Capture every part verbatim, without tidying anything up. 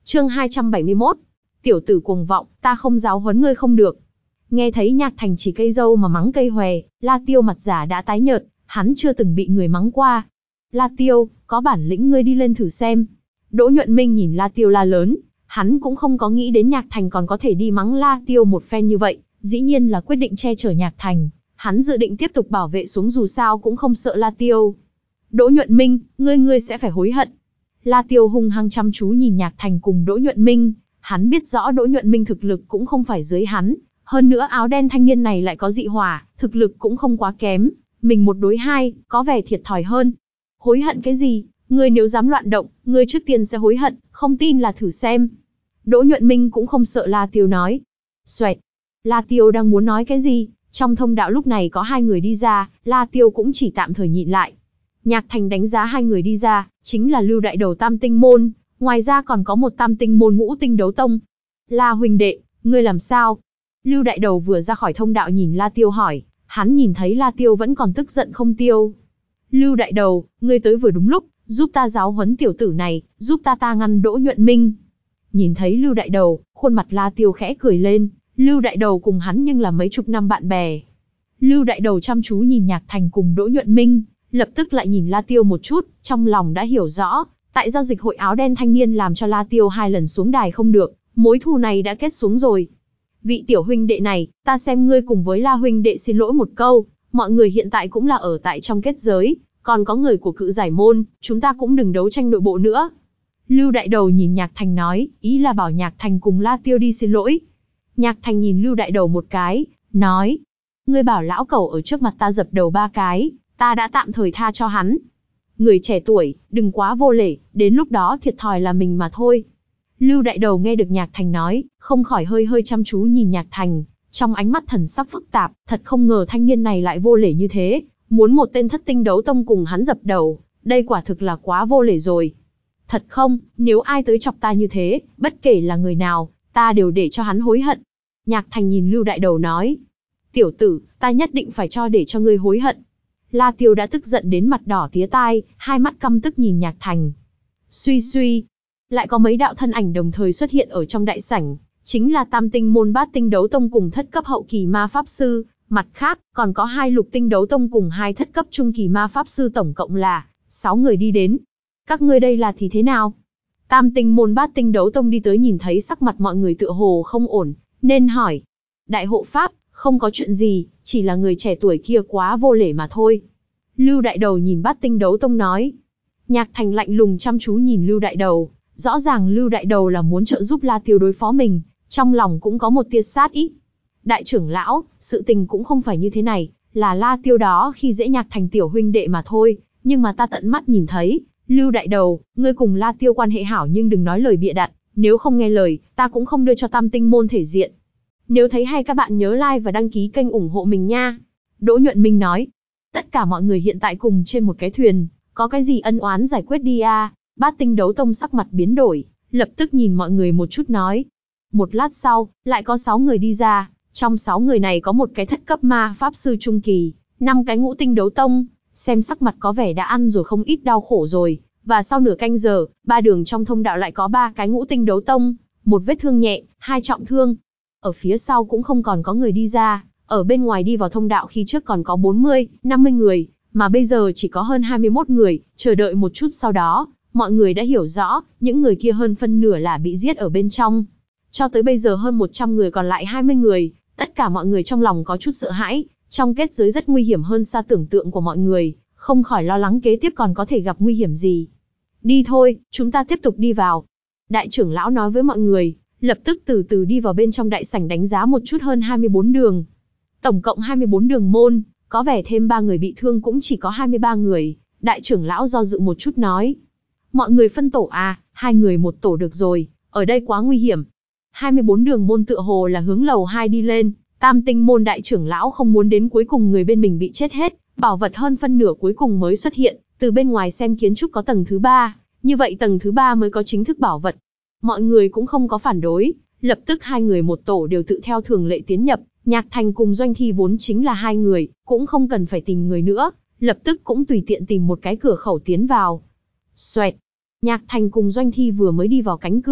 Chương hai trăm bảy mươi mốt. Tiểu tử cuồng vọng, ta không giáo huấn ngươi không được. Nghe thấy Nhạc Thành chỉ cây dâu mà mắng cây hòe, La Tiêu mặt giả đã tái nhợt, hắn chưa từng bị người mắng qua. La Tiêu, có bản lĩnh ngươi đi lên thử xem. Đỗ Nhuận Minh nhìn La Tiêu la lớn, hắn cũng không có nghĩ đến Nhạc Thành còn có thể đi mắng La Tiêu một phen như vậy, dĩ nhiên là quyết định che chở Nhạc Thành. Hắn dự định tiếp tục bảo vệ xuống dù sao cũng không sợ La Tiêu. Đỗ Nhuận Minh, ngươi ngươi sẽ phải hối hận. La Tiêu hung hăng chăm chú nhìn Nhạc Thành cùng Đỗ Nhuận Minh, hắn biết rõ Đỗ Nhuận Minh thực lực cũng không phải dưới hắn, hơn nữa áo đen thanh niên này lại có dị hỏa, thực lực cũng không quá kém, mình một đối hai, có vẻ thiệt thòi hơn. Hối hận cái gì, ngươi nếu dám loạn động, ngươi trước tiên sẽ hối hận, không tin là thử xem. Đỗ Nhuận Minh cũng không sợ La Tiêu nói. Xoẹt, La Tiêu đang muốn nói cái gì, trong thông đạo lúc này có hai người đi ra, La Tiêu cũng chỉ tạm thời nhịn lại. Nhạc Thành đánh giá hai người đi ra, chính là Lưu Đại Đầu Tam Tinh Môn, ngoài ra còn có một Tam Tinh Môn Ngũ Tinh Đấu Tông. La huynh đệ, ngươi làm sao? Lưu Đại Đầu vừa ra khỏi thông đạo nhìn La Tiêu hỏi, hắn nhìn thấy La Tiêu vẫn còn tức giận không tiêu. Lưu Đại Đầu, ngươi tới vừa đúng lúc, giúp ta giáo huấn tiểu tử này, giúp ta ta ngăn Đỗ Nhuận Minh. Nhìn thấy Lưu Đại Đầu, khuôn mặt La Tiêu khẽ cười lên, Lưu Đại Đầu cùng hắn nhưng là mấy chục năm bạn bè. Lưu Đại Đầu chăm chú nhìn Nhạc Thành cùng Đỗ Nhuận Minh, lập tức lại nhìn La Tiêu một chút, trong lòng đã hiểu rõ, tại giao dịch hội áo đen thanh niên làm cho La Tiêu hai lần xuống đài không được, mối thù này đã kết xuống rồi. Vị tiểu huynh đệ này, ta xem ngươi cùng với La huynh đệ xin lỗi một câu, mọi người hiện tại cũng là ở tại trong kết giới, còn có người của Cự Giải Môn, chúng ta cũng đừng đấu tranh nội bộ nữa. Lưu Đại Đầu nhìn Nhạc Thành nói, ý là bảo Nhạc Thành cùng La Tiêu đi xin lỗi. Nhạc Thành nhìn Lưu Đại Đầu một cái, nói, ngươi bảo lão cẩu ở trước mặt ta dập đầu ba cái, ta đã tạm thời tha cho hắn. Người trẻ tuổi, đừng quá vô lễ, đến lúc đó thiệt thòi là mình mà thôi. Lưu Đại Đầu nghe được Nhạc Thành nói, không khỏi hơi hơi chăm chú nhìn Nhạc Thành, trong ánh mắt thần sắc phức tạp, thật không ngờ thanh niên này lại vô lễ như thế, muốn một tên thất tinh đấu tông cùng hắn dập đầu, đây quả thực là quá vô lễ rồi. Thật không, nếu ai tới chọc ta như thế, bất kể là người nào, ta đều để cho hắn hối hận. Nhạc Thành nhìn Lưu Đại Đầu nói, tiểu tử, ta nhất định phải cho để cho ngươi hối hận. La Tiêu đã tức giận đến mặt đỏ tía tai, hai mắt căm tức nhìn Nhạc Thành. Suy suy, lại có mấy đạo thân ảnh đồng thời xuất hiện ở trong đại sảnh, chính là Tam Tinh Môn Bát Tinh Đấu Tông cùng thất cấp hậu kỳ ma pháp sư, mặt khác, còn có hai lục tinh đấu tông cùng hai thất cấp trung kỳ ma pháp sư, tổng cộng là sáu người đi đến. Các ngươi đây là thì thế nào? Tam Tinh Môn Bát Tinh Đấu Tông đi tới nhìn thấy sắc mặt mọi người tựa hồ không ổn, nên hỏi. Đại hộ pháp, không có chuyện gì, chỉ là người trẻ tuổi kia quá vô lễ mà thôi. Lưu Đại Đầu nhìn Bát Tinh Đấu Tông nói. Nhạc Thành lạnh lùng chăm chú nhìn Lưu Đại Đầu, rõ ràng Lưu Đại Đầu là muốn trợ giúp La Tiêu đối phó mình, trong lòng cũng có một tia sát ý. Đại trưởng lão, sự tình cũng không phải như thế này, là La Tiêu đó khi dễ Nhạc Thành tiểu huynh đệ mà thôi, nhưng mà ta tận mắt nhìn thấy, Lưu Đại Đầu, ngươi cùng La Tiêu quan hệ hảo nhưng đừng nói lời bịa đặt, nếu không nghe lời, ta cũng không đưa cho Tam Tinh Môn thể diện. Nếu thấy hay các bạn nhớ like và đăng ký kênh ủng hộ mình nha. Đỗ Nhuận Minh nói, tất cả mọi người hiện tại cùng trên một cái thuyền, có cái gì ân oán giải quyết đi a. Bát Tinh Đấu Tông sắc mặt biến đổi, lập tức nhìn mọi người một chút nói. Một lát sau, lại có sáu người đi ra, trong sáu người này có một cái thất cấp ma pháp sư trung kỳ, năm cái ngũ tinh đấu tông, xem sắc mặt có vẻ đã ăn rồi không ít đau khổ rồi, và sau nửa canh giờ, ba đường trong thông đạo lại có ba cái ngũ tinh đấu tông, một vết thương nhẹ, hai trọng thương. Ở phía sau cũng không còn có người đi ra, ở bên ngoài đi vào thông đạo khi trước còn có bốn mươi, năm mươi người, mà bây giờ chỉ có hơn hai mươi mốt người, chờ đợi một chút sau đó, mọi người đã hiểu rõ, những người kia hơn phân nửa là bị giết ở bên trong. Cho tới bây giờ hơn một trăm người còn lại hai mươi người, tất cả mọi người trong lòng có chút sợ hãi, trong kết giới rất nguy hiểm hơn xa tưởng tượng của mọi người, không khỏi lo lắng kế tiếp còn có thể gặp nguy hiểm gì. Đi thôi, chúng ta tiếp tục đi vào. Đại trưởng lão nói với mọi người, lập tức từ từ đi vào bên trong đại sảnh đánh giá một chút hơn hai mươi bốn đường. Tổng cộng hai mươi bốn đường môn, có vẻ thêm ba người bị thương cũng chỉ có hai mươi ba người, đại trưởng lão do dự một chút nói. Mọi người phân tổ à, hai người một tổ được rồi, ở đây quá nguy hiểm. hai mươi bốn đường môn tựa hồ là hướng lầu hai đi lên, Tam Tinh Môn đại trưởng lão không muốn đến cuối cùng người bên mình bị chết hết, bảo vật hơn phân nửa cuối cùng mới xuất hiện, từ bên ngoài xem kiến trúc có tầng thứ ba, như vậy tầng thứ ba mới có chính thức bảo vật. Mọi người cũng không có phản đối, lập tức hai người một tổ đều tự theo thường lệ tiến nhập, Nhạc Thành cùng Doanh Thi vốn chính là hai người, cũng không cần phải tìm người nữa, lập tức cũng tùy tiện tìm một cái cửa khẩu tiến vào. Xoẹt, Nhạc Thành cùng Doanh Thi vừa mới đi vào cánh cửa,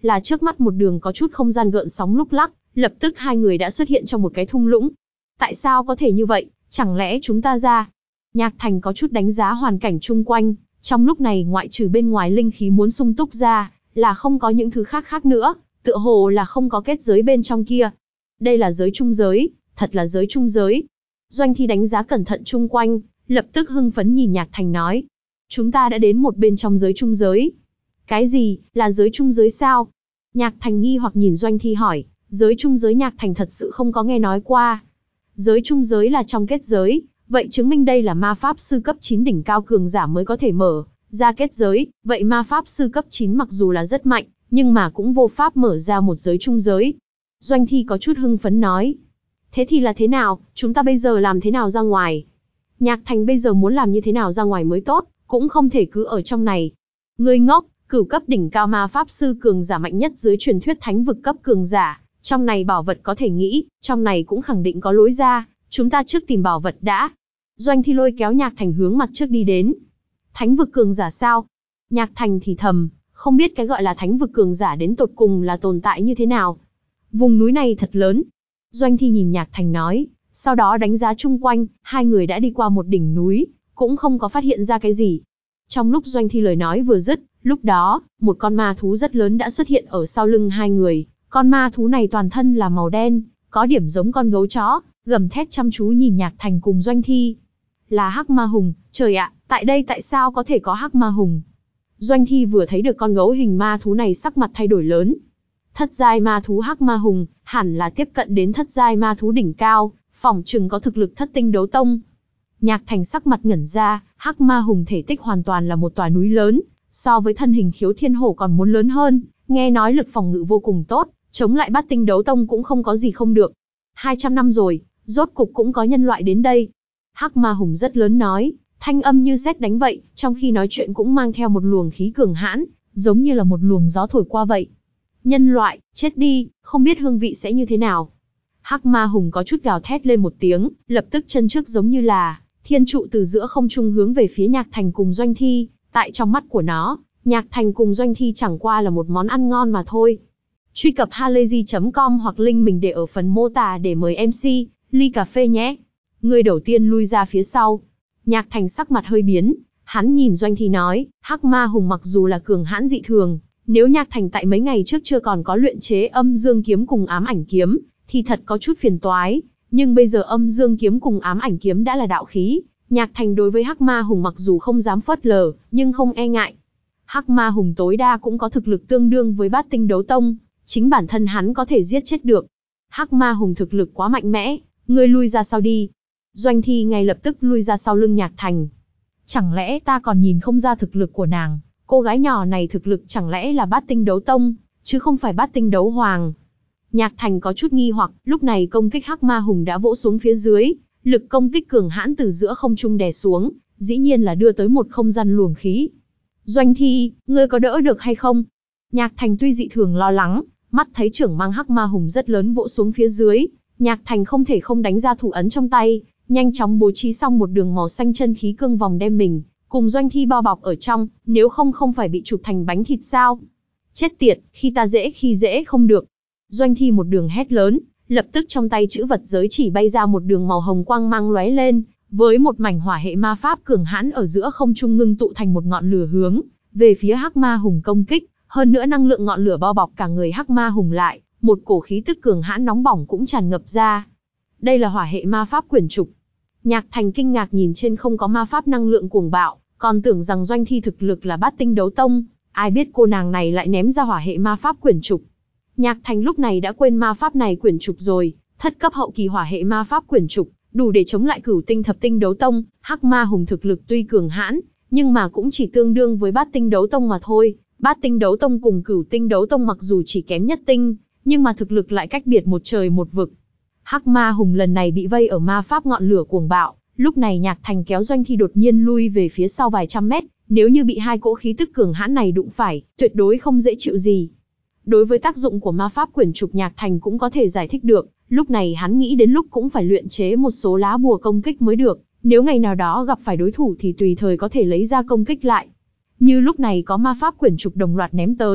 là trước mắt một đường có chút không gian gợn sóng lúc lắc, lập tức hai người đã xuất hiện trong một cái thung lũng. Tại sao có thể như vậy, chẳng lẽ chúng ta ra? Nhạc Thành có chút đánh giá hoàn cảnh chung quanh, trong lúc này ngoại trừ bên ngoài linh khí muốn sung túc ra, là không có những thứ khác khác nữa, tựa hồ là không có kết giới bên trong kia. Đây là giới trung giới, thật là giới trung giới. Doanh Thi đánh giá cẩn thận chung quanh, lập tức hưng phấn nhìn Nhạc Thành nói. Chúng ta đã đến một bên trong giới trung giới. Cái gì, là giới trung giới sao? Nhạc Thành nghi hoặc nhìn Doanh Thi hỏi, giới trung giới Nhạc Thành thật sự không có nghe nói qua. Giới trung giới là trong kết giới, vậy chứng minh đây là ma pháp sư cấp chín đỉnh cao cường giả mới có thể mở ra kết giới, vậy ma pháp sư cấp chín mặc dù là rất mạnh, nhưng mà cũng vô pháp mở ra một giới trung giới. Doanh Thi có chút hưng phấn nói. Thế thì là thế nào, chúng ta bây giờ làm thế nào ra ngoài? Nhạc Thành bây giờ muốn làm như thế nào ra ngoài mới tốt, cũng không thể cứ ở trong này. Ngươi ngốc, cửu cấp đỉnh cao ma pháp sư cường giả mạnh nhất dưới truyền thuyết thánh vực cấp cường giả, trong này bảo vật có thể nghĩ, trong này cũng khẳng định có lối ra, chúng ta trước tìm bảo vật đã. Doanh Thi lôi kéo Nhạc Thành hướng mặt trước đi đến. Thánh vực cường giả sao? Nhạc Thành thì thầm, không biết cái gọi là thánh vực cường giả đến tột cùng là tồn tại như thế nào. Vùng núi này thật lớn. Doanh Thi nhìn Nhạc Thành nói, sau đó đánh giá chung quanh, hai người đã đi qua một đỉnh núi, cũng không có phát hiện ra cái gì. Trong lúc Doanh Thi lời nói vừa dứt, lúc đó, một con ma thú rất lớn đã xuất hiện ở sau lưng hai người. Con ma thú này toàn thân là màu đen, có điểm giống con gấu chó, gầm thét chăm chú nhìn Nhạc Thành cùng Doanh Thi. Là hắc ma hùng, trời ạ, tại đây tại sao có thể có hắc ma hùng? Doanh Thi vừa thấy được con gấu hình ma thú này sắc mặt thay đổi lớn. Thất giai ma thú hắc ma hùng, hẳn là tiếp cận đến thất giai ma thú đỉnh cao, phỏng chừng có thực lực thất tinh đấu tông. Nhạc Thành sắc mặt ngẩn ra, hắc ma hùng thể tích hoàn toàn là một tòa núi lớn, so với thân hình khiếu thiên hổ còn muốn lớn hơn, nghe nói lực phòng ngự vô cùng tốt, chống lại bát tinh đấu tông cũng không có gì không được. hai trăm năm rồi, rốt cục cũng có nhân loại đến đây. Hắc ma hùng rất lớn nói, thanh âm như sét đánh vậy, trong khi nói chuyện cũng mang theo một luồng khí cường hãn, giống như là một luồng gió thổi qua vậy. Nhân loại, chết đi, không biết hương vị sẽ như thế nào. Hắc ma hùng có chút gào thét lên một tiếng, lập tức chân trước giống như là thiên trụ từ giữa không trung hướng về phía Nhạc Thành cùng Doanh Thi. Tại trong mắt của nó, Nhạc Thành cùng Doanh Thi chẳng qua là một món ăn ngon mà thôi. Truy cập halayzi chấm com hoặc link mình để ở phần mô tả để mời em xê, ly cà phê nhé. Người đầu tiên lui ra phía sau. Nhạc Thành sắc mặt hơi biến, hắn nhìn Doanh Thi nói, hắc ma hùng mặc dù là cường hãn dị thường, nếu Nhạc Thành tại mấy ngày trước chưa còn có luyện chế âm dương kiếm cùng ám ảnh kiếm, thì thật có chút phiền toái, nhưng bây giờ âm dương kiếm cùng ám ảnh kiếm đã là đạo khí, Nhạc Thành đối với hắc ma hùng mặc dù không dám phớt lờ, nhưng không e ngại. Hắc ma hùng tối đa cũng có thực lực tương đương với bát tinh đấu tông, chính bản thân hắn có thể giết chết được. Hắc ma hùng thực lực quá mạnh mẽ, ngươi lui ra sau đi. Doanh Thi ngay lập tức lui ra sau lưng Nhạc Thành. Chẳng lẽ ta còn nhìn không ra thực lực của nàng, cô gái nhỏ này thực lực chẳng lẽ là bát tinh đấu tông, chứ không phải bát tinh đấu hoàng. Nhạc Thành có chút nghi hoặc, lúc này công kích hắc ma hùng đã vỗ xuống phía dưới, lực công kích cường hãn từ giữa không trung đè xuống, dĩ nhiên là đưa tới một không gian luồng khí. Doanh Thi, ngươi có đỡ được hay không? Nhạc Thành tuy dị thường lo lắng, mắt thấy trưởng mang hắc ma hùng rất lớn vỗ xuống phía dưới, Nhạc Thành không thể không đánh ra thủ ấn trong tay, nhanh chóng bố trí xong một đường màu xanh chân khí cương vòng đem mình cùng Doanh Thi bao bọc ở trong, nếu không không phải bị chụp thành bánh thịt sao? Chết tiệt, khi ta dễ khi dễ không được. Doanh Thi một đường hét lớn, lập tức trong tay chữ vật giới chỉ bay ra một đường màu hồng quang mang lóe lên, với một mảnh hỏa hệ ma pháp cường hãn ở giữa không trung ngưng tụ thành một ngọn lửa hướng về phía hắc ma hùng công kích, hơn nữa năng lượng ngọn lửa bao bọc cả người hắc ma hùng lại, một cổ khí tức cường hãn nóng bỏng cũng tràn ngập ra. Đây là hỏa hệ ma pháp quyển trục. Nhạc Thành kinh ngạc nhìn trên không có ma pháp năng lượng cuồng bạo, còn tưởng rằng Doanh Thi thực lực là bát tinh đấu tông, ai biết cô nàng này lại ném ra hỏa hệ ma pháp quyển trục. Nhạc Thành lúc này đã quên ma pháp này quyển trục rồi, thất cấp hậu kỳ hỏa hệ ma pháp quyển trục, đủ để chống lại cửu tinh thập tinh đấu tông. Hắc ma hùng thực lực tuy cường hãn, nhưng mà cũng chỉ tương đương với bát tinh đấu tông mà thôi. Bát tinh đấu tông cùng cửu tinh đấu tông mặc dù chỉ kém nhất tinh, nhưng mà thực lực lại cách biệt một trời một vực. Hắc ma hùng lần này bị vây ở ma pháp ngọn lửa cuồng bạo, lúc này Nhạc Thành kéo Doanh Thi đột nhiên lui về phía sau vài trăm mét, nếu như bị hai cỗ khí tức cường hãn này đụng phải, tuyệt đối không dễ chịu gì. Đối với tác dụng của ma pháp quyển trục Nhạc Thành cũng có thể giải thích được, lúc này hắn nghĩ đến lúc cũng phải luyện chế một số lá bùa công kích mới được, nếu ngày nào đó gặp phải đối thủ thì tùy thời có thể lấy ra công kích lại. Như lúc này có ma pháp quyển trục đồng loạt ném tới,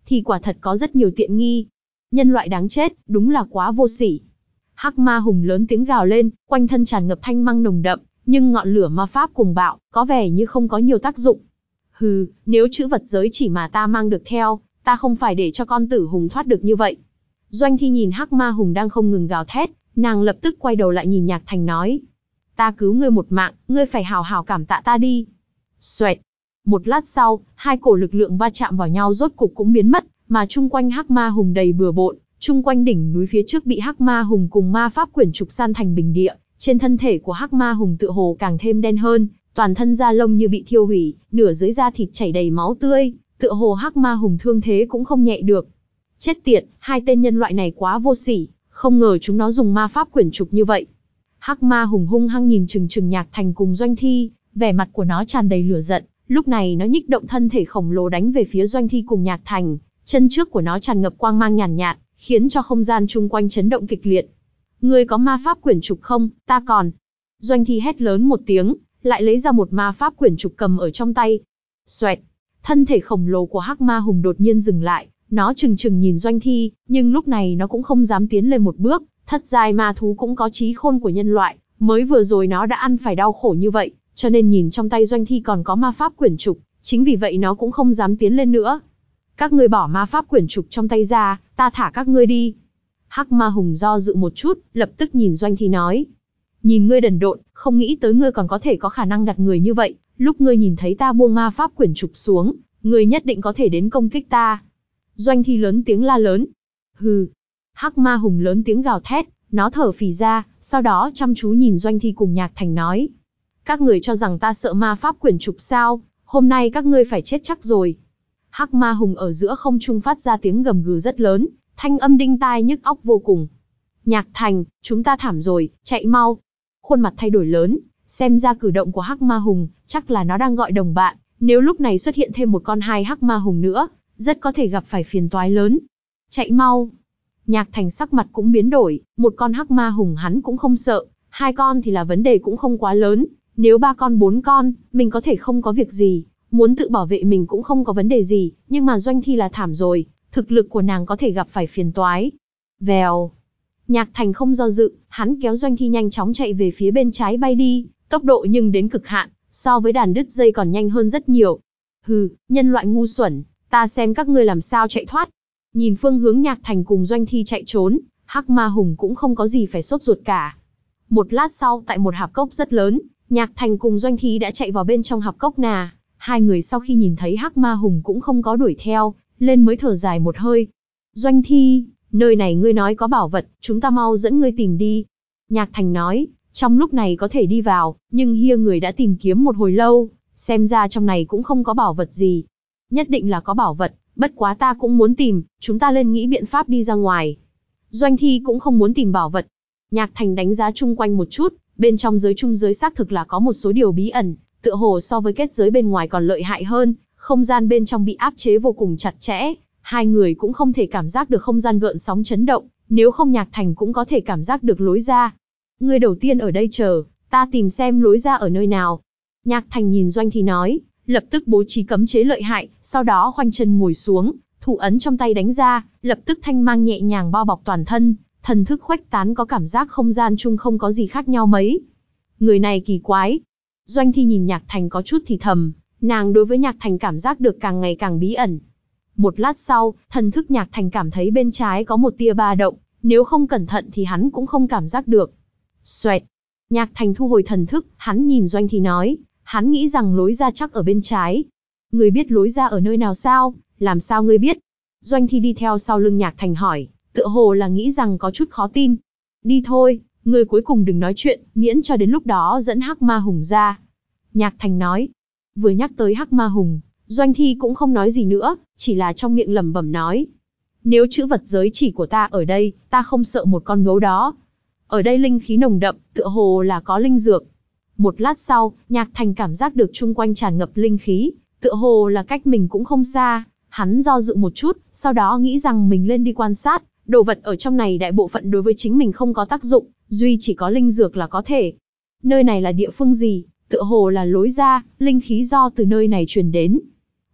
thì quả thật có rất nhiều tiện nghi. Nhân loại đáng chết, đúng là quá vô sỉ. Hắc ma hùng lớn tiếng gào lên, quanh thân tràn ngập thanh mang nồng đậm, nhưng ngọn lửa ma pháp cuồng bạo, có vẻ như không có nhiều tác dụng. Hừ, nếu chữ vật giới chỉ mà ta mang được theo, ta không phải để cho con tử hùng thoát được như vậy. Doanh Thi nhìn hắc ma hùng đang không ngừng gào thét, nàng lập tức quay đầu lại nhìn Nhạc Thành nói. Ta cứu ngươi một mạng, ngươi phải hào hào cảm tạ ta đi. Xoẹt. Một lát sau, hai cổ lực lượng va chạm vào nhau rốt cục cũng biến mất, mà chung quanh hắc ma hùng đầy bừa bộn, chung quanh đỉnh núi phía trước bị hắc ma hùng cùng ma pháp quyển trục san thành bình địa, trên thân thể của hắc ma hùng tựa hồ càng thêm đen hơn, toàn thân da lông như bị thiêu hủy, nửa dưới da thịt chảy đầy máu tươi, tựa hồ hắc ma hùng thương thế cũng không nhẹ được. Chết tiệt, hai tên nhân loại này quá vô sỉ, không ngờ chúng nó dùng ma pháp quyển trục như vậy. Hắc ma hùng hung hăng nhìn chừng chừng Nhạc Thành cùng Doanh Thi, vẻ mặt của nó tràn đầy lửa giận, lúc này nó nhích động thân thể khổng lồ đánh về phía Doanh Thi cùng Nhạc Thành, chân trước của nó tràn ngập quang mang nhàn nhạt, nhạt, khiến cho không gian chung quanh chấn động kịch liệt. Ngươi có ma pháp quyển trục không? Ta còn. Doanh Thi hét lớn một tiếng, lại lấy ra một ma pháp quyển trục cầm ở trong tay. Xoẹt, thân thể khổng lồ của hắc ma hùng đột nhiên dừng lại, nó chừng chừng nhìn Doanh Thi, nhưng lúc này nó cũng không dám tiến lên một bước, thất giai ma thú cũng có trí khôn của nhân loại, mới vừa rồi nó đã ăn phải đau khổ như vậy, cho nên nhìn trong tay Doanh Thi còn có ma pháp quyển trục, chính vì vậy nó cũng không dám tiến lên nữa. Các ngươi bỏ ma pháp quyển trục trong tay ra, ta thả các ngươi đi. Hắc ma hùng do dự một chút, lập tức nhìn Doanh Thi nói. Nhìn ngươi đần độn, không nghĩ tới ngươi còn có thể có khả năng gạt người như vậy, lúc ngươi nhìn thấy ta buông ma pháp quyển trục xuống, ngươi nhất định có thể đến công kích ta. Doanh Thi lớn tiếng la lớn. Hừ. Hắc ma hùng lớn tiếng gào thét, nó thở phì ra, sau đó chăm chú nhìn Doanh Thi cùng Nhạc Thành nói. Các người cho rằng ta sợ ma pháp quyển trục sao, hôm nay các ngươi phải chết chắc rồi. Hắc ma hùng ở giữa không trung phát ra tiếng gầm gừ rất lớn, thanh âm đinh tai nhức óc vô cùng. Nhạc Thành, chúng ta thảm rồi, chạy mau. Khuôn mặt thay đổi lớn, xem ra cử động của hắc ma hùng, chắc là nó đang gọi đồng bạn, nếu lúc này xuất hiện thêm một con hai hắc ma hùng nữa, rất có thể gặp phải phiền toái lớn. Chạy mau. Nhạc Thành sắc mặt cũng biến đổi, một con hắc ma hùng hắn cũng không sợ, hai con thì là vấn đề cũng không quá lớn, nếu ba con bốn con, mình có thể không có việc gì, muốn tự bảo vệ mình cũng không có vấn đề gì, nhưng mà Doanh Thi là thảm rồi, thực lực của nàng có thể gặp phải phiền toái. Vèo. Nhạc Thành không do dự, hắn kéo Doanh Thi nhanh chóng chạy về phía bên trái bay đi, tốc độ nhưng đến cực hạn, so với đàn đứt dây còn nhanh hơn rất nhiều. Hừ, nhân loại ngu xuẩn, ta xem các ngươi làm sao chạy thoát. Nhìn phương hướng Nhạc Thành cùng Doanh Thi chạy trốn, hắc ma hùng cũng không có gì phải sốt ruột cả. Một lát sau, tại một hạp cốc rất lớn, Nhạc Thành cùng Doanh Thi đã chạy vào bên trong hạp cốc nà. Hai người sau khi nhìn thấy hắc ma hùng cũng không có đuổi theo, lên mới thở dài một hơi. Doanh Thi, nơi này ngươi nói có bảo vật, chúng ta mau dẫn ngươi tìm đi. Nhạc Thành nói, trong lúc này có thể đi vào, nhưng hia người đã tìm kiếm một hồi lâu, xem ra trong này cũng không có bảo vật gì. Nhất định là có bảo vật, bất quá ta cũng muốn tìm, chúng ta lên nghĩ biện pháp đi ra ngoài. Doanh Thi cũng không muốn tìm bảo vật. Nhạc Thành đánh giá chung quanh một chút, bên trong giới trung giới xác thực là có một số điều bí ẩn, tựa hồ so với kết giới bên ngoài còn lợi hại hơn, không gian bên trong bị áp chế vô cùng chặt chẽ, hai người cũng không thể cảm giác được không gian gợn sóng chấn động, nếu không Nhạc Thành cũng có thể cảm giác được lối ra. Ngươi đầu tiên ở đây chờ, ta tìm xem lối ra ở nơi nào. Nhạc Thành nhìn Doanh Thi nói, lập tức bố trí cấm chế lợi hại, sau đó khoanh chân ngồi xuống, thủ ấn trong tay đánh ra, lập tức thanh mang nhẹ nhàng bao bọc toàn thân, thần thức khuếch tán có cảm giác không gian chung không có gì khác nhau mấy. Người này kỳ quái. Doanh Thi nhìn Nhạc Thành có chút thì thầm, nàng đối với Nhạc Thành cảm giác được càng ngày càng bí ẩn. Một lát sau, thần thức Nhạc Thành cảm thấy bên trái có một tia ba động, nếu không cẩn thận thì hắn cũng không cảm giác được. Xoẹt. Nhạc Thành thu hồi thần thức, hắn nhìn Doanh Thi nói, hắn nghĩ rằng lối ra chắc ở bên trái. Ngươi biết lối ra ở nơi nào sao? Làm sao ngươi biết? Doanh Thi đi theo sau lưng Nhạc Thành hỏi, tựa hồ là nghĩ rằng có chút khó tin. Đi thôi, ngươi cuối cùng đừng nói chuyện, miễn cho đến lúc đó dẫn hắc ma hùng ra. Nhạc Thành nói. Vừa nhắc tới hắc ma hùng, Doanh Thi cũng không nói gì nữa, chỉ là trong miệng lẩm bẩm nói. Nếu chữ vật giới chỉ của ta ở đây, ta không sợ một con gấu đó. Ở đây linh khí nồng đậm, tựa hồ là có linh dược. Một lát sau, Nhạc Thành cảm giác được chung quanh tràn ngập linh khí, tựa hồ là cách mình cũng không xa. Hắn do dự một chút, sau đó nghĩ rằng mình lên đi quan sát, đồ vật ở trong này đại bộ phận đối với chính mình không có tác dụng, duy chỉ có linh dược là có thể. Nơi này là địa phương gì? Tựa hồ là lối ra, linh khí do từ nơi này truyền đến.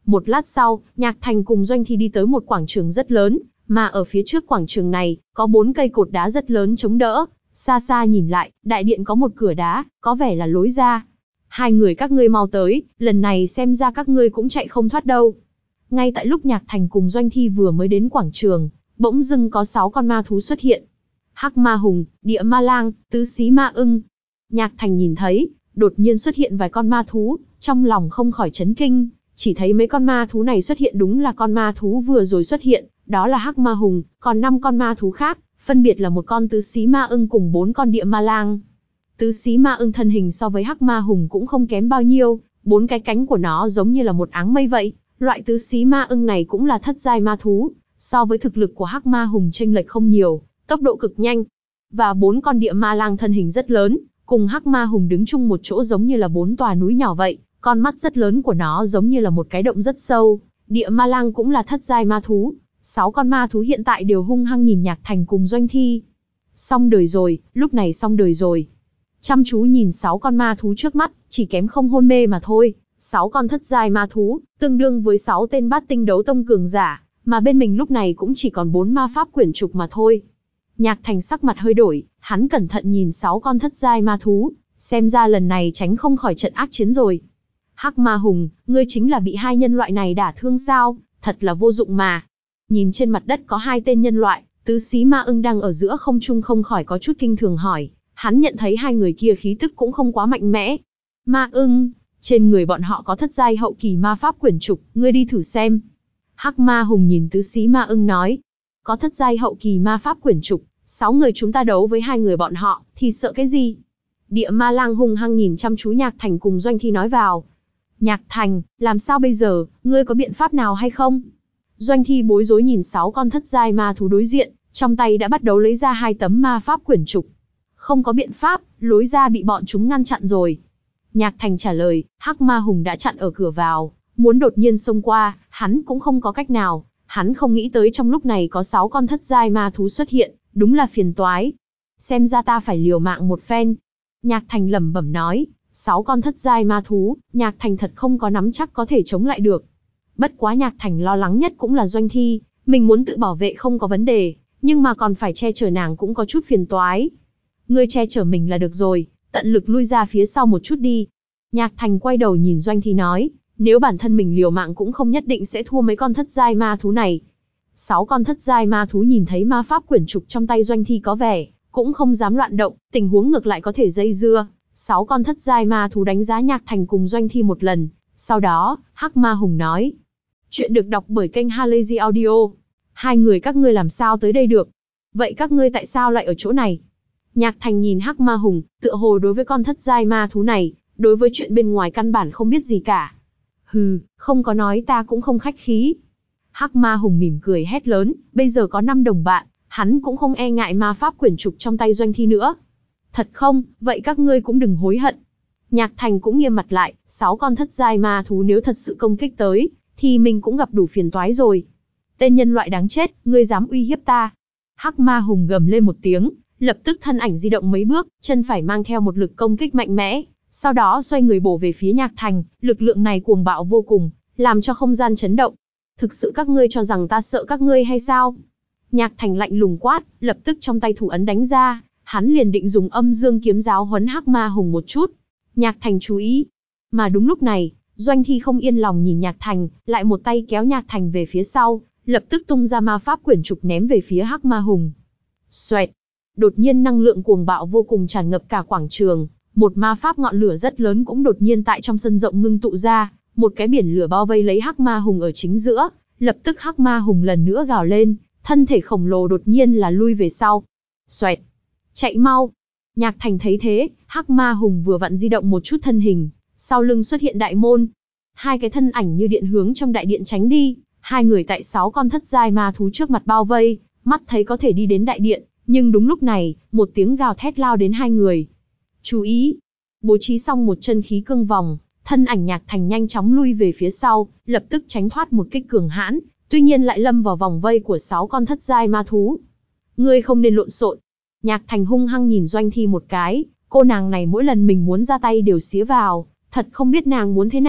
Một lát sau, Nhạc Thành cùng Doanh Thi đi tới một quảng trường rất lớn, mà ở phía trước quảng trường này, có bốn cây cột đá rất lớn chống đỡ. Xa xa nhìn lại, đại điện có một cửa đá, có vẻ là lối ra. Hai người các ngươi mau tới, lần này xem ra các ngươi cũng chạy không thoát đâu. Ngay tại lúc Nhạc Thành cùng Doanh Thi vừa mới đến quảng trường, bỗng dưng có sáu con ma thú xuất hiện. Hắc Ma Hùng, Địa Ma Lang, Tứ Xí Ma Ưng. Nhạc Thành nhìn thấy, đột nhiên xuất hiện vài con ma thú, trong lòng không khỏi chấn kinh, chỉ thấy mấy con ma thú này xuất hiện đúng là con ma thú vừa rồi xuất hiện, đó là Hắc Ma Hùng, còn năm con ma thú khác, phân biệt là một con Tứ Xí Ma Ưng cùng bốn con Địa Ma Lang. Tứ Xí Ma Ưng thân hình so với Hắc Ma Hùng cũng không kém bao nhiêu, bốn cái cánh của nó giống như là một áng mây vậy. Loại Tứ Xí Ma Ưng này cũng là thất giai ma thú, so với thực lực của Hắc Ma Hùng chênh lệch không nhiều, tốc độ cực nhanh. Và bốn con Địa Ma Lang thân hình rất lớn, cùng Hắc Ma Hùng đứng chung một chỗ giống như là bốn tòa núi nhỏ vậy, con mắt rất lớn của nó giống như là một cái động rất sâu. Địa Ma Lang cũng là thất giai ma thú. Sáu con ma thú hiện tại đều hung hăng nhìn Nhạc Thành cùng Doanh Thi. Xong đời rồi, lúc này xong đời rồi. Chăm chú nhìn sáu con ma thú trước mắt, chỉ kém không hôn mê mà thôi. Sáu con thất giai ma thú, tương đương với sáu tên bát tinh đấu tông cường giả, mà bên mình lúc này cũng chỉ còn bốn ma pháp quyển trục mà thôi. Nhạc Thành sắc mặt hơi đổi, hắn cẩn thận nhìn sáu con thất giai ma thú, xem ra lần này tránh không khỏi trận ác chiến rồi. Hắc Ma Hùng, ngươi chính là bị hai nhân loại này đả thương sao, thật là vô dụng mà. Nhìn trên mặt đất có hai tên nhân loại, Tứ Xí Ma Ưng đang ở giữa không trung không khỏi có chút kinh thường hỏi, hắn nhận thấy hai người kia khí tức cũng không quá mạnh mẽ. Ma Ưng, trên người bọn họ có thất giai hậu kỳ ma pháp quyển trục, ngươi đi thử xem. Hắc Ma Hùng nhìn Tứ Xí Ma Ưng nói, có thất giai hậu kỳ ma pháp quyển trục, sáu người chúng ta đấu với hai người bọn họ, thì sợ cái gì? Địa Ma Lang hung hăng nhìn chăm chú Nhạc Thành cùng Doanh Thi nói vào. Nhạc Thành, làm sao bây giờ, ngươi có biện pháp nào hay không? Doanh Thi bối rối nhìn sáu con thất giai ma thú đối diện, trong tay đã bắt đầu lấy ra hai tấm ma pháp quyển trục. Không có biện pháp, lối ra bị bọn chúng ngăn chặn rồi. Nhạc Thành trả lời, Hắc Ma Hùng đã chặn ở cửa vào, muốn đột nhiên xông qua, hắn cũng không có cách nào. Hắn không nghĩ tới trong lúc này có sáu con thất giai ma thú xuất hiện, đúng là phiền toái. Xem ra ta phải liều mạng một phen. Nhạc Thành lẩm bẩm nói, sáu con thất giai ma thú, Nhạc Thành thật không có nắm chắc có thể chống lại được. Bất quá Nhạc Thành lo lắng nhất cũng là Doanh Thi, mình muốn tự bảo vệ không có vấn đề, nhưng mà còn phải che chở nàng cũng có chút phiền toái. Ngươi che chở mình là được rồi, tận lực lui ra phía sau một chút đi. Nhạc Thành quay đầu nhìn Doanh Thi nói, nếu bản thân mình liều mạng cũng không nhất định sẽ thua mấy con thất giai ma thú này. Sáu con thất giai ma thú nhìn thấy ma pháp quyển trục trong tay Doanh Thi có vẻ, cũng không dám loạn động, tình huống ngược lại có thể dây dưa. Sáu con thất giai ma thú đánh giá Nhạc Thành cùng Doanh Thi một lần, sau đó, Hắc Ma Hùng nói. Chuyện được đọc bởi kênh Halazy Audio. Hai người các ngươi làm sao tới đây được? Vậy các ngươi tại sao lại ở chỗ này? Nhạc Thành nhìn Hắc Ma Hùng, tựa hồ đối với con thất giai ma thú này, đối với chuyện bên ngoài căn bản không biết gì cả. Hừ, không có nói ta cũng không khách khí. Hắc Ma Hùng mỉm cười hét lớn, bây giờ có năm đồng bạn, hắn cũng không e ngại ma pháp quyển trục trong tay Doanh Thi nữa. Thật không, vậy các ngươi cũng đừng hối hận. Nhạc Thành cũng nghiêm mặt lại, sáu con thất giai ma thú nếu thật sự công kích tới, thì mình cũng gặp đủ phiền toái rồi. Tên nhân loại đáng chết, ngươi dám uy hiếp ta. Hắc Ma Hùng gầm lên một tiếng, lập tức thân ảnh di động mấy bước, chân phải mang theo một lực công kích mạnh mẽ, sau đó xoay người bổ về phía Nhạc Thành, lực lượng này cuồng bạo vô cùng, làm cho không gian chấn động. Thực sự các ngươi cho rằng ta sợ các ngươi hay sao? Nhạc Thành lạnh lùng quát, lập tức trong tay thủ ấn đánh ra, hắn liền định dùng âm dương kiếm giáo huấn Hắc Ma Hùng một chút. Nhạc Thành chú ý. Mà đúng lúc này, Doanh Thi không yên lòng nhìn Nhạc Thành, lại một tay kéo Nhạc Thành về phía sau, lập tức tung ra ma pháp quyển trục ném về phía Hắc Ma Hùng. Xoẹt! Đột nhiên năng lượng cuồng bạo vô cùng tràn ngập cả quảng trường, một ma pháp ngọn lửa rất lớn cũng đột nhiên tại trong sân rộng ngưng tụ ra, một cái biển lửa bao vây lấy Hắc Ma Hùng ở chính giữa, lập tức Hắc Ma Hùng lần nữa gào lên, thân thể khổng lồ đột nhiên là lui về sau. Xoẹt! Chạy mau! Nhạc Thành thấy thế, Hắc Ma Hùng vừa vặn di động một chút thân hình, sau lưng xuất hiện đại môn. Hai cái thân ảnh như điện hướng trong đại điện tránh đi, hai người tại sáu con thất giai ma thú trước mặt bao vây, mắt thấy có thể đi đến đại điện, nhưng đúng lúc này, một tiếng gào thét lao đến hai người. Chú ý! Bố trí xong một chân khí cương vòng, thân ảnh Nhạc Thành nhanh chóng lui về phía sau, lập tức tránh thoát một kích cường hãn, tuy nhiên lại lâm vào vòng vây của sáu con thất giai ma thú. Ngươi không nên lộn xộn. Nhạc Thành hung hăng nhìn Doanh Thi một cái, cô nàng này mỗi lần mình muốn ra tay đều xía vào, thật không biết nàng muốn thế nào,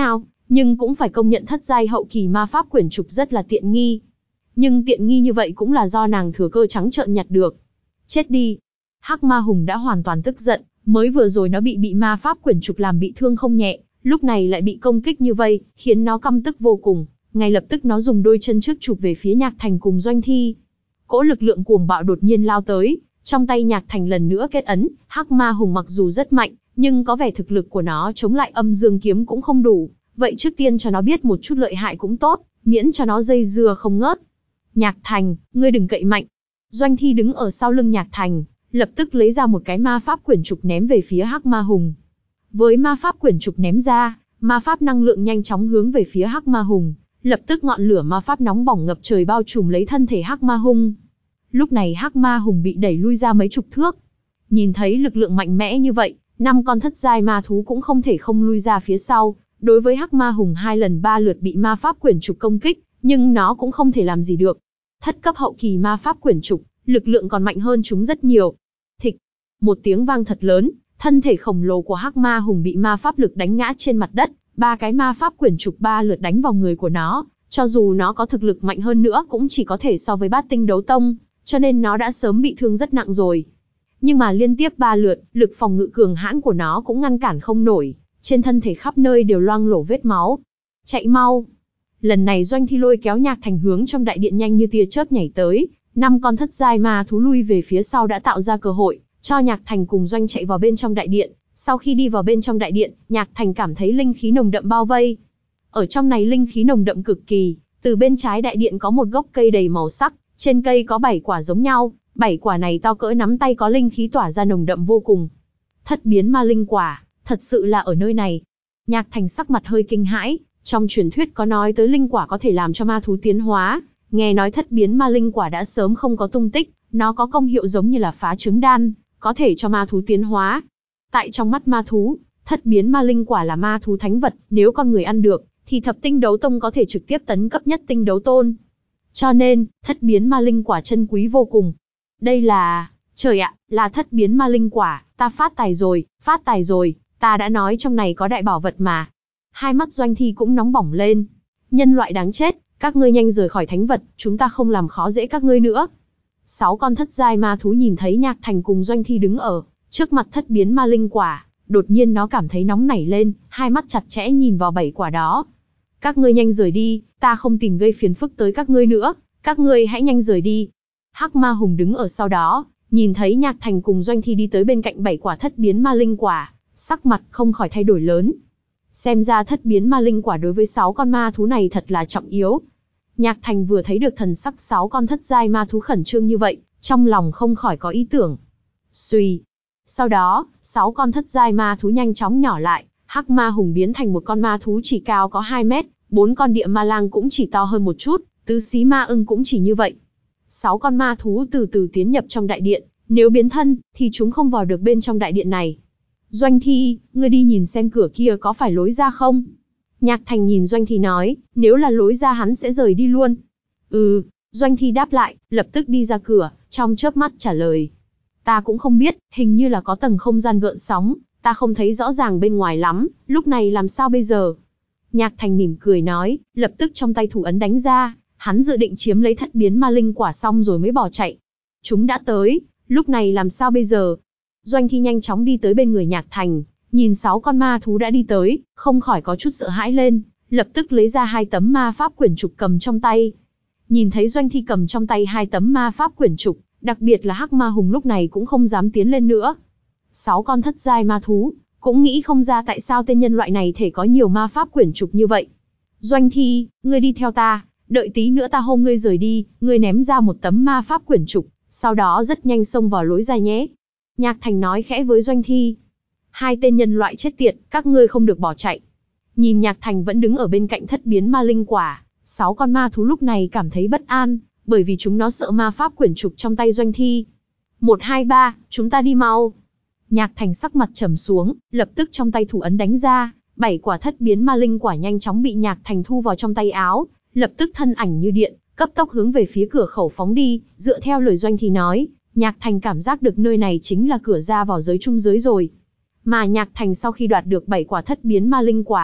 nhưng cũng phải công nhận thất giai hậu kỳ ma pháp quyển trục rất là tiện nghi. Nhưng tiện nghi như vậy cũng là do nàng thừa cơ trắng trợn nhặt được. Chết đi! Hắc Ma Hùng đã hoàn toàn tức giận, mới vừa rồi nó bị bị ma pháp quyển trục làm bị thương không nhẹ, lúc này lại bị công kích như vậy, khiến nó căm tức vô cùng. Ngay lập tức nó dùng đôi chân trước chụp về phía Nhạc Thành cùng Doanh Thi. Cỗ lực lượng cuồng bạo đột nhiên lao tới, trong tay Nhạc Thành lần nữa kết ấn. Hắc Ma Hùng mặc dù rất mạnh, nhưng có vẻ thực lực của nó chống lại âm dương kiếm cũng không đủ. Vậy trước tiên cho nó biết một chút lợi hại cũng tốt, miễn cho nó dây dưa không ngớt. Nhạc Thành, ngươi đừng cậy mạnh. Doanh Thi đứng ở sau lưng Nhạc Thành, lập tức lấy ra một cái ma pháp quyển trục ném về phía Hắc Ma Hùng. Với ma pháp quyển trục ném ra, ma pháp năng lượng nhanh chóng hướng về phía Hắc Ma Hùng, lập tức ngọn lửa ma pháp nóng bỏng ngập trời bao trùm lấy thân thể Hắc Ma Hùng. Lúc này Hắc Ma Hùng bị đẩy lui ra mấy chục thước. Nhìn thấy lực lượng mạnh mẽ như vậy, năm con thất giai ma thú cũng không thể không lui ra phía sau. Đối với Hắc Ma Hùng hai lần ba lượt bị ma pháp quyển trục công kích, nhưng nó cũng không thể làm gì được. Thất cấp hậu kỳ ma pháp quyển trục, lực lượng còn mạnh hơn chúng rất nhiều. Thịch, một tiếng vang thật lớn, thân thể khổng lồ của Hắc Ma Hùng bị ma pháp lực đánh ngã trên mặt đất, ba cái ma pháp quyển trục ba lượt đánh vào người của nó, cho dù nó có thực lực mạnh hơn nữa cũng chỉ có thể so với Bát Tinh Đấu Tông, cho nên nó đã sớm bị thương rất nặng rồi. Nhưng mà liên tiếp ba lượt, lực phòng ngự cường hãn của nó cũng ngăn cản không nổi, trên thân thể khắp nơi đều loang lổ vết máu. Chạy mau! Lần này Doanh Thi lôi kéo Nhạc Thành hướng trong đại điện nhanh như tia chớp nhảy tới, năm con thất giai ma thú lui về phía sau đã tạo ra cơ hội cho Nhạc Thành cùng Doanh chạy vào bên trong đại điện. Sau khi đi vào bên trong đại điện, Nhạc Thành cảm thấy linh khí nồng đậm bao vây. Ở trong này linh khí nồng đậm cực kỳ, từ bên trái đại điện có một gốc cây đầy màu sắc, trên cây có bảy quả giống nhau, bảy quả này to cỡ nắm tay có linh khí tỏa ra nồng đậm vô cùng. Thất biến ma linh quả, thật sự là ở nơi này. Nhạc Thành sắc mặt hơi kinh hãi, trong truyền thuyết có nói tới linh quả có thể làm cho ma thú tiến hóa, nghe nói thất biến ma linh quả đã sớm không có tung tích, nó có công hiệu giống như là phá trứng đan, có thể cho ma thú tiến hóa. Tại trong mắt ma thú, thất biến ma linh quả là ma thú thánh vật, nếu con người ăn được, thì thập tinh đấu tông có thể trực tiếp tấn cấp nhất tinh đấu tôn. Cho nên, thất biến ma linh quả chân quý vô cùng. Đây là... Trời ạ, là thất biến ma linh quả, ta phát tài rồi, phát tài rồi, ta đã nói trong này có đại bảo vật mà. Hai mắt Doanh Thi cũng nóng bỏng lên. Nhân loại đáng chết, các ngươi nhanh rời khỏi thánh vật, chúng ta không làm khó dễ các ngươi nữa. Sáu con thất giai ma thú nhìn thấy Nhạc Thành cùng Doanh Thi đứng ở trước mặt thất biến ma linh quả, đột nhiên nó cảm thấy nóng nảy lên, hai mắt chặt chẽ nhìn vào bảy quả đó. Các ngươi nhanh rời đi, ta không tìm gây phiền phức tới các ngươi nữa, các ngươi hãy nhanh rời đi. Hắc Ma Hùng đứng ở sau đó, nhìn thấy Nhạc Thành cùng Doanh Thi đi tới bên cạnh bảy quả thất biến ma linh quả, sắc mặt không khỏi thay đổi lớn. Xem ra thất biến ma linh quả đối với sáu con ma thú này thật là trọng yếu. Nhạc Thành vừa thấy được thần sắc sáu con thất giai ma thú khẩn trương như vậy, trong lòng không khỏi có ý tưởng. Xuy. Sau đó, sáu con thất giai ma thú nhanh chóng nhỏ lại, Hắc Ma Hùng biến thành một con ma thú chỉ cao có hai mét, bốn con địa ma lang cũng chỉ to hơn một chút, tứ xí ma ưng cũng chỉ như vậy. Sáu con ma thú từ từ tiến nhập trong đại điện, nếu biến thân, thì chúng không vào được bên trong đại điện này. Doanh Thi, ngươi đi nhìn xem cửa kia có phải lối ra không? Nhạc Thành nhìn Doanh Thi nói, nếu là lối ra hắn sẽ rời đi luôn. Ừ, Doanh Thi đáp lại, lập tức đi ra cửa, trong chớp mắt trả lời. Ta cũng không biết, hình như là có tầng không gian gợn sóng, ta không thấy rõ ràng bên ngoài lắm, lúc này làm sao bây giờ? Nhạc Thành mỉm cười nói, lập tức trong tay thủ ấn đánh ra, hắn dự định chiếm lấy thất biến ma linh quả xong rồi mới bỏ chạy. Chúng đã tới, lúc này làm sao bây giờ? Doanh Thi nhanh chóng đi tới bên người Nhạc Thành, nhìn sáu con ma thú đã đi tới, không khỏi có chút sợ hãi lên, lập tức lấy ra hai tấm ma pháp quyển trục cầm trong tay. Nhìn thấy Doanh Thi cầm trong tay hai tấm ma pháp quyển trục, đặc biệt là Hắc Ma Hùng lúc này cũng không dám tiến lên nữa. Sáu con thất giai ma thú, cũng nghĩ không ra tại sao tên nhân loại này thể có nhiều ma pháp quyển trục như vậy. Doanh Thi, ngươi đi theo ta, đợi tí nữa ta hô ngươi rời đi, ngươi ném ra một tấm ma pháp quyển trục, sau đó rất nhanh xông vào lối ra nhé. Nhạc Thành nói khẽ với Doanh Thi. Hai tên nhân loại chết tiệt, các ngươi không được bỏ chạy. Nhìn Nhạc Thành vẫn đứng ở bên cạnh thất biến ma linh quả, sáu con ma thú lúc này cảm thấy bất an, bởi vì chúng nó sợ ma pháp quyển trục trong tay Doanh Thi. Một hai ba, chúng ta đi mau. Nhạc Thành sắc mặt trầm xuống, lập tức trong tay thủ ấn đánh ra, bảy quả thất biến ma linh quả nhanh chóng bị Nhạc Thành thu vào trong tay áo, lập tức thân ảnh như điện, cấp tốc hướng về phía cửa khẩu phóng đi, dựa theo lời Doanh Thi nói, Nhạc Thành cảm giác được nơi này chính là cửa ra vào giới trung giới rồi. Mà Nhạc Thành sau khi đoạt được bảy quả thất biến ma linh quả,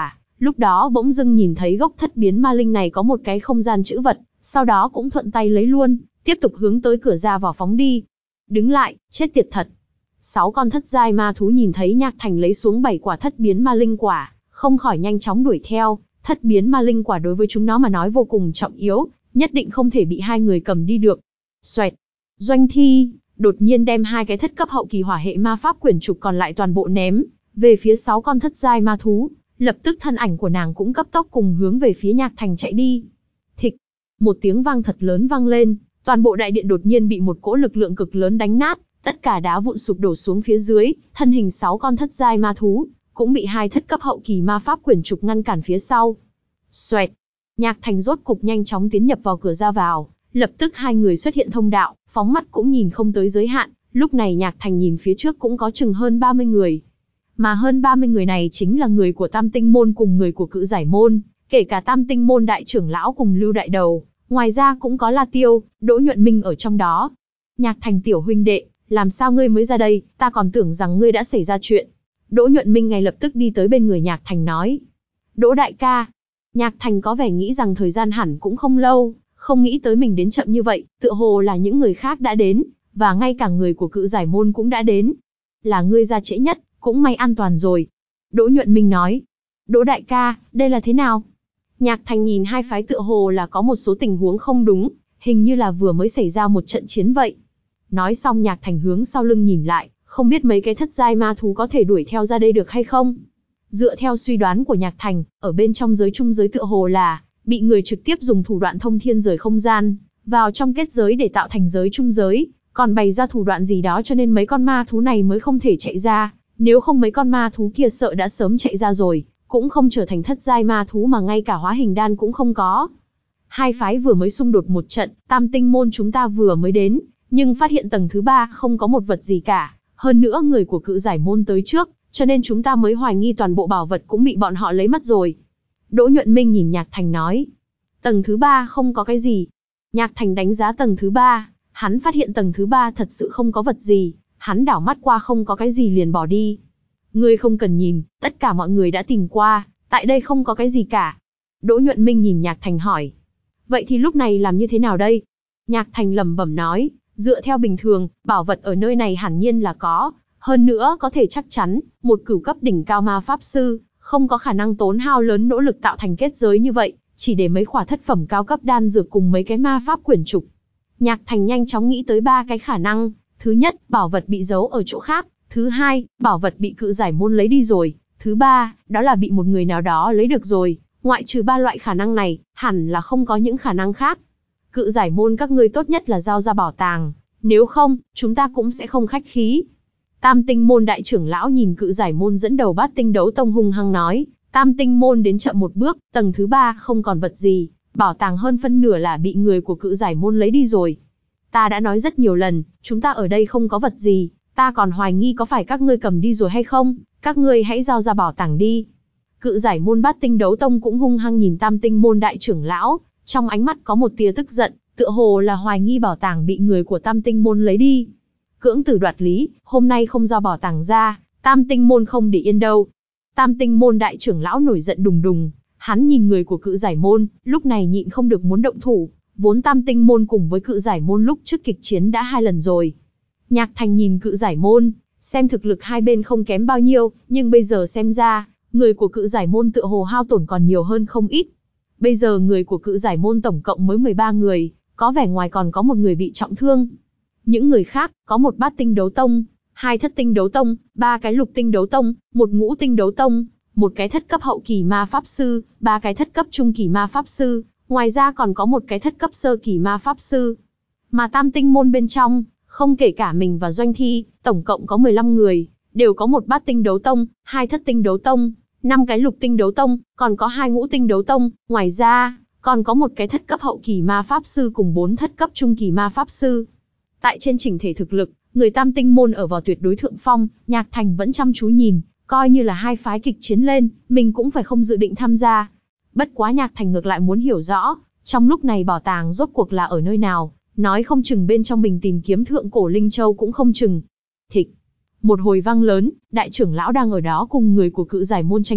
Lúc đó bỗng dưng nhìn thấy gốc thất biến ma linh này có một cái không gian trữ vật, sau đó cũng thuận tay lấy luôn, tiếp tục hướng tới cửa ra vào phóng đi. Đứng lại, chết tiệt thật. Sáu con thất giai ma thú nhìn thấy Nhạc Thành lấy xuống bảy quả thất biến ma linh quả, không khỏi nhanh chóng đuổi theo. Thất biến ma linh quả đối với chúng nó mà nói vô cùng trọng yếu, nhất định không thể bị hai người cầm đi được. Xoẹt. Doanh Thi đột nhiên đem hai cái thất cấp hậu kỳ hỏa hệ ma pháp quyển trục còn lại toàn bộ ném về phía sáu con thất giai ma thú, lập tức thân ảnh của nàng cũng cấp tốc cùng hướng về phía Nhạc Thành chạy đi. Thịch. Một tiếng vang thật lớn vang lên, toàn bộ đại điện đột nhiên bị một cỗ lực lượng cực lớn đánh nát, tất cả đá vụn sụp đổ xuống phía dưới, thân hình sáu con thất giai ma thú cũng bị hai thất cấp hậu kỳ ma pháp quyển trục ngăn cản phía sau. Xoẹt. Nhạc Thành rốt cục nhanh chóng tiến nhập vào cửa ra vào, lập tức hai người xuất hiện thông đạo, phóng mắt cũng nhìn không tới giới hạn, lúc này Nhạc Thành nhìn phía trước cũng có chừng hơn ba mươi người. Mà hơn ba mươi người này chính là người của Tam Tinh Môn cùng người của Cự Giải Môn, kể cả Tam Tinh Môn đại trưởng lão cùng Lưu đại đầu, ngoài ra cũng có La Tiêu, Đỗ Nhuận Minh ở trong đó. Nhạc Thành tiểu huynh đệ, làm sao ngươi mới ra đây, ta còn tưởng rằng ngươi đã xảy ra chuyện. Đỗ Nhuận Minh ngay lập tức đi tới bên người Nhạc Thành nói. Đỗ đại ca. Nhạc Thành có vẻ nghĩ rằng thời gian hẳn cũng không lâu, không nghĩ tới mình đến chậm như vậy, tựa hồ là những người khác đã đến, và ngay cả người của Cự Giải Môn cũng đã đến. Là ngươi ra trễ nhất, cũng may an toàn rồi. Đỗ Nhuận Minh nói. Đỗ đại ca, đây là thế nào? Nhạc Thành nhìn hai phái tựa hồ là có một số tình huống không đúng, hình như là vừa mới xảy ra một trận chiến vậy. Nói xong Nhạc Thành hướng sau lưng nhìn lại, không biết mấy cái thất giai ma thú có thể đuổi theo ra đây được hay không. Dựa theo suy đoán của Nhạc Thành, ở bên trong giới trung giới tựa hồ là bị người trực tiếp dùng thủ đoạn thông thiên rời không gian vào trong kết giới để tạo thành giới trung giới, còn bày ra thủ đoạn gì đó cho nên mấy con ma thú này mới không thể chạy ra, nếu không mấy con ma thú kia sợ đã sớm chạy ra rồi, cũng không trở thành thất giai ma thú mà ngay cả hóa hình đan cũng không có. Hai phái vừa mới xung đột một trận, Tam Tinh Môn chúng ta vừa mới đến, nhưng phát hiện tầng thứ ba không có một vật gì cả, hơn nữa người của Cự Giải Môn tới trước, cho nên chúng ta mới hoài nghi toàn bộ bảo vật cũng bị bọn họ lấy mất rồi. Đỗ Nhuận Minh nhìn Nhạc Thành nói. Tầng thứ ba không có cái gì. Nhạc Thành đánh giá tầng thứ ba, hắn phát hiện tầng thứ ba thật sự không có vật gì, hắn đảo mắt qua không có cái gì liền bỏ đi. Ngươi không cần nhìn, tất cả mọi người đã tìm qua, tại đây không có cái gì cả. Đỗ Nhuận Minh nhìn Nhạc Thành hỏi. Vậy thì lúc này làm như thế nào đây? Nhạc Thành lẩm bẩm nói, dựa theo bình thường, bảo vật ở nơi này hẳn nhiên là có, hơn nữa có thể chắc chắn, một cửu cấp đỉnh cao ma pháp sư, không có khả năng tốn hao lớn nỗ lực tạo thành kết giới như vậy, chỉ để mấy khỏa thất phẩm cao cấp đan dược cùng mấy cái ma pháp quyển trục. Nhạc Thành nhanh chóng nghĩ tới ba cái khả năng, thứ nhất, bảo vật bị giấu ở chỗ khác, thứ hai, bảo vật bị Cự Giải Môn lấy đi rồi, thứ ba, đó là bị một người nào đó lấy được rồi, ngoại trừ ba loại khả năng này, hẳn là không có những khả năng khác. Cự Giải Môn các ngươi tốt nhất là giao ra bảo tàng, nếu không, chúng ta cũng sẽ không khách khí. Tam Tinh Môn đại trưởng lão nhìn Cự Giải Môn dẫn đầu Bát Tinh Đấu Tông hung hăng nói, Tam Tinh Môn đến chậm một bước, tầng thứ ba không còn vật gì, bảo tàng hơn phân nửa là bị người của Cự Giải Môn lấy đi rồi. Ta đã nói rất nhiều lần, chúng ta ở đây không có vật gì, ta còn hoài nghi có phải các ngươi cầm đi rồi hay không, các ngươi hãy giao ra bảo tàng đi. Cự Giải Môn Bát Tinh Đấu Tông cũng hung hăng nhìn Tam Tinh Môn đại trưởng lão, trong ánh mắt có một tia tức giận, tựa hồ là hoài nghi bảo tàng bị người của Tam Tinh Môn lấy đi. Cưỡng tử đoạt lý, hôm nay không giao bảo tàng ra, Tam Tinh Môn không để yên đâu. Tam Tinh Môn đại trưởng lão nổi giận đùng đùng, hắn nhìn người của Cự Giải Môn, lúc này nhịn không được muốn động thủ, vốn Tam Tinh Môn cùng với Cự Giải Môn lúc trước kịch chiến đã hai lần rồi. Nhạc Thành nhìn Cự Giải Môn, xem thực lực hai bên không kém bao nhiêu, nhưng bây giờ xem ra, người của Cự Giải Môn tựa hồ hao tổn còn nhiều hơn không ít. Bây giờ người của Cự Giải Môn tổng cộng mới mười ba người, có vẻ ngoài còn có một người bị trọng thương. Những người khác, có một Bát Tinh Đấu Tông, hai Thất Tinh Đấu Tông, ba cái Lục Tinh Đấu Tông, một Ngũ Tinh Đấu Tông, một cái thất cấp hậu kỳ ma pháp sư, ba cái thất cấp trung kỳ ma pháp sư, ngoài ra còn có một cái thất cấp sơ kỳ ma pháp sư. Mà Tam Tinh Môn bên trong, không kể cả mình và Doanh Thi, tổng cộng có mười lăm người, đều có một Bát Tinh Đấu Tông, hai Thất Tinh Đấu Tông, năm cái Lục Tinh Đấu Tông, còn có hai Ngũ Tinh Đấu Tông, ngoài ra, còn có một cái thất cấp hậu kỳ ma pháp sư cùng bốn thất cấp trung kỳ ma pháp sư. Tại trên chỉnh thể thực lực, người Tam Tinh Môn ở vào tuyệt đối thượng phong, Nhạc Thành vẫn chăm chú nhìn, coi như là hai phái kịch chiến lên, mình cũng phải không dự định tham gia. Bất quá Nhạc Thành ngược lại muốn hiểu rõ, trong lúc này bảo tàng rốt cuộc là ở nơi nào, nói không chừng bên trong mình tìm kiếm thượng cổ linh châu cũng không chừng. Thịch. Một hồi vang lớn, đại trưởng lão đang ở đó cùng người của Cự Giải Môn tranh chấp,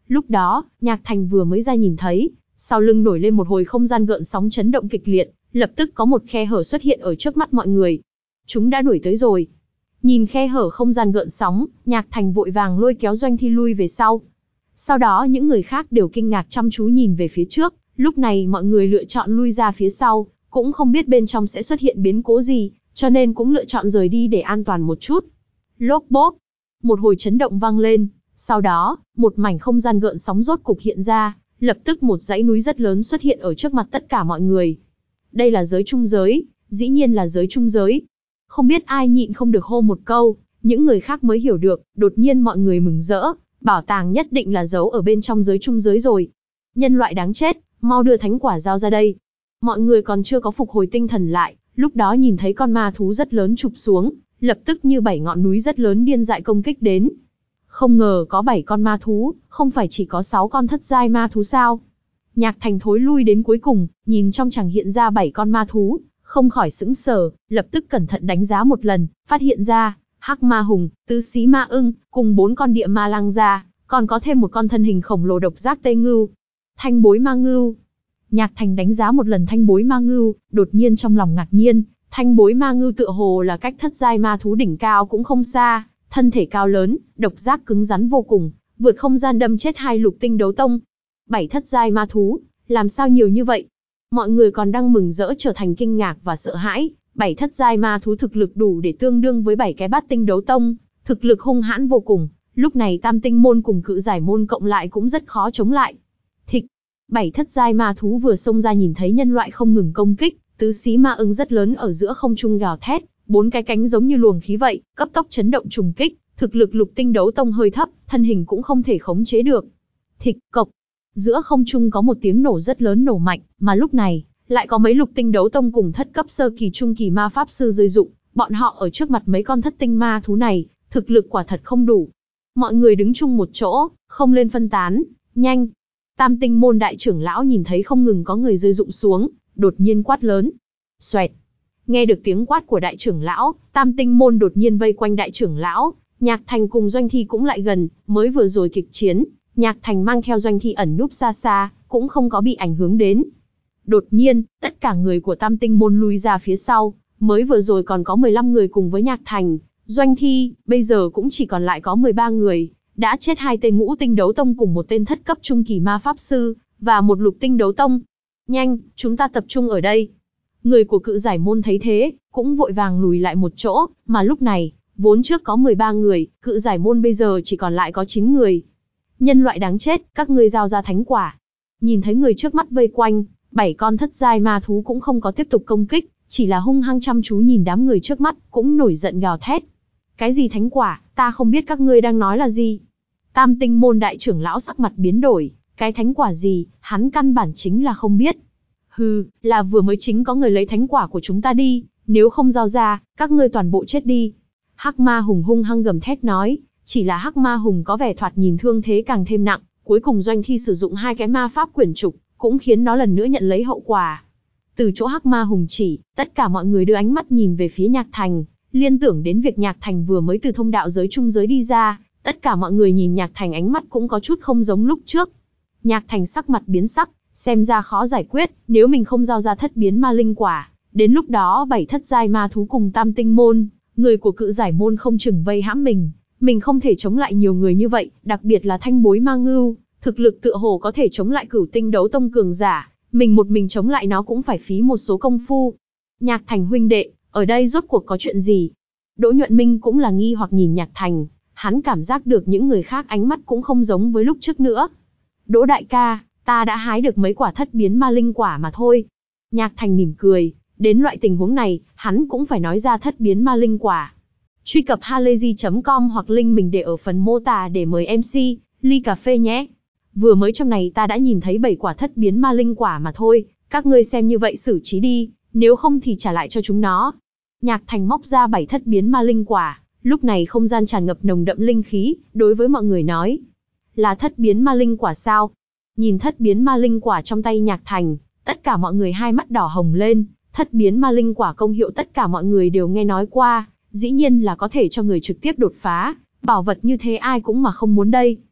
Lúc đó, Nhạc Thành vừa mới ra nhìn thấy, sau lưng nổi lên một hồi không gian gợn sóng chấn động kịch liệt, lập tức có một khe hở xuất hiện ở trước mắt mọi người. Chúng đã đuổi tới rồi. Nhìn khe hở không gian gợn sóng, Nhạc Thành vội vàng lôi kéo Doanh Thi lui về sau. Sau đó những người khác đều kinh ngạc chăm chú nhìn về phía trước, lúc này mọi người lựa chọn lui ra phía sau, cũng không biết bên trong sẽ xuất hiện biến cố gì, cho nên cũng lựa chọn rời đi để an toàn một chút. Lốp bốp, một hồi chấn động vang lên, sau đó, một mảnh không gian gợn sóng rốt cục hiện ra, lập tức một dãy núi rất lớn xuất hiện ở trước mặt tất cả mọi người. Đây là giới trung giới, dĩ nhiên là giới trung giới. Không biết ai nhịn không được hô một câu, những người khác mới hiểu được, đột nhiên mọi người mừng rỡ, bảo tàng nhất định là giấu ở bên trong giới trung giới rồi. Nhân loại đáng chết, mau đưa thánh quả giao ra đây. Mọi người còn chưa có phục hồi tinh thần lại, lúc đó nhìn thấy con ma thú rất lớn chụp xuống, lập tức như bảy ngọn núi rất lớn điên dại công kích đến. Không ngờ có bảy con ma thú, không phải chỉ có sáu con thất giai ma thú sao? Nhạc Thành thối lui đến cuối cùng, nhìn trong chẳng hiện ra bảy con ma thú, không khỏi sững sờ, lập tức cẩn thận đánh giá một lần, phát hiện ra, hắc ma hùng, tứ xí ma ưng, cùng bốn con địa ma lang gia, còn có thêm một con thân hình khổng lồ độc giác tê ngưu. Thanh bối ma ngưu. Nhạc Thành đánh giá một lần thanh bối ma ngưu, đột nhiên trong lòng ngạc nhiên, thanh bối ma ngưu tựa hồ là cách thất giai ma thú đỉnh cao cũng không xa, thân thể cao lớn, độc giác cứng rắn vô cùng, vượt không gian đâm chết hai lục tinh đấu tông. Bảy thất giai ma thú, làm sao nhiều như vậy? Mọi người còn đang mừng rỡ trở thành kinh ngạc và sợ hãi, bảy thất giai ma thú thực lực đủ để tương đương với bảy cái bát tinh đấu tông, thực lực hung hãn vô cùng, lúc này tam tinh môn cùng cự giải môn cộng lại cũng rất khó chống lại. Thịch, bảy thất giai ma thú vừa xông ra nhìn thấy nhân loại không ngừng công kích, tứ xí ma ưng rất lớn ở giữa không trung gào thét, bốn cái cánh giống như luồng khí vậy, cấp tốc chấn động trùng kích, thực lực lục tinh đấu tông hơi thấp, thân hình cũng không thể khống chế được. Thịch cộc, giữa không trung có một tiếng nổ rất lớn nổ mạnh, mà lúc này, lại có mấy lục tinh đấu tông cùng thất cấp sơ kỳ trung kỳ ma pháp sư rơi dụng, bọn họ ở trước mặt mấy con thất tinh ma thú này, thực lực quả thật không đủ. Mọi người đứng chung một chỗ, không lên phân tán, nhanh. Tam tinh môn đại trưởng lão nhìn thấy không ngừng có người rơi dụng xuống, đột nhiên quát lớn. Xoẹt. Nghe được tiếng quát của đại trưởng lão, tam tinh môn đột nhiên vây quanh đại trưởng lão, Nhạc Thành cùng Doanh Thi cũng lại gần, mới vừa rồi kịch chiến, Nhạc Thành mang theo Doanh Thi ẩn núp xa xa, cũng không có bị ảnh hưởng đến. Đột nhiên, tất cả người của tam tinh môn lui ra phía sau, mới vừa rồi còn có mười lăm người cùng với Nhạc Thành, Doanh Thi, bây giờ cũng chỉ còn lại có mười ba người, đã chết hai tên ngũ tinh đấu tông cùng một tên thất cấp trung kỳ ma pháp sư, và một lục tinh đấu tông. Nhanh, chúng ta tập trung ở đây. Người của cự giải môn thấy thế, cũng vội vàng lùi lại một chỗ, mà lúc này, vốn trước có mười ba người, cự giải môn bây giờ chỉ còn lại có chín người. Nhân loại đáng chết, các ngươi giao ra thánh quả. Nhìn thấy người trước mắt vây quanh, bảy con thất giai ma thú cũng không có tiếp tục công kích, chỉ là hung hăng chăm chú nhìn đám người trước mắt, cũng nổi giận gào thét. Cái gì thánh quả, ta không biết các ngươi đang nói là gì. Tam tinh môn đại trưởng lão sắc mặt biến đổi, cái thánh quả gì, hắn căn bản chính là không biết. Hừ, là vừa mới chính có người lấy thánh quả của chúng ta đi, nếu không giao ra, các ngươi toàn bộ chết đi. Hắc ma hùng hung hăng gầm thét nói, chỉ là hắc ma hùng có vẻ thoạt nhìn thương thế càng thêm nặng, cuối cùng Doanh Thi sử dụng hai cái ma pháp quyển trục, cũng khiến nó lần nữa nhận lấy hậu quả. Từ chỗ hắc ma hùng chỉ, tất cả mọi người đưa ánh mắt nhìn về phía Nhạc Thành, liên tưởng đến việc Nhạc Thành vừa mới từ thông đạo giới trung giới đi ra, tất cả mọi người nhìn Nhạc Thành ánh mắt cũng có chút không giống lúc trước. Nhạc Thành sắc mặt biến sắc, xem ra khó giải quyết, nếu mình không giao ra thất biến ma linh quả, đến lúc đó bảy thất giai ma thú cùng tam tinh môn, người của cự giải môn không chừng vây hãm mình, mình không thể chống lại nhiều người như vậy, đặc biệt là thanh bối ma ngưu, thực lực tựa hồ có thể chống lại cửu tinh đấu tông cường giả, mình một mình chống lại nó cũng phải phí một số công phu. Nhạc Thành huynh đệ, ở đây rốt cuộc có chuyện gì? Đỗ Nhuận Minh cũng là nghi hoặc nhìn Nhạc Thành, hắn cảm giác được những người khác ánh mắt cũng không giống với lúc trước nữa. Đỗ đại ca, ta đã hái được mấy quả thất biến ma linh quả mà thôi. Nhạc Thành mỉm cười, đến loại tình huống này, hắn cũng phải nói ra thất biến ma linh quả. Truy cập halayzi chấm com hoặc link mình để ở phần mô tả để mời em xê, ly cà phê nhé. Vừa mới trong này ta đã nhìn thấy bảy quả thất biến ma linh quả mà thôi, các ngươi xem như vậy xử trí đi, nếu không thì trả lại cho chúng nó. Nhạc Thành móc ra bảy thất biến ma linh quả, lúc này không gian tràn ngập nồng đậm linh khí, đối với mọi người nói. Là thất biến ma linh quả sao? Nhìn thất biến ma linh quả trong tay Nhạc Thành, tất cả mọi người hai mắt đỏ hồng lên, thất biến ma linh quả công hiệu tất cả mọi người đều nghe nói qua, dĩ nhiên là có thể cho người trực tiếp đột phá, bảo vật như thế ai cũng mà không muốn đây.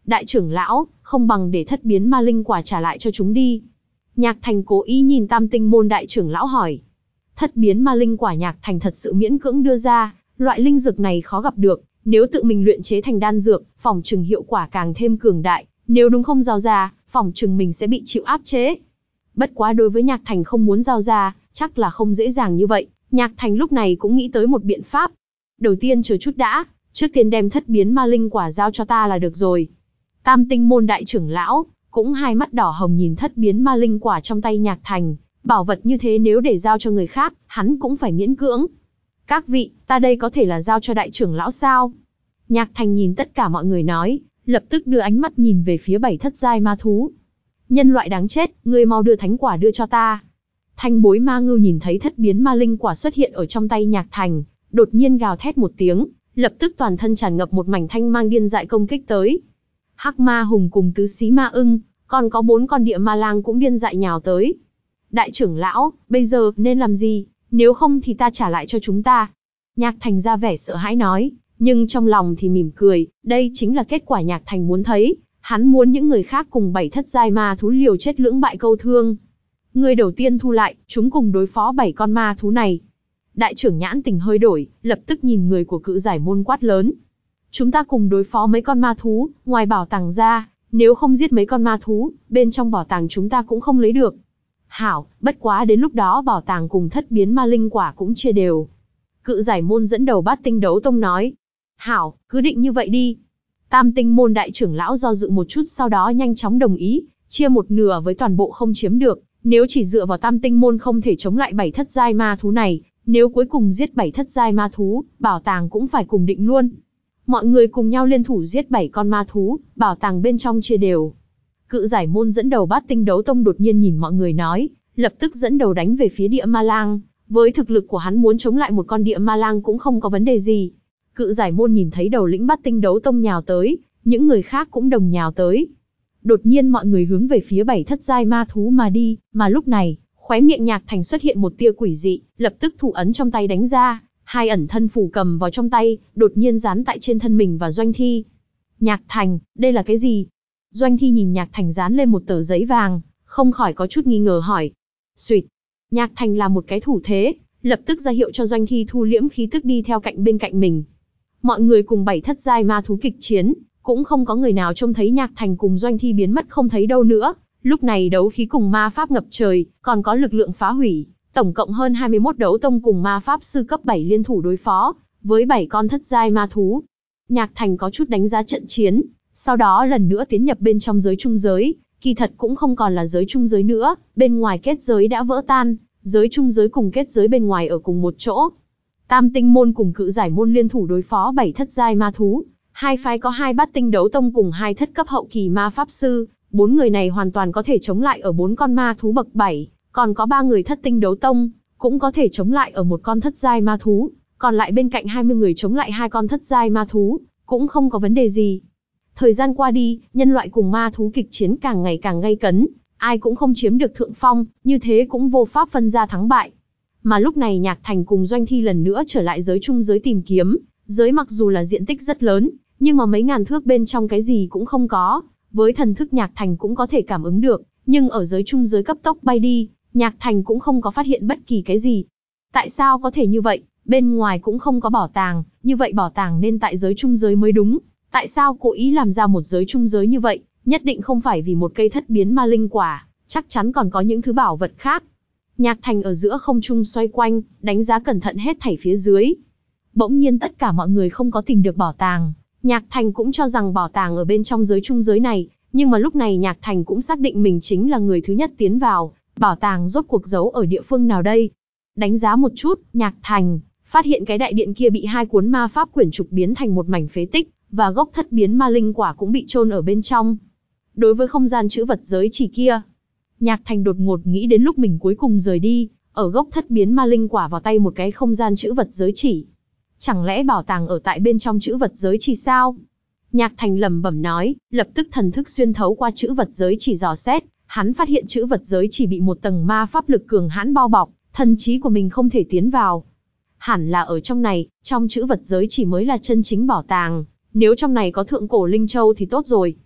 Đại trưởng lão, không bằng để thất biến ma linh quả trả lại cho chúng đi. Nhạc Thành cố ý nhìn Tam Tinh môn đại trưởng lão hỏi. Thất biến ma linh quả Nhạc Thành thật sự miễn cưỡng đưa ra, loại linh dược này khó gặp được, nếu tự mình luyện chế thành đan dược, phỏng chừng hiệu quả càng thêm cường đại, nếu đúng không giao ra, phỏng chừng mình sẽ bị chịu áp chế. Bất quá đối với Nhạc Thành không muốn giao ra, chắc là không dễ dàng như vậy, Nhạc Thành lúc này cũng nghĩ tới một biện pháp. Đầu tiên chờ chút đã, trước tiên đem thất biến ma linh quả giao cho ta là được rồi. Tam Tinh môn đại trưởng lão cũng hai mắt đỏ hồng nhìn thất biến ma linh quả trong tay Nhạc Thành, bảo vật như thế nếu để giao cho người khác, hắn cũng phải miễn cưỡng. Các vị, ta đây có thể là giao cho đại trưởng lão sao? Nhạc Thành nhìn tất cả mọi người nói, lập tức đưa ánh mắt nhìn về phía bảy thất giai ma thú. Nhân loại đáng chết, ngươi mau đưa thánh quả đưa cho ta. Thanh bối ma ngưu nhìn thấy thất biến ma linh quả xuất hiện ở trong tay Nhạc Thành, đột nhiên gào thét một tiếng, lập tức toàn thân tràn ngập một mảnh thanh mang điên dại công kích tới. Hắc ma hùng cùng tứ xí ma ưng, còn có bốn con địa ma lang cũng điên dại nhào tới. Đại trưởng lão, bây giờ nên làm gì, nếu không thì ta trả lại cho chúng ta. Nhạc Thành ra vẻ sợ hãi nói, nhưng trong lòng thì mỉm cười, đây chính là kết quả Nhạc Thành muốn thấy, hắn muốn những người khác cùng bảy thất giai ma thú liều chết lưỡng bại câu thương. Người đầu tiên thu lại, chúng cùng đối phó bảy con ma thú này. Đại trưởng nhãn tình hơi đổi, lập tức nhìn người của Cự Giải môn quát lớn. Chúng ta cùng đối phó mấy con ma thú, ngoài bảo tàng ra, nếu không giết mấy con ma thú, bên trong bảo tàng chúng ta cũng không lấy được. Hảo, bất quá đến lúc đó bảo tàng cùng thất biến ma linh quả cũng chia đều. Cự Giải môn dẫn đầu Bát Tinh Đấu Tông nói. Hảo, cứ định như vậy đi. Tam Tinh môn đại trưởng lão do dự một chút sau đó nhanh chóng đồng ý, chia một nửa với toàn bộ không chiếm được. Nếu chỉ dựa vào Tam Tinh môn không thể chống lại bảy thất giai ma thú này, nếu cuối cùng giết bảy thất giai ma thú, bảo tàng cũng phải cùng định luôn. Mọi người cùng nhau liên thủ giết bảy con ma thú, bảo tàng bên trong chia đều. Cự Giải môn dẫn đầu Bát Tinh Đấu Tông đột nhiên nhìn mọi người nói, lập tức dẫn đầu đánh về phía địa ma lang. Với thực lực của hắn muốn chống lại một con địa ma lang cũng không có vấn đề gì. Cự Giải môn nhìn thấy đầu lĩnh Bát Tinh Đấu Tông nhào tới, những người khác cũng đồng nhào tới. Đột nhiên mọi người hướng về phía bảy thất giai ma thú mà đi, mà lúc này, khóe miệng Nhạc Thành xuất hiện một tia quỷ dị, lập tức thủ ấn trong tay đánh ra, hai ẩn thân phủ cầm vào trong tay, đột nhiên dán tại trên thân mình và Doanh Thi. Nhạc Thành, đây là cái gì? Doanh Thi nhìn Nhạc Thành dán lên một tờ giấy vàng, không khỏi có chút nghi ngờ hỏi. Xuyệt. Nhạc Thành làm một cái thủ thế, lập tức ra hiệu cho Doanh Thi thu liễm khí tức đi theo cạnh bên cạnh mình. Mọi người cùng bảy thất giai ma thú kịch chiến, cũng không có người nào trông thấy Nhạc Thành cùng Doanh Thi biến mất không thấy đâu nữa. Lúc này đấu khí cùng ma pháp ngập trời, còn có lực lượng phá hủy, tổng cộng hơn hai mươi mốt đấu tông cùng ma pháp sư cấp bảy liên thủ đối phó với bảy con thất giai ma thú. Nhạc Thành có chút đánh giá trận chiến, sau đó lần nữa tiến nhập bên trong giới trung giới, kỳ thật cũng không còn là giới trung giới nữa, bên ngoài kết giới đã vỡ tan, giới trung giới cùng kết giới bên ngoài ở cùng một chỗ. Tam Tinh môn cùng Cự Giải môn liên thủ đối phó bảy thất giai ma thú, hai phái có hai Bát Tinh Đấu Tông cùng hai thất cấp hậu kỳ ma pháp sư, bốn người này hoàn toàn có thể chống lại ở bốn con ma thú bậc bảy, còn có ba người Thất Tinh Đấu Tông, cũng có thể chống lại ở một con thất giai ma thú, còn lại bên cạnh hai mươi người chống lại hai con thất giai ma thú, cũng không có vấn đề gì. Thời gian qua đi, nhân loại cùng ma thú kịch chiến càng ngày càng gay cấn, ai cũng không chiếm được thượng phong, như thế cũng vô pháp phân ra thắng bại. Mà lúc này Nhạc Thành cùng Doanh Thi lần nữa trở lại giới trung giới tìm kiếm, giới mặc dù là diện tích rất lớn, nhưng mà mấy ngàn thước bên trong cái gì cũng không có, với thần thức Nhạc Thành cũng có thể cảm ứng được, nhưng ở giới trung giới cấp tốc bay đi, Nhạc Thành cũng không có phát hiện bất kỳ cái gì. Tại sao có thể như vậy, bên ngoài cũng không có bảo tàng, như vậy bảo tàng nên tại giới trung giới mới đúng, tại sao cố ý làm ra một giới trung giới như vậy, nhất định không phải vì một cây thất biến ma linh quả, chắc chắn còn có những thứ bảo vật khác. Nhạc Thành ở giữa không trung xoay quanh, đánh giá cẩn thận hết thảy phía dưới. Bỗng nhiên tất cả mọi người không có tìm được bảo tàng, Nhạc Thành cũng cho rằng bảo tàng ở bên trong giới trung giới này, nhưng mà lúc này Nhạc Thành cũng xác định mình chính là người thứ nhất tiến vào, bảo tàng rốt cuộc giấu ở địa phương nào đây? Đánh giá một chút, Nhạc Thành phát hiện cái đại điện kia bị hai cuốn ma pháp quyển trục biến thành một mảnh phế tích, và gốc thất biến ma linh quả cũng bị chôn ở bên trong. Đối với không gian trữ vật giới chỉ kia, Nhạc Thành đột ngột nghĩ đến lúc mình cuối cùng rời đi, ở gốc thất biến ma linh quả vào tay một cái không gian trữ vật giới chỉ. Chẳng lẽ bảo tàng ở tại bên trong trữ vật giới chỉ sao? Nhạc Thành lẩm bẩm nói, lập tức thần thức xuyên thấu qua trữ vật giới chỉ dò xét, hắn phát hiện trữ vật giới chỉ bị một tầng ma pháp lực cường hãn bao bọc, thần trí của mình không thể tiến vào. Hẳn là ở trong này, trong trữ vật giới chỉ mới là chân chính bảo tàng, nếu trong này có thượng cổ linh châu thì tốt rồi.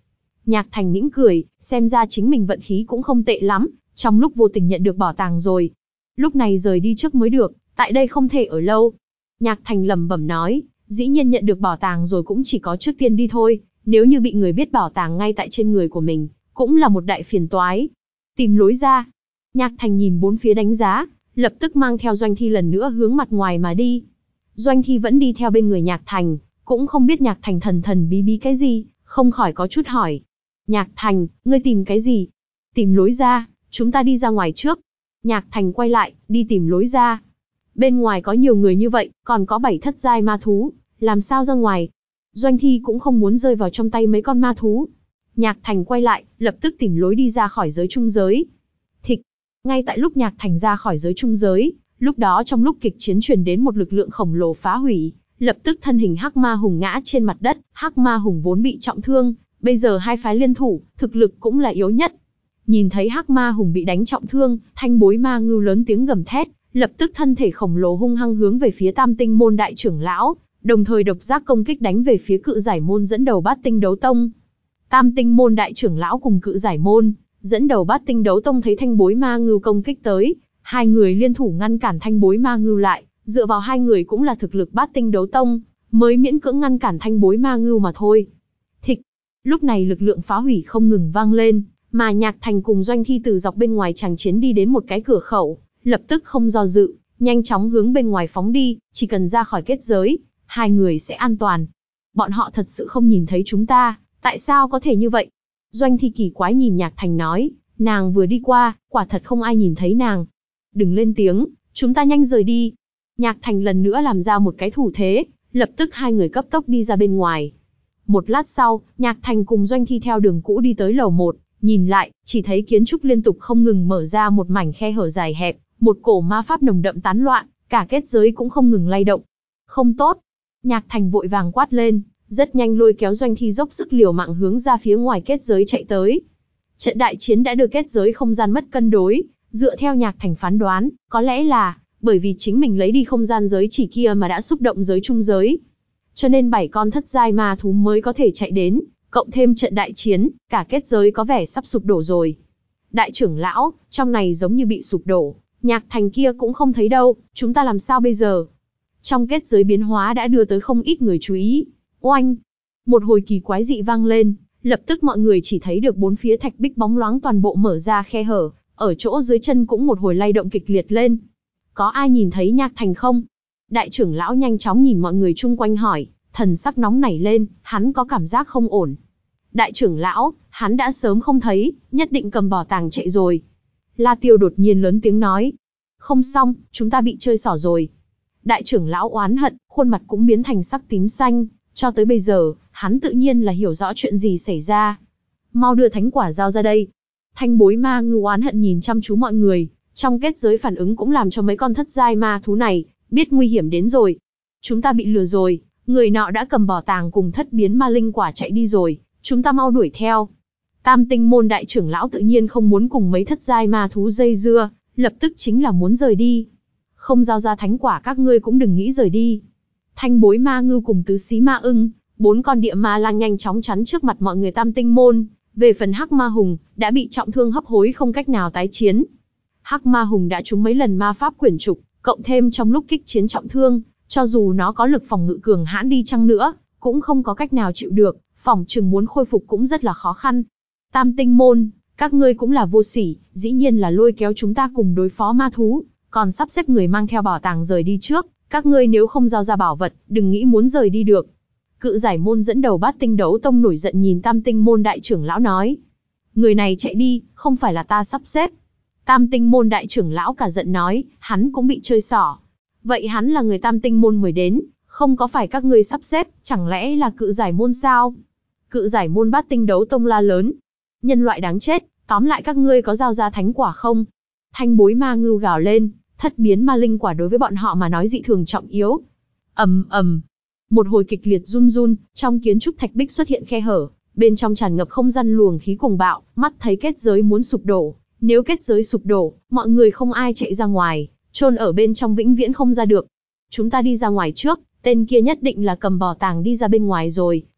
Nhạc Thành mỉm cười, xem ra chính mình vận khí cũng không tệ lắm, trong lúc vô tình nhận được bảo tàng rồi. Lúc này rời đi trước mới được, tại đây không thể ở lâu. Nhạc Thành lẩm bẩm nói, dĩ nhiên nhận được bảo tàng rồi cũng chỉ có trước tiên đi thôi, nếu như bị người biết bảo tàng ngay tại trên người của mình, cũng là một đại phiền toái. Tìm lối ra. Nhạc Thành nhìn bốn phía đánh giá, lập tức mang theo Doanh Thi lần nữa hướng mặt ngoài mà đi. Doanh Thi vẫn đi theo bên người Nhạc Thành, cũng không biết Nhạc Thành thần thần bí bí cái gì, không khỏi có chút hỏi. Nhạc Thành, ngươi tìm cái gì? Tìm lối ra, chúng ta đi ra ngoài trước. Nhạc Thành quay lại, đi tìm lối ra. Bên ngoài có nhiều người như vậy, còn có bảy thất giai ma thú, làm sao ra ngoài? Doanh Thi cũng không muốn rơi vào trong tay mấy con ma thú. Nhạc Thành quay lại, lập tức tìm lối đi ra khỏi giới trung giới. Thịch, ngay tại lúc Nhạc Thành ra khỏi giới trung giới, lúc đó trong lúc kịch chiến truyền đến một lực lượng khổng lồ phá hủy, lập tức thân hình Hắc Ma Hùng ngã trên mặt đất. Hắc Ma Hùng vốn bị trọng thương, bây giờ hai phái liên thủ, thực lực cũng là yếu nhất. Nhìn thấy Hắc Ma Hùng bị đánh trọng thương, Thanh Bối Ma Ngưu lớn tiếng gầm thét, lập tức thân thể khổng lồ hung hăng hướng về phía Tam Tinh Môn đại trưởng lão, đồng thời độc giác công kích đánh về phía Cự Giải Môn dẫn đầu Bát Tinh Đấu Tông. Tam Tinh Môn đại trưởng lão cùng Cự Giải Môn dẫn đầu Bát Tinh Đấu Tông thấy Thanh Bối Ma Ngưu công kích tới, hai người liên thủ ngăn cản Thanh Bối Ma Ngưu lại, dựa vào hai người cũng là thực lực Bát Tinh Đấu Tông, mới miễn cưỡng ngăn cản Thanh Bối Ma Ngưu mà thôi. Thịch, lúc này lực lượng phá hủy không ngừng vang lên, mà Nhạc Thành cùng Doanh Thi từ dọc bên ngoài tràng chiến đi đến một cái cửa khẩu, lập tức không do dự, nhanh chóng hướng bên ngoài phóng đi, chỉ cần ra khỏi kết giới, hai người sẽ an toàn. Bọn họ thật sự không nhìn thấy chúng ta, tại sao có thể như vậy? Doanh Thi kỳ quái nhìn Nhạc Thành nói, nàng vừa đi qua, quả thật không ai nhìn thấy nàng. Đừng lên tiếng, chúng ta nhanh rời đi. Nhạc Thành lần nữa làm ra một cái thủ thế, lập tức hai người cấp tốc đi ra bên ngoài. Một lát sau, Nhạc Thành cùng Doanh Thi theo đường cũ đi tới lầu một, nhìn lại, chỉ thấy kiến trúc liên tục không ngừng mở ra một mảnh khe hở dài hẹp, một cổ ma pháp nồng đậm tán loạn, cả kết giới cũng không ngừng lay động. Không tốt. Nhạc Thành vội vàng quát lên, rất nhanh lôi kéo Doanh Thi dốc sức liều mạng hướng ra phía ngoài kết giới chạy tới. Trận đại chiến đã đưa kết giới không gian mất cân đối, dựa theo Nhạc Thành phán đoán, có lẽ là bởi vì chính mình lấy đi không gian giới chỉ kia mà đã xúc động giới trung giới. Cho nên bảy con thất giai ma thú mới có thể chạy đến, cộng thêm trận đại chiến, cả kết giới có vẻ sắp sụp đổ rồi. Đại trưởng lão, trong này giống như bị sụp đổ, Nhạc Thành kia cũng không thấy đâu, chúng ta làm sao bây giờ? Trong kết giới biến hóa đã đưa tới không ít người chú ý. Oanh! Một hồi kỳ quái dị vang lên, lập tức mọi người chỉ thấy được bốn phía thạch bích bóng loáng toàn bộ mở ra khe hở, ở chỗ dưới chân cũng một hồi lay động kịch liệt lên. Có ai nhìn thấy Nhạc Thành không? Đại trưởng lão nhanh chóng nhìn mọi người chung quanh hỏi, thần sắc nóng nảy lên, hắn có cảm giác không ổn. Đại trưởng lão, hắn đã sớm không thấy, nhất định cầm bảo tàng chạy rồi. La Tiêu đột nhiên lớn tiếng nói. Không xong, chúng ta bị chơi xỏ rồi. Đại trưởng lão oán hận, khuôn mặt cũng biến thành sắc tím xanh, cho tới bây giờ, hắn tự nhiên là hiểu rõ chuyện gì xảy ra. Mau đưa thánh quả giao ra đây. Thanh Bối Ma Ngưu oán hận nhìn chăm chú mọi người, trong kết giới phản ứng cũng làm cho mấy con thất giai ma thú này biết nguy hiểm đến rồi. Chúng ta bị lừa rồi, người nọ đã cầm bảo tàng cùng thất biến ma linh quả chạy đi rồi, chúng ta mau đuổi theo. Tam Tinh Môn đại trưởng lão tự nhiên không muốn cùng mấy thất giai ma thú dây dưa, lập tức chính là muốn rời đi. Không giao ra thánh quả các ngươi cũng đừng nghĩ rời đi. Thanh Bối Ma Ngưu cùng tứ xí ma ưng, bốn con địa ma lang nhanh chóng chắn trước mặt mọi người Tam Tinh Môn. Về phần Hắc Ma Hùng, đã bị trọng thương hấp hối không cách nào tái chiến. Hắc Ma Hùng đã trúng mấy lần ma pháp quyển trục, cộng thêm trong lúc kích chiến trọng thương, cho dù nó có lực phòng ngự cường hãn đi chăng nữa, cũng không có cách nào chịu được, phỏng chừng muốn khôi phục cũng rất là khó khăn. Tam Tinh Môn, các ngươi cũng là vô sỉ, dĩ nhiên là lôi kéo chúng ta cùng đối phó ma thú, còn sắp xếp người mang theo bảo tàng rời đi trước, các ngươi nếu không giao ra bảo vật, đừng nghĩ muốn rời đi được. Cự Giải Môn dẫn đầu Bát Tinh Đấu Tông nổi giận nhìn Tam Tinh Môn đại trưởng lão nói. Người này chạy đi, không phải là ta sắp xếp. Tam Tinh Môn đại trưởng lão cả giận nói, hắn cũng bị chơi xỏ. Vậy hắn là người Tam Tinh Môn mới đến, không có phải các ngươi sắp xếp, chẳng lẽ là Cự Giải Môn sao? Cự Giải Môn Bát Tinh Đấu Tông la lớn. Nhân loại đáng chết, tóm lại các ngươi có giao ra thánh quả không? Thanh Bối Ma Ngưu gào lên, thất biến ma linh quả đối với bọn họ mà nói dị thường trọng yếu. Ầm ầm. Một hồi kịch liệt run run, trong kiến trúc thạch bích xuất hiện khe hở, bên trong tràn ngập không gian luồng khí cuồng bạo, mắt thấy kết giới muốn sụp đổ. Nếu kết giới sụp đổ, mọi người không ai chạy ra ngoài, chôn ở bên trong vĩnh viễn không ra được. Chúng ta đi ra ngoài trước, tên kia nhất định là cầm bảo tàng đi ra bên ngoài rồi,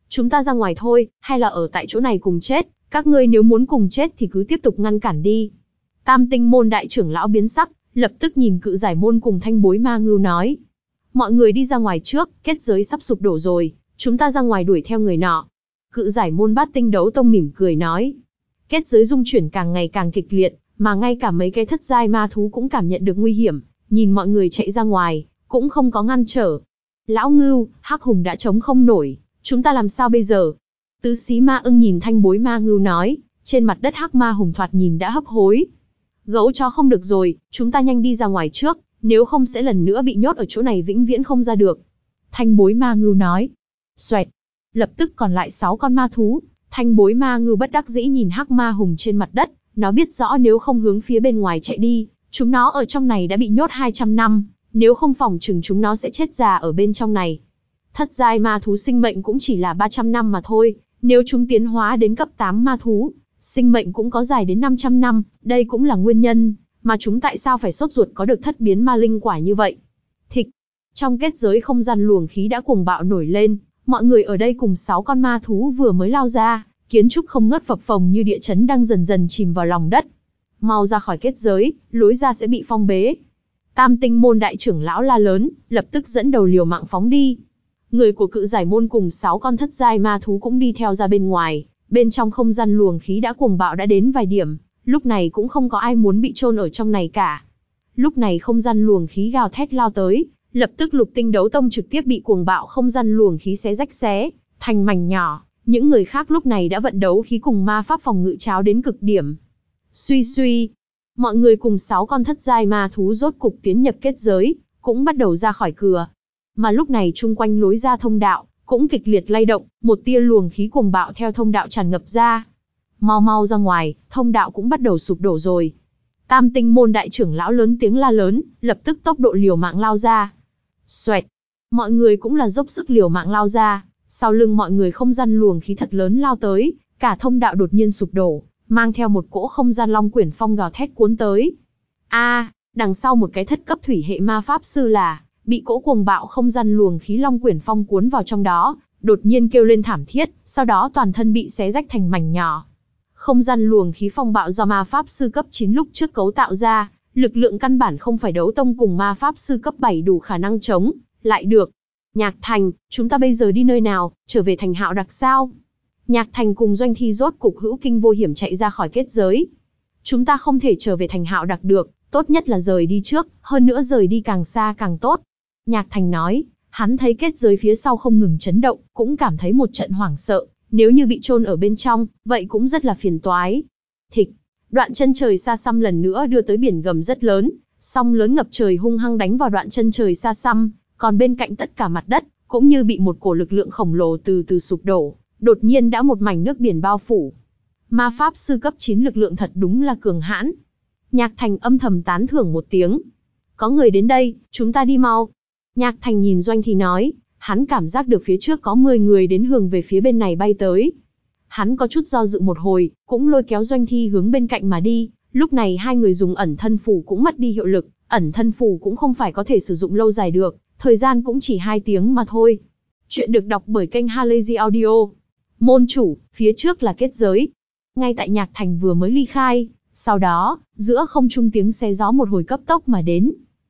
Chúng ta ra ngoài thôi, hay là ở tại chỗ này cùng chết, các ngươi nếu muốn cùng chết thì cứ tiếp tục ngăn cản đi. Tam tinh môn đại trưởng lão biến sắc, lập tức nhìn cự giải môn cùng thanh bối ma ngưu nói. Mọi người đi ra ngoài trước, kết giới sắp sụp đổ rồi, chúng ta ra ngoài đuổi theo người nọ. Cự giải môn bát tinh đấu tông mỉm cười nói. Kết giới dung chuyển càng ngày càng kịch liệt, mà ngay cả mấy cái thất giai ma thú cũng cảm nhận được nguy hiểm, nhìn mọi người chạy ra ngoài, cũng không có ngăn trở. Lão ngưu, hắc hùng đã chống không nổi, chúng ta làm sao bây giờ? Tứ xí ma ưng nhìn thanh bối ma ngưu nói, trên mặt đất hắc ma hùng thoạt nhìn đã hấp hối. Gấu chó không được rồi, chúng ta nhanh đi ra ngoài trước, nếu không sẽ lần nữa bị nhốt ở chỗ này vĩnh viễn không ra được. Thanh bối ma ngưu nói. Xoẹt. Lập tức còn lại sáu con ma thú. Thanh bối ma ngưu bất đắc dĩ nhìn hắc ma hùng trên mặt đất, nó biết rõ nếu không hướng phía bên ngoài chạy đi, chúng nó ở trong này đã bị nhốt hai trăm năm, nếu không phòng chừng chúng nó sẽ chết già ở bên trong này. Thất giai ma thú sinh mệnh cũng chỉ là ba trăm năm mà thôi, nếu chúng tiến hóa đến cấp tám ma thú, sinh mệnh cũng có dài đến năm trăm năm, đây cũng là nguyên nhân mà chúng tại sao phải sốt ruột có được thất biến ma linh quả như vậy. Thịch, trong kết giới không gian luồng khí đã cuồng bạo nổi lên, mọi người ở đây cùng sáu con ma thú vừa mới lao ra, kiến trúc không ngớt phập phồng như địa chấn đang dần dần chìm vào lòng đất. Mau ra khỏi kết giới, lối ra sẽ bị phong bế. Tam tinh môn đại trưởng lão la lớn, lập tức dẫn đầu liều mạng phóng đi. Người của cự giải môn cùng sáu con thất giai ma thú cũng đi theo ra bên ngoài, bên trong không gian luồng khí đã cuồng bạo đã đến vài điểm, lúc này cũng không có ai muốn bị chôn ở trong này cả. Lúc này không gian luồng khí gào thét lao tới, lập tức lục tinh đấu tông trực tiếp bị cuồng bạo không gian luồng khí xé rách xé thành mảnh nhỏ. Những người khác lúc này đã vận đấu khí cùng ma pháp phòng ngự cháo đến cực điểm. Suy suy, mọi người cùng sáu con thất giai ma thú rốt cục tiến nhập kết giới, cũng bắt đầu ra khỏi cửa. Mà lúc này chung quanh lối ra thông đạo cũng kịch liệt lay động, một tia luồng khí cuồng bạo theo thông đạo tràn ngập ra. Mau mau ra ngoài, thông đạo cũng bắt đầu sụp đổ rồi. Tam tinh môn đại trưởng lão lớn tiếng la lớn, lập tức tốc độ liều mạng lao ra. Xoẹt, mọi người cũng là dốc sức liều mạng lao ra, sau lưng mọi người không gian luồng khí thật lớn lao tới, cả thông đạo đột nhiên sụp đổ, mang theo một cỗ không gian long quyển phong gào thét cuốn tới. A, à, đằng sau một cái thất cấp thủy hệ ma pháp sư là bị cỗ cuồng bạo không gian luồng khí long quyển phong cuốn vào trong đó, đột nhiên kêu lên thảm thiết, sau đó toàn thân bị xé rách thành mảnh nhỏ. Không gian luồng khí phong bạo do ma pháp sư cấp chín lúc trước cấu tạo ra, lực lượng căn bản không phải đấu tông cùng ma pháp sư cấp bảy đủ khả năng chống lại được. Nhạc Thành, chúng ta bây giờ đi nơi nào, trở về thành Hạo Đặc sao? Nhạc Thành cùng Doanh Thi rốt cục hữu kinh vô hiểm chạy ra khỏi kết giới. Chúng ta không thể trở về thành Hạo Đặc được, tốt nhất là rời đi trước, hơn nữa rời đi càng xa càng tốt. Nhạc Thành nói, hắn thấy kết giới phía sau không ngừng chấn động, cũng cảm thấy một trận hoảng sợ, nếu như bị chôn ở bên trong, vậy cũng rất là phiền toái. Thịch, đoạn chân trời xa xăm lần nữa đưa tới biển gầm rất lớn, sóng lớn ngập trời hung hăng đánh vào đoạn chân trời xa xăm, còn bên cạnh tất cả mặt đất, cũng như bị một cổ lực lượng khổng lồ từ từ sụp đổ, đột nhiên đã một mảnh nước biển bao phủ. Ma pháp sư cấp chín lực lượng thật đúng là cường hãn. Nhạc Thành âm thầm tán thưởng một tiếng. Có người đến đây, chúng ta đi mau. Nhạc Thành nhìn Doanh Thi nói, hắn cảm giác được phía trước có mười người đến hướng về phía bên này bay tới. Hắn có chút do dự một hồi, cũng lôi kéo Doanh Thi hướng bên cạnh mà đi, lúc này hai người dùng ẩn thân phù cũng mất đi hiệu lực, ẩn thân phù cũng không phải có thể sử dụng lâu dài được, thời gian cũng chỉ hai tiếng mà thôi. Chuyện được đọc bởi kênh Halazy Audio. Môn chủ, phía trước là kết giới. Ngay tại Nhạc Thành vừa mới ly khai, sau đó, giữa không trung tiếng xe gió một hồi cấp tốc mà đến.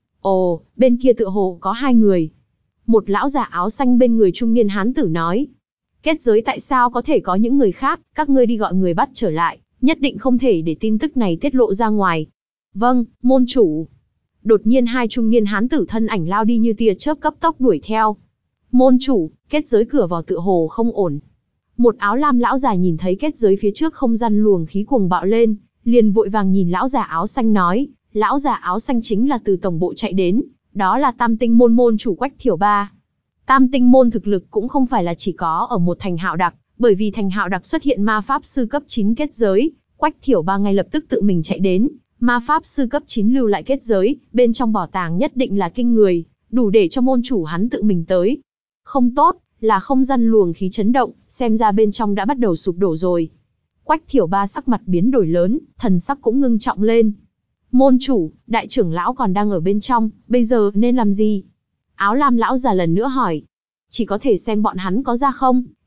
Ồ, bên kia tựa hồ có hai người. Một lão già áo xanh bên người trung niên hán tử nói. Kết giới tại sao có thể có những người khác, các ngươi đi gọi người bắt trở lại, nhất định không thể để tin tức này tiết lộ ra ngoài. Vâng, môn chủ. Đột nhiên hai trung niên hán tử thân ảnh lao đi như tia chớp cấp tốc đuổi theo. Môn chủ, kết giới cửa vào tựa hồ không ổn. Một áo lam lão già nhìn thấy kết giới phía trước không gian luồng khí cuồng bạo lên, liền vội vàng nhìn lão già áo xanh nói, lão già áo xanh chính là từ tổng bộ chạy đến, đó là Tam Tinh môn môn chủ Quách Thiểu Ba. Tam Tinh môn thực lực cũng không phải là chỉ có ở một thành Hạo Đặc, bởi vì thành Hạo Đặc xuất hiện ma pháp sư cấp chín kết giới, Quách Thiểu Ba ngay lập tức tự mình chạy đến, ma pháp sư cấp chín lưu lại kết giới, bên trong bảo tàng nhất định là kinh người, đủ để cho môn chủ hắn tự mình tới. Không tốt, là không gian luồng khí chấn động, xem ra bên trong đã bắt đầu sụp đổ rồi. Quách Thiểu Ba sắc mặt biến đổi lớn, thần sắc cũng ngưng trọng lên. Môn chủ, đại trưởng lão còn đang ở bên trong, bây giờ nên làm gì? Áo lam lão già lần nữa hỏi. Chỉ có thể xem bọn hắn có ra không,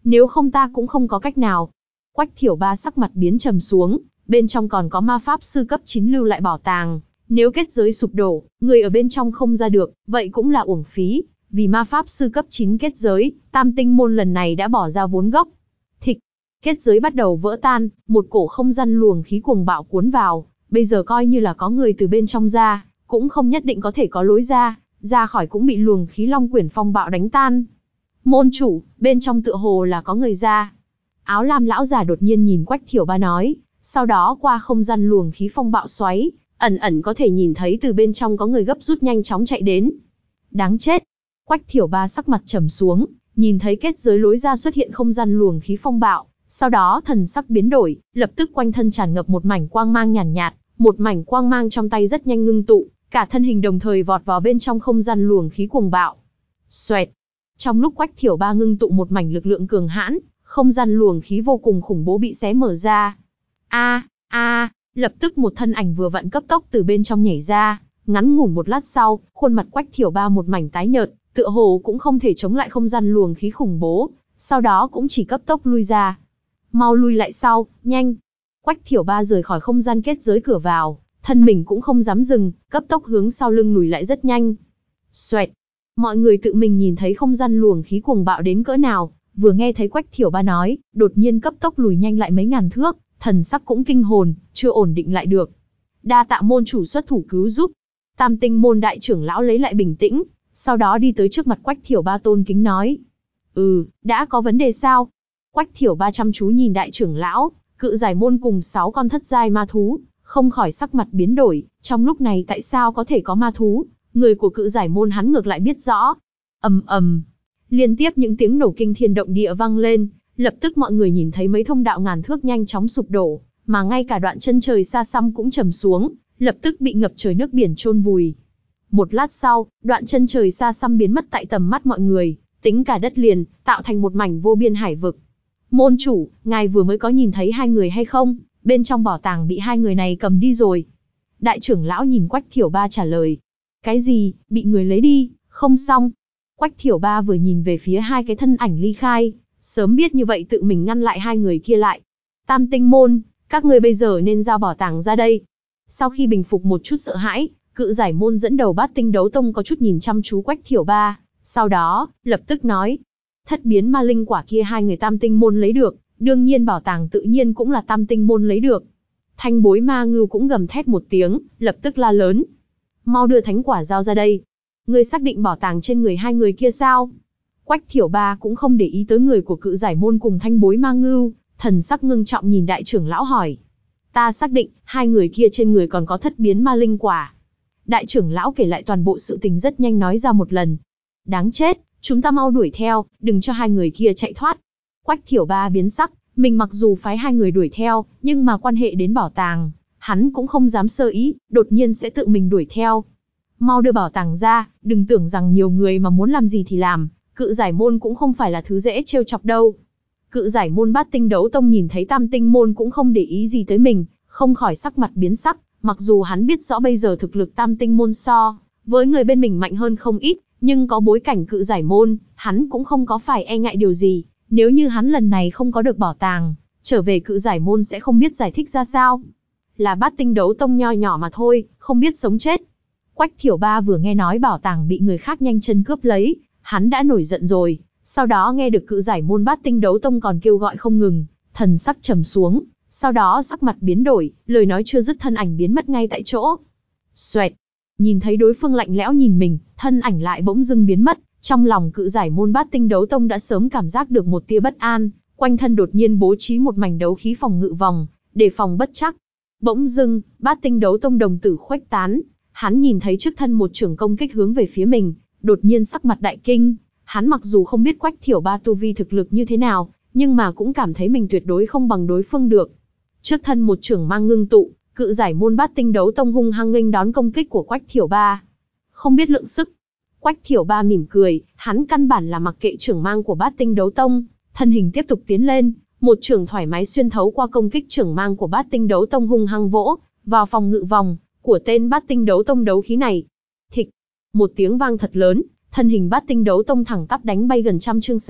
Nếu không ta cũng không có cách nào. Quách Thiểu Ba sắc mặt biến trầm xuống, bên trong còn có ma pháp sư cấp chín lưu lại bảo tàng. Nếu kết giới sụp đổ, người ở bên trong không ra được, vậy cũng là uổng phí. Vì ma pháp sư cấp chín kết giới, Tam Tinh Môn lần này đã bỏ ra vốn gốc. Thịch, kết giới bắt đầu vỡ tan, một cổ không gian luồng khí cuồng bạo cuốn vào. Bây giờ coi như là có người từ bên trong ra, cũng không nhất định có thể có lối ra, ra khỏi cũng bị luồng khí Long Quyển phong bạo đánh tan. Môn chủ, bên trong tựa hồ là có người ra. Áo lam lão già đột nhiên nhìn Quách Thiểu Ba nói, sau đó qua không gian luồng khí phong bạo xoáy, ẩn ẩn có thể nhìn thấy từ bên trong có người gấp rút nhanh chóng chạy đến. Đáng chết! Quách Thiểu Ba sắc mặt trầm xuống, nhìn thấy kết giới lối ra xuất hiện không gian luồng khí phong bạo, sau đó thần sắc biến đổi, lập tức quanh thân tràn ngập một mảnh quang mang nhàn nhạt, nhạt, một mảnh quang mang trong tay rất nhanh ngưng tụ, cả thân hình đồng thời vọt vào bên trong không gian luồng khí cuồng bạo. Xoẹt! Trong lúc Quách Thiểu Ba ngưng tụ một mảnh lực lượng cường hãn, không gian luồng khí vô cùng khủng bố bị xé mở ra. A, a, lập tức một thân ảnh vừa vặn cấp tốc từ bên trong nhảy ra, ngắn ngủn một lát sau, khuôn mặt Quách Thiểu Ba một mảnh tái nhợt, tựa hồ cũng không thể chống lại không gian luồng khí khủng bố, sau đó cũng chỉ cấp tốc lui ra. Mau lui lại sau, nhanh! Quách Thiểu Ba rời khỏi không gian kết giới cửa vào, thân mình cũng không dám dừng, cấp tốc hướng sau lưng lùi lại rất nhanh. Xoẹt! Mọi người tự mình nhìn thấy không gian luồng khí cuồng bạo đến cỡ nào, vừa nghe thấy Quách Thiểu Ba nói, đột nhiên cấp tốc lùi nhanh lại mấy ngàn thước, thần sắc cũng kinh hồn, chưa ổn định lại được. Đa tạ môn chủ xuất thủ cứu giúp. Tam Tinh Môn đại trưởng lão lấy lại bình tĩnh, sau đó đi tới trước mặt Quách Thiểu Ba tôn kính nói. Ừ, đã có vấn đề sao? Quách Thiểu Ba chăm chú nhìn đại trưởng lão, Cự Giải Môn cùng sáu con thất giai ma thú, không khỏi sắc mặt biến đổi, trong lúc này tại sao có thể có ma thú, người của Cự Giải Môn hắn ngược lại biết rõ. Ầm ầm, liên tiếp những tiếng nổ kinh thiên động địa vang lên, lập tức mọi người nhìn thấy mấy thông đạo ngàn thước nhanh chóng sụp đổ, mà ngay cả đoạn chân trời xa xăm cũng trầm xuống, lập tức bị ngập trời nước biển chôn vùi. Một lát sau, đoạn chân trời xa xăm biến mất tại tầm mắt mọi người, tính cả đất liền, tạo thành một mảnh vô biên hải vực. Môn chủ, ngài vừa mới có nhìn thấy hai người hay không? Bên trong bảo tàng bị hai người này cầm đi rồi. Đại trưởng lão nhìn Quách Thiểu Ba trả lời. Cái gì, bị người lấy đi, không xong. Quách Thiểu Ba vừa nhìn về phía hai cái thân ảnh ly khai, sớm biết như vậy tự mình ngăn lại hai người kia lại. Tam Tinh Môn, các ngươi bây giờ nên giao bảo tàng ra đây. Sau khi bình phục một chút sợ hãi, Cự Giải Môn dẫn đầu Bát Tinh Đấu Tông có chút nhìn chăm chú Quách Thiểu Ba, sau đó, lập tức nói. Thất biến ma linh quả kia hai người Tam Tinh Môn lấy được, đương nhiên bảo tàng tự nhiên cũng là Tam Tinh Môn lấy được. Thanh bối ma ngưu cũng gầm thét một tiếng, lập tức la lớn. Mau đưa thánh quả giao ra đây. Ngươi xác định bảo tàng trên người hai người kia sao? Quách Thiểu Ba cũng không để ý tới người của Cự Giải Môn cùng thanh bối ma ngưu, thần sắc ngưng trọng nhìn đại trưởng lão hỏi. Ta xác định, hai người kia trên người còn có thất biến ma linh quả. Đại trưởng lão kể lại toàn bộ sự tình rất nhanh nói ra một lần. Đáng chết, chúng ta mau đuổi theo, đừng cho hai người kia chạy thoát. Quách Thiểu Ba biến sắc, mình mặc dù phái hai người đuổi theo, nhưng mà quan hệ đến bảo tàng, hắn cũng không dám sơ ý, đột nhiên sẽ tự mình đuổi theo. Mau đưa bảo tàng ra, đừng tưởng rằng nhiều người mà muốn làm gì thì làm, Cự Giải Môn cũng không phải là thứ dễ trêu chọc đâu. Cự Giải Môn Bát Tinh Đấu Tông nhìn thấy Tam Tinh Môn cũng không để ý gì tới mình, không khỏi sắc mặt biến sắc, mặc dù hắn biết rõ bây giờ thực lực Tam Tinh Môn so với người bên mình mạnh hơn không ít, nhưng có bối cảnh Cự Giải Môn, hắn cũng không có phải e ngại điều gì, nếu như hắn lần này không có được bảo tàng, trở về Cự Giải Môn sẽ không biết giải thích ra sao. Là Bát Tinh Đấu Tông nho nhỏ mà thôi, không biết sống chết. Quách Thiểu Ba vừa nghe nói bảo tàng bị người khác nhanh chân cướp lấy, hắn đã nổi giận rồi, sau đó nghe được Cự Giải Môn Bát Tinh Đấu Tông còn kêu gọi không ngừng, thần sắc trầm xuống, sau đó sắc mặt biến đổi, lời nói chưa dứt thân ảnh biến mất ngay tại chỗ. Xoẹt, nhìn thấy đối phương lạnh lẽo nhìn mình, thân ảnh lại bỗng dưng biến mất, trong lòng Cự Giải Môn Bát Tinh Đấu Tông đã sớm cảm giác được một tia bất an, quanh thân đột nhiên bố trí một mảnh đấu khí phòng ngự vòng, để phòng bất trắc. Bỗng dưng, Bát Tinh Đấu Tông đồng tử khuếch tán, hắn nhìn thấy trước thân một trường công kích hướng về phía mình, đột nhiên sắc mặt đại kinh, hắn mặc dù không biết Quách Thiểu Ba tu vi thực lực như thế nào, nhưng mà cũng cảm thấy mình tuyệt đối không bằng đối phương được. Trước thân một trường mang ngưng tụ, Cự Giải Môn Bát Tinh Đấu Tông hung hăng nghênh đón công kích của Quách Thiểu Ba. Không biết lượng sức. Quách Thiểu Ba mỉm cười, hắn căn bản là mặc kệ trường mang của Bát Tinh Đấu Tông, thân hình tiếp tục tiến lên, một trường thoải mái xuyên thấu qua công kích trường mang của Bát Tinh Đấu Tông hung hăng vỗ vào phòng ngự vòng của tên Bát Tinh Đấu Tông đấu khí này. Thịch, một tiếng vang thật lớn, thân hình Bát Tinh Đấu Tông thẳng tắp đánh bay gần trăm trượng xa,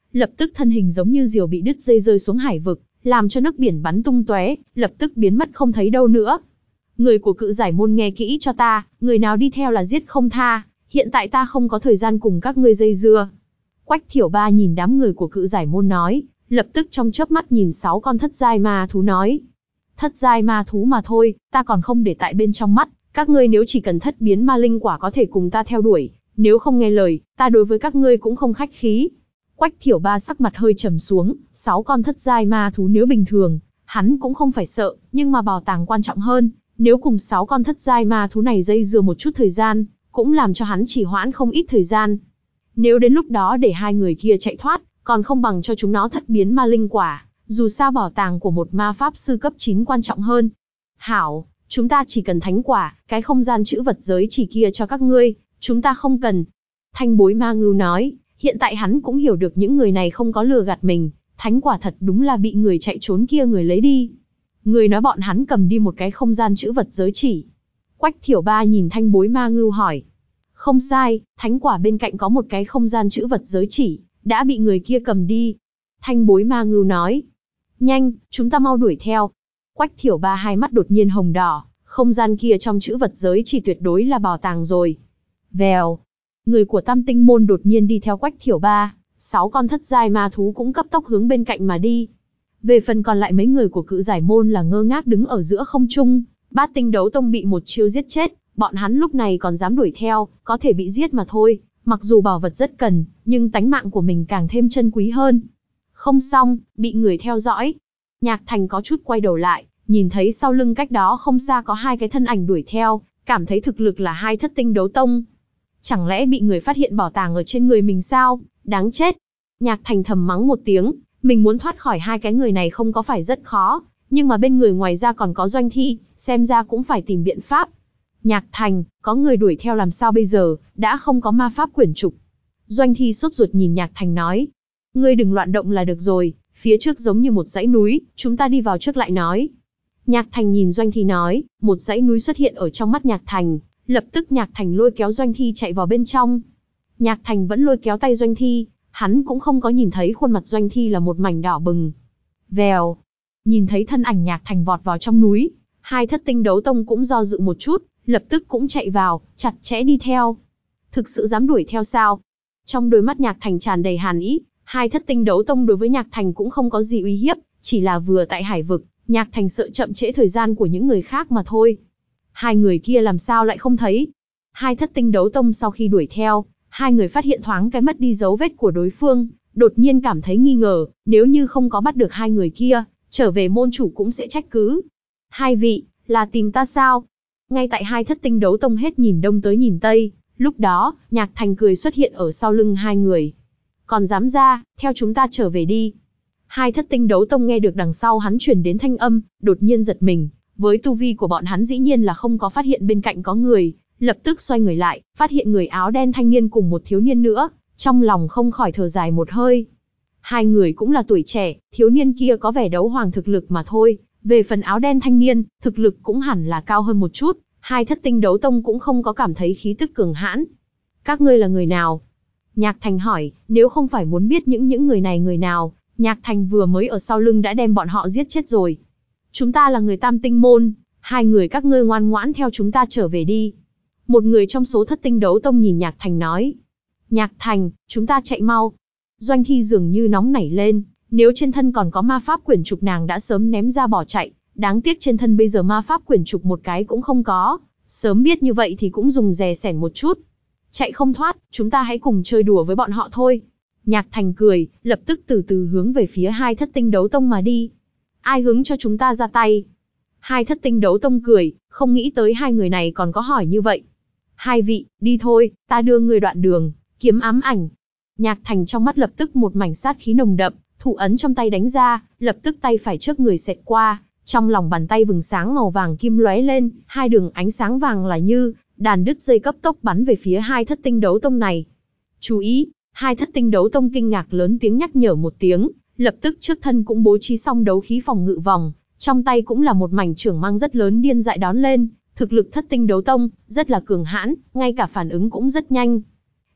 lập tức thân hình giống như diều bị đứt dây rơi xuống hải vực, làm cho nước biển bắn tung tóe, lập tức biến mất không thấy đâu nữa. Người của Cự Giải môn nghe kỹ cho ta, người nào đi theo là giết không tha, hiện tại ta không có thời gian cùng các ngươi dây dưa. Quách Thiểu Ba nhìn đám người của Cự Giải môn nói, lập tức trong chớp mắt nhìn sáu con thất giai ma thú nói. Thất giai ma thú mà thôi, ta còn không để tại bên trong mắt, các ngươi nếu chỉ cần thất biến ma linh quả có thể cùng ta theo đuổi, nếu không nghe lời, ta đối với các ngươi cũng không khách khí. Quách Thiểu Ba sắc mặt hơi trầm xuống, sáu con thất giai ma thú nếu bình thường, hắn cũng không phải sợ, nhưng mà bảo tàng quan trọng hơn, nếu cùng sáu con thất giai ma thú này dây dưa một chút thời gian, cũng làm cho hắn chỉ hoãn không ít thời gian. Nếu đến lúc đó để hai người kia chạy thoát, còn không bằng cho chúng nó thất biến ma linh quả, dù sao bảo tàng của một ma pháp sư cấp chín quan trọng hơn. Hảo, chúng ta chỉ cần thánh quả, cái không gian chữ vật giới chỉ kia cho các ngươi, chúng ta không cần. Thanh Bối Ma Ngưu nói, hiện tại hắn cũng hiểu được những người này không có lừa gạt mình, thánh quả thật đúng là bị người chạy trốn kia người lấy đi. Người nói bọn hắn cầm đi một cái không gian chữ vật giới chỉ. Quách Thiểu Ba nhìn Thanh Bối Ma Ngưu hỏi. Không sai, thánh quả bên cạnh có một cái không gian chữ vật giới chỉ, đã bị người kia cầm đi. Thanh Bối Ma Ngưu nói. Nhanh, chúng ta mau đuổi theo. Quách Thiểu Ba hai mắt đột nhiên hồng đỏ, không gian kia trong chữ vật giới chỉ tuyệt đối là bảo tàng rồi. Vèo. Người của Tam Tinh môn đột nhiên đi theo Quách Thiểu Ba, sáu con thất giai ma thú cũng cấp tốc hướng bên cạnh mà đi. Về phần còn lại mấy người của Cự Giải môn là ngơ ngác đứng ở giữa không trung, Bát Tinh Đấu Tông bị một chiêu giết chết, bọn hắn lúc này còn dám đuổi theo, có thể bị giết mà thôi, mặc dù bảo vật rất cần, nhưng tánh mạng của mình càng thêm chân quý hơn. Không xong, bị người theo dõi. Nhạc Thành có chút quay đầu lại, nhìn thấy sau lưng cách đó không xa có hai cái thân ảnh đuổi theo, cảm thấy thực lực là hai thất tinh đấu tông. Chẳng lẽ bị người phát hiện bảo tàng ở trên người mình sao? Đáng chết. Nhạc Thành thầm mắng một tiếng, mình muốn thoát khỏi hai cái người này không có phải rất khó, nhưng mà bên người ngoài ra còn có Doanh Thi, xem ra cũng phải tìm biện pháp. Nhạc Thành, có người đuổi theo làm sao bây giờ, đã không có ma pháp quyển trục. Doanh Thi sốt ruột nhìn Nhạc Thành nói. Ngươi đừng loạn động là được rồi, phía trước giống như một dãy núi, chúng ta đi vào trước lại nói. Nhạc Thành nhìn Doanh Thi nói, một dãy núi xuất hiện ở trong mắt Nhạc Thành, lập tức Nhạc Thành lôi kéo Doanh Thi chạy vào bên trong. Nhạc Thành vẫn lôi kéo tay Doanh Thi, hắn cũng không có nhìn thấy khuôn mặt Doanh Thi là một mảnh đỏ bừng. Vèo, nhìn thấy thân ảnh Nhạc Thành vọt vào trong núi, hai thất tinh đấu tông cũng do dự một chút, lập tức cũng chạy vào, chặt chẽ đi theo. Thực sự dám đuổi theo sao? Trong đôi mắt Nhạc Thành tràn đầy hàn ý, hai thất tinh đấu tông đối với Nhạc Thành cũng không có gì uy hiếp, chỉ là vừa tại hải vực, Nhạc Thành sợ chậm trễ thời gian của những người khác mà thôi. Hai người kia làm sao lại không thấy? Hai thất tinh đấu tông sau khi đuổi theo, hai người phát hiện thoáng cái mất đi dấu vết của đối phương, đột nhiên cảm thấy nghi ngờ, nếu như không có bắt được hai người kia, trở về môn chủ cũng sẽ trách cứ. Hai vị, là tìm ta sao? Ngay tại hai thất tinh đấu tông hết nhìn đông tới nhìn tây, lúc đó, Nhạc Thành cười xuất hiện ở sau lưng hai người. Còn dám ra, theo chúng ta trở về đi. Hai thất tinh đấu tông nghe được đằng sau hắn truyền đến thanh âm, đột nhiên giật mình, với tu vi của bọn hắn dĩ nhiên là không có phát hiện bên cạnh có người, lập tức xoay người lại, phát hiện người áo đen thanh niên cùng một thiếu niên nữa, trong lòng không khỏi thở dài một hơi. Hai người cũng là tuổi trẻ, thiếu niên kia có vẻ đấu hoàng thực lực mà thôi, về phần áo đen thanh niên, thực lực cũng hẳn là cao hơn một chút, hai thất tinh đấu tông cũng không có cảm thấy khí tức cường hãn. Các ngươi là người nào? Nhạc Thành hỏi, nếu không phải muốn biết những những người này người nào, Nhạc Thành vừa mới ở sau lưng đã đem bọn họ giết chết rồi. Chúng ta là người Tam Tinh môn, hai người các ngươi ngoan ngoãn theo chúng ta trở về đi. Một người trong số thất tinh đấu tông nhìn Nhạc Thành nói. Nhạc Thành, chúng ta chạy mau. Doanh Thi dường như nóng nảy lên, nếu trên thân còn có ma pháp quyển trục nàng đã sớm ném ra bỏ chạy, đáng tiếc trên thân bây giờ ma pháp quyển trục một cái cũng không có, sớm biết như vậy thì cũng dùng dè sẻn một chút. Chạy không thoát, chúng ta hãy cùng chơi đùa với bọn họ thôi. Nhạc Thành cười, lập tức từ từ hướng về phía hai thất tinh đấu tông mà đi. Ai hứng cho chúng ta ra tay? Hai thất tinh đấu tông cười, không nghĩ tới hai người này còn có hỏi như vậy. Hai vị, đi thôi, ta đưa người đoạn đường, kiếm ám ảnh. Nhạc Thành trong mắt lập tức một mảnh sát khí nồng đậm, thủ ấn trong tay đánh ra, lập tức tay phải trước người xẹt qua, trong lòng bàn tay vầng sáng màu vàng kim lóe lên, hai đường ánh sáng vàng là như đàn đứt dây cấp tốc bắn về phía hai thất tinh đấu tông này. Chú ý, hai thất tinh đấu tông kinh ngạc lớn tiếng nhắc nhở một tiếng, lập tức trước thân cũng bố trí xong đấu khí phòng ngự vòng, trong tay cũng là một mảnh trưởng mang rất lớn điên dại đón lên, thực lực thất tinh đấu tông rất là cường hãn, ngay cả phản ứng cũng rất nhanh.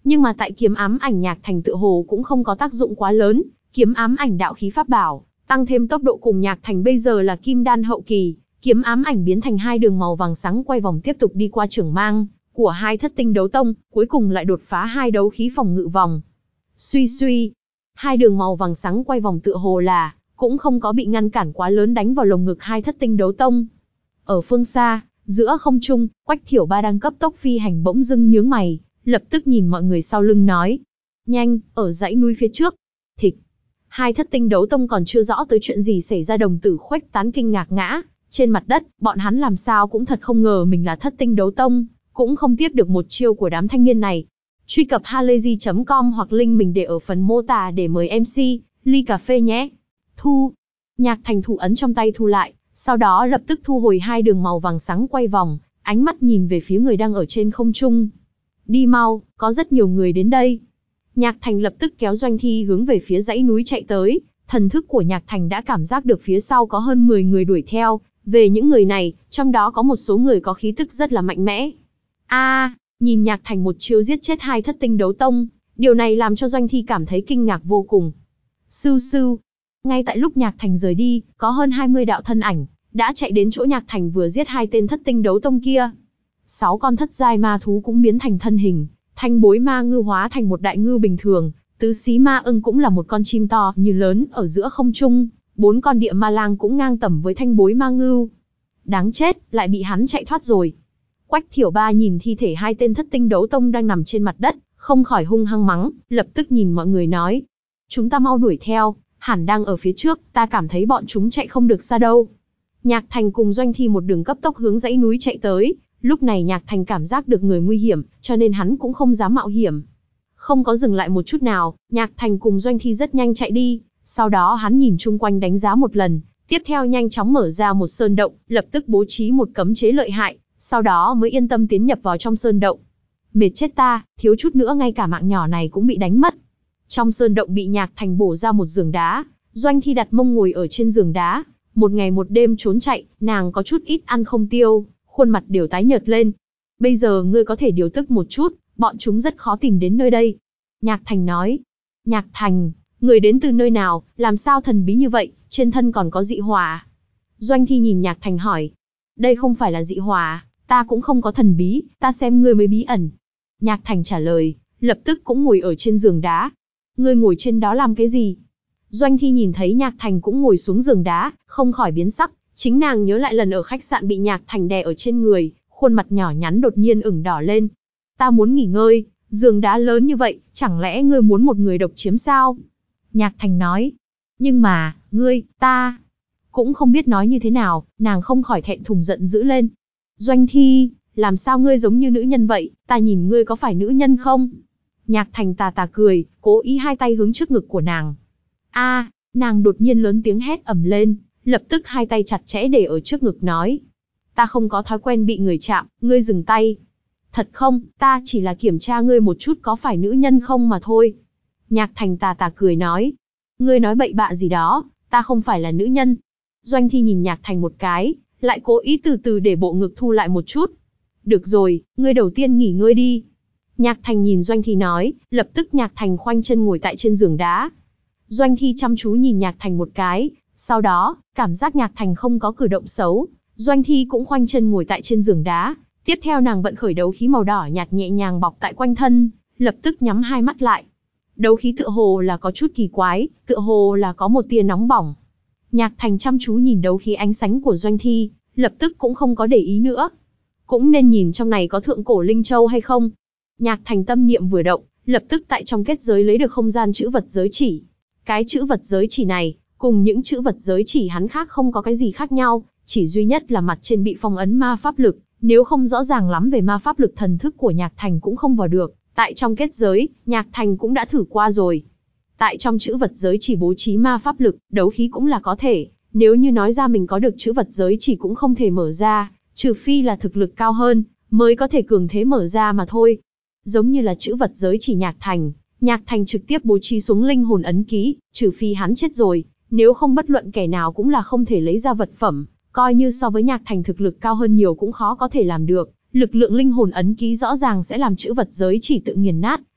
Nhưng mà tại kiếm ám ảnh Nhạc Thành tựa hồ cũng không có tác dụng quá lớn, kiếm ám ảnh đạo khí pháp bảo, tăng thêm tốc độ cùng Nhạc Thành bây giờ là kim đan hậu kỳ, kiếm ám ảnh biến thành hai đường màu vàng sáng quay vòng tiếp tục đi qua trưởng mang của hai thất tinh đấu tông, cuối cùng lại đột phá hai đấu khí phòng ngự vòng. Suy suy, hai đường màu vàng sáng quay vòng tựa hồ là cũng không có bị ngăn cản quá lớn đánh vào lồng ngực hai thất tinh đấu tông. Ở phương xa, giữa không trung, Quách Thiểu Ba đang cấp tốc phi hành bỗng dưng nhướng mày, lập tức nhìn mọi người sau lưng nói: "Nhanh, ở dãy núi phía trước." Thịch. Hai thất tinh đấu tông còn chưa rõ tới chuyện gì xảy ra, đồng tử Khuếch Tán kinh ngạc ngã trên mặt đất, bọn hắn làm sao cũng thật không ngờ mình là thất tinh đấu tông, cũng không tiếp được một chiêu của đám thanh niên này. Truy cập halayzi chấm com hoặc link mình để ở phần mô tả để mời em xê ly cà phê nhé. Thu. Nhạc Thành thủ ấn trong tay thu lại, sau đó lập tức thu hồi hai đường màu vàng sáng quay vòng, ánh mắt nhìn về phía người đang ở trên không trung. Đi mau, có rất nhiều người đến đây. Nhạc Thành lập tức kéo Doanh Thi hướng về phía dãy núi chạy tới, thần thức của Nhạc Thành đã cảm giác được phía sau có hơn mười người đuổi theo, về những người này, trong đó có một số người có khí tức rất là mạnh mẽ. A, à, nhìn Nhạc Thành một chiêu giết chết hai thất tinh đấu tông, điều này làm cho Doanh Thi cảm thấy kinh ngạc vô cùng. Sưu sưu. Ngay tại lúc Nhạc Thành rời đi, có hơn hai mươi đạo thân ảnh đã chạy đến chỗ Nhạc Thành vừa giết hai tên thất tinh đấu tông kia. Sáu con thất giai ma thú cũng biến thành thân hình, thanh bối ma ngư hóa thành một đại ngư bình thường, tứ xí ma ưng cũng là một con chim to như lớn ở giữa không trung, bốn con địa ma lang cũng ngang tầm với thanh bối ma ngư. Đáng chết, lại bị hắn chạy thoát rồi. Quách Thiểu Ba nhìn thi thể hai tên thất tinh đấu tông đang nằm trên mặt đất, không khỏi hung hăng mắng, lập tức nhìn mọi người nói: "Chúng ta mau đuổi theo, hẳn đang ở phía trước, ta cảm thấy bọn chúng chạy không được xa đâu." Nhạc Thành cùng Doanh Thi một đường cấp tốc hướng dãy núi chạy tới, lúc này Nhạc Thành cảm giác được người nguy hiểm, cho nên hắn cũng không dám mạo hiểm. Không có dừng lại một chút nào, Nhạc Thành cùng Doanh Thi rất nhanh chạy đi, sau đó hắn nhìn chung quanh đánh giá một lần, tiếp theo nhanh chóng mở ra một sơn động, lập tức bố trí một cấm chế lợi hại, sau đó mới yên tâm tiến nhập vào trong sơn động. Mệt chết ta, thiếu chút nữa ngay cả mạng nhỏ này cũng bị đánh mất. Trong sơn động bị Nhạc Thành bổ ra một giường đá, Doanh Thi đặt mông ngồi ở trên giường đá, một ngày một đêm trốn chạy, nàng có chút ít ăn không tiêu, khuôn mặt đều tái nhợt lên. Bây giờ ngươi có thể điều tức một chút, bọn chúng rất khó tìm đến nơi đây. Nhạc Thành nói. Nhạc Thành, người đến từ nơi nào, làm sao thần bí như vậy, trên thân còn có dị hỏa? Doanh Thi nhìn Nhạc Thành hỏi. Đây không phải là dị hỏa, ta cũng không có thần bí, ta xem ngươi mới bí ẩn. Nhạc Thành trả lời, lập tức cũng ngồi ở trên giường đá. Ngươi ngồi trên đó làm cái gì? Doanh Thi nhìn thấy Nhạc Thành cũng ngồi xuống giường đá, không khỏi biến sắc, chính nàng nhớ lại lần ở khách sạn bị Nhạc Thành đè ở trên người, khuôn mặt nhỏ nhắn đột nhiên ửng đỏ lên. Ta muốn nghỉ ngơi, giường đá lớn như vậy, chẳng lẽ ngươi muốn một người độc chiếm sao? Nhạc Thành nói. Nhưng mà, ngươi, ta, cũng không biết nói như thế nào, nàng không khỏi thẹn thùng giận dữ lên. Doanh Thi, làm sao ngươi giống như nữ nhân vậy, ta nhìn ngươi có phải nữ nhân không? Nhạc Thành tà tà cười, cố ý hai tay hướng trước ngực của nàng. A, nàng đột nhiên lớn tiếng hét ầm lên, lập tức hai tay chặt chẽ để ở trước ngực nói. Ta không có thói quen bị người chạm, ngươi dừng tay. Thật không, ta chỉ là kiểm tra ngươi một chút có phải nữ nhân không mà thôi. Nhạc Thành tà tà cười nói. Ngươi nói bậy bạ gì đó, ta không phải là nữ nhân. Doanh Thi nhìn Nhạc Thành một cái, lại cố ý từ từ để bộ ngực thu lại một chút. Được rồi, ngươi đầu tiên nghỉ ngơi đi. Nhạc Thành nhìn Doanh Thi nói, lập tức Nhạc Thành khoanh chân ngồi tại trên giường đá. Doanh Thi chăm chú nhìn Nhạc Thành một cái, sau đó, cảm giác Nhạc Thành không có cử động xấu. Doanh Thi cũng khoanh chân ngồi tại trên giường đá, tiếp theo nàng vận khởi đấu khí màu đỏ nhạt nhẹ nhàng bọc tại quanh thân, lập tức nhắm hai mắt lại. Đấu khí tựa hồ là có chút kỳ quái, tựa hồ là có một tia nóng bỏng. Nhạc Thành chăm chú nhìn đấu khí ánh sáng của Doanh Thi, lập tức cũng không có để ý nữa. Cũng nên nhìn trong này có thượng cổ linh châu hay không. Nhạc Thành tâm niệm vừa động, lập tức tại trong kết giới lấy được không gian chữ vật giới chỉ. Cái chữ vật giới chỉ này, cùng những chữ vật giới chỉ hắn khác không có cái gì khác nhau, chỉ duy nhất là mặt trên bị phong ấn ma pháp lực, nếu không rõ ràng lắm về ma pháp lực thần thức của Nhạc Thành cũng không vào được. Tại trong kết giới, Nhạc Thành cũng đã thử qua rồi. Tại trong chữ vật giới chỉ bố trí ma pháp lực, đấu khí cũng là có thể, nếu như nói ra mình có được chữ vật giới chỉ cũng không thể mở ra, trừ phi là thực lực cao hơn, mới có thể cường thế mở ra mà thôi. Giống như là chữ vật giới chỉ Nhạc Thành, Nhạc Thành trực tiếp bố trí xuống linh hồn ấn ký, trừ phi hắn chết rồi, nếu không bất luận kẻ nào cũng là không thể lấy ra vật phẩm, coi như so với Nhạc Thành thực lực cao hơn nhiều cũng khó có thể làm được. Lực lượng linh hồn ấn ký rõ ràng sẽ làm chữ vật giới chỉ tự nghiền nát,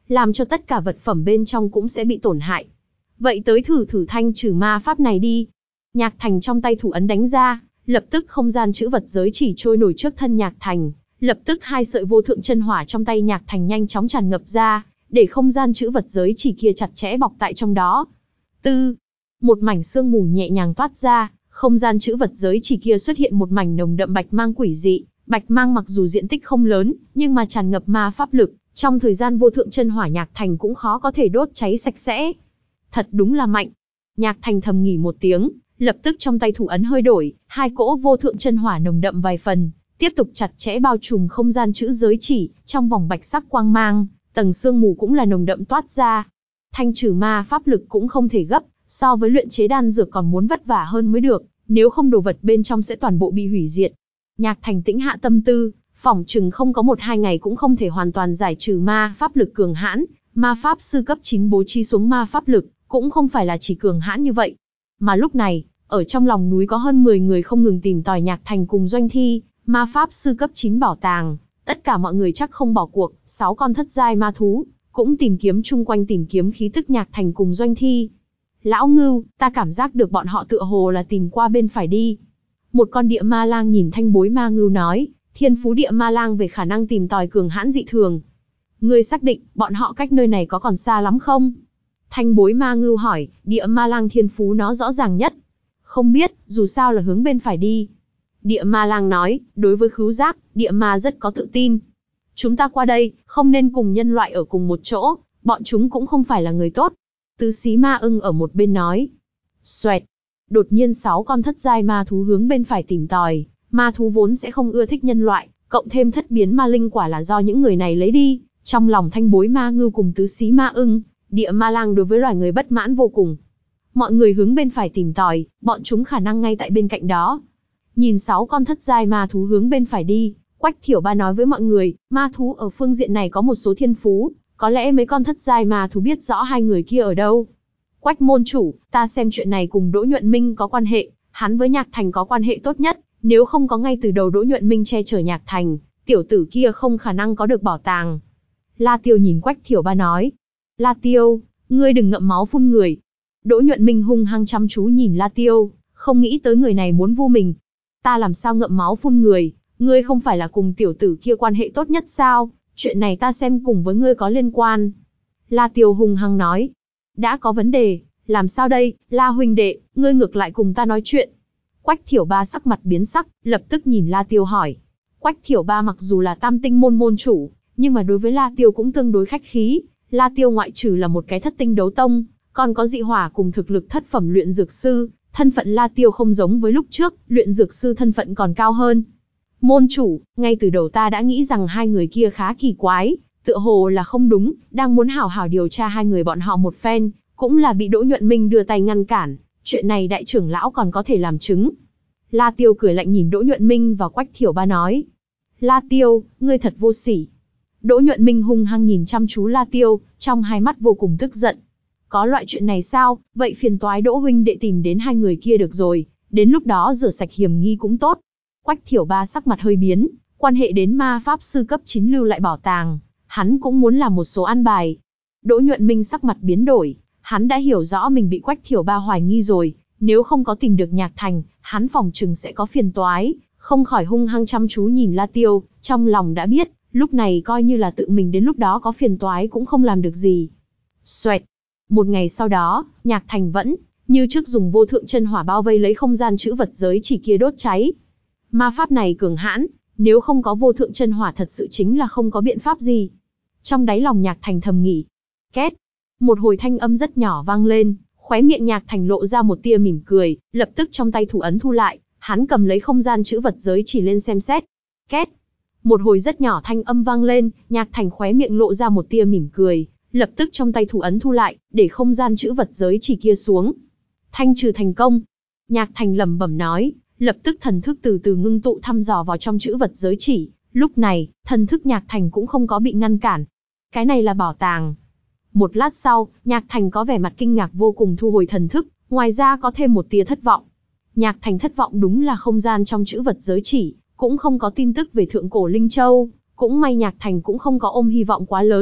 làm cho tất cả vật phẩm bên trong cũng sẽ bị tổn hại. Vậy tới thử thử thanh trừ ma pháp này đi. Nhạc Thành trong tay thủ ấn đánh ra, lập tức không gian chữ vật giới chỉ trôi nổi trước thân Nhạc Thành, lập tức hai sợi vô thượng chân hỏa trong tay Nhạc Thành nhanh chóng tràn ngập ra, để không gian chữ vật giới chỉ kia chặt chẽ bọc tại trong đó. Tư, một mảnh sương mù nhẹ nhàng toát ra, không gian chữ vật giới chỉ kia xuất hiện một mảnh nồng đậm bạch mang quỷ dị. Bạch mang mặc dù diện tích không lớn, nhưng mà tràn ngập ma pháp lực, trong thời gian vô thượng chân hỏa Nhạc Thành cũng khó có thể đốt cháy sạch sẽ. Thật đúng là mạnh. Nhạc Thành thầm nghỉ một tiếng, lập tức trong tay thủ ấn hơi đổi, hai cỗ vô thượng chân hỏa nồng đậm vài phần, tiếp tục chặt chẽ bao trùm không gian chữ giới chỉ, trong vòng bạch sắc quang mang, tầng sương mù cũng là nồng đậm toát ra. Thanh trừ ma pháp lực cũng không thể gấp, so với luyện chế đan dược còn muốn vất vả hơn mới được, nếu không đồ vật bên trong sẽ toàn bộ bị hủy diệt. Nhạc Thành tĩnh hạ tâm tư, phỏng chừng không có một hai ngày cũng không thể hoàn toàn giải trừ ma pháp lực cường hãn, ma pháp sư cấp chín bố trí xuống ma pháp lực, cũng không phải là chỉ cường hãn như vậy. Mà lúc này, ở trong lòng núi có hơn mười người không ngừng tìm tòi Nhạc Thành cùng Doanh Thi, ma pháp sư cấp chín bảo tàng, tất cả mọi người chắc không bỏ cuộc, sáu con thất giai ma thú, cũng tìm kiếm chung quanh tìm kiếm khí tức Nhạc Thành cùng Doanh Thi. Lão Ngưu, ta cảm giác được bọn họ tựa hồ là tìm qua bên phải đi. Một con địa ma lang nhìn Thanh Bối Ma Ngưu nói, thiên phú địa ma lang về khả năng tìm tòi cường hãn dị thường. Ngươi xác định, bọn họ cách nơi này có còn xa lắm không? Thanh Bối Ma Ngưu hỏi, địa ma lang thiên phú nó rõ ràng nhất. Không biết, dù sao là hướng bên phải đi. Địa ma lang nói, đối với khứu giác, địa ma rất có tự tin. Chúng ta qua đây, không nên cùng nhân loại ở cùng một chỗ, bọn chúng cũng không phải là người tốt. Tứ xí ma ưng ở một bên nói. Xoẹt. Đột nhiên sáu con thất giai ma thú hướng bên phải tìm tòi, ma thú vốn sẽ không ưa thích nhân loại, cộng thêm thất biến ma linh quả là do những người này lấy đi, trong lòng Thanh Bối Ma Ngưu cùng tứ xí ma ưng, địa ma lang đối với loài người bất mãn vô cùng. Mọi người hướng bên phải tìm tòi, bọn chúng khả năng ngay tại bên cạnh đó. Nhìn sáu con thất giai ma thú hướng bên phải đi, Quách Thiểu Ba nói với mọi người, ma thú ở phương diện này có một số thiên phú, có lẽ mấy con thất giai ma thú biết rõ hai người kia ở đâu. Quách môn chủ, ta xem chuyện này cùng Đỗ Nhuận Minh có quan hệ, hắn với Nhạc Thành có quan hệ tốt nhất, nếu không có ngay từ đầu Đỗ Nhuận Minh che chở Nhạc Thành, tiểu tử kia không khả năng có được bảo tàng. La Tiêu nhìn Quách Thiểu Ba nói, La Tiêu, ngươi đừng ngậm máu phun người. Đỗ Nhuận Minh hung hăng chăm chú nhìn La Tiêu, không nghĩ tới người này muốn vu mình. Ta làm sao ngậm máu phun người, ngươi không phải là cùng tiểu tử kia quan hệ tốt nhất sao, chuyện này ta xem cùng với ngươi có liên quan. La Tiêu hung hăng nói, đã có vấn đề, làm sao đây, La huynh đệ, ngươi ngược lại cùng ta nói chuyện. Quách Thiểu Ba sắc mặt biến sắc, lập tức nhìn La Tiêu hỏi. Quách Thiểu Ba mặc dù là tam tinh môn môn chủ, nhưng mà đối với La Tiêu cũng tương đối khách khí. La Tiêu ngoại trừ là một cái thất tinh đấu tông, còn có dị hỏa cùng thực lực thất phẩm luyện dược sư, thân phận La Tiêu không giống với lúc trước, luyện dược sư thân phận còn cao hơn. Môn chủ, ngay từ đầu ta đã nghĩ rằng hai người kia khá kỳ quái, tựa hồ là không đúng, đang muốn hảo hảo điều tra hai người bọn họ một phen, cũng là bị Đỗ Nhuận Minh đưa tay ngăn cản, chuyện này đại trưởng lão còn có thể làm chứng. La Tiêu cười lạnh nhìn Đỗ Nhuận Minh và Quách Thiểu Ba nói. La Tiêu, ngươi thật vô sỉ. Đỗ Nhuận Minh hung hăng nhìn chăm chú La Tiêu, trong hai mắt vô cùng tức giận. Có loại chuyện này sao, vậy phiền toái Đỗ huynh đệ tìm đến hai người kia được rồi, đến lúc đó rửa sạch hiểm nghi cũng tốt. Quách Thiểu Ba sắc mặt hơi biến, quan hệ đến ma pháp sư cấp chín lưu lại bảo tàng, hắn cũng muốn làm một số an bài. Đỗ Nhuận Minh sắc mặt biến đổi, hắn đã hiểu rõ mình bị Quách Thiểu Ba hoài nghi rồi, nếu không có tìm được Nhạc Thành, hắn phòng chừng sẽ có phiền toái, không khỏi hung hăng chăm chú nhìn La Tiêu, trong lòng đã biết, lúc này coi như là tự mình đến lúc đó có phiền toái cũng không làm được gì. Xoẹt. Một ngày sau đó, Nhạc Thành vẫn, như trước dùng vô thượng chân hỏa bao vây lấy không gian chữ vật giới chỉ kia đốt cháy. Ma pháp này cường hãn, nếu không có vô thượng chân hỏa thật sự chính là không có biện pháp gì. Trong đáy lòng Nhạc Thành thầm nghĩ. Két. Một hồi thanh âm rất nhỏ vang lên, khóe miệng Nhạc Thành lộ ra một tia mỉm cười, lập tức trong tay thủ ấn thu lại, hắn cầm lấy không gian chữ vật giới chỉ lên xem xét. Két. Một hồi rất nhỏ thanh âm vang lên, Nhạc Thành khóe miệng lộ ra một tia mỉm cười, lập tức trong tay thủ ấn thu lại, để không gian chữ vật giới chỉ kia xuống. Thanh trừ thành công. Nhạc Thành lẩm bẩm nói, lập tức thần thức từ từ ngưng tụ thăm dò vào trong chữ vật giới chỉ. Lúc này, thần thức Nhạc Thành cũng không có bị ngăn cản. Cái này là bảo tàng. Một lát sau, Nhạc Thành có vẻ mặt kinh ngạc vô cùng thu hồi thần thức, ngoài ra có thêm một tia thất vọng. Nhạc Thành thất vọng đúng là không gian trong chữ vật giới chỉ, cũng không có tin tức về thượng cổ Linh Châu, cũng may Nhạc Thành cũng không có ôm hy vọng quá lớn.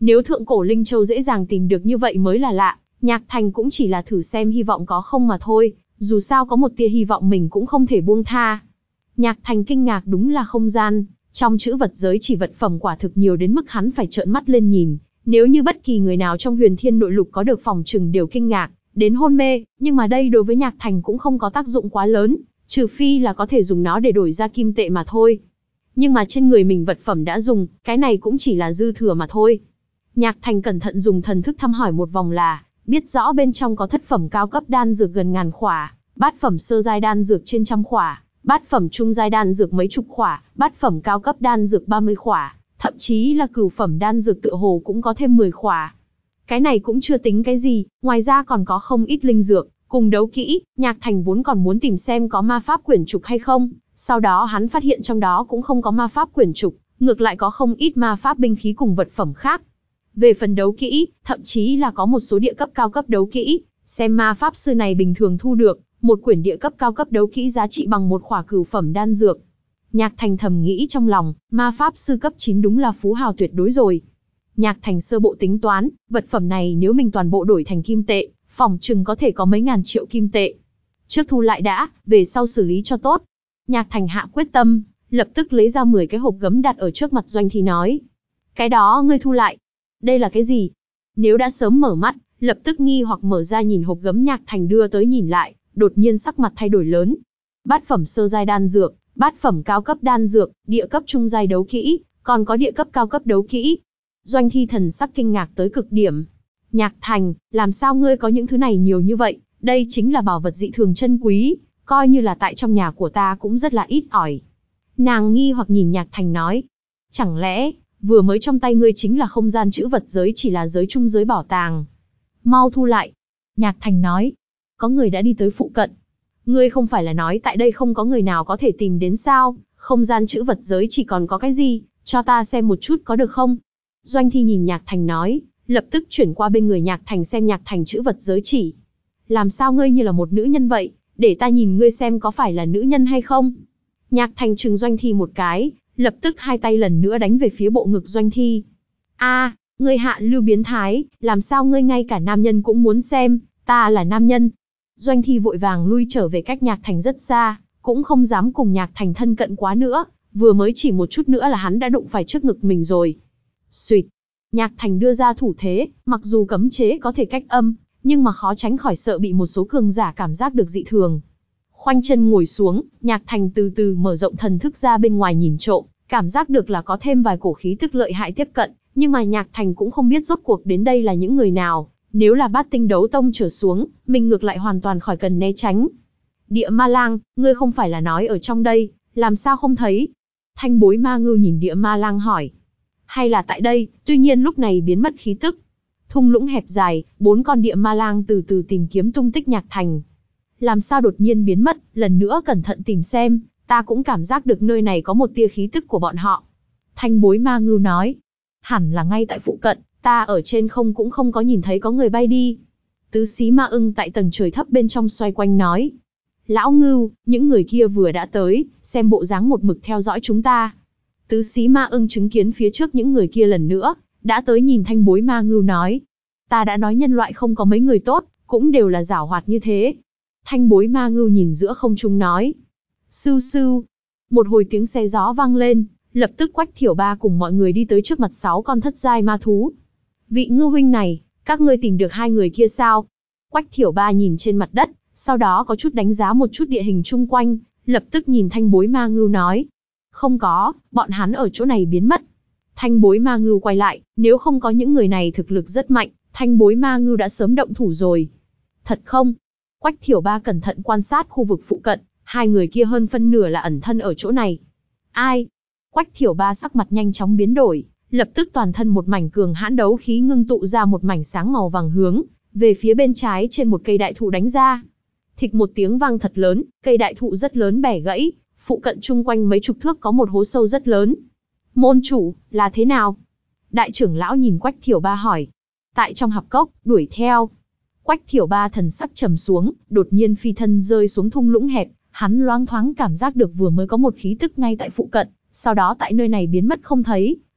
Nếu thượng cổ linh châu dễ dàng tìm được như vậy mới là lạ, Nhạc Thành cũng chỉ là thử xem hy vọng có không mà thôi, dù sao có một tia hy vọng mình cũng không thể buông tha. Nhạc Thành kinh ngạc đúng là không gian, trong chữ vật giới chỉ vật phẩm quả thực nhiều đến mức hắn phải trợn mắt lên nhìn, nếu như bất kỳ người nào trong huyền thiên nội lục có được phòng trừng đều kinh ngạc, đến hôn mê, nhưng mà đây đối với Nhạc Thành cũng không có tác dụng quá lớn, trừ phi là có thể dùng nó để đổi ra kim tệ mà thôi. Nhưng mà trên người mình vật phẩm đã dùng, cái này cũng chỉ là dư thừa mà thôi. Nhạc Thành cẩn thận dùng thần thức thăm hỏi một vòng là, biết rõ bên trong có thất phẩm cao cấp đan dược gần ngàn khỏa, bát phẩm sơ giai đan dược trên trăm khỏa, bát phẩm trung giai đan dược mấy chục khỏa, bát phẩm cao cấp đan dược ba mươi khỏa, thậm chí là cửu phẩm đan dược tựa hồ cũng có thêm mười khỏa. Cái này cũng chưa tính cái gì, ngoài ra còn có không ít linh dược, cùng đấu kỹ. Nhạc Thành vốn còn muốn tìm xem có ma pháp quyển trục hay không, sau đó hắn phát hiện trong đó cũng không có ma pháp quyển trục, ngược lại có không ít ma pháp binh khí cùng vật phẩm khác. Về phần đấu kỹ, thậm chí là có một số địa cấp cao cấp đấu kỹ, xem ma pháp sư này bình thường thu được, một quyển địa cấp cao cấp đấu kỹ giá trị bằng một khỏa cửu phẩm đan dược. Nhạc Thành thầm nghĩ trong lòng, ma pháp sư cấp chín đúng là phú hào tuyệt đối rồi. Nhạc Thành sơ bộ tính toán, vật phẩm này nếu mình toàn bộ đổi thành kim tệ, phỏng chừng có thể có mấy ngàn triệu kim tệ. Trước thu lại đã, về sau xử lý cho tốt. Nhạc Thành hạ quyết tâm, lập tức lấy ra mười cái hộp gấm đặt ở trước mặt Doanh Thi nói. Cái đó ngươi thu lại. Đây là cái gì? Nếu đã sớm mở mắt, lập tức nghi hoặc mở ra nhìn hộp gấm Nhạc Thành đưa tới nhìn lại, đột nhiên sắc mặt thay đổi lớn. Bát phẩm sơ giai đan dược, bát phẩm cao cấp đan dược, địa cấp trung giai đấu kỹ, còn có địa cấp cao cấp đấu kỹ. Doanh Thi thần sắc kinh ngạc tới cực điểm. Nhạc Thành, làm sao ngươi có những thứ này nhiều như vậy? Đây chính là bảo vật dị thường chân quý, coi như là tại trong nhà của ta cũng rất là ít ỏi. Nàng nghi hoặc nhìn Nhạc Thành nói, chẳng lẽ vừa mới trong tay ngươi chính là không gian chữ vật giới chỉ là giới trung giới bảo tàng? Mau thu lại. Nhạc Thành nói, có người đã đi tới phụ cận. Ngươi không phải là nói tại đây không có người nào có thể tìm đến sao? Không gian chữ vật giới chỉ còn có cái gì? Cho ta xem một chút có được không? Doanh Thi nhìn Nhạc Thành nói, lập tức chuyển qua bên người Nhạc Thành xem Nhạc Thành chữ vật giới chỉ. Làm sao ngươi như là một nữ nhân vậy? Để ta nhìn ngươi xem có phải là nữ nhân hay không? Nhạc Thành trừng Doanh Thi một cái, lập tức hai tay lần nữa đánh về phía bộ ngực Doanh Thi. A, ngươi hạ lưu biến thái, làm sao ngươi ngay cả nam nhân cũng muốn xem, ta là nam nhân. Doanh Thi vội vàng lui trở về cách Nhạc Thành rất xa, cũng không dám cùng Nhạc Thành thân cận quá nữa, vừa mới chỉ một chút nữa là hắn đã đụng phải trước ngực mình rồi. Xuyệt, Nhạc Thành đưa ra thủ thế, mặc dù cấm chế có thể cách âm, nhưng mà khó tránh khỏi sợ bị một số cường giả cảm giác được dị thường. Khoanh chân ngồi xuống, Nhạc Thành từ từ mở rộng thần thức ra bên ngoài nhìn trộm, cảm giác được là có thêm vài cổ khí tức lợi hại tiếp cận, nhưng mà Nhạc Thành cũng không biết rốt cuộc đến đây là những người nào, nếu là bát tinh đấu tông trở xuống, mình ngược lại hoàn toàn khỏi cần né tránh. Địa ma lang, ngươi không phải là nói ở trong đây, làm sao không thấy? Thanh bối ma ngưu nhìn địa ma lang hỏi. Hay là tại đây, tuy nhiên lúc này biến mất khí tức. Thung lũng hẹp dài, bốn con địa ma lang từ từ tìm kiếm tung tích Nhạc Thành. Làm sao đột nhiên biến mất, lần nữa cẩn thận tìm xem, ta cũng cảm giác được nơi này có một tia khí tức của bọn họ. Thanh bối ma ngưu nói, hẳn là ngay tại phụ cận, ta ở trên không cũng không có nhìn thấy có người bay đi. Tứ xí ma ưng tại tầng trời thấp bên trong xoay quanh nói, lão ngưu, những người kia vừa đã tới, xem bộ dáng một mực theo dõi chúng ta. Tứ xí ma ưng chứng kiến phía trước những người kia lần nữa, đã tới nhìn thanh bối ma ngưu nói, ta đã nói nhân loại không có mấy người tốt, cũng đều là giảo hoạt như thế. Thanh bối ma ngưu nhìn giữa không trung nói, sưu sưu, một hồi tiếng xe gió vang lên, lập tức Quách Thiểu Ba cùng mọi người đi tới trước mặt sáu con thất giai ma thú. Vị ngưu huynh này, các ngươi tìm được hai người kia sao? Quách Thiểu Ba nhìn trên mặt đất, sau đó có chút đánh giá một chút địa hình chung quanh, lập tức nhìn thanh bối ma ngưu nói, không có, bọn hắn ở chỗ này biến mất. Thanh bối ma ngưu quay lại, nếu không có những người này thực lực rất mạnh, thanh bối ma ngưu đã sớm động thủ rồi. Thật không? Quách Thiểu Ba cẩn thận quan sát khu vực phụ cận, hai người kia hơn phân nửa là ẩn thân ở chỗ này. Ai? Quách Thiểu Ba sắc mặt nhanh chóng biến đổi, lập tức toàn thân một mảnh cường hãn đấu khí ngưng tụ ra một mảnh sáng màu vàng hướng về phía bên trái trên một cây đại thụ đánh ra. Thịch một tiếng vang thật lớn, cây đại thụ rất lớn bẻ gãy, phụ cận chung quanh mấy chục thước có một hố sâu rất lớn. Môn chủ, là thế nào? Đại trưởng lão nhìn Quách Thiểu Ba hỏi. Tại trong hạp cốc, đuổi theo. Quách Thiểu Ba thần sắc trầm xuống, đột nhiên phi thân rơi xuống thung lũng hẹp, hắn loáng thoáng cảm giác được vừa mới có một khí tức ngay tại phụ cận, sau đó tại nơi này biến mất không thấy,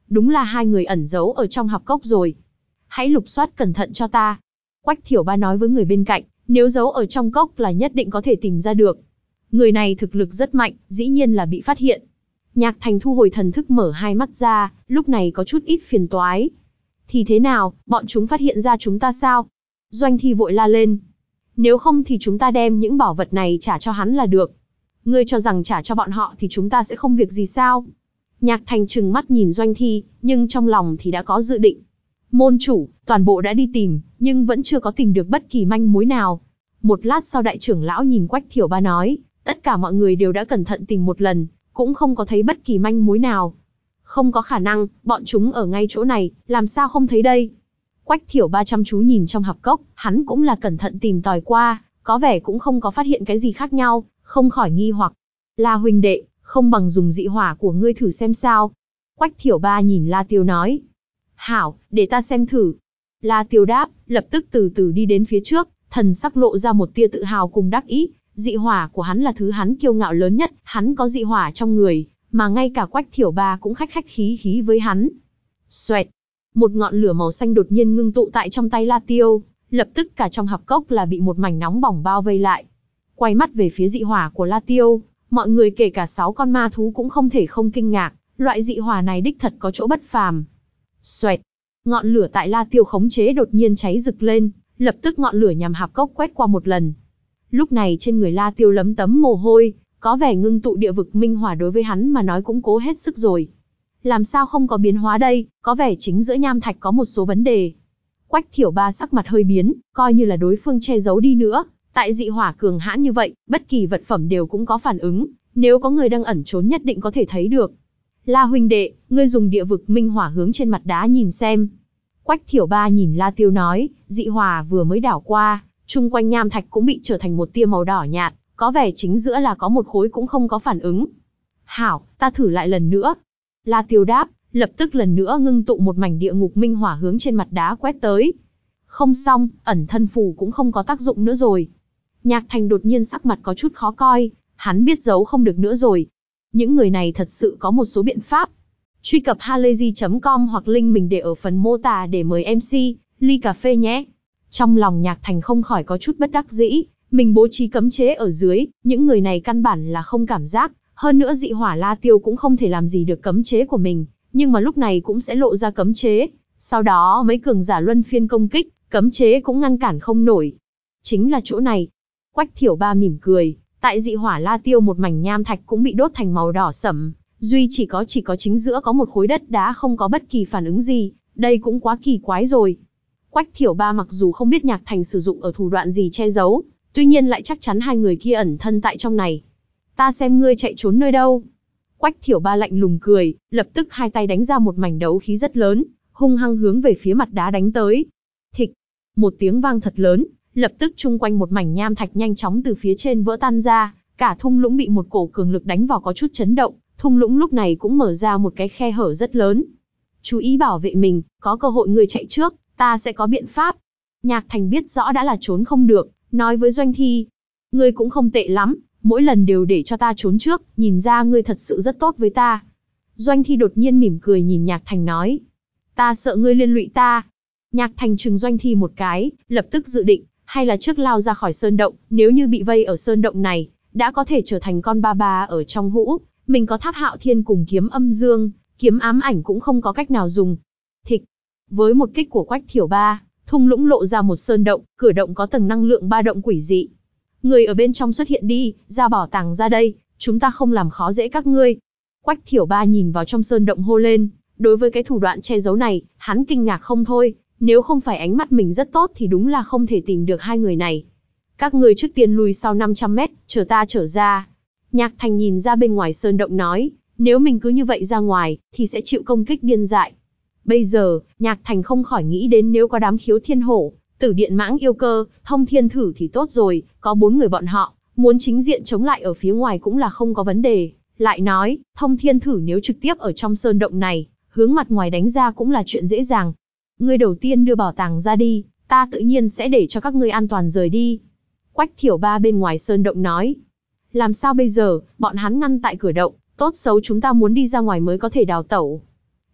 đúng là hai người ẩn giấu ở trong hạp cốc rồi. Hãy lục soát cẩn thận cho ta. Quách Thiểu Ba nói với người bên cạnh, nếu giấu ở trong cốc là nhất định có thể tìm ra được. Người này thực lực rất mạnh, dĩ nhiên là bị phát hiện. Nhạc Thành thu hồi thần thức mở hai mắt ra, lúc này có chút ít phiền toái. Thì thế nào, bọn chúng phát hiện ra chúng ta sao? Doanh Thi vội la lên. Nếu không thì chúng ta đem những bảo vật này trả cho hắn là được. Ngươi cho rằng trả cho bọn họ thì chúng ta sẽ không việc gì sao? Nhạc Thành trừng mắt nhìn Doanh Thi, nhưng trong lòng thì đã có dự định. Môn chủ, toàn bộ đã đi tìm, nhưng vẫn chưa có tìm được bất kỳ manh mối nào. Một lát sau đại trưởng lão nhìn Quách Thiểu Ba nói, tất cả mọi người đều đã cẩn thận tìm một lần, cũng không có thấy bất kỳ manh mối nào. Không có khả năng, bọn chúng ở ngay chỗ này, làm sao không thấy đây? Quách Thiểu Ba chăm chú nhìn trong hạp cốc, hắn cũng là cẩn thận tìm tòi qua, có vẻ cũng không có phát hiện cái gì khác nhau, không khỏi nghi hoặc. La huynh đệ, không bằng dùng dị hỏa của ngươi thử xem sao. Quách Thiểu Ba nhìn La Tiêu nói. Hảo, để ta xem thử. La Tiêu đáp, lập tức từ từ đi đến phía trước, thần sắc lộ ra một tia tự hào cùng đắc ý. Dị hỏa của hắn là thứ hắn kiêu ngạo lớn nhất, hắn có dị hỏa trong người, mà ngay cả Quách Thiểu Ba cũng khách khách khí khí với hắn. Xoẹt, một ngọn lửa màu xanh đột nhiên ngưng tụ tại trong tay La Tiêu, lập tức cả trong hạp cốc là bị một mảnh nóng bỏng bao vây lại. Quay mắt về phía dị hỏa của La Tiêu, mọi người kể cả sáu con ma thú cũng không thể không kinh ngạc, loại dị hỏa này đích thật có chỗ bất phàm. Xoẹt, ngọn lửa tại La Tiêu khống chế đột nhiên cháy rực lên, lập tức ngọn lửa nhằm hạp cốc quét qua một lần. Lúc này trên người La Tiêu lấm tấm mồ hôi, có vẻ ngưng tụ địa vực minh hỏa đối với hắn mà nói cũng cố hết sức rồi. Làm sao không có biến hóa đây, có vẻ chính giữa nham thạch có một số vấn đề. Quách Thiểu Ba sắc mặt hơi biến, coi như là đối phương che giấu đi nữa, tại dị hỏa cường hãn như vậy, bất kỳ vật phẩm đều cũng có phản ứng, nếu có người đang ẩn trốn nhất định có thể thấy được. La huynh đệ, ngươi dùng địa vực minh hỏa hướng trên mặt đá nhìn xem. Quách Thiểu Ba nhìn La Tiêu nói, dị hỏa vừa mới đảo qua, chung quanh nham thạch cũng bị trở thành một tia màu đỏ nhạt, có vẻ chính giữa là có một khối cũng không có phản ứng. Hảo, ta thử lại lần nữa. La Tiêu đáp, lập tức lần nữa ngưng tụ một mảnh địa ngục minh hỏa hướng trên mặt đá quét tới. Không xong, ẩn thân phù cũng không có tác dụng nữa rồi. Nhạc Thành đột nhiên sắc mặt có chút khó coi, hắn biết giấu không được nữa rồi. Những người này thật sự có một số biện pháp. Truy cập halayzi chấm com hoặc link mình để ở phần mô tả để mời em xê, ly cà phê nhé. Trong lòng Nhạc Thành không khỏi có chút bất đắc dĩ, mình bố trí cấm chế ở dưới, những người này căn bản là không cảm giác, hơn nữa dị hỏa La Tiêu cũng không thể làm gì được cấm chế của mình, nhưng mà lúc này cũng sẽ lộ ra cấm chế, sau đó mấy cường giả luân phiên công kích, cấm chế cũng ngăn cản không nổi. Chính là chỗ này. Quách Thiểu Ba mỉm cười, tại dị hỏa La Tiêu một mảnh nham thạch cũng bị đốt thành màu đỏ sẫm, duy chỉ có chỉ có chính giữa có một khối đất đá không có bất kỳ phản ứng gì, đây cũng quá kỳ quái rồi. Quách Thiểu Ba mặc dù không biết Nhạc Thành sử dụng ở thủ đoạn gì che giấu, tuy nhiên lại chắc chắn hai người kia ẩn thân tại trong này. Ta xem ngươi chạy trốn nơi đâu. Quách Thiểu Ba lạnh lùng cười, lập tức hai tay đánh ra một mảnh đấu khí rất lớn, hung hăng hướng về phía mặt đá đánh tới. Thịch, một tiếng vang thật lớn, lập tức chung quanh một mảnh nham thạch nhanh chóng từ phía trên vỡ tan ra, cả thung lũng bị một cổ cường lực đánh vào có chút chấn động, thung lũng lúc này cũng mở ra một cái khe hở rất lớn. Chú ý bảo vệ mình, có cơ hội ngươi chạy trước, ta sẽ có biện pháp. Nhạc Thành biết rõ đã là trốn không được, nói với Doanh Thi, ngươi cũng không tệ lắm, mỗi lần đều để cho ta trốn trước, nhìn ra ngươi thật sự rất tốt với ta. Doanh Thi đột nhiên mỉm cười nhìn Nhạc Thành nói, ta sợ ngươi liên lụy ta. Nhạc Thành trừng Doanh Thi một cái, lập tức dự định, hay là trước lao ra khỏi sơn động, nếu như bị vây ở sơn động này, đã có thể trở thành con ba ba ở trong hũ, mình có Tháp Hạo Thiên cùng kiếm âm dương, kiếm ám ảnh cũng không có cách nào dùng. Thịch, với một kích của Quách Thiểu Ba, thung lũng lộ ra một sơn động, cửa động có tầng năng lượng ba động quỷ dị. Người ở bên trong xuất hiện đi, ra bảo tàng ra đây, chúng ta không làm khó dễ các ngươi. Quách Thiểu Ba nhìn vào trong sơn động hô lên, đối với cái thủ đoạn che giấu này, hắn kinh ngạc không thôi, nếu không phải ánh mắt mình rất tốt thì đúng là không thể tìm được hai người này. Các ngươi trước tiên lùi sau năm trăm mét, chờ ta trở ra. Nhạc Thành nhìn ra bên ngoài sơn động nói, nếu mình cứ như vậy ra ngoài, thì sẽ chịu công kích điên dại. Bây giờ, Nhạc Thành không khỏi nghĩ đến nếu có đám khiếu thiên hổ, tử điện mãng yêu cơ, thông thiên thử thì tốt rồi, có bốn người bọn họ, muốn chính diện chống lại ở phía ngoài cũng là không có vấn đề. Lại nói, thông thiên thử nếu trực tiếp ở trong sơn động này, hướng mặt ngoài đánh ra cũng là chuyện dễ dàng. Ngươi đầu tiên đưa bảo tàng ra đi, ta tự nhiên sẽ để cho các ngươi an toàn rời đi. Quách Thiểu Ba bên ngoài sơn động nói. Làm sao bây giờ, bọn hắn ngăn tại cửa động, tốt xấu chúng ta muốn đi ra ngoài mới có thể đào tẩu.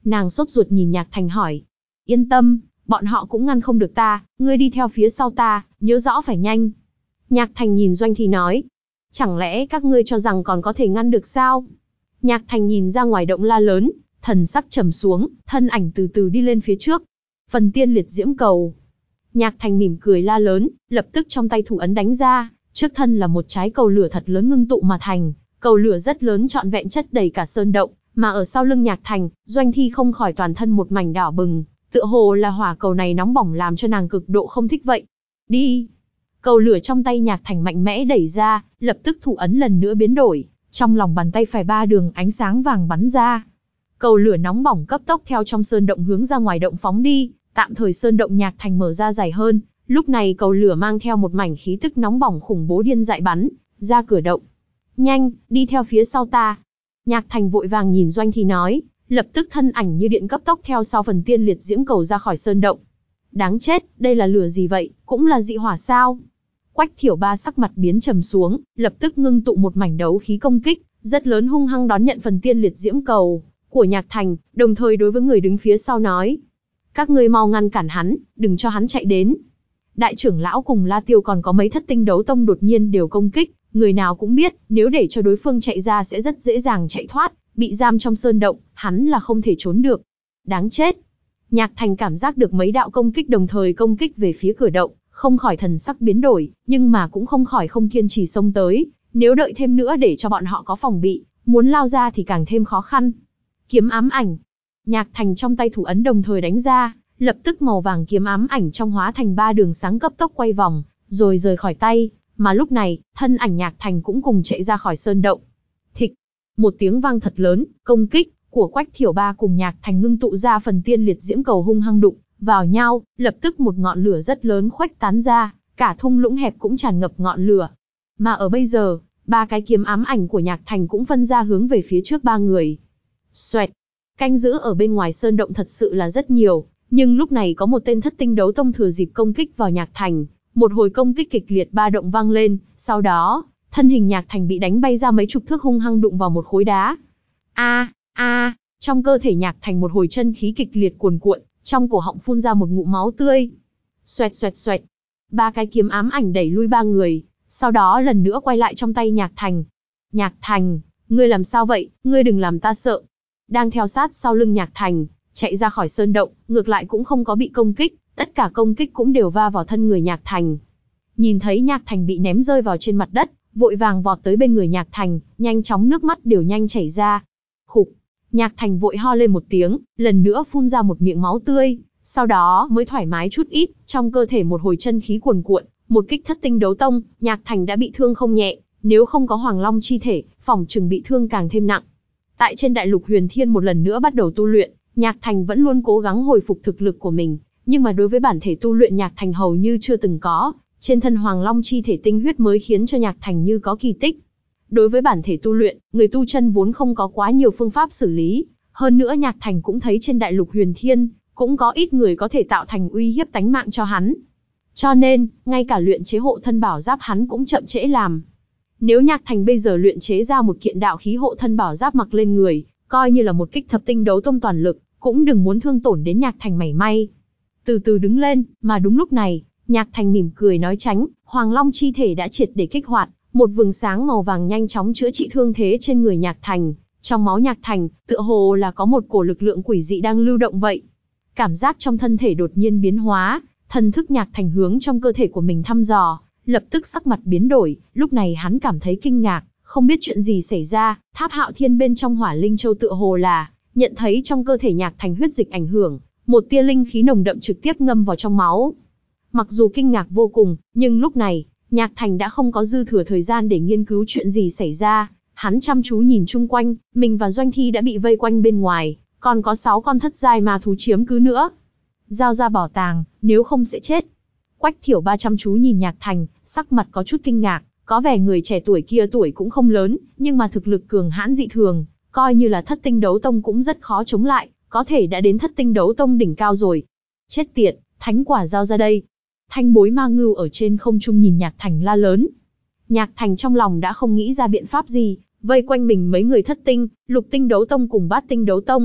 Nàng sốt ruột nhìn Nhạc Thành hỏi. Yên tâm, bọn họ cũng ngăn không được ta, ngươi đi theo phía sau ta, nhớ rõ phải nhanh. Nhạc Thành nhìn Doanh Thi nói. Chẳng lẽ các ngươi cho rằng còn có thể ngăn được sao? Nhạc Thành nhìn ra ngoài động la lớn, thần sắc trầm xuống, thân ảnh từ từ đi lên phía trước. Phần tiên liệt diễm cầu. Nhạc Thành mỉm cười la lớn, lập tức trong tay thủ ấn đánh ra, trước thân là một trái cầu lửa thật lớn ngưng tụ mà thành, cầu lửa rất lớn trọn vẹn chất đầy cả sơn động, mà ở sau lưng Nhạc Thành, Doanh Thi không khỏi toàn thân một mảnh đỏ bừng, tựa hồ là hỏa cầu này nóng bỏng làm cho nàng cực độ không thích vậy. Đi! Cầu lửa trong tay Nhạc Thành mạnh mẽ đẩy ra, lập tức thủ ấn lần nữa biến đổi, trong lòng bàn tay phải ba đường ánh sáng vàng bắn ra. Cầu lửa nóng bỏng cấp tốc theo trong sơn động hướng ra ngoài động phóng đi, tạm thời sơn động Nhạc Thành mở ra dài hơn, lúc này cầu lửa mang theo một mảnh khí tức nóng bỏng khủng bố điên dại bắn ra cửa động. Nhanh, đi theo phía sau ta. Nhạc Thành vội vàng nhìn Doanh Thi nói, lập tức thân ảnh như điện cấp tốc theo sau phần tiên liệt diễm cầu ra khỏi sơn động. Đáng chết, đây là lửa gì vậy, cũng là dị hỏa sao? Quách Thiểu Ba sắc mặt biến trầm xuống, lập tức ngưng tụ một mảnh đấu khí công kích, rất lớn hung hăng đón nhận phần tiên liệt diễm cầu của Nhạc Thành, đồng thời đối với người đứng phía sau nói. Các ngươi mau ngăn cản hắn, đừng cho hắn chạy đến. Đại trưởng lão cùng La Tiêu còn có mấy thất tinh đấu tông đột nhiên đều công kích, người nào cũng biết, nếu để cho đối phương chạy ra sẽ rất dễ dàng chạy thoát, bị giam trong sơn động, hắn là không thể trốn được. Đáng chết. Nhạc Thành cảm giác được mấy đạo công kích đồng thời công kích về phía cửa động, không khỏi thần sắc biến đổi, nhưng mà cũng không khỏi không kiên trì xông tới, nếu đợi thêm nữa để cho bọn họ có phòng bị, muốn lao ra thì càng thêm khó khăn. Kiếm ám ảnh. Nhạc Thành trong tay thủ ấn đồng thời đánh ra, lập tức màu vàng kiếm ám ảnh trong hóa thành ba đường sáng cấp tốc quay vòng, rồi rời khỏi tay, mà lúc này, thân ảnh Nhạc Thành cũng cùng chạy ra khỏi sơn động. Thịch. Một tiếng vang thật lớn, công kích của Quách Thiểu Ba cùng Nhạc Thành ngưng tụ ra phần tiên liệt diễm cầu hung hăng đụng vào nhau, lập tức một ngọn lửa rất lớn khuếch tán ra, cả thung lũng hẹp cũng tràn ngập ngọn lửa. Mà ở bây giờ, ba cái kiếm ám ảnh của Nhạc Thành cũng phân ra hướng về phía trước ba người. Xoẹt. Canh giữ ở bên ngoài sơn động thật sự là rất nhiều, nhưng lúc này có một tên thất tinh đấu tông thừa dịp công kích vào Nhạc Thành, một hồi công kích kịch liệt ba động vang lên, sau đó, thân hình Nhạc Thành bị đánh bay ra mấy chục thước hung hăng đụng vào một khối đá. A, a, trong cơ thể Nhạc Thành một hồi chân khí kịch liệt cuồn cuộn, trong cổ họng phun ra một ngụm máu tươi. Xoẹt xoẹt xoẹt. Ba cái kiếm ám ảnh đẩy lui ba người, sau đó lần nữa quay lại trong tay Nhạc Thành. Nhạc Thành, ngươi làm sao vậy, ngươi đừng làm ta sợ. Đang theo sát sau lưng Nhạc Thành, chạy ra khỏi sơn động, ngược lại cũng không có bị công kích, tất cả công kích cũng đều va vào thân người Nhạc Thành. Nhìn thấy Nhạc Thành bị ném rơi vào trên mặt đất, vội vàng vọt tới bên người Nhạc Thành, nhanh chóng nước mắt đều nhanh chảy ra. Khục. Nhạc Thành vội ho lên một tiếng, lần nữa phun ra một miệng máu tươi, sau đó mới thoải mái chút ít, trong cơ thể một hồi chân khí cuồn cuộn, một kích thất tinh đấu tông, Nhạc Thành đã bị thương không nhẹ, nếu không có Hoàng Long chi thể, phỏng chừng bị thương càng thêm nặng. Tại trên đại lục Huyền Thiên một lần nữa bắt đầu tu luyện, Nhạc Thành vẫn luôn cố gắng hồi phục thực lực của mình, nhưng mà đối với bản thể tu luyện Nhạc Thành hầu như chưa từng có, trên thân Hoàng Long chi thể tinh huyết mới khiến cho Nhạc Thành như có kỳ tích. Đối với bản thể tu luyện, người tu chân vốn không có quá nhiều phương pháp xử lý, hơn nữa Nhạc Thành cũng thấy trên đại lục Huyền Thiên, cũng có ít người có thể tạo thành uy hiếp tánh mạng cho hắn. Cho nên, ngay cả luyện chế hộ thân bảo giáp hắn cũng chậm trễ làm. Nếu Nhạc Thành bây giờ luyện chế ra một kiện đạo khí hộ thân bảo giáp mặc lên người, coi như là một kích thập tinh đấu tông toàn lực, cũng đừng muốn thương tổn đến Nhạc Thành mảy may. Từ từ đứng lên, mà đúng lúc này, Nhạc Thành mỉm cười nói tránh, Hoàng Long chi thể đã triệt để kích hoạt, một vầng sáng màu vàng nhanh chóng chữa trị thương thế trên người Nhạc Thành. Trong máu Nhạc Thành, tựa hồ là có một cổ lực lượng quỷ dị đang lưu động vậy. Cảm giác trong thân thể đột nhiên biến hóa, thần thức Nhạc Thành hướng trong cơ thể của mình thăm dò, lập tức sắc mặt biến đổi, lúc này hắn cảm thấy kinh ngạc, không biết chuyện gì xảy ra, Tháp Hạo Thiên bên trong Hỏa Linh Châu tựa hồ là nhận thấy trong cơ thể Nhạc Thành huyết dịch ảnh hưởng, một tia linh khí nồng đậm trực tiếp ngâm vào trong máu. Mặc dù kinh ngạc vô cùng, nhưng lúc này, Nhạc Thành đã không có dư thừa thời gian để nghiên cứu chuyện gì xảy ra, hắn chăm chú nhìn chung quanh, mình và Doanh Thi đã bị vây quanh bên ngoài, còn có sáu con thất giai ma thú chiếm cứ nữa. Giao ra bảo tàng, nếu không sẽ chết. Quách Thiểu Ba chăm chú nhìn Nhạc Thành, sắc mặt có chút kinh ngạc, có vẻ người trẻ tuổi kia tuổi cũng không lớn, nhưng mà thực lực cường hãn dị thường, coi như là thất tinh đấu tông cũng rất khó chống lại, có thể đã đến thất tinh đấu tông đỉnh cao rồi. Chết tiệt, thánh quả giao ra đây. Thanh bối ma ngưu ở trên không trung nhìn Nhạc Thành la lớn. Nhạc Thành trong lòng đã không nghĩ ra biện pháp gì, vây quanh mình mấy người thất tinh, lục tinh đấu tông cùng bát tinh đấu tông,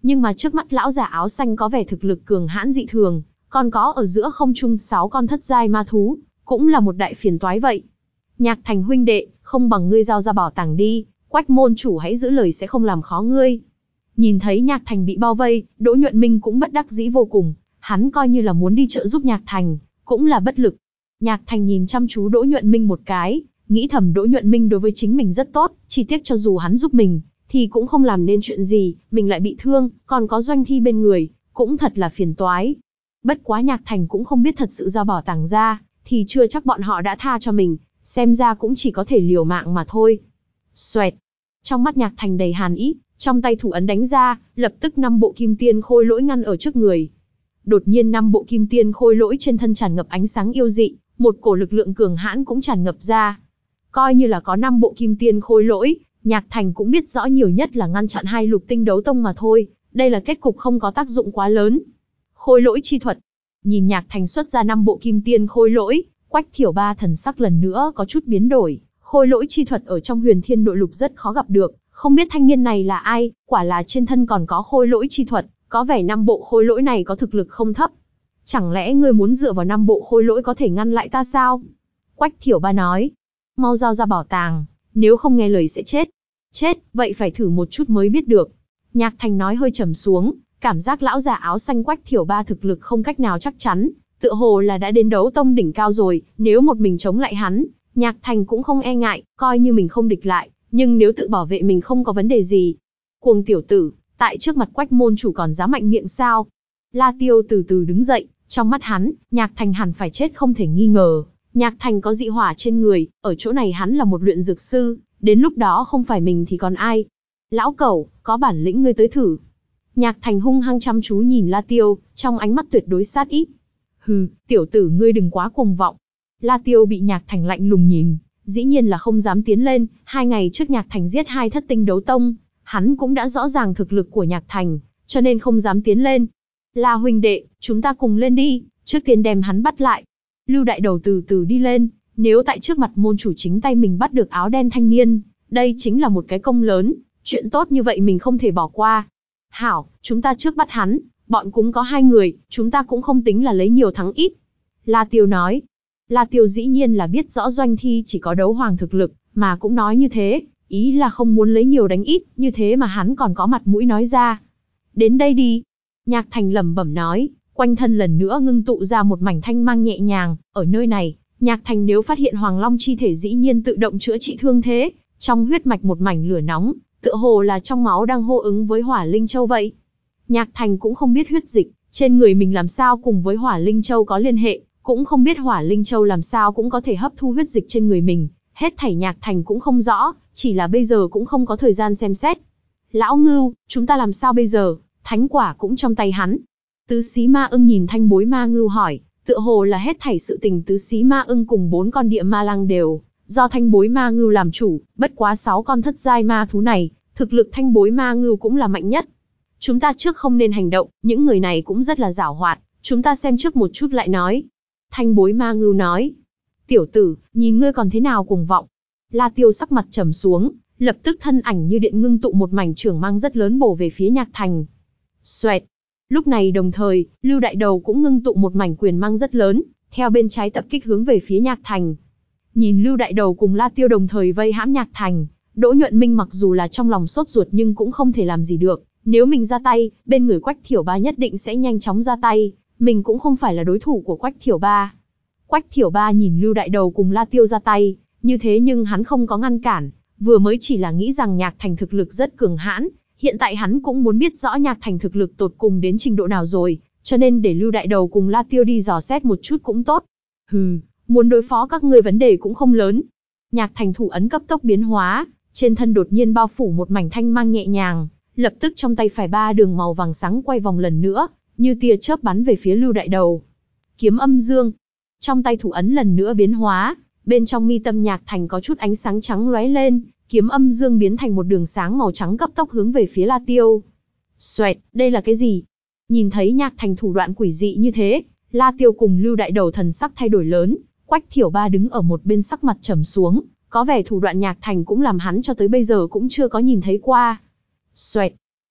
Nhưng mà trước mắt lão giả áo xanh có vẻ thực lực cường hãn dị thường, còn có ở giữa không trung sáu con thất giai ma thú, cũng là một đại phiền toái vậy. Nhạc Thành huynh đệ, không bằng ngươi giao ra bảo tàng đi, Quách môn chủ hãy giữ lời sẽ không làm khó ngươi. Nhìn thấy Nhạc Thành bị bao vây, Đỗ Nhuận Minh cũng bất đắc dĩ vô cùng, hắn coi như là muốn đi trợ giúp Nhạc Thành, cũng là bất lực. Nhạc Thành nhìn chăm chú Đỗ Nhuận Minh một cái, nghĩ thầm Đỗ Nhuận Minh đối với chính mình rất tốt, chỉ tiếc cho dù hắn giúp mình, thì cũng không làm nên chuyện gì, mình lại bị thương, còn có Doanh Thi bên người, cũng thật là phiền toái. Bất quá Nhạc Thành cũng không biết thật sự giao bảo tàng ra, thì chưa chắc bọn họ đã tha cho mình, xem ra cũng chỉ có thể liều mạng mà thôi. Xoẹt. Trong mắt Nhạc Thành đầy hàn ý, trong tay thủ ấn đánh ra, lập tức năm bộ kim tiên khôi lỗi ngăn ở trước người. Đột nhiên năm bộ kim tiên khôi lỗi trên thân tràn ngập ánh sáng yêu dị, một cổ lực lượng cường hãn cũng tràn ngập ra. Coi như là có năm bộ kim tiên khôi lỗi, Nhạc Thành cũng biết rõ nhiều nhất là ngăn chặn hai lục tinh đấu tông mà thôi, đây là kết cục không có tác dụng quá lớn. Khôi lỗi chi thuật. Nhìn Nhạc Thành xuất ra năm bộ kim tiên khôi lỗi, Quách Thiểu Ba thần sắc lần nữa có chút biến đổi, khôi lỗi chi thuật ở trong Huyền Thiên Nội Lục rất khó gặp được, không biết thanh niên này là ai, quả là trên thân còn có khôi lỗi chi thuật, có vẻ năm bộ khôi lỗi này có thực lực không thấp. Chẳng lẽ ngươi muốn dựa vào năm bộ khôi lỗi có thể ngăn lại ta sao? Quách Thiểu Ba nói, mau giao ra bảo tàng, nếu không nghe lời sẽ chết. Chết, vậy phải thử một chút mới biết được. Nhạc Thành nói hơi trầm xuống, cảm giác lão già áo xanh Quách Thiểu Ba thực lực không cách nào chắc chắn, tựa hồ là đã đến đấu tông đỉnh cao rồi, nếu một mình chống lại hắn, Nhạc Thành cũng không e ngại, coi như mình không địch lại, nhưng nếu tự bảo vệ mình không có vấn đề gì. Cuồng tiểu tử, tại trước mặt Quách môn chủ còn dám mạnh miệng sao? La Tiêu từ từ đứng dậy, trong mắt hắn, Nhạc Thành hẳn phải chết không thể nghi ngờ. Nhạc Thành có dị hỏa trên người, ở chỗ này hắn là một luyện dược sư, đến lúc đó không phải mình thì còn ai? Lão cẩu, có bản lĩnh ngươi tới thử. Nhạc Thành hung hăng chăm chú nhìn La Tiêu, trong ánh mắt tuyệt đối sát ý. Hừ, tiểu tử ngươi đừng quá cuồng vọng. La Tiêu bị Nhạc Thành lạnh lùng nhìn, dĩ nhiên là không dám tiến lên, hai ngày trước Nhạc Thành giết hai thất tinh đấu tông, hắn cũng đã rõ ràng thực lực của Nhạc Thành, cho nên không dám tiến lên. La huynh đệ, chúng ta cùng lên đi, trước tiên đem hắn bắt lại. Lưu Đại Đầu từ từ đi lên, nếu tại trước mặt môn chủ chính tay mình bắt được áo đen thanh niên, đây chính là một cái công lớn, chuyện tốt như vậy mình không thể bỏ qua. Hảo, chúng ta trước bắt hắn, bọn cũng có hai người, chúng ta cũng không tính là lấy nhiều thắng ít. La Tiêu nói. La Tiêu dĩ nhiên là biết rõ Doanh Thi chỉ có đấu hoàng thực lực, mà cũng nói như thế, ý là không muốn lấy nhiều đánh ít, như thế mà hắn còn có mặt mũi nói ra. Đến đây đi. Nhạc Thành lẩm bẩm nói, quanh thân lần nữa ngưng tụ ra một mảnh thanh mang nhẹ nhàng, ở nơi này, Nhạc Thành nếu phát hiện Hoàng Long chi thể dĩ nhiên tự động chữa trị thương thế, trong huyết mạch một mảnh lửa nóng, tựa hồ là trong máu đang hô ứng với Hỏa Linh Châu vậy. Nhạc Thành cũng không biết huyết dịch trên người mình làm sao cùng với Hỏa Linh Châu có liên hệ, cũng không biết Hỏa Linh Châu làm sao cũng có thể hấp thu huyết dịch trên người mình, hết thảy Nhạc Thành cũng không rõ, chỉ là bây giờ cũng không có thời gian xem xét. Lão Ngưu, chúng ta làm sao bây giờ? Thánh quả cũng trong tay hắn. Tứ Xí Ma Ưng nhìn Thanh Bối Ma Ngưu hỏi, tựa hồ là hết thảy sự tình Tứ Xí Ma Ưng cùng bốn con địa ma lang đều do Thanh Bối Ma Ngưu làm chủ, bất quá sáu con thất giai ma thú này, thực lực Thanh Bối Ma Ngưu cũng là mạnh nhất. Chúng ta trước không nên hành động, những người này cũng rất là giảo hoạt, chúng ta xem trước một chút lại nói. Thanh Bối Ma Ngưu nói, tiểu tử, nhìn ngươi còn thế nào cuồng vọng. La Tiêu sắc mặt trầm xuống, lập tức thân ảnh như điện ngưng tụ một mảnh trưởng mang rất lớn bổ về phía Nhạc Thành. Xoẹt. Lúc này đồng thời, Lưu Đại Đầu cũng ngưng tụ một mảnh quyền mang rất lớn, theo bên trái tập kích hướng về phía Nhạc Thành. Nhìn Lưu Đại Đầu cùng La Tiêu đồng thời vây hãm Nhạc Thành, Đỗ Nhuận Minh mặc dù là trong lòng sốt ruột nhưng cũng không thể làm gì được, nếu mình ra tay, bên người Quách Thiểu Ba nhất định sẽ nhanh chóng ra tay, mình cũng không phải là đối thủ của Quách Thiểu Ba. Quách Thiểu Ba nhìn Lưu Đại Đầu cùng La Tiêu ra tay, như thế nhưng hắn không có ngăn cản, vừa mới chỉ là nghĩ rằng Nhạc Thành thực lực rất cường hãn, hiện tại hắn cũng muốn biết rõ Nhạc Thành thực lực tột cùng đến trình độ nào rồi, cho nên để Lưu Đại Đầu cùng La Tiêu đi dò xét một chút cũng tốt. Hừ, muốn đối phó các ngươi vấn đề cũng không lớn. Nhạc Thành thủ ấn cấp tốc biến hóa, trên thân đột nhiên bao phủ một mảnh thanh mang nhẹ nhàng, lập tức trong tay phải ba đường màu vàng sáng quay vòng lần nữa, như tia chớp bắn về phía Lưu Đại Đầu. Kiếm âm dương. Trong tay thủ ấn lần nữa biến hóa, bên trong mi tâm Nhạc Thành có chút ánh sáng trắng lóe lên, kiếm âm dương biến thành một đường sáng màu trắng cấp tốc hướng về phía La Tiêu. Xoẹt, đây là cái gì? Nhìn thấy Nhạc Thành thủ đoạn quỷ dị như thế, La Tiêu cùng Lưu Đại Đầu thần sắc thay đổi lớn, Quách Thiểu Ba đứng ở một bên sắc mặt trầm xuống, có vẻ thủ đoạn Nhạc Thành cũng làm hắn cho tới bây giờ cũng chưa có nhìn thấy qua. Xoẹt.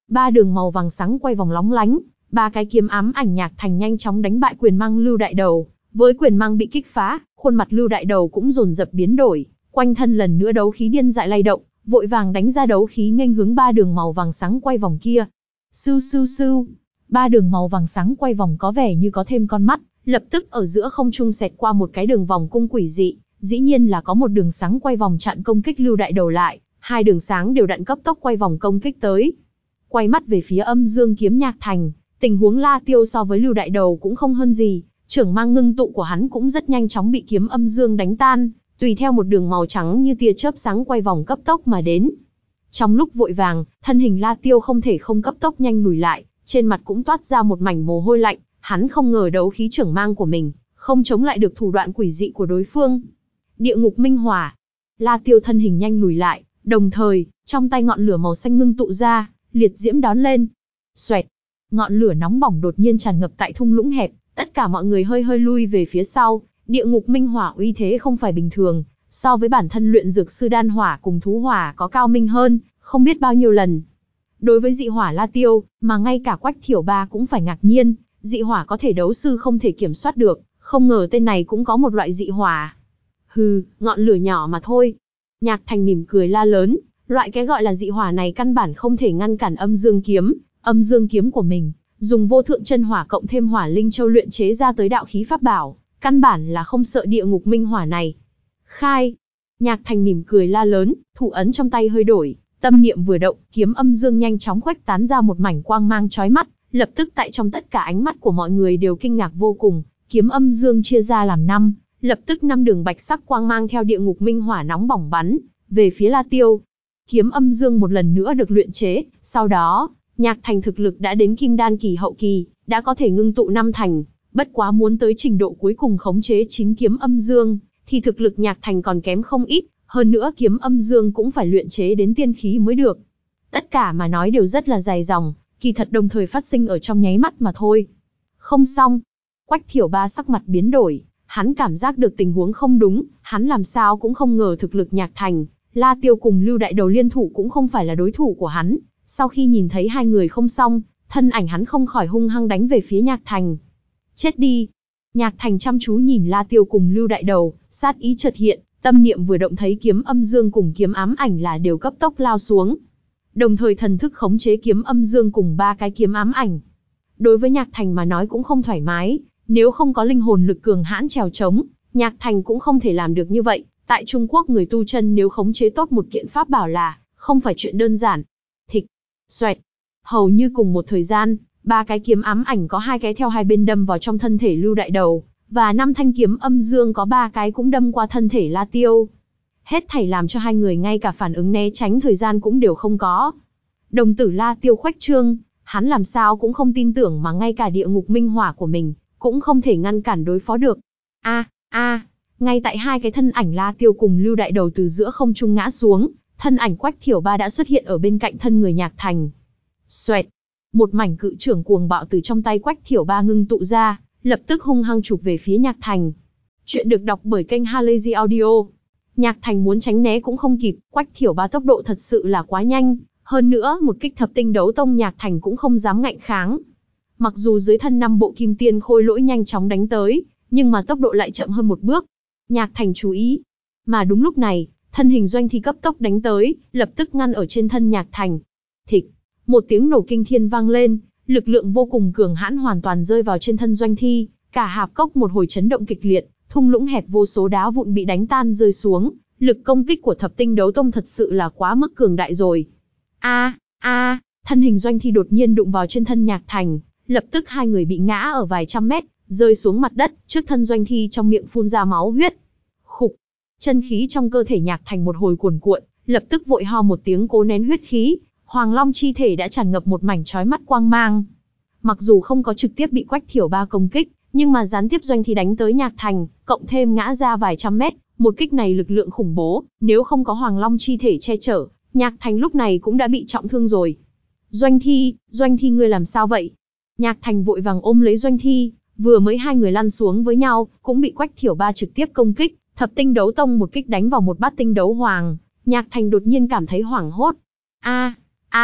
Ba đường màu vàng sáng quay vòng lóng lánh, ba cái kiếm ám ảnh Nhạc Thành nhanh chóng đánh bại quyền mang Lưu Đại Đầu. Với quyền mang bị kích phá, khuôn mặt Lưu Đại Đầu cũng dồn dập biến đổi, quanh thân lần nữa đấu khí điên dại lay động, vội vàng đánh ra đấu khí nghênh hướng ba đường màu vàng sáng quay vòng kia. Sưu sưu sưu, ba đường màu vàng sáng quay vòng có vẻ như có thêm con mắt, lập tức ở giữa không trung xẹt qua một cái đường vòng cung quỷ dị, dĩ nhiên là có một đường sáng quay vòng chặn công kích Lưu Đại Đầu lại, hai đường sáng đều đặn cấp tốc quay vòng công kích tới. Quay mắt về phía Âm Dương kiếm Nhạc Thành, tình huống La Tiêu so với Lưu Đại Đầu cũng không hơn gì, trưởng mang ngưng tụ của hắn cũng rất nhanh chóng bị kiếm âm dương đánh tan, tùy theo một đường màu trắng như tia chớp sáng quay vòng cấp tốc mà đến. Trong lúc vội vàng, thân hình La Tiêu không thể không cấp tốc nhanh lùi lại, trên mặt cũng toát ra một mảnh mồ hôi lạnh, hắn không ngờ đấu khí trưởng mang của mình không chống lại được thủ đoạn quỷ dị của đối phương. Địa ngục minh hỏa. La Tiêu thân hình nhanh lùi lại, đồng thời, trong tay ngọn lửa màu xanh ngưng tụ ra, liệt diễm đón lên. Xoẹt. Ngọn lửa nóng bỏng đột nhiên tràn ngập tại thung lũng hẹp, tất cả mọi người hơi hơi lui về phía sau. Địa ngục minh hỏa uy thế không phải bình thường, so với bản thân luyện dược sư đan hỏa cùng thú hỏa có cao minh hơn, không biết bao nhiêu lần. Đối với dị hỏa La Tiêu, mà ngay cả Quách Thiểu Ba cũng phải ngạc nhiên, dị hỏa có thể đấu sư không thể kiểm soát được, không ngờ tên này cũng có một loại dị hỏa. Hừ, ngọn lửa nhỏ mà thôi. Nhạc Thành mỉm cười la lớn, loại cái gọi là dị hỏa này căn bản không thể ngăn cản âm dương kiếm, âm dương kiếm của mình, dùng vô thượng chân hỏa cộng thêm hỏa linh châu luyện chế ra tới đạo khí pháp bảo, căn bản là không sợ địa ngục minh hỏa này. Khai. Nhạc Thành mỉm cười la lớn, thủ ấn trong tay hơi đổi, tâm niệm vừa động, kiếm âm dương nhanh chóng khuếch tán ra một mảnh quang mang chói mắt, lập tức tại trong tất cả ánh mắt của mọi người đều kinh ngạc vô cùng, kiếm âm dương chia ra làm năm, lập tức năm đường bạch sắc quang mang theo địa ngục minh hỏa nóng bỏng bắn về phía La Tiêu. Kiếm âm dương một lần nữa được luyện chế, sau đó, Nhạc Thành thực lực đã đến kim đan kỳ hậu kỳ, đã có thể ngưng tụ năm thành, bất quá muốn tới trình độ cuối cùng khống chế chín kiếm âm dương, thì thực lực Nhạc Thành còn kém không ít, hơn nữa kiếm âm dương cũng phải luyện chế đến tiên khí mới được. Tất cả mà nói đều rất là dài dòng, kỳ thật đồng thời phát sinh ở trong nháy mắt mà thôi. Không xong. Quách Thiểu Ba sắc mặt biến đổi, hắn cảm giác được tình huống không đúng, hắn làm sao cũng không ngờ thực lực Nhạc Thành, La Tiêu cùng Lưu Đại Đầu liên thủ cũng không phải là đối thủ của hắn. Sau khi nhìn thấy hai người không xong, thân ảnh hắn không khỏi hung hăng đánh về phía Nhạc Thành. Chết đi. Nhạc Thành chăm chú nhìn La Tiêu cùng Lưu Đại Đầu, sát ý chợt hiện, tâm niệm vừa động thấy kiếm âm dương cùng kiếm ám ảnh là đều cấp tốc lao xuống. Đồng thời thần thức khống chế kiếm âm dương cùng ba cái kiếm ám ảnh. Đối với Nhạc Thành mà nói cũng không thoải mái, nếu không có linh hồn lực cường hãn trèo trống, Nhạc Thành cũng không thể làm được như vậy. Tại Trung Quốc người tu chân nếu khống chế tốt một kiện pháp bảo là không phải chuyện đơn giản. Thịch, xoẹt, hầu như cùng một thời gian, ba cái kiếm ám ảnh có hai cái theo hai bên đâm vào trong thân thể Lưu Đại Đầu, và năm thanh kiếm âm dương có ba cái cũng đâm qua thân thể La Tiêu. Hết thảy làm cho hai người ngay cả phản ứng né tránh thời gian cũng đều không có. Đồng tử La Tiêu khuếch trương, hắn làm sao cũng không tin tưởng mà ngay cả địa ngục minh hỏa của mình cũng không thể ngăn cản đối phó được. A, a, ngay tại hai cái thân ảnh La Tiêu cùng Lưu Đại Đầu từ giữa không trung ngã xuống, thân ảnh Quách Thiểu Ba đã xuất hiện ở bên cạnh thân người Nhạc Thành. Xoẹt, một mảnh cự trưởng cuồng bạo từ trong tay Quách Thiểu Ba ngưng tụ ra, lập tức hung hăng chụp về phía Nhạc Thành. Chuyện được đọc bởi kênh Halazy Audio. Nhạc Thành muốn tránh né cũng không kịp, Quách Thiểu Ba tốc độ thật sự là quá nhanh, hơn nữa một kích thập tinh đấu tông Nhạc Thành cũng không dám ngạnh kháng. Mặc dù dưới thân năm bộ kim tiên khôi lỗi nhanh chóng đánh tới, nhưng mà tốc độ lại chậm hơn một bước. Nhạc Thành chú ý. Mà đúng lúc này, thân hình Doanh Thi cấp tốc đánh tới, lập tức ngăn ở trên thân Nhạc Thành. Thịch, một tiếng nổ kinh thiên vang lên, lực lượng vô cùng cường hãn hoàn toàn rơi vào trên thân Doanh Thi, cả hạp cốc một hồi chấn động kịch liệt, thung lũng hẹp vô số đá vụn bị đánh tan rơi xuống, lực công kích của thập tinh đấu tông thật sự là quá mức cường đại rồi. A, a, thân hình Doanh Thi đột nhiên đụng vào trên thân Nhạc Thành, lập tức hai người bị ngã ở vài trăm mét, rơi xuống mặt đất, trước thân Doanh Thi trong miệng phun ra máu huyết. Khục, chân khí trong cơ thể Nhạc Thành một hồi cuồn cuộn, lập tức vội ho một tiếng cố nén huyết khí, Hoàng Long chi thể đã tràn ngập một mảnh chói mắt quang mang. Mặc dù không có trực tiếp bị Quách Thiểu Ba công kích, nhưng mà gián tiếp Doanh Thi đánh tới Nhạc Thành, cộng thêm ngã ra vài trăm mét, một kích này lực lượng khủng bố, nếu không có Hoàng Long chi thể che chở, Nhạc Thành lúc này cũng đã bị trọng thương rồi. Doanh Thi, Doanh Thi ngươi làm sao vậy? Nhạc Thành vội vàng ôm lấy Doanh Thi, vừa mới hai người lăn xuống với nhau, cũng bị Quách Thiểu Ba trực tiếp công kích, thập tinh đấu tông một kích đánh vào một bát tinh đấu hoàng, Nhạc Thành đột nhiên cảm thấy hoảng hốt. A, a,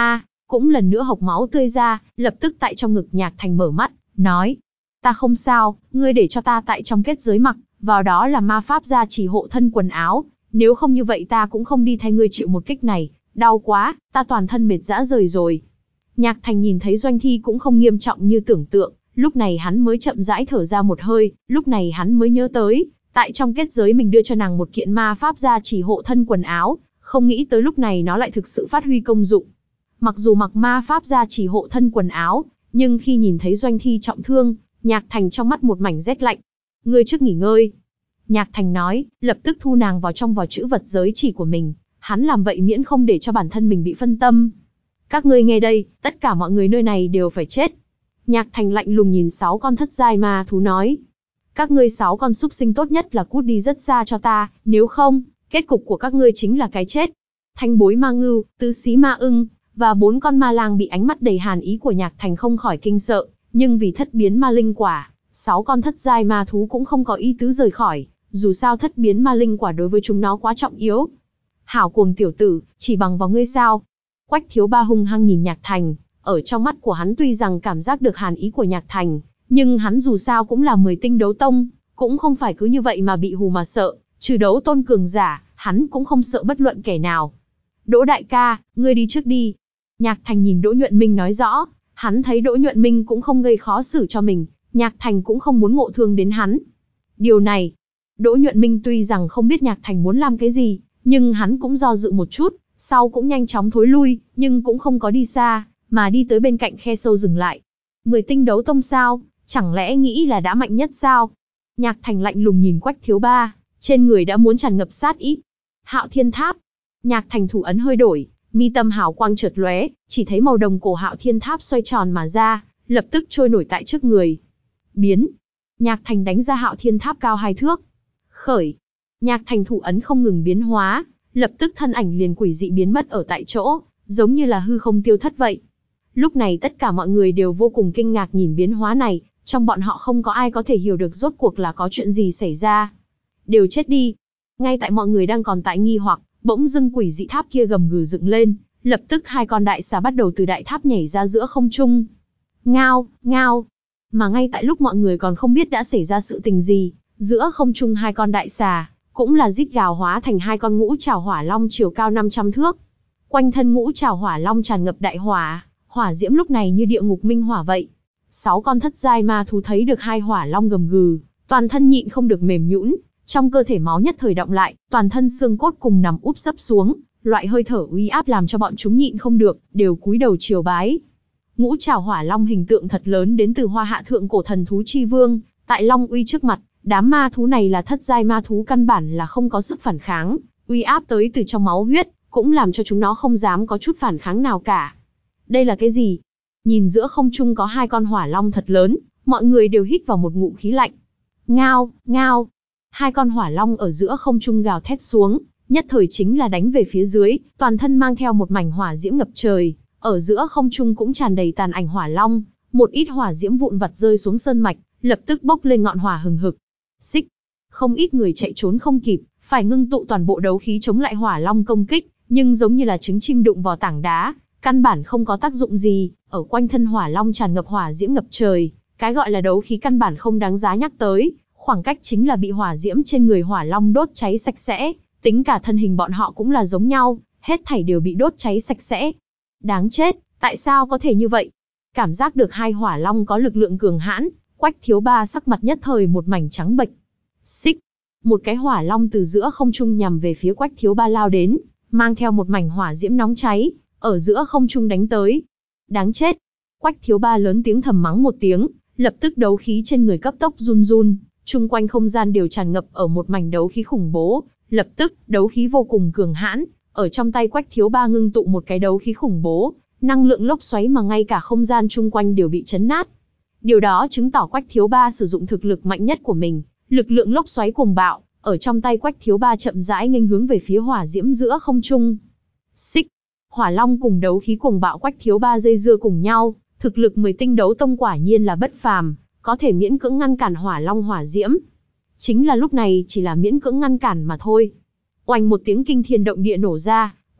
cũng lần nữa hộc máu tươi ra, lập tức tại trong ngực Nhạc Thành mở mắt, nói. Ta không sao, ngươi để cho ta tại trong kết giới mặc, vào đó là ma pháp gia trì hộ thân quần áo, nếu không như vậy ta cũng không đi thay ngươi chịu một kích này, đau quá, ta toàn thân mệt rã rời rồi. Nhạc Thành nhìn thấy Doanh Thi cũng không nghiêm trọng như tưởng tượng, lúc này hắn mới chậm rãi thở ra một hơi, lúc này hắn mới nhớ tới, tại trong kết giới mình đưa cho nàng một kiện ma pháp gia trì hộ thân quần áo, không nghĩ tới lúc này nó lại thực sự phát huy công dụng. Mặc dù mặc ma pháp gia trì hộ thân quần áo, nhưng khi nhìn thấy Doanh Thi trọng thương, Nhạc Thành trong mắt một mảnh rét lạnh. Ngươi trước nghỉ ngơi. Nhạc Thành nói, lập tức thu nàng vào trong vỏ chữ vật giới chỉ của mình, hắn làm vậy miễn không để cho bản thân mình bị phân tâm. Các ngươi nghe đây, tất cả mọi người nơi này đều phải chết. Nhạc Thành lạnh lùng nhìn sáu con thất giai ma thú nói. Các ngươi sáu con súc sinh tốt nhất là cút đi rất xa cho ta, nếu không, kết cục của các ngươi chính là cái chết. Thanh bối ma ngưu, tứ xí ma ưng, và bốn con ma lang bị ánh mắt đầy hàn ý của Nhạc Thành không khỏi kinh sợ, nhưng vì thất biến ma linh quả, sáu con thất giai ma thú cũng không có ý tứ rời khỏi, dù sao thất biến ma linh quả đối với chúng nó quá trọng yếu. Hảo cuồng tiểu tử, chỉ bằng vào ngươi sao? Quách Thiếu Ba hung hăng nhìn Nhạc Thành, ở trong mắt của hắn tuy rằng cảm giác được hàn ý của Nhạc Thành, nhưng hắn dù sao cũng là mười tinh đấu tông, cũng không phải cứ như vậy mà bị hù mà sợ, trừ đấu tôn cường giả, hắn cũng không sợ bất luận kẻ nào. Đỗ đại ca, ngươi đi trước đi. Nhạc Thành nhìn Đỗ Nhuận Minh nói rõ, hắn thấy Đỗ Nhuận Minh cũng không gây khó xử cho mình, Nhạc Thành cũng không muốn ngộ thương đến hắn. Điều này, Đỗ Nhuận Minh tuy rằng không biết Nhạc Thành muốn làm cái gì, nhưng hắn cũng do dự một chút, sau cũng nhanh chóng thối lui, nhưng cũng không có đi xa, mà đi tới bên cạnh khe sâu dừng lại. Mười tinh đấu tông sao, chẳng lẽ nghĩ là đã mạnh nhất sao? Nhạc Thành lạnh lùng nhìn Quách Thiếu Ba, trên người đã muốn tràn ngập sát ý. Hạo Thiên Tháp. Nhạc Thành thủ ấn hơi đổi, mi tâm hào quang chợt lóe, chỉ thấy màu đồng cổ Hạo Thiên Tháp xoay tròn mà ra, lập tức trôi nổi tại trước người. Biến. Nhạc Thành đánh ra Hạo Thiên Tháp cao hai thước. Khởi. Nhạc Thành thủ ấn không ngừng biến hóa, lập tức thân ảnh liền quỷ dị biến mất ở tại chỗ, giống như là hư không tiêu thất vậy. Lúc này tất cả mọi người đều vô cùng kinh ngạc nhìn biến hóa này, trong bọn họ không có ai có thể hiểu được rốt cuộc là có chuyện gì xảy ra. Đều chết đi. Ngay tại mọi người đang còn tại nghi hoặc, bỗng dưng quỷ dị tháp kia gầm gừ dựng lên, lập tức hai con đại xà bắt đầu từ đại tháp nhảy ra giữa không trung. Ngao, ngao. Mà ngay tại lúc mọi người còn không biết đã xảy ra sự tình gì, giữa không trung hai con đại xà, cũng là rít gào hóa thành hai con ngũ trảo hỏa long chiều cao năm trăm thước. Quanh thân ngũ trảo hỏa long tràn ngập đại hỏa, hỏa diễm lúc này như địa ngục minh hỏa vậy. Sáu con thất giai ma thú thấy được hai hỏa long gầm gừ, toàn thân nhịn không được mềm nhũn, trong cơ thể máu nhất thời động lại, toàn thân xương cốt cùng nằm úp sấp xuống, loại hơi thở uy áp làm cho bọn chúng nhịn không được, đều cúi đầu triều bái. Ngũ trảo hỏa long hình tượng thật lớn đến từ Hoa Hạ thượng cổ thần thú chi vương, tại long uy trước mặt, đám ma thú này là thất giai ma thú căn bản là không có sức phản kháng, uy áp tới từ trong máu huyết, cũng làm cho chúng nó không dám có chút phản kháng nào cả. Đây là cái gì? Nhìn giữa không trung có hai con hỏa long thật lớn, mọi người đều hít vào một ngụm khí lạnh. Ngao, ngao. Hai con hỏa long ở giữa không trung gào thét xuống, nhất thời chính là đánh về phía dưới, toàn thân mang theo một mảnh hỏa diễm ngập trời, ở giữa không trung cũng tràn đầy tàn ảnh hỏa long, một ít hỏa diễm vụn vặt rơi xuống sơn mạch, lập tức bốc lên ngọn hỏa hừng hực. Xích, không ít người chạy trốn không kịp, phải ngưng tụ toàn bộ đấu khí chống lại hỏa long công kích, nhưng giống như là trứng chim đụng vào tảng đá, căn bản không có tác dụng gì, ở quanh thân hỏa long tràn ngập hỏa diễm ngập trời, cái gọi là đấu khí căn bản không đáng giá nhắc tới, khoảng cách chính là bị hỏa diễm trên người hỏa long đốt cháy sạch sẽ, tính cả thân hình bọn họ cũng là giống nhau, hết thảy đều bị đốt cháy sạch sẽ. Đáng chết, tại sao có thể như vậy? Cảm giác được hai hỏa long có lực lượng cường hãn, Quách Thiếu Ba sắc mặt nhất thời một mảnh trắng bệch. Xích, một cái hỏa long từ giữa không trung nhằm về phía Quách Thiếu Ba lao đến, mang theo một mảnh hỏa diễm nóng cháy, ở giữa không trung đánh tới. Đáng chết. Quách Thiếu Ba lớn tiếng thầm mắng một tiếng, lập tức đấu khí trên người cấp tốc run run, chung quanh không gian đều tràn ngập ở một mảnh đấu khí khủng bố, lập tức, đấu khí vô cùng cường hãn, ở trong tay Quách Thiếu Ba ngưng tụ một cái đấu khí khủng bố, năng lượng lốc xoáy mà ngay cả không gian chung quanh đều bị chấn nát. Điều đó chứng tỏ Quách Thiếu Ba sử dụng thực lực mạnh nhất của mình, lực lượng lốc xoáy cuồng bạo, ở trong tay Quách Thiếu Ba chậm rãi nghênh hướng về phía hỏa diễm giữa không trung. Xích, hỏa long cùng đấu khí cuồng bạo Quách Thiếu Ba dây dưa cùng nhau, thực lực mười tinh đấu tông quả nhiên là bất phàm, có thể miễn cưỡng ngăn cản hỏa long hỏa diễm. Chính là lúc này chỉ là miễn cưỡng ngăn cản mà thôi. Oanh một tiếng kinh thiên động địa nổ ra,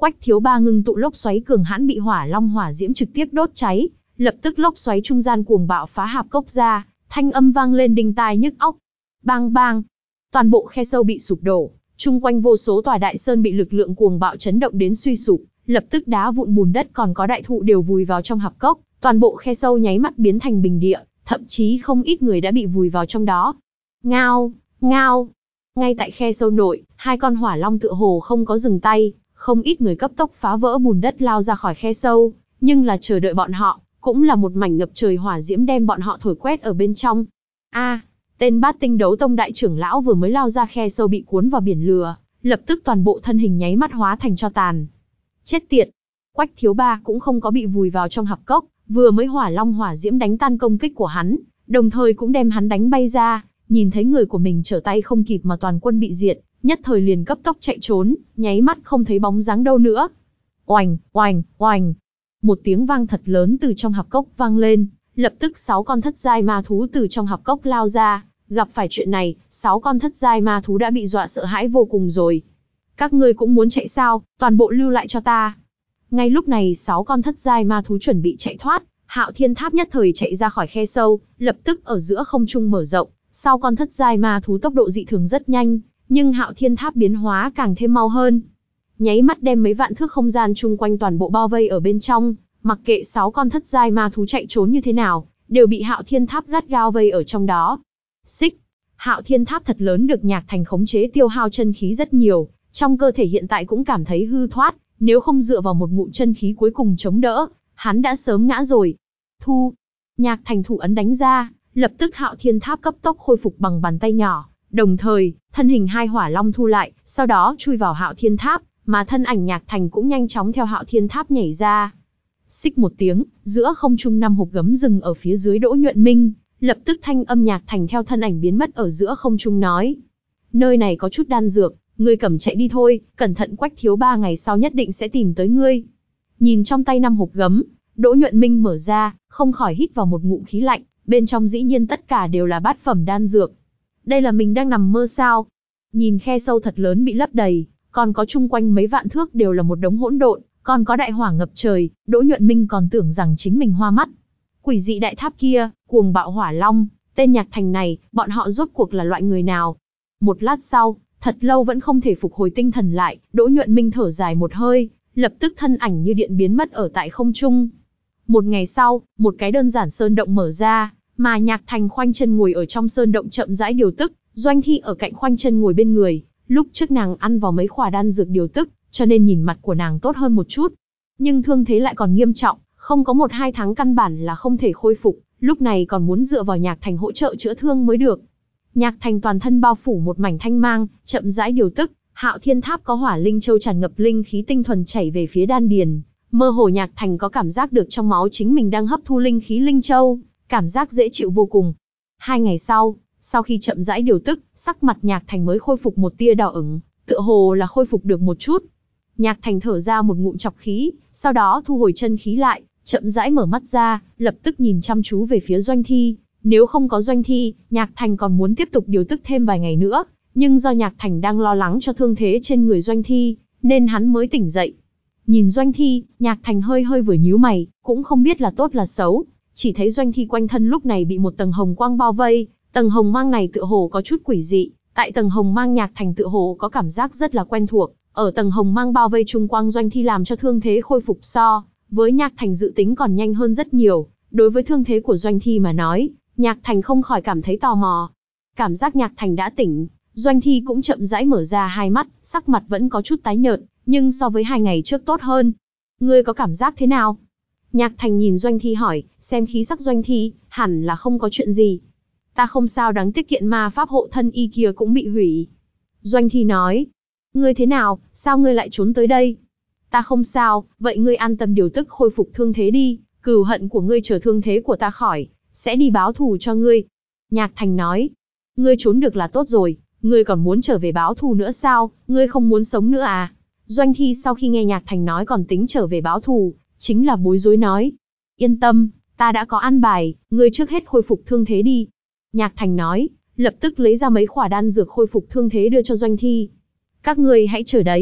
Quách Thiếu Ba ngưng tụ lốc xoáy cường hãn bị hỏa long hỏa diễm trực tiếp đốt cháy, lập tức lốc xoáy trung gian cuồng bạo phá hạp cốc ra, thanh âm vang lên đinh tai nhức óc. Bang bang, toàn bộ khe sâu bị sụp đổ, chung quanh vô số tòa đại sơn bị lực lượng cuồng bạo chấn động đến suy sụp, lập tức đá vụn bùn đất còn có đại thụ đều vùi vào trong hạp cốc, toàn bộ khe sâu nháy mắt biến thành bình địa, thậm chí không ít người đã bị vùi vào trong đó. Ngao, ngao. Ngay tại khe sâu nội, hai con hỏa long tựa hồ không có dừng tay, không ít người cấp tốc phá vỡ bùn đất lao ra khỏi khe sâu, nhưng là chờ đợi bọn họ, cũng là một mảnh ngập trời hỏa diễm đem bọn họ thổi quét ở bên trong. A, tên Bát Tinh Đấu Tông đại trưởng lão vừa mới lao ra khe sâu bị cuốn vào biển lửa, lập tức toàn bộ thân hình nháy mắt hóa thành tro tàn. Chết tiệt! Quách Thiếu Ba cũng không có bị vùi vào trong hạp cốc, vừa mới hỏa long hỏa diễm đánh tan công kích của hắn, đồng thời cũng đem hắn đánh bay ra, nhìn thấy người của mình trở tay không kịp mà toàn quân bị diệt, nhất thời liền cấp tốc chạy trốn, nháy mắt không thấy bóng dáng đâu nữa. Oành, oành, oành. Một tiếng vang thật lớn từ trong hạp cốc vang lên, lập tức sáu con thất giai ma thú từ trong hạp cốc lao ra, gặp phải chuyện này, sáu con thất giai ma thú đã bị dọa sợ hãi vô cùng rồi. Các ngươi cũng muốn chạy sao, toàn bộ lưu lại cho ta. Ngay lúc này sáu con thất giai ma thú chuẩn bị chạy thoát, Hạo Thiên Tháp nhất thời chạy ra khỏi khe sâu, lập tức ở giữa không trung mở rộng, sau con thất giai ma thú tốc độ dị thường rất nhanh, nhưng Hạo Thiên Tháp biến hóa càng thêm mau hơn. Nháy mắt đem mấy vạn thước không gian chung quanh toàn bộ bao vây ở bên trong, mặc kệ sáu con thất giai ma thú chạy trốn như thế nào, đều bị Hạo Thiên Tháp gắt gao vây ở trong đó. Xích, Hạo Thiên Tháp thật lớn được Nhạc Thành khống chế tiêu hao chân khí rất nhiều, trong cơ thể hiện tại cũng cảm thấy hư thoát, nếu không dựa vào một ngụm chân khí cuối cùng chống đỡ, hắn đã sớm ngã rồi. Thu, Nhạc Thành thủ ấn đánh ra, lập tức Hạo Thiên Tháp cấp tốc khôi phục bằng bàn tay nhỏ, đồng thời, thân hình hai hỏa long thu lại, sau đó chui vào Hạo Thiên Tháp, mà thân ảnh Nhạc Thành cũng nhanh chóng theo Hạo Thiên Tháp nhảy ra. Xích một tiếng, giữa không trung năm hộp gấm rừng ở phía dưới Đỗ Nhuận Minh, lập tức thanh âm Nhạc Thành theo thân ảnh biến mất ở giữa không trung nói: nơi này có chút đan dược, ngươi cầm chạy đi thôi, cẩn thận Quách Thiếu Ba ngày sau nhất định sẽ tìm tới ngươi. Nhìn trong tay năm hộp gấm, Đỗ Nhuận Minh mở ra, không khỏi hít vào một ngụm khí lạnh, bên trong dĩ nhiên tất cả đều là bát phẩm đan dược. Đây là mình đang nằm mơ sao? Nhìn khe sâu thật lớn bị lấp đầy, còn có chung quanh mấy vạn thước đều là một đống hỗn độn, còn có đại hỏa ngập trời, Đỗ Nhuận Minh còn tưởng rằng chính mình hoa mắt. Quỷ dị đại tháp kia, cuồng bạo hỏa long, tên Nhạc Thành này, bọn họ rốt cuộc là loại người nào? Một lát sau, thật lâu vẫn không thể phục hồi tinh thần lại, Đỗ Nhuận Minh thở dài một hơi, lập tức thân ảnh như điện biến mất ở tại không trung. Một ngày sau, một cái đơn giản sơn động mở ra, mà Nhạc Thành khoanh chân ngồi ở trong sơn động chậm rãi điều tức, Doanh Thi ở cạnh khoanh chân ngồi bên người. Lúc trước nàng ăn vào mấy khỏa đan dược điều tức, cho nên nhìn mặt của nàng tốt hơn một chút. Nhưng thương thế lại còn nghiêm trọng, không có một hai tháng căn bản là không thể khôi phục, lúc này còn muốn dựa vào Nhạc Thành hỗ trợ chữa thương mới được. Nhạc Thành toàn thân bao phủ một mảnh thanh mang, chậm rãi điều tức, Hạo Thiên Tháp có hỏa linh châu tràn ngập linh khí tinh thuần chảy về phía đan điền. Mơ hồ Nhạc Thành có cảm giác được trong máu chính mình đang hấp thu linh khí linh châu, cảm giác dễ chịu vô cùng. Hai ngày sau, sau khi chậm rãi điều tức, sắc mặt Nhạc Thành mới khôi phục một tia đỏ ửng, tựa hồ là khôi phục được một chút. Nhạc Thành thở ra một ngụm trọc khí, sau đó thu hồi chân khí lại, chậm rãi mở mắt ra, lập tức nhìn chăm chú về phía Doanh Thi. Nếu không có Doanh Thi, Nhạc Thành còn muốn tiếp tục điều tức thêm vài ngày nữa, nhưng do Nhạc Thành đang lo lắng cho thương thế trên người Doanh Thi, nên hắn mới tỉnh dậy. Nhìn Doanh Thi, Nhạc Thành hơi hơi vừa nhíu mày, cũng không biết là tốt là xấu, chỉ thấy Doanh Thi quanh thân lúc này bị một tầng hồng quang bao vây, tầng hồng mang này tựa hồ có chút quỷ dị, tại tầng hồng mang Nhạc Thành tựa hồ có cảm giác rất là quen thuộc, ở tầng hồng mang bao vây trung quang Doanh Thi làm cho thương thế khôi phục so với Nhạc Thành dự tính còn nhanh hơn rất nhiều. Đối với thương thế của Doanh Thi mà nói, Nhạc Thành không khỏi cảm thấy tò mò. Cảm giác Nhạc Thành đã tỉnh, Doanh Thi cũng chậm rãi mở ra hai mắt, sắc mặt vẫn có chút tái nhợt, nhưng so với hai ngày trước tốt hơn. Ngươi có cảm giác thế nào? Nhạc Thành nhìn Doanh Thi hỏi, xem khí sắc Doanh Thi, hẳn là không có chuyện gì. Ta không sao, đáng tiếc kiện ma pháp hộ thân y kia cũng bị hủy. Doanh Thi nói, ngươi thế nào, sao ngươi lại trốn tới đây? Ta không sao, vậy ngươi an tâm điều tức khôi phục thương thế đi, cừu hận của ngươi chờ thương thế của ta khỏi, sẽ đi báo thù cho ngươi. Nhạc Thành nói, ngươi trốn được là tốt rồi, ngươi còn muốn trở về báo thù nữa sao, ngươi không muốn sống nữa à? Doanh Thi sau khi nghe Nhạc Thành nói còn tính trở về báo thù, chính là bối rối nói, yên tâm, ta đã có an bài, ngươi trước hết khôi phục thương thế đi. Nhạc Thành nói, lập tức lấy ra mấy khỏa đan dược khôi phục thương thế đưa cho Doanh Thi. Các ngươi hãy chờ đấy.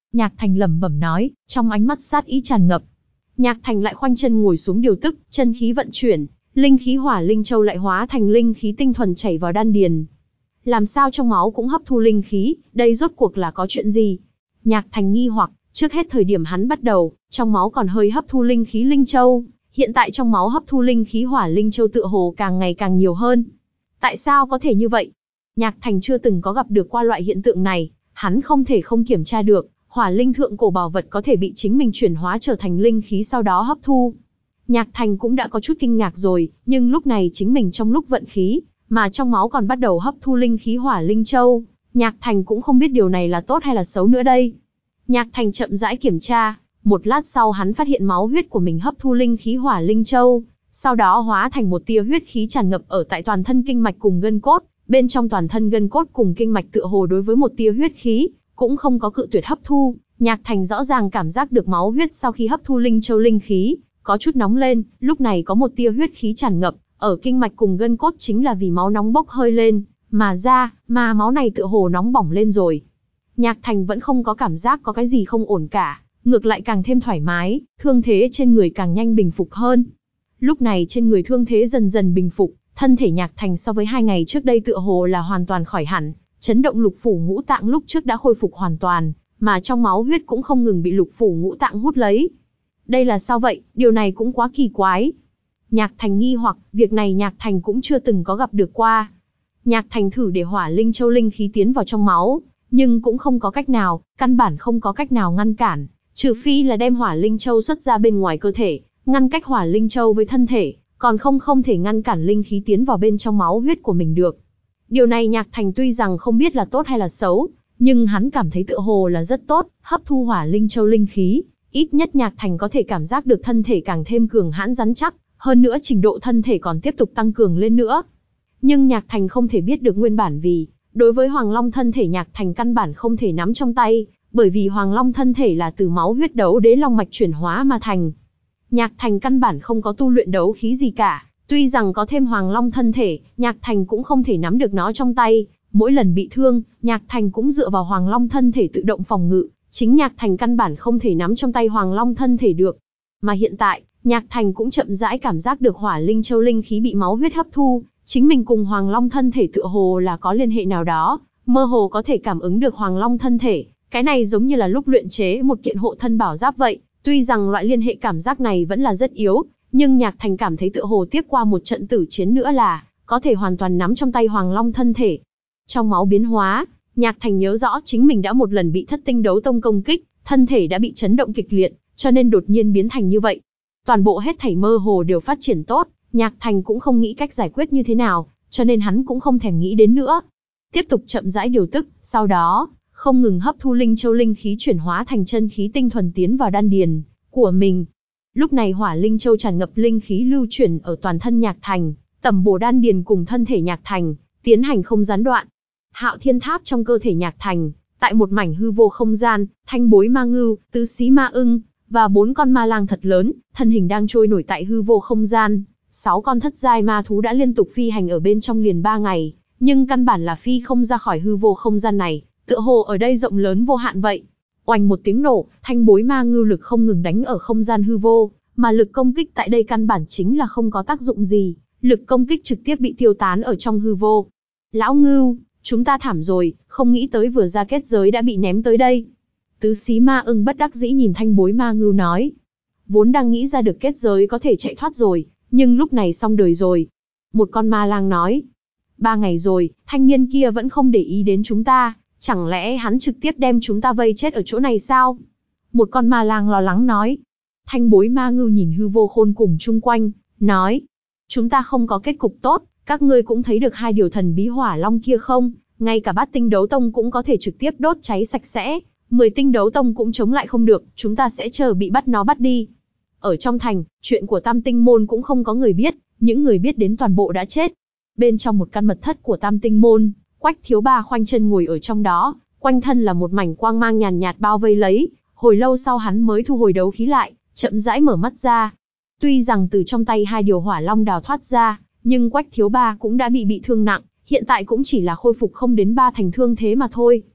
Nhạc Thành lẩm bẩm nói, trong ánh mắt sát ý tràn ngập. Nhạc Thành lại khoanh chân ngồi xuống điều tức, chân khí vận chuyển, linh khí hỏa linh châu lại hóa thành linh khí tinh thuần chảy vào đan điền. Làm sao trong máu cũng hấp thu linh khí, đây rốt cuộc là có chuyện gì? Nhạc Thành nghi hoặc, trước hết thời điểm hắn bắt đầu, trong máu còn hơi hấp thu linh khí linh châu, hiện tại trong máu hấp thu linh khí hỏa linh châu tựa hồ càng ngày càng nhiều hơn. Tại sao có thể như vậy? Nhạc Thành chưa từng có gặp được qua loại hiện tượng này, hắn không thể không kiểm tra được, hỏa linh thượng cổ bảo vật có thể bị chính mình chuyển hóa trở thành linh khí sau đó hấp thu. Nhạc Thành cũng đã có chút kinh ngạc rồi, nhưng lúc này chính mình trong lúc vận khí, mà trong máu còn bắt đầu hấp thu linh khí hỏa linh châu, Nhạc Thành cũng không biết điều này là tốt hay là xấu nữa đây. Nhạc Thành chậm rãi kiểm tra, một lát sau hắn phát hiện máu huyết của mình hấp thu linh khí hỏa linh châu, sau đó hóa thành một tia huyết khí tràn ngập ở tại toàn thân kinh mạch cùng gân cốt, bên trong toàn thân gân cốt cùng kinh mạch tựa hồ đối với một tia huyết khí, cũng không có cự tuyệt hấp thu. Nhạc Thành rõ ràng cảm giác được máu huyết sau khi hấp thu linh châu linh khí, có chút nóng lên, lúc này có một tia huyết khí tràn ngập, ở kinh mạch cùng gân cốt chính là vì máu nóng bốc hơi lên, mà ra, mà máu này tựa hồ nóng bỏng lên rồi. Nhạc Thành vẫn không có cảm giác có cái gì không ổn cả, ngược lại càng thêm thoải mái, thương thế trên người càng nhanh bình phục hơn. Lúc này trên người thương thế dần dần bình phục, thân thể Nhạc Thành so với hai ngày trước đây tựa hồ là hoàn toàn khỏi hẳn, chấn động lục phủ ngũ tạng lúc trước đã khôi phục hoàn toàn, mà trong máu huyết cũng không ngừng bị lục phủ ngũ tạng hút lấy. Đây là sao vậy, điều này cũng quá kỳ quái. Nhạc Thành nghi hoặc, việc này Nhạc Thành cũng chưa từng có gặp được qua. Nhạc Thành thử để hỏa linh châu linh khí tiến vào trong máu, nhưng cũng không có cách nào, căn bản không có cách nào ngăn cản, trừ phi là đem hỏa linh châu xuất ra bên ngoài cơ thể, ngăn cách hỏa linh châu với thân thể, còn không không thể ngăn cản linh khí tiến vào bên trong máu huyết của mình được. Điều này Nhạc Thành tuy rằng không biết là tốt hay là xấu, nhưng hắn cảm thấy tựa hồ là rất tốt, hấp thu hỏa linh châu linh khí, ít nhất Nhạc Thành có thể cảm giác được thân thể càng thêm cường hãn rắn chắc, hơn nữa trình độ thân thể còn tiếp tục tăng cường lên nữa. Nhưng Nhạc Thành không thể biết được nguyên bản vì, đối với Hoàng Long thân thể Nhạc Thành căn bản không thể nắm trong tay, bởi vì Hoàng Long thân thể là từ máu huyết đấu đế long mạch chuyển hóa mà thành. Nhạc Thành căn bản không có tu luyện đấu khí gì cả, tuy rằng có thêm Hoàng Long thân thể, Nhạc Thành cũng không thể nắm được nó trong tay, mỗi lần bị thương, Nhạc Thành cũng dựa vào Hoàng Long thân thể tự động phòng ngự, chính Nhạc Thành căn bản không thể nắm trong tay Hoàng Long thân thể được. Mà hiện tại, Nhạc Thành cũng chậm rãi cảm giác được hỏa linh châu linh khí bị máu huyết hấp thu, chính mình cùng Hoàng Long thân thể tựa hồ là có liên hệ nào đó, mơ hồ có thể cảm ứng được Hoàng Long thân thể, cái này giống như là lúc luyện chế một kiện hộ thân bảo giáp vậy, tuy rằng loại liên hệ cảm giác này vẫn là rất yếu, nhưng Nhạc Thành cảm thấy tựa hồ tiếp qua một trận tử chiến nữa là có thể hoàn toàn nắm trong tay Hoàng Long thân thể. Trong máu biến hóa, Nhạc Thành nhớ rõ chính mình đã một lần bị Thất Tinh Đấu Tông công kích, thân thể đã bị chấn động kịch liệt, cho nên đột nhiên biến thành như vậy. Toàn bộ hết thảy mơ hồ đều phát triển tốt, Nhạc Thành cũng không nghĩ cách giải quyết như thế nào, cho nên hắn cũng không thèm nghĩ đến nữa. Tiếp tục chậm rãi điều tức, sau đó, không ngừng hấp thu linh châu linh khí chuyển hóa thành chân khí tinh thuần tiến vào đan điền của mình. Lúc này hỏa linh châu tràn ngập linh khí lưu chuyển ở toàn thân Nhạc Thành, tầm bổ đan điền cùng thân thể Nhạc Thành, tiến hành không gián đoạn. Hạo Thiên Tháp trong cơ thể Nhạc Thành, tại một mảnh hư vô không gian, thanh bối ma ngưu, tứ xí ma ưng và bốn con ma lang thật lớn, thân hình đang trôi nổi tại hư vô không gian. Sáu con thất giai ma thú đã liên tục phi hành ở bên trong liền ba ngày, nhưng căn bản là phi không ra khỏi hư vô không gian này, tựa hồ ở đây rộng lớn vô hạn vậy. Oanh một tiếng nổ, thanh bối ma ngưu lực không ngừng đánh ở không gian hư vô, mà lực công kích tại đây căn bản chính là không có tác dụng gì, lực công kích trực tiếp bị tiêu tán ở trong hư vô. Lão ngưu, chúng ta thảm rồi, không nghĩ tới vừa ra kết giới đã bị ném tới đây. Tứ xí ma ưng bất đắc dĩ nhìn thanh bối ma ngưu nói. Vốn đang nghĩ ra được kết giới có thể chạy thoát rồi, nhưng lúc này xong đời rồi. Một con ma lang nói. Ba ngày rồi, thanh niên kia vẫn không để ý đến chúng ta, chẳng lẽ hắn trực tiếp đem chúng ta vây chết ở chỗ này sao? Một con ma lang lo lắng nói. Thanh bối ma ngưu nhìn hư vô khôn cùng chung quanh, nói. Chúng ta không có kết cục tốt, các ngươi cũng thấy được hai điều thần bí hỏa long kia không? Ngay cả bát tinh đấu tông cũng có thể trực tiếp đốt cháy sạch sẽ, mười tinh đấu tông cũng chống lại không được, chúng ta sẽ chờ bị bắt nó bắt đi. Ở trong thành, chuyện của Tam Tinh Môn cũng không có người biết, những người biết đến toàn bộ đã chết. Bên trong một căn mật thất của Tam Tinh Môn, Quách Thiếu Ba khoanh chân ngồi ở trong đó, quanh thân là một mảnh quang mang nhàn nhạt bao vây lấy, hồi lâu sau hắn mới thu hồi đấu khí lại, chậm rãi mở mắt ra. Tuy rằng từ trong tay hai điều hỏa long đào thoát ra, nhưng Quách Thiếu Ba cũng đã bị bị thương nặng, hiện tại cũng chỉ là khôi phục không đến ba thành thương thế mà thôi.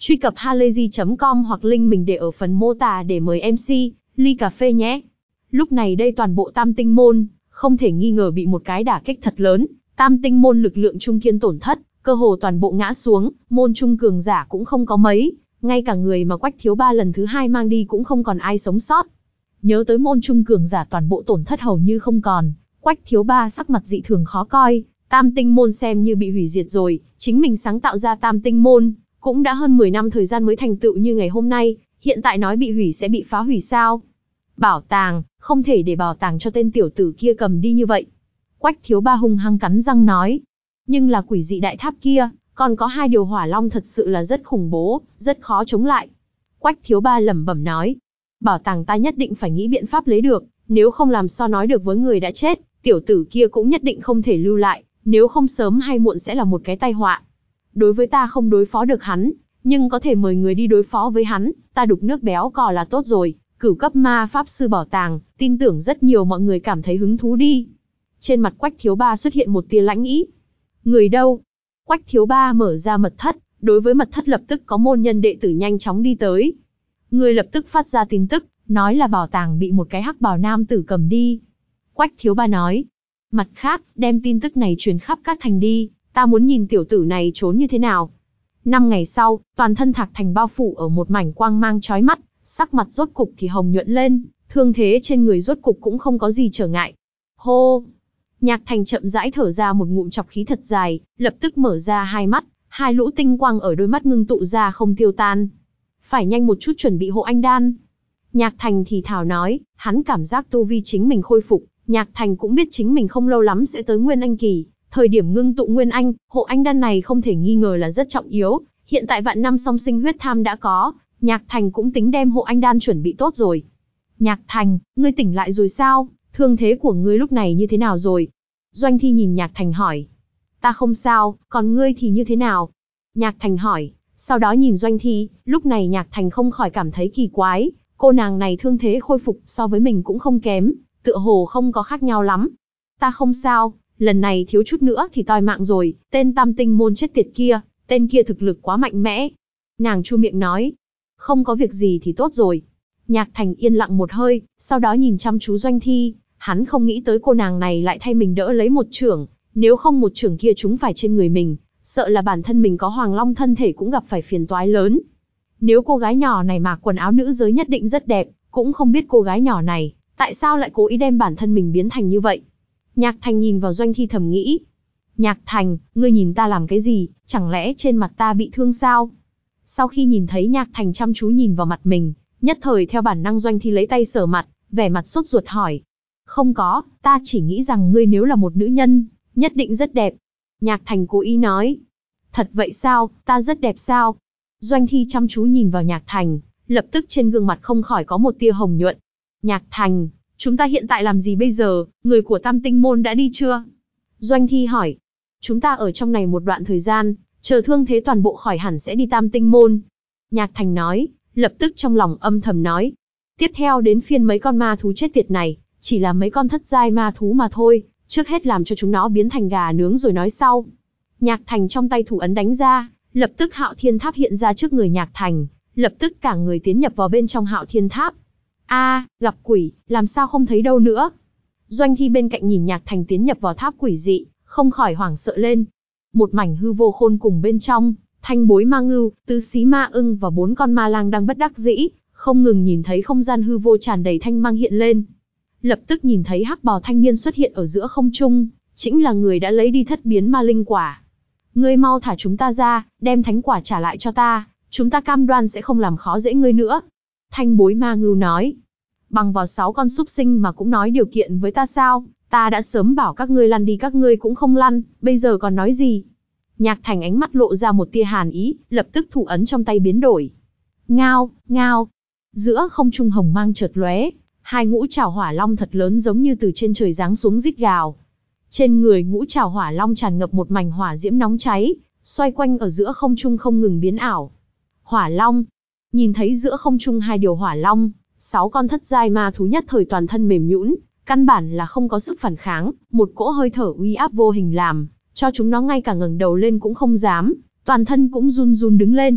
Truy cập halayzi chấm com hoặc link mình để ở phần mô tả để mời em xê, ly cà phê nhé. Lúc này đây toàn bộ Tam Tinh Môn, không thể nghi ngờ bị một cái đả kích thật lớn, Tam Tinh Môn lực lượng trung kiên tổn thất, cơ hồ toàn bộ ngã xuống, môn trung cường giả cũng không có mấy, ngay cả người mà Quách Thiếu Ba lần thứ hai mang đi cũng không còn ai sống sót. Nhớ tới môn trung cường giả toàn bộ tổn thất hầu như không còn, Quách Thiếu Ba sắc mặt dị thường khó coi, Tam Tinh Môn xem như bị hủy diệt rồi, chính mình sáng tạo ra Tam Tinh Môn, cũng đã hơn mười năm thời gian mới thành tựu như ngày hôm nay, hiện tại nói bị hủy sẽ bị phá hủy sao? Bảo tàng, không thể để bảo tàng cho tên tiểu tử kia cầm đi như vậy. Quách Thiếu Ba hung hăng cắn răng nói. Nhưng là quỷ dị đại tháp kia, còn có hai điều hỏa long thật sự là rất khủng bố, rất khó chống lại. Quách Thiếu Ba lẩm bẩm nói. Bảo tàng ta nhất định phải nghĩ biện pháp lấy được, nếu không làm sao nói được với người đã chết, tiểu tử kia cũng nhất định không thể lưu lại, nếu không sớm hay muộn sẽ là một cái tai họa. Đối với ta không đối phó được hắn, nhưng có thể mời người đi đối phó với hắn, ta đục nước béo cò là tốt rồi. Cửu cấp ma pháp sư bảo tàng, tin tưởng rất nhiều mọi người cảm thấy hứng thú đi. Trên mặt Quách Thiếu Ba xuất hiện một tia lãnh ý. Người đâu? Quách Thiếu Ba mở ra mật thất, đối với mật thất lập tức có môn nhân đệ tử nhanh chóng đi tới. Người lập tức phát ra tin tức, nói là bảo tàng bị một cái hắc bào nam tử cầm đi. Quách Thiếu Ba nói, mặt khác, đem tin tức này truyền khắp các thành đi, ta muốn nhìn tiểu tử này trốn như thế nào. Năm ngày sau, toàn thân Thạc Thành bao phủ ở một mảnh quang mang chói mắt, sắc mặt rốt cục thì hồng nhuận lên, thương thế trên người rốt cục cũng không có gì trở ngại. Hô! Nhạc Thành chậm rãi thở ra một ngụm trọc khí thật dài, lập tức mở ra hai mắt, hai lũ tinh quang ở đôi mắt ngưng tụ ra không tiêu tan. Phải nhanh một chút chuẩn bị hộ anh đan. Nhạc Thành thì thào nói, hắn cảm giác tu vi chính mình khôi phục, Nhạc Thành cũng biết chính mình không lâu lắm sẽ tới Nguyên Anh kỳ, thời điểm ngưng tụ Nguyên Anh, hộ anh đan này không thể nghi ngờ là rất trọng yếu, hiện tại vạn năm song sinh huyết tham đã có, Nhạc Thành cũng tính đem hộ anh đan chuẩn bị tốt rồi. Nhạc Thành, ngươi tỉnh lại rồi sao? Thương thế của ngươi lúc này như thế nào rồi? Doanh Thi nhìn Nhạc Thành hỏi. Ta không sao, còn ngươi thì như thế nào? Nhạc Thành hỏi, sau đó nhìn Doanh Thi, lúc này Nhạc Thành không khỏi cảm thấy kỳ quái, cô nàng này thương thế khôi phục so với mình cũng không kém, tựa hồ không có khác nhau lắm. Ta không sao, lần này thiếu chút nữa thì toi mạng rồi, tên Tam Tinh Môn chết tiệt kia, tên kia thực lực quá mạnh mẽ. Nàng chu miệng nói, không có việc gì thì tốt rồi. Nhạc Thành yên lặng một hơi, sau đó nhìn chăm chú Doanh Thi, hắn không nghĩ tới cô nàng này lại thay mình đỡ lấy một chưởng, nếu không một chưởng kia trúng phải trên người mình, sợ là bản thân mình có Hoàng Long thân thể cũng gặp phải phiền toái lớn. Nếu cô gái nhỏ này mặc quần áo nữ giới nhất định rất đẹp, cũng không biết cô gái nhỏ này, tại sao lại cố ý đem bản thân mình biến thành như vậy. Nhạc Thành nhìn vào Doanh Thi thầm nghĩ. Nhạc Thành, ngươi nhìn ta làm cái gì, chẳng lẽ trên mặt ta bị thương sao? Sau khi nhìn thấy Nhạc Thành chăm chú nhìn vào mặt mình, nhất thời theo bản năng Doanh Thi lấy tay sờ mặt, vẻ mặt sốt ruột hỏi. Không có, ta chỉ nghĩ rằng ngươi nếu là một nữ nhân, nhất định rất đẹp. Nhạc Thành cố ý nói. Thật vậy sao, ta rất đẹp sao? Doanh Thi chăm chú nhìn vào Nhạc Thành, lập tức trên gương mặt không khỏi có một tia hồng nhuận. Nhạc Thành, chúng ta hiện tại làm gì bây giờ, người của Tam Tinh Môn đã đi chưa? Doanh Thi hỏi. Chúng ta ở trong này một đoạn thời gian, chờ thương thế toàn bộ khỏi hẳn sẽ đi Tam Tinh Môn. Nhạc Thành nói, lập tức trong lòng âm thầm nói. Tiếp theo đến phiên mấy con ma thú chết tiệt này, chỉ là mấy con thất giai ma thú mà thôi, trước hết làm cho chúng nó biến thành gà nướng rồi nói sau. Nhạc Thành trong tay thủ ấn đánh ra, lập tức Hạo Thiên Tháp hiện ra trước người Nhạc Thành, lập tức cả người tiến nhập vào bên trong Hạo Thiên Tháp. A, gặp quỷ, làm sao không thấy đâu nữa? Doanh Thi bên cạnh nhìn Nhạc Thành tiến nhập vào tháp quỷ dị, không khỏi hoảng sợ lên. Một mảnh hư vô khôn cùng bên trong, Thanh Bối Ma Ngưu, Tứ Xí Ma Ưng và bốn con ma lang đang bất đắc dĩ, không ngừng nhìn thấy không gian hư vô tràn đầy thanh mang hiện lên. Lập tức nhìn thấy hắc bào thanh niên xuất hiện ở giữa không trung, chính là người đã lấy đi thất biến ma linh quả. Ngươi mau thả chúng ta ra, đem thánh quả trả lại cho ta, chúng ta cam đoan sẽ không làm khó dễ ngươi nữa. Thanh Bối Ma Ngưu nói, bằng vào sáu con súc sinh mà cũng nói điều kiện với ta sao, ta đã sớm bảo các ngươi lăn đi các ngươi cũng không lăn, bây giờ còn nói gì? Nhạc Thành ánh mắt lộ ra một tia hàn ý, lập tức thủ ấn trong tay biến đổi. Ngao, ngao, giữa không trung hồng mang chợt lóe, hai ngũ trảo hỏa long thật lớn giống như từ trên trời giáng xuống rít gào. Trên người ngũ trảo hỏa long tràn ngập một mảnh hỏa diễm nóng cháy, xoay quanh ở giữa không trung không ngừng biến ảo. Hỏa long, nhìn thấy giữa không trung hai điều hỏa long, sáu con thất giai ma thú nhất thời toàn thân mềm nhũn, căn bản là không có sức phản kháng, một cỗ hơi thở uy áp vô hình làm cho chúng nó ngay cả ngẩng đầu lên cũng không dám, toàn thân cũng run run đứng lên.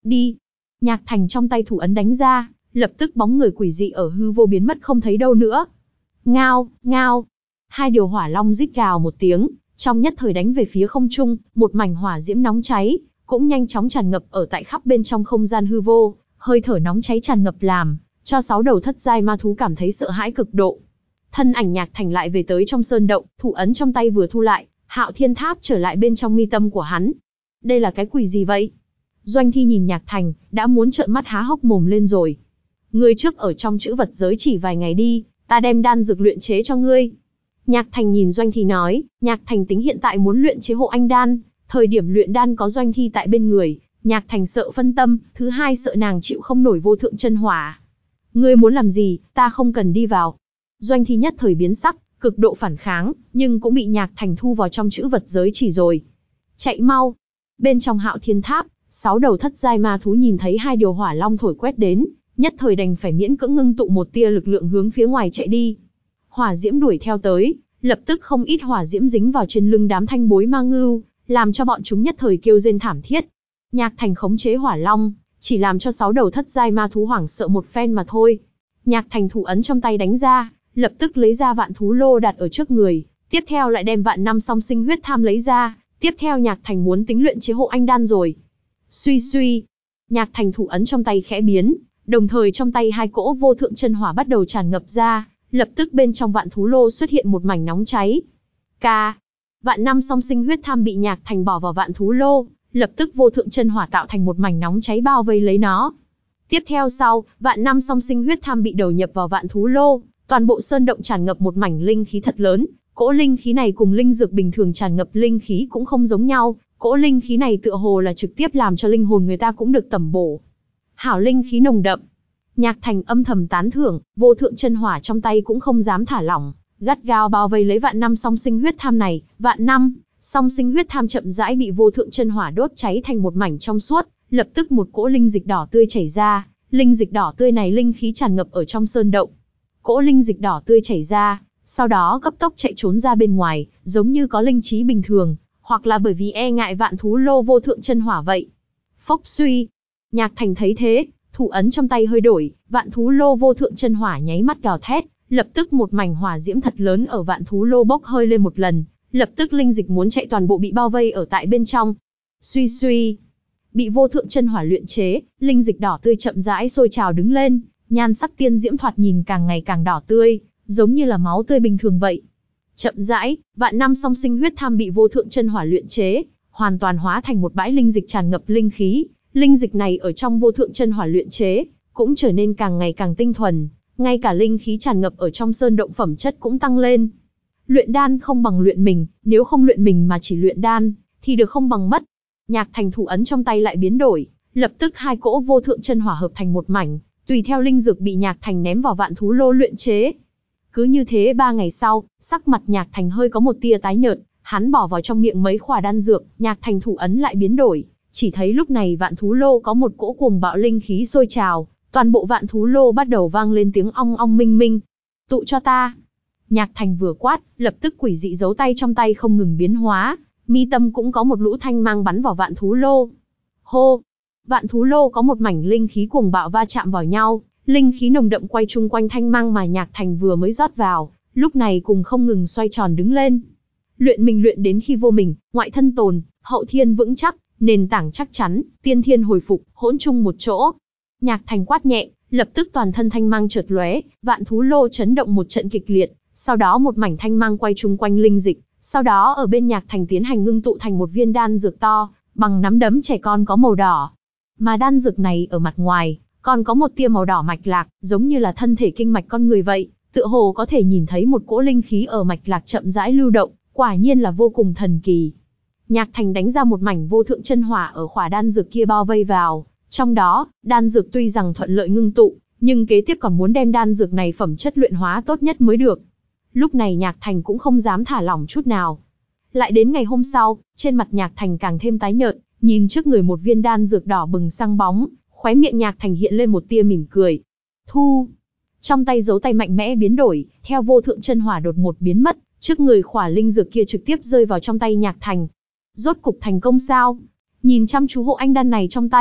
Đi. Nhạc Thành trong tay thủ ấn đánh ra, lập tức bóng người quỷ dị ở hư vô biến mất không thấy đâu nữa. Ngao, ngao. Hai điều hỏa long rít gào một tiếng, trong nhất thời đánh về phía không trung, một mảnh hỏa diễm nóng cháy, cũng nhanh chóng tràn ngập ở tại khắp bên trong không gian hư vô, hơi thở nóng cháy tràn ngập làm cho sáu đầu thất giai ma thú cảm thấy sợ hãi cực độ. Thân ảnh Nhạc Thành lại về tới trong sơn động, thủ ấn trong tay vừa thu lại, Hạo Thiên Tháp trở lại bên trong mi tâm của hắn. Đây là cái quỷ gì vậy? Doanh Thi nhìn Nhạc Thành, đã muốn trợn mắt há hốc mồm lên rồi. Ngươi trước ở trong chữ vật giới chỉ vài ngày đi, ta đem đan dược luyện chế cho ngươi. Nhạc Thành nhìn Doanh Thi nói, Nhạc Thành tính hiện tại muốn luyện chế hộ anh đan, thời điểm luyện đan có Doanh Thi tại bên người, Nhạc Thành sợ phân tâm, thứ hai sợ nàng chịu không nổi vô thượng chân hỏa. Ngươi muốn làm gì, ta không cần đi vào. Doanh Thi nhất thời biến sắc, cực độ phản kháng, nhưng cũng bị Nhạc Thành thu vào trong chữ vật giới chỉ rồi. Chạy mau. Bên trong Hạo Thiên Tháp, sáu đầu thất giai ma thú nhìn thấy hai điều hỏa long thổi quét đến, nhất thời đành phải miễn cưỡng ngưng tụ một tia lực lượng hướng phía ngoài chạy đi. Hỏa diễm đuổi theo tới, lập tức không ít hỏa diễm dính vào trên lưng đám thanh bối ma ngưu, làm cho bọn chúng nhất thời kêu rên thảm thiết. Nhạc Thành khống chế hỏa long, chỉ làm cho sáu đầu thất giai ma thú hoảng sợ một phen mà thôi. Nhạc Thành thủ ấn trong tay đánh ra, lập tức lấy ra vạn thú lô đặt ở trước người, tiếp theo lại đem vạn năm song sinh huyết tham lấy ra, tiếp theo Nhạc Thành muốn tính luyện chế hộ anh đan rồi. Suy suy, Nhạc Thành thủ ấn trong tay khẽ biến, đồng thời trong tay hai cỗ vô thượng chân hỏa bắt đầu tràn ngập ra, lập tức bên trong vạn thú lô xuất hiện một mảnh nóng cháy. Ca, vạn năm song sinh huyết tham bị Nhạc Thành bỏ vào vạn thú lô, lập tức vô thượng chân hỏa tạo thành một mảnh nóng cháy bao vây lấy nó. Tiếp theo sau, vạn năm song sinh huyết tham bị đầu nhập vào vạn thú lô, toàn bộ sơn động tràn ngập một mảnh linh khí thật lớn. Cỗ linh khí này cùng linh dược bình thường tràn ngập linh khí cũng không giống nhau, cỗ linh khí này tựa hồ là trực tiếp làm cho linh hồn người ta cũng được tẩm bổ. Hảo linh khí nồng đậm. Nhạc Thành âm thầm tán thưởng, vô thượng chân hỏa trong tay cũng không dám thả lỏng, gắt gao bao vây lấy vạn năm song sinh huyết tham này. Vạn năm song sinh huyết tham chậm rãi bị vô thượng chân hỏa đốt cháy thành một mảnh trong suốt, lập tức một cỗ linh dịch đỏ tươi chảy ra, linh dịch đỏ tươi này linh khí tràn ngập ở trong sơn động. Cỗ linh dịch đỏ tươi chảy ra, sau đó cấp tốc chạy trốn ra bên ngoài, giống như có linh trí bình thường, hoặc là bởi vì e ngại vạn thú lô vô thượng chân hỏa vậy. Phốc suy, Nhạc Thành thấy thế, thủ ấn trong tay hơi đổi, vạn thú lô vô thượng chân hỏa nháy mắt gào thét, lập tức một mảnh hỏa diễm thật lớn ở vạn thú lô bốc hơi lên một lần, lập tức linh dịch muốn chạy toàn bộ bị bao vây ở tại bên trong. Suy suy, bị vô thượng chân hỏa luyện chế, linh dịch đỏ tươi chậm rãi sôi trào đứng lên, nhan sắc tiên diễm thoạt nhìn càng ngày càng đỏ tươi, giống như là máu tươi bình thường vậy. Chậm rãi, vạn năm song sinh huyết tham bị vô thượng chân hỏa luyện chế, hoàn toàn hóa thành một bãi linh dịch tràn ngập linh khí. Linh dịch này ở trong vô thượng chân hỏa luyện chế, cũng trở nên càng ngày càng tinh thuần, ngay cả linh khí tràn ngập ở trong sơn động phẩm chất cũng tăng lên. Luyện đan không bằng luyện mình, nếu không luyện mình mà chỉ luyện đan, thì được không bằng mất. Nhạc Thành thủ ấn trong tay lại biến đổi, lập tức hai cỗ vô thượng chân hỏa hợp thành một mảnh, tùy theo linh dược bị Nhạc Thành ném vào vạn thú lô luyện chế. Cứ như thế ba ngày sau, sắc mặt Nhạc Thành hơi có một tia tái nhợt, hắn bỏ vào trong miệng mấy khỏa đan dược, Nhạc Thành thủ ấn lại biến đổi, chỉ thấy lúc này vạn thú lô có một cỗ cuồng bạo linh khí sôi trào, toàn bộ vạn thú lô bắt đầu vang lên tiếng ong ong minh minh. Tụ cho ta. Nhạc Thành vừa quát, lập tức quỷ dị giấu tay trong tay không ngừng biến hóa, mi tâm cũng có một lũ thanh mang bắn vào vạn thú lô. Hô! Vạn thú lô có một mảnh linh khí cuồng bạo va chạm vào nhau, linh khí nồng đậm quay chung quanh thanh mang mà Nhạc Thành vừa mới rót vào, lúc này cùng không ngừng xoay tròn đứng lên. Luyện mình luyện đến khi vô mình, ngoại thân tồn, hậu thiên vững chắc, nền tảng chắc chắn, tiên thiên hồi phục, hỗn chung một chỗ. Nhạc Thành quát nhẹ, lập tức toàn thân thanh mang chợt lóe, vạn thú lô chấn động một trận kịch liệt, sau đó một mảnh thanh mang quay chung quanh linh dịch, sau đó ở bên Nhạc Thành tiến hành ngưng tụ thành một viên đan dược to, bằng nắm đấm trẻ con có màu đỏ. Mà đan dược này ở mặt ngoài, còn có một tia màu đỏ mạch lạc, giống như là thân thể kinh mạch con người vậy, tựa hồ có thể nhìn thấy một cỗ linh khí ở mạch lạc chậm rãi lưu động, quả nhiên là vô cùng thần kỳ. Nhạc Thành đánh ra một mảnh vô thượng chân hỏa ở khỏa đan dược kia bao vây vào, trong đó, đan dược tuy rằng thuận lợi ngưng tụ, nhưng kế tiếp còn muốn đem đan dược này phẩm chất luyện hóa tốt nhất mới được. Lúc này Nhạc Thành cũng không dám thả lỏng chút nào. Lại đến ngày hôm sau, trên mặt Nhạc Thành càng thêm tái nhợt, nhìn trước người một viên đan dược đỏ bừng sáng bóng, khóe miệng Nhạc Thành hiện lên một tia mỉm cười. Thu! Trong tay dấu tay mạnh mẽ biến đổi, theo vô thượng chân hỏa đột ngột biến mất, trước người khỏa linh dược kia trực tiếp rơi vào trong tay Nhạc Thành. Rốt cục thành công sao? Nhìn chăm chú hộ anh đan này trong tay,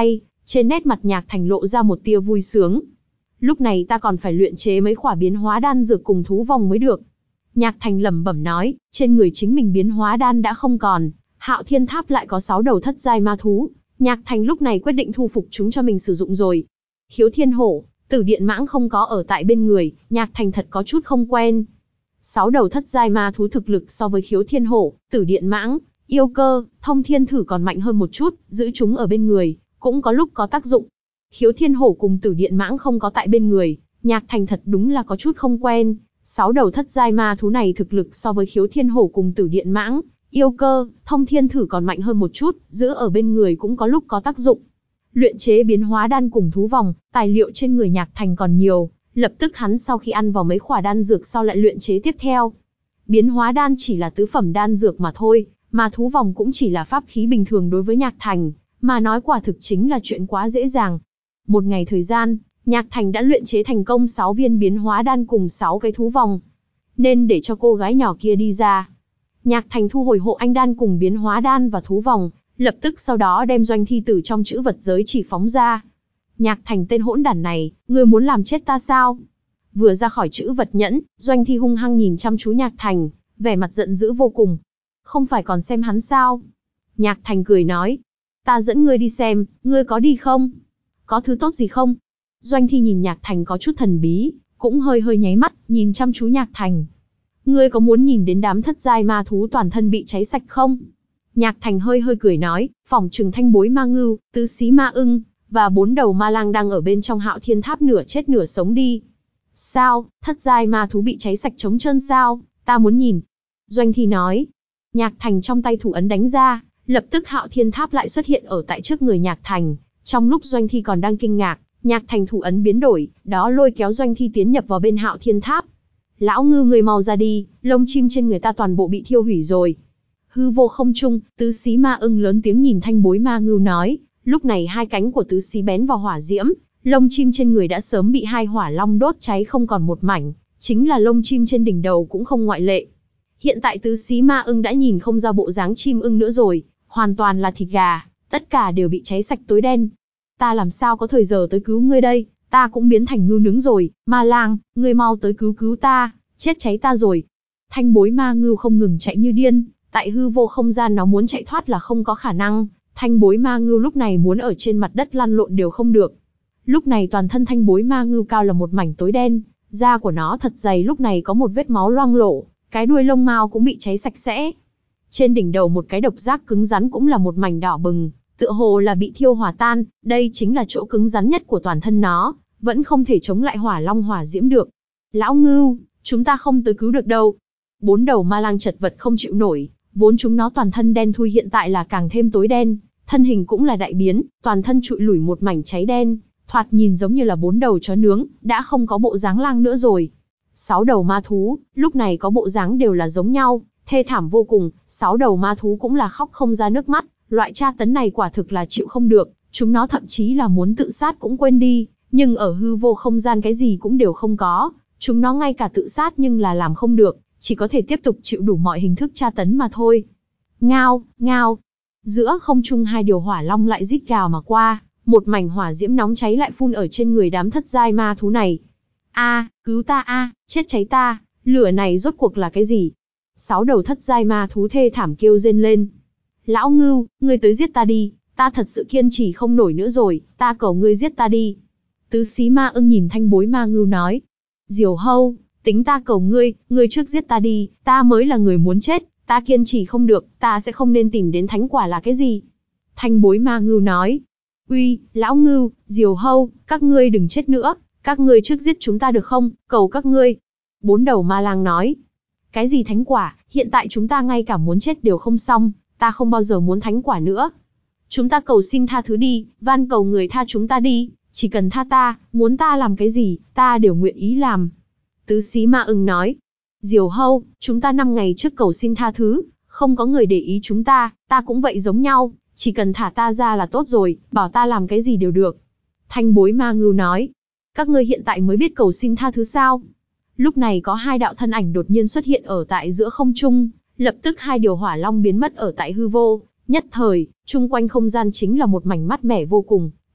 Trên nét mặt Nhạc Thành lộ ra một tia vui sướng. Lúc này ta còn phải luyện chế mấy khỏa biến hóa đan dược cùng thú vòng mới được. Nhạc Thành lẩm bẩm nói, trên người chính mình biến hóa đan đã không còn, Hạo Thiên Tháp lại có sáu đầu thất giai ma thú. Nhạc Thành lúc này quyết định thu phục chúng cho mình sử dụng rồi. Khiếu Thiên Hổ, Tử Điện Mãng không có ở tại bên người, Nhạc Thành thật có chút không quen. Sáu đầu thất giai ma thú thực lực so với Khiếu Thiên Hổ, Tử Điện Mãng, Yêu Cơ, Thông Thiên Thử còn mạnh hơn một chút, giữ chúng ở bên người, cũng có lúc có tác dụng. Khiếu Thiên Hổ cùng Tử Điện Mãng không có tại bên người, Nhạc Thành thật đúng là có chút không quen. Sáu đầu thất giai ma thú này thực lực so với Khiếu Thiên Hổ cùng Tử Điện Mãng, Yêu Cơ, Thông Thiên Thử còn mạnh hơn một chút, giữ ở bên người cũng có lúc có tác dụng. Luyện chế biến hóa đan cùng thú vòng, tài liệu trên người Nhạc Thành còn nhiều, lập tức hắn sau khi ăn vào mấy khỏa đan dược sau lại luyện chế tiếp theo. Biến hóa đan chỉ là tứ phẩm đan dược mà thôi, mà thú vòng cũng chỉ là pháp khí bình thường đối với Nhạc Thành, mà nói quả thực chính là chuyện quá dễ dàng. Một ngày thời gian, Nhạc Thành đã luyện chế thành công sáu viên biến hóa đan cùng sáu cái thú vòng. Nên để cho cô gái nhỏ kia đi ra. Nhạc Thành thu hồi hộ anh đan cùng biến hóa đan và thú vòng, lập tức sau đó đem Doanh Thi từ trong chữ vật giới chỉ phóng ra. Nhạc Thành tên hỗn đản này, ngươi muốn làm chết ta sao? Vừa ra khỏi chữ vật nhẫn, Doanh Thi hung hăng nhìn chăm chú Nhạc Thành, vẻ mặt giận dữ vô cùng. Không phải còn xem hắn sao? Nhạc Thành cười nói, ta dẫn ngươi đi xem, ngươi có đi không? Có thứ tốt gì không? Doanh Thi nhìn Nhạc Thành có chút thần bí, cũng hơi hơi nháy mắt, nhìn chăm chú Nhạc Thành. Ngươi có muốn nhìn đến đám thất giai ma thú toàn thân bị cháy sạch không? Nhạc Thành hơi hơi cười nói, phỏng chừng thanh bối ma ngưu, tứ xí ma ưng, và bốn đầu ma lang đang ở bên trong Hạo Thiên Tháp nửa chết nửa sống đi. Sao, thất giai ma thú bị cháy sạch trống trơn sao? Ta muốn nhìn. Doanh Thi nói. Nhạc Thành trong tay thủ ấn đánh ra, lập tức Hạo Thiên Tháp lại xuất hiện ở tại trước người Nhạc Thành. Trong lúc Doanh Thi còn đang kinh ngạc, Nhạc Thành thủ ấn biến đổi, đó lôi kéo Doanh Thi tiến nhập vào bên Hạo Thiên Tháp. Lão ngư người mau ra đi, lông chim trên người ta toàn bộ bị thiêu hủy rồi. Hư vô không trung, tứ xí ma ưng lớn tiếng nhìn thanh bối ma ngưu nói, lúc này hai cánh của tứ xí bén vào hỏa diễm, lông chim trên người đã sớm bị hai hỏa long đốt cháy không còn một mảnh, chính là lông chim trên đỉnh đầu cũng không ngoại lệ. Hiện tại tứ xí ma ưng đã nhìn không ra bộ dáng chim ưng nữa rồi, hoàn toàn là thịt gà, tất cả đều bị cháy sạch tối đen. Ta làm sao có thời giờ tới cứu ngươi đây, ta cũng biến thành ngưu nướng rồi, ma lang, ngươi mau tới cứu cứu ta, chết cháy ta rồi. Thanh bối ma ngưu không ngừng chạy như điên, tại hư vô không gian nó muốn chạy thoát là không có khả năng, thanh bối ma ngưu lúc này muốn ở trên mặt đất lăn lộn đều không được. Lúc này toàn thân thanh bối ma ngưu cao là một mảnh tối đen, da của nó thật dày lúc này có một vết máu loang lổ, cái đuôi lông mao cũng bị cháy sạch sẽ. Trên đỉnh đầu một cái độc giác cứng rắn cũng là một mảnh đỏ bừng, tựa hồ là bị thiêu hỏa tan, đây chính là chỗ cứng rắn nhất của toàn thân nó, vẫn không thể chống lại hỏa long hỏa diễm được. Lão ngưu, chúng ta không tới cứu được đâu. Bốn đầu ma lang chật vật không chịu nổi, vốn chúng nó toàn thân đen thui hiện tại là càng thêm tối đen, thân hình cũng là đại biến, toàn thân trụi lủi một mảnh cháy đen, thoạt nhìn giống như là bốn đầu chó nướng, đã không có bộ dáng lang nữa rồi. Sáu đầu ma thú, lúc này có bộ dáng đều là giống nhau, thê thảm vô cùng, sáu đầu ma thú cũng là khóc không ra nước mắt, loại tra tấn này quả thực là chịu không được, chúng nó thậm chí là muốn tự sát cũng quên đi, nhưng ở hư vô không gian cái gì cũng đều không có, chúng nó ngay cả tự sát nhưng là làm không được, chỉ có thể tiếp tục chịu đủ mọi hình thức tra tấn mà thôi. Ngao, ngao. Giữa không trung hai điều hỏa long lại rít gào mà qua, một mảnh hỏa diễm nóng cháy lại phun ở trên người đám thất giai ma thú này. A, cứu ta a, chết cháy ta, lửa này rốt cuộc là cái gì? Sáu đầu thất giai ma thú thê thảm kêu rên lên. Lão ngưu, ngươi tới giết ta đi, ta thật sự kiên trì không nổi nữa rồi, ta cầu ngươi giết ta đi. Tứ xí ma ưng nhìn thanh bối ma ngưu nói. Diều hâu, tính ta cầu ngươi, ngươi trước giết ta đi, ta mới là người muốn chết, ta kiên trì không được, ta sẽ không nên tìm đến thánh quả là cái gì. Thanh bối ma ngưu nói. Uy, lão ngưu, diều hâu, các ngươi đừng chết nữa, các ngươi trước giết chúng ta được không, cầu các ngươi. Bốn đầu ma lang nói. Cái gì thánh quả, hiện tại chúng ta ngay cả muốn chết đều không xong, ta không bao giờ muốn thánh quả nữa. Chúng ta cầu xin tha thứ đi, van cầu người tha chúng ta đi, chỉ cần tha ta, muốn ta làm cái gì, ta đều nguyện ý làm. Tứ xí ma ưng nói. Diều hâu, chúng ta năm ngày trước cầu xin tha thứ, không có người để ý chúng ta, ta cũng vậy giống nhau, chỉ cần thả ta ra là tốt rồi, bảo ta làm cái gì đều được. Thanh bối ma ngưu nói. Các ngươi hiện tại mới biết cầu xin tha thứ sao? Lúc này có hai đạo thân ảnh đột nhiên xuất hiện ở tại giữa không trung, lập tức hai điều hỏa long biến mất ở tại hư vô, nhất thời, chung quanh không gian chính là một mảnh mát mẻ vô cùng,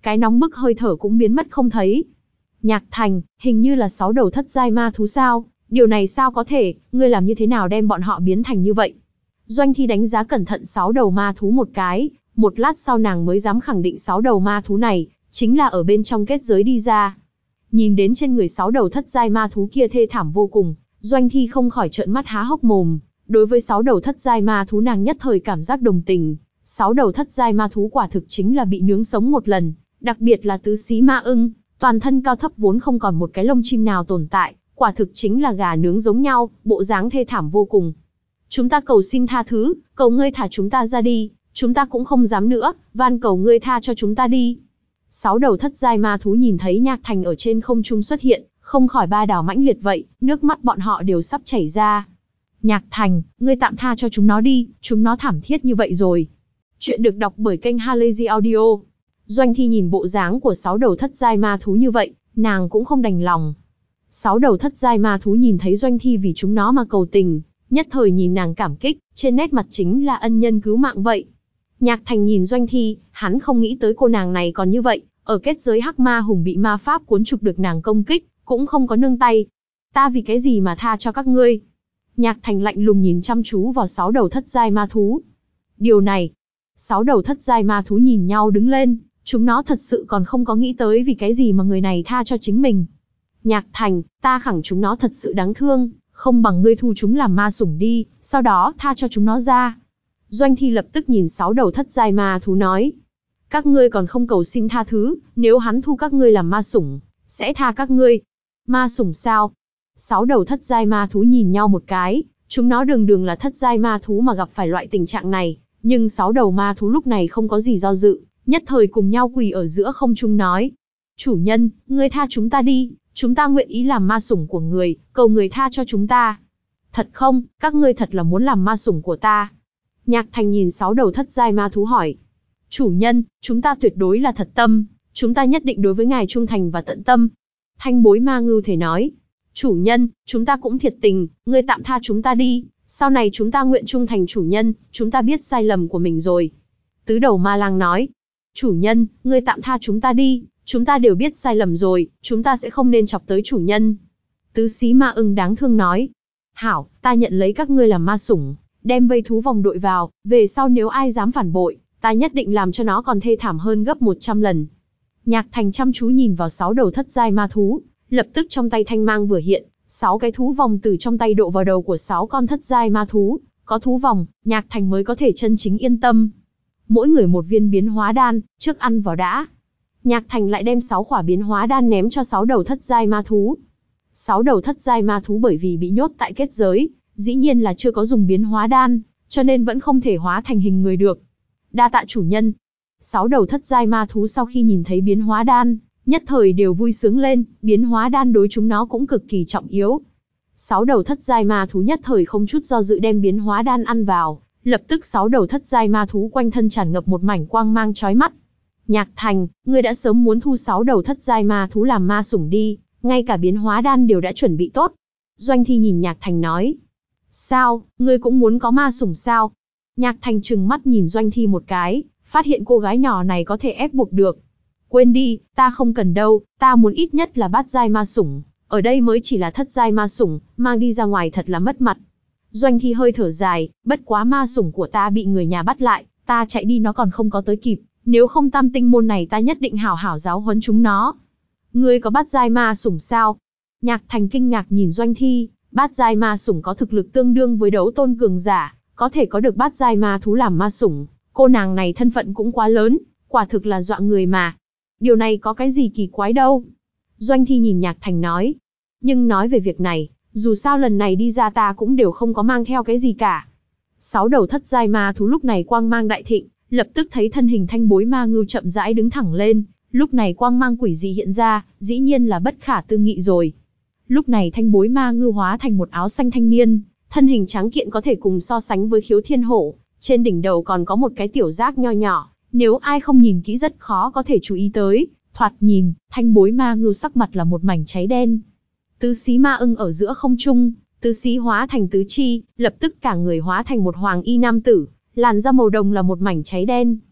cái nóng bức hơi thở cũng biến mất không thấy. Nhạc Thành, hình như là sáu đầu thất giai ma thú sao? Điều này sao có thể, ngươi làm như thế nào đem bọn họ biến thành như vậy? Doanh Thi đánh giá cẩn thận sáu đầu ma thú một cái, một lát sau nàng mới dám khẳng định sáu đầu ma thú này chính là ở bên trong kết giới đi ra. Nhìn đến trên người sáu đầu thất giai ma thú kia thê thảm vô cùng, Doanh Thi không khỏi trợn mắt há hốc mồm. Đối với sáu đầu thất giai ma thú nàng nhất thời cảm giác đồng tình. Sáu đầu thất giai ma thú quả thực chính là bị nướng sống một lần, đặc biệt là tứ xí ma ưng, toàn thân cao thấp vốn không còn một cái lông chim nào tồn tại, quả thực chính là gà nướng giống nhau, bộ dáng thê thảm vô cùng. Chúng ta cầu xin tha thứ, cầu ngươi thả chúng ta ra đi, chúng ta cũng không dám nữa, van cầu ngươi tha cho chúng ta đi. Sáu đầu thất giai ma thú nhìn thấy Nhạc Thành ở trên không trung xuất hiện, không khỏi ba đảo mãnh liệt vậy, nước mắt bọn họ đều sắp chảy ra. Nhạc Thành, ngươi tạm tha cho chúng nó đi, chúng nó thảm thiết như vậy rồi. Chuyện được đọc bởi kênh Halazy Audio. Doanh Thi nhìn bộ dáng của sáu đầu thất giai ma thú như vậy, nàng cũng không đành lòng. Sáu đầu thất giai ma thú nhìn thấy Doanh Thi vì chúng nó mà cầu tình, nhất thời nhìn nàng cảm kích, trên nét mặt chính là ân nhân cứu mạng vậy. Nhạc Thành nhìn Doanh Thi, hắn không nghĩ tới cô nàng này còn như vậy, ở kết giới hắc ma hùng bị ma pháp cuốn trục được nàng công kích, cũng không có nương tay. Ta vì cái gì mà tha cho các ngươi? Nhạc Thành lạnh lùng nhìn chăm chú vào sáu đầu thất giai ma thú. Điều này, sáu đầu thất giai ma thú nhìn nhau đứng lên, chúng nó thật sự còn không có nghĩ tới vì cái gì mà người này tha cho chính mình. Nhạc Thành, ta khẳng chúng nó thật sự đáng thương, không bằng ngươi thu chúng làm ma sủng đi, sau đó tha cho chúng nó ra. Doanh Thi lập tức nhìn sáu đầu thất giai ma thú nói. Các ngươi còn không cầu xin tha thứ, nếu hắn thu các ngươi làm ma sủng, sẽ tha các ngươi. Ma sủng sao? Sáu đầu thất giai ma thú nhìn nhau một cái, chúng nó đường đường là thất giai ma thú mà gặp phải loại tình trạng này, nhưng sáu đầu ma thú lúc này không có gì do dự, nhất thời cùng nhau quỳ ở giữa không trung nói. Chủ nhân, ngươi tha chúng ta đi, chúng ta nguyện ý làm ma sủng của người, cầu người tha cho chúng ta. Thật không, các ngươi thật là muốn làm ma sủng của ta? Nhạc Thành nhìn sáu đầu thất giai ma thú hỏi. Chủ nhân, chúng ta tuyệt đối là thật tâm, chúng ta nhất định đối với ngài trung thành và tận tâm. Thanh bối ma ngưu thể nói. Chủ nhân, chúng ta cũng thiệt tình, ngươi tạm tha chúng ta đi, sau này chúng ta nguyện trung thành chủ nhân, chúng ta biết sai lầm của mình rồi. Tứ đầu ma lang nói. Chủ nhân, ngươi tạm tha chúng ta đi, chúng ta đều biết sai lầm rồi, chúng ta sẽ không nên chọc tới chủ nhân. Tứ xí ma ưng đáng thương nói. Hảo, ta nhận lấy các ngươi làm ma sủng, đem vây thú vòng đội vào, về sau nếu ai dám phản bội, ta nhất định làm cho nó còn thê thảm hơn gấp một trăm lần. Nhạc Thành chăm chú nhìn vào sáu đầu thất giai ma thú, lập tức trong tay thanh mang vừa hiện, sáu cái thú vòng từ trong tay độ vào đầu của sáu con thất giai ma thú, có thú vòng, Nhạc Thành mới có thể chân chính yên tâm. Mỗi người một viên biến hóa đan, trước ăn vào đã. Nhạc Thành lại đem sáu khỏa biến hóa đan ném cho sáu đầu thất giai ma thú. Sáu đầu thất giai ma thú bởi vì bị nhốt tại kết giới, dĩ nhiên là chưa có dùng biến hóa đan, cho nên vẫn không thể hóa thành hình người được. Đa tạ chủ nhân. Sáu đầu thất giai ma thú sau khi nhìn thấy biến hóa đan, nhất thời đều vui sướng lên, biến hóa đan đối chúng nó cũng cực kỳ trọng yếu. Sáu đầu thất giai ma thú nhất thời không chút do dự đem biến hóa đan ăn vào, lập tức sáu đầu thất giai ma thú quanh thân tràn ngập một mảnh quang mang chói mắt. Nhạc Thành, ngươi đã sớm muốn thu sáu đầu thất giai ma thú làm ma sủng đi, ngay cả biến hóa đan đều đã chuẩn bị tốt. Doanh Thi nhìn Nhạc Thành nói. Sao, ngươi cũng muốn có ma sủng sao? Nhạc Thành trừng mắt nhìn Doanh Thi một cái, phát hiện cô gái nhỏ này có thể ép buộc được. Quên đi, ta không cần đâu, ta muốn ít nhất là bát giai ma sủng, ở đây mới chỉ là thất giai ma sủng, mang đi ra ngoài thật là mất mặt. Doanh Thi hơi thở dài, bất quá ma sủng của ta bị người nhà bắt lại, ta chạy đi nó còn không có tới kịp, nếu không tam tinh môn này ta nhất định hảo hảo giáo huấn chúng nó. Ngươi có bát giai ma sủng sao? Nhạc Thành kinh ngạc nhìn Doanh Thi, bát giai ma sủng có thực lực tương đương với đấu tôn cường giả, có thể có được bát giai ma thú làm ma sủng, cô nàng này thân phận cũng quá lớn, quả thực là dọa người mà. Điều này có cái gì kỳ quái đâu. Doanh Thi nhìn Nhạc Thành nói. Nhưng nói về việc này, dù sao lần này đi ra ta cũng đều không có mang theo cái gì cả. Sáu đầu thất giai ma thú lúc này quang mang đại thịnh, lập tức thấy thân hình thanh bối ma ngưu chậm rãi đứng thẳng lên, lúc này quang mang quỷ dị hiện ra, dĩ nhiên là bất khả tư nghị rồi. Lúc này thanh bối ma ngưu hóa thành một áo xanh thanh niên, thân hình tráng kiện có thể cùng so sánh với Khiếu Thiên Hổ, trên đỉnh đầu còn có một cái tiểu giác nho nhỏ, nếu ai không nhìn kỹ rất khó có thể chú ý tới, thoạt nhìn, thanh bối ma ngưu sắc mặt là một mảnh cháy đen. Tứ xí ma ưng ở giữa không trung, tứ xí hóa thành tứ chi, lập tức cả người hóa thành một hoàng y nam tử, làn da màu đồng là một mảnh cháy đen.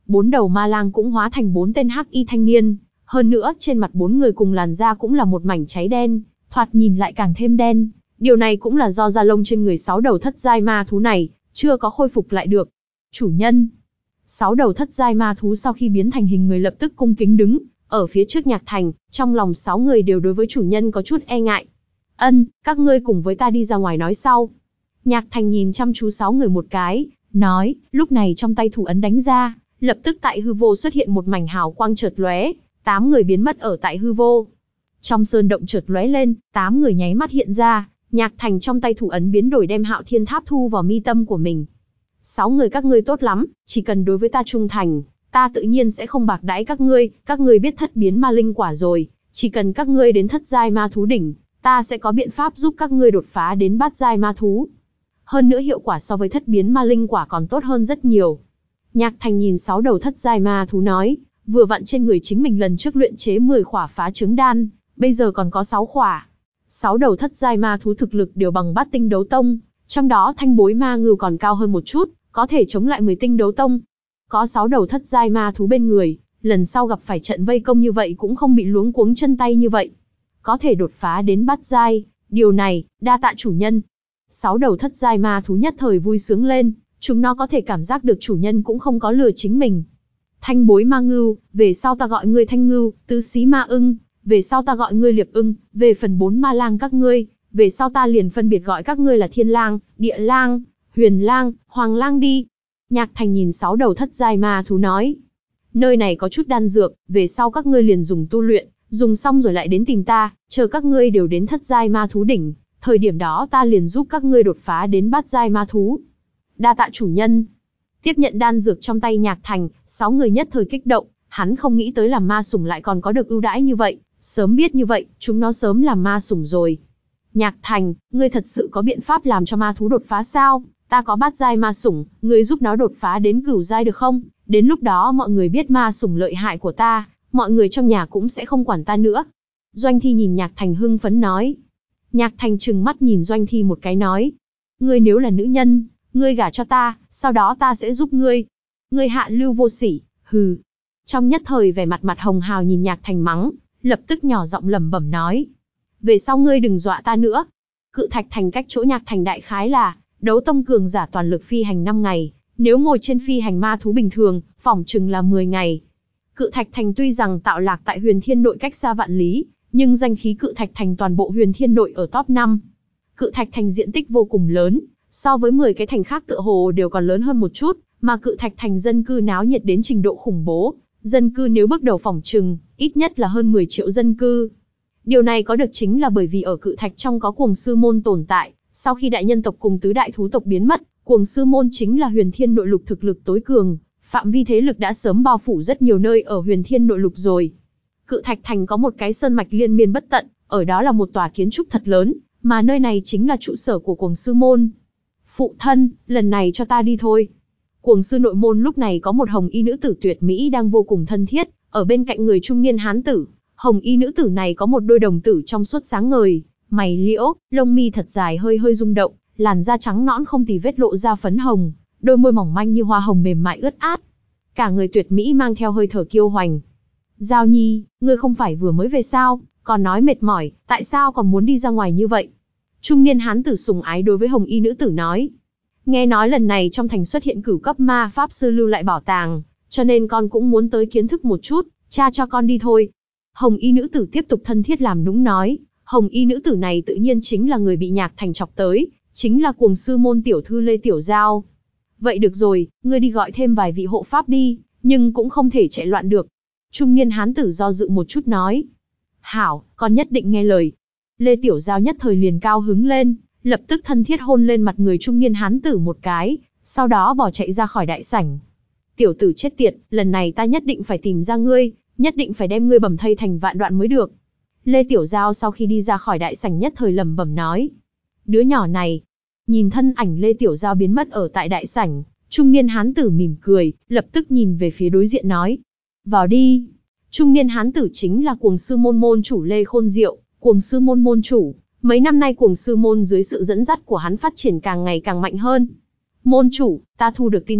bốn đầu ma lang cũng hóa thành bốn tên hắc y thanh niên, hơn nữa trên mặt bốn người cùng làn da cũng là một mảnh cháy đen, thoạt nhìn lại càng thêm đen. Điều này cũng là do da lông trên người sáu đầu thất giai ma thú này chưa có khôi phục lại được. Chủ nhân. Sáu đầu thất giai ma thú sau khi biến thành hình người lập tức cung kính đứng ở phía trước Nhạc Thành, trong lòng sáu người đều đối với chủ nhân có chút e ngại. Ân, các ngươi cùng với ta đi ra ngoài nói sau. Nhạc Thành nhìn chăm chú sáu người một cái, nói, lúc này trong tay thủ ấn đánh ra, lập tức tại hư vô xuất hiện một mảnh hào quang chợt lóe, tám người biến mất ở tại hư vô. Trong sơn động chợt lóe lên, tám người nháy mắt hiện ra, Nhạc Thành trong tay thủ ấn biến đổi đem Hạo Thiên Tháp thu vào mi tâm của mình. Sáu người các ngươi tốt lắm, chỉ cần đối với ta trung thành, ta tự nhiên sẽ không bạc đãi các ngươi, các ngươi biết thất biến ma linh quả rồi, chỉ cần các ngươi đến thất giai ma thú đỉnh, ta sẽ có biện pháp giúp các ngươi đột phá đến bát giai ma thú. Hơn nữa hiệu quả so với thất biến ma linh quả còn tốt hơn rất nhiều. Nhạc Thành nhìn sáu đầu thất giai ma thú nói, vừa vặn trên người chính mình lần trước luyện chế mười khỏa phá trứng đan, bây giờ còn có sáu khỏa. Sáu đầu thất giai ma thú thực lực đều bằng bát tinh đấu tông, trong đó thanh bối ma ngưu còn cao hơn một chút, có thể chống lại mười tinh đấu tông. Có sáu đầu thất giai ma thú bên người, lần sau gặp phải trận vây công như vậy cũng không bị luống cuống chân tay như vậy. Có thể đột phá đến bát giai, điều này, đa tạ chủ nhân. Sáu đầu thất giai ma thú nhất thời vui sướng lên, chúng nó có thể cảm giác được chủ nhân cũng không có lừa chính mình. Thanh bối ma ngưu, về sau ta gọi ngươi thanh ngưu, tứ xí ma ưng, về sau ta gọi ngươi liệp ưng, về phần bốn ma lang các ngươi, về sau ta liền phân biệt gọi các ngươi là thiên lang, địa lang, huyền lang, hoàng lang đi. Nhạc Thành nhìn sáu đầu thất giai ma thú nói, nơi này có chút đan dược, về sau các ngươi liền dùng tu luyện, dùng xong rồi lại đến tìm ta, chờ các ngươi đều đến thất giai ma thú đỉnh, thời điểm đó ta liền giúp các ngươi đột phá đến bát giai ma thú. Đa tạ chủ nhân. Tiếp nhận đan dược trong tay Nhạc Thành, sáu người nhất thời kích động, hắn không nghĩ tới là ma sủng lại còn có được ưu đãi như vậy, sớm biết như vậy, chúng nó sớm làm ma sủng rồi. Nhạc Thành, ngươi thật sự có biện pháp làm cho ma thú đột phá sao? Ta có bát giai ma sủng, ngươi giúp nó đột phá đến cửu giai được không? Đến lúc đó mọi người biết ma sủng lợi hại của ta, mọi người trong nhà cũng sẽ không quản ta nữa. Doanh Thi nhìn Nhạc Thành hưng phấn nói. Nhạc Thành trừng mắt nhìn Doanh Thi một cái nói. Ngươi nếu là nữ nhân, ngươi gả cho ta, sau đó ta sẽ giúp ngươi. Ngươi hạ lưu vô sỉ, hừ. Trong nhất thời vẻ mặt mặt hồng hào nhìn Nhạc Thành mắng, lập tức nhỏ giọng lẩm bẩm nói. Về sau ngươi đừng dọa ta nữa. Cự Thạch Thành cách chỗ Nhạc Thành đại khái là đấu tông cường giả toàn lực phi hành năm ngày, nếu ngồi trên phi hành ma thú bình thường, phỏng chừng là mười ngày. Cự Thạch Thành tuy rằng tạo lạc tại Huyền Thiên Nội cách xa vạn lý, nhưng danh khí Cự Thạch Thành toàn bộ Huyền Thiên Nội ở top năm. Cự Thạch Thành diện tích vô cùng lớn, so với mười cái thành khác tựa hồ đều còn lớn hơn một chút, mà Cự Thạch Thành dân cư náo nhiệt đến trình độ khủng bố, dân cư nếu bước đầu phỏng chừng, ít nhất là hơn mười triệu dân cư. Điều này có được chính là bởi vì ở Cự Thạch trong có Cuồng Sư Môn tồn tại, sau khi đại nhân tộc cùng tứ đại thú tộc biến mất, Cuồng Sư Môn chính là Huyền Thiên Nội lục thực lực tối cường, phạm vi thế lực đã sớm bao phủ rất nhiều nơi ở Huyền Thiên Nội lục rồi. Cự Thạch Thành có một cái sơn mạch liên miên bất tận, ở đó là một tòa kiến trúc thật lớn, mà nơi này chính là trụ sở của Cuồng Sư Môn. Phụ thân, lần này cho ta đi thôi. Cuồng Sư Nội môn lúc này có một hồng y nữ tử tuyệt mỹ đang vô cùng thân thiết, ở bên cạnh người trung niên hán tử. Hồng y nữ tử này có một đôi đồng tử trong suốt sáng ngời, mày liễu, lông mi thật dài hơi hơi rung động, làn da trắng nõn không tì vết lộ ra phấn hồng, đôi môi mỏng manh như hoa hồng mềm mại ướt át. Cả người tuyệt mỹ mang theo hơi thở kiêu hoành. Giao Nhi, ngươi không phải vừa mới về sao, còn nói mệt mỏi, tại sao còn muốn đi ra ngoài như vậy? Trung niên hán tử sùng ái đối với hồng y nữ tử nói. Nghe nói lần này trong thành xuất hiện cửu cấp ma pháp sư lưu lại bảo tàng, cho nên con cũng muốn tới kiến thức một chút, cha cho con đi thôi. Hồng y nữ tử tiếp tục thân thiết làm nũng nói, hồng y nữ tử này tự nhiên chính là người bị Nhạc Thành chọc tới, chính là Cuồng Sư Môn tiểu thư Lê Tiểu Giao. Vậy được rồi, ngươi đi gọi thêm vài vị hộ pháp đi, nhưng cũng không thể chạy loạn được. Trung niên hán tử do dự một chút nói. Hảo, con nhất định nghe lời. Lê Tiểu Giao nhất thời liền cao hứng lên, lập tức thân thiết hôn lên mặt người trung niên hán tử một cái, sau đó bỏ chạy ra khỏi đại sảnh. Tiểu tử chết tiệt, lần này ta nhất định phải tìm ra ngươi, nhất định phải đem ngươi bầm thây thành vạn đoạn mới được. Lê Tiểu Giao sau khi đi ra khỏi đại sảnh nhất thời lẩm bẩm nói. Đứa nhỏ này. Nhìn thân ảnh Lê Tiểu Giao biến mất ở tại đại sảnh, trung niên hán tử mỉm cười, lập tức nhìn về phía đối diện nói. Vào đi. Trung niên hán tử chính là Cuồng Sư Môn môn chủ Lê Khôn Diệu, Cuồng Sư Môn môn chủ. Mấy năm nay Cuồng Sư Môn dưới sự dẫn dắt của hắn phát triển càng ngày càng mạnh hơn. Môn chủ, ta thu được tin tức,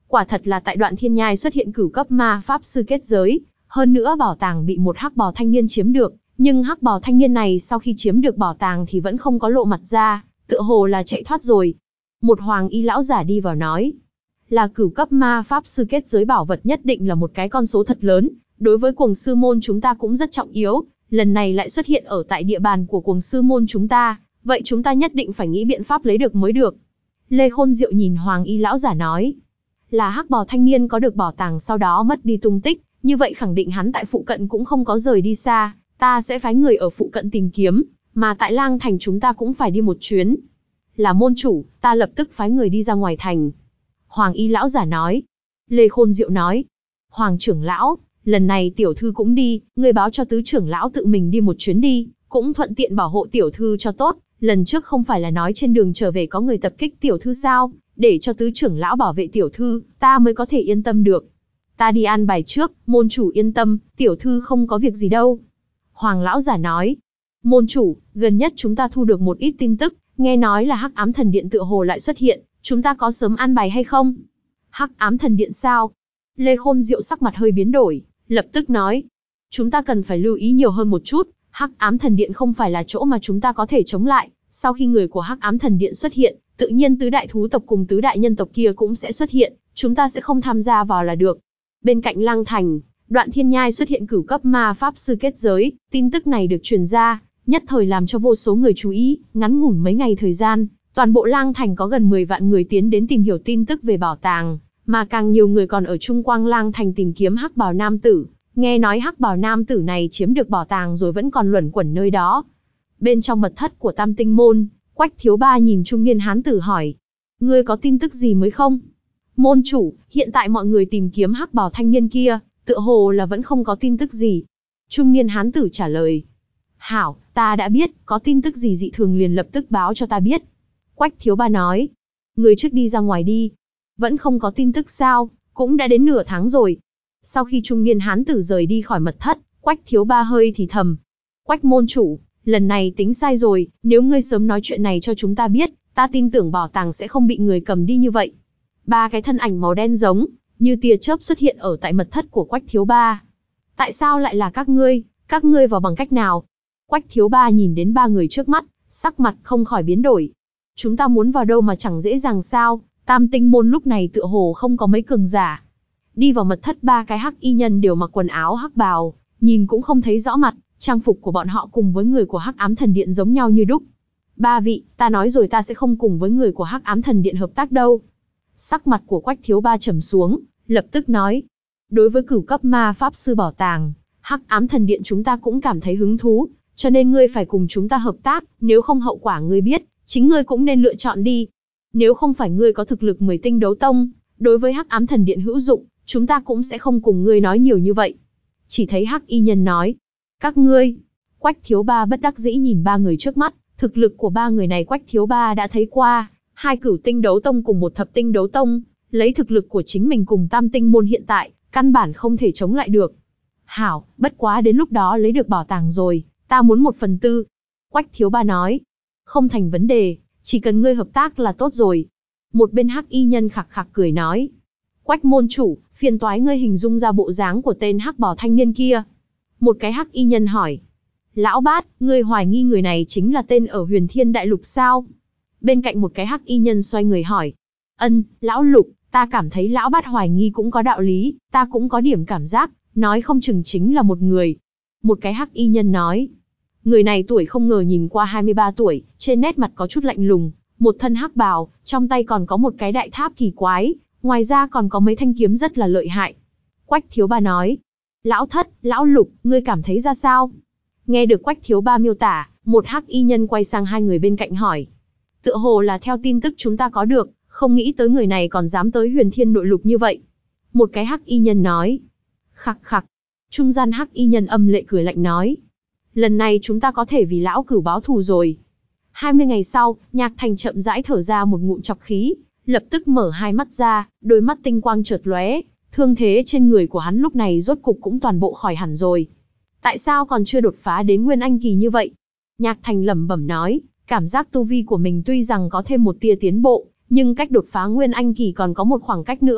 Quả thật là tại Đoạn Thiên Nhai xuất hiện cửu cấp ma pháp sư kết giới, hơn nữa bảo tàng bị một hắc bào thanh niên chiếm được, nhưng hắc bào thanh niên này sau khi chiếm được bảo tàng thì vẫn không có lộ mặt ra, tựa hồ là chạy thoát rồi. Một hoàng y lão giả đi vào nói, là cửu cấp ma pháp sư kết giới bảo vật nhất định là một cái con số thật lớn, đối với cuồng sư môn chúng ta cũng rất trọng yếu, lần này lại xuất hiện ở tại địa bàn của cuồng sư môn chúng ta, vậy chúng ta nhất định phải nghĩ biện pháp lấy được mới được. Lê Khôn Diệu nhìn hoàng y lão giả nói, là hắc bào thanh niên có được bảo tàng sau đó mất đi tung tích, như vậy khẳng định hắn tại phụ cận cũng không có rời đi xa, ta sẽ phái người ở phụ cận tìm kiếm, mà tại Lang Thành chúng ta cũng phải đi một chuyến. Là môn chủ, ta lập tức phái người đi ra ngoài thành. Hoàng y lão giả nói. Lê Khôn Diệu nói, Hoàng trưởng lão, lần này tiểu thư cũng đi, người báo cho tứ trưởng lão tự mình đi một chuyến đi, cũng thuận tiện bảo hộ tiểu thư cho tốt, lần trước không phải là nói trên đường trở về có người tập kích tiểu thư sao, để cho tứ trưởng lão bảo vệ tiểu thư, ta mới có thể yên tâm được. Ta đi an bài trước, môn chủ yên tâm, tiểu thư không có việc gì đâu. Hoàng lão giả nói, môn chủ, gần nhất chúng ta thu được một ít tin tức, nghe nói là Hắc Ám Thần Điện tựa hồ lại xuất hiện, chúng ta có sớm an bài hay không? Hắc Ám Thần Điện sao? Lê Khôn Diệu sắc mặt hơi biến đổi, lập tức nói, chúng ta cần phải lưu ý nhiều hơn một chút, Hắc Ám Thần Điện không phải là chỗ mà chúng ta có thể chống lại, sau khi người của Hắc Ám Thần Điện xuất hiện, tự nhiên tứ đại thú tộc cùng tứ đại nhân tộc kia cũng sẽ xuất hiện, chúng ta sẽ không tham gia vào là được. Bên cạnh Lang Thành, Đoạn Thiên Nhai xuất hiện cửu cấp ma pháp sư kết giới, tin tức này được truyền ra, nhất thời làm cho vô số người chú ý, ngắn ngủn mấy ngày thời gian, toàn bộ Lang Thành có gần mười vạn người tiến đến tìm hiểu tin tức về bảo tàng, mà càng nhiều người còn ở Trung Quang Lang Thành tìm kiếm hắc bào nam tử, nghe nói hắc bào nam tử này chiếm được bảo tàng rồi vẫn còn luẩn quẩn nơi đó. Bên trong mật thất của Tam Tinh Môn, Quách Thiếu Ba nhìn trung niên hán tử hỏi, ngươi có tin tức gì mới không? Môn chủ, hiện tại mọi người tìm kiếm hắc bào thanh niên kia, tựa hồ là vẫn không có tin tức gì. Trung niên hán tử trả lời, hảo, ta đã biết, có tin tức gì dị thường liền lập tức báo cho ta biết. Quách Thiếu Ba nói, người trước đi ra ngoài đi. Vẫn không có tin tức sao, cũng đã đến nửa tháng rồi. Sau khi trung niên hán tử rời đi khỏi mật thất, Quách Thiếu Ba hơi thì thầm, Quách môn chủ, lần này tính sai rồi, nếu ngươi sớm nói chuyện này cho chúng ta biết, ta tin tưởng bảo tàng sẽ không bị người cầm đi như vậy. Ba cái thân ảnh màu đen giống như tia chớp xuất hiện ở tại mật thất của Quách Thiếu Ba. Tại sao lại là các ngươi, các ngươi vào bằng cách nào? Quách Thiếu Ba nhìn đến ba người trước mắt, sắc mặt không khỏi biến đổi. Chúng ta muốn vào đâu mà chẳng dễ dàng sao? Tam Tinh Môn lúc này tựa hồ không có mấy cường giả. Đi vào mật thất, ba cái hắc y nhân đều mặc quần áo hắc bào, nhìn cũng không thấy rõ mặt, trang phục của bọn họ cùng với người của Hắc Ám Thần Điện giống nhau như đúc. Ba vị, ta nói rồi ta sẽ không cùng với người của Hắc Ám Thần Điện hợp tác đâu. Sắc mặt của Quách Thiếu Ba trầm xuống, lập tức nói, đối với cửu cấp ma pháp sư bảo tàng, Hắc Ám Thần Điện chúng ta cũng cảm thấy hứng thú, cho nên ngươi phải cùng chúng ta hợp tác, nếu không hậu quả ngươi biết, chính ngươi cũng nên lựa chọn đi. Nếu không phải ngươi có thực lực mười tinh đấu tông, đối với Hắc Ám Thần Điện hữu dụng, chúng ta cũng sẽ không cùng ngươi nói nhiều như vậy. Chỉ thấy Hắc y nhân nói, các ngươi. Quách Thiếu Ba bất đắc dĩ nhìn ba người trước mắt, thực lực của ba người này Quách Thiếu Ba đã thấy qua, hai cửu tinh đấu tông cùng một thập tinh đấu tông, lấy thực lực của chính mình cùng Tam Tinh Môn hiện tại, căn bản không thể chống lại được. Hảo, bất quá đến lúc đó lấy được bảo tàng rồi, ta muốn một phần tư. Quách Thiếu Ba nói, không thành vấn đề, chỉ cần ngươi hợp tác là tốt rồi. Một bên hắc y nhân khặc khặc cười nói, Quách môn chủ, phiền toái ngươi hình dung ra bộ dáng của tên hắc bào thanh niên kia. Một cái hắc y nhân hỏi, lão bát, ngươi hoài nghi người này chính là tên ở Huyền Thiên Đại Lục sao? Bên cạnh một cái hắc y nhân xoay người hỏi, ân, lão lục, ta cảm thấy lão bát hoài nghi cũng có đạo lý, ta cũng có điểm cảm giác, nói không chừng chính là một người. Một cái hắc y nhân nói, người này tuổi không ngờ nhìn qua hai mươi ba tuổi, trên nét mặt có chút lạnh lùng, một thân hắc bào, trong tay còn có một cái đại tháp kỳ quái, ngoài ra còn có mấy thanh kiếm rất là lợi hại. Quách Thiếu Ba nói, lão thất, lão lục, ngươi cảm thấy ra sao? Nghe được Quách Thiếu Ba miêu tả, một hắc y nhân quay sang hai người bên cạnh hỏi, tựa hồ là theo tin tức chúng ta có được, không nghĩ tới người này còn dám tới Huyền Thiên Nội Lục như vậy. Một cái hắc y nhân nói, khặc khặc. Trung gian hắc y nhân âm lệ cười lạnh nói, lần này chúng ta có thể vì lão cửu báo thù rồi. hai mươi ngày sau, Nhạc Thành chậm rãi thở ra một ngụm trọc khí, lập tức mở hai mắt ra, đôi mắt tinh quang chợt lóe, thương thế trên người của hắn lúc này rốt cục cũng toàn bộ khỏi hẳn rồi. Tại sao còn chưa đột phá đến Nguyên Anh kỳ như vậy? Nhạc Thành lẩm bẩm nói, cảm giác tu vi của mình tuy rằng có thêm một tia tiến bộ, nhưng cách đột phá Nguyên Anh kỳ còn có một khoảng cách nữa,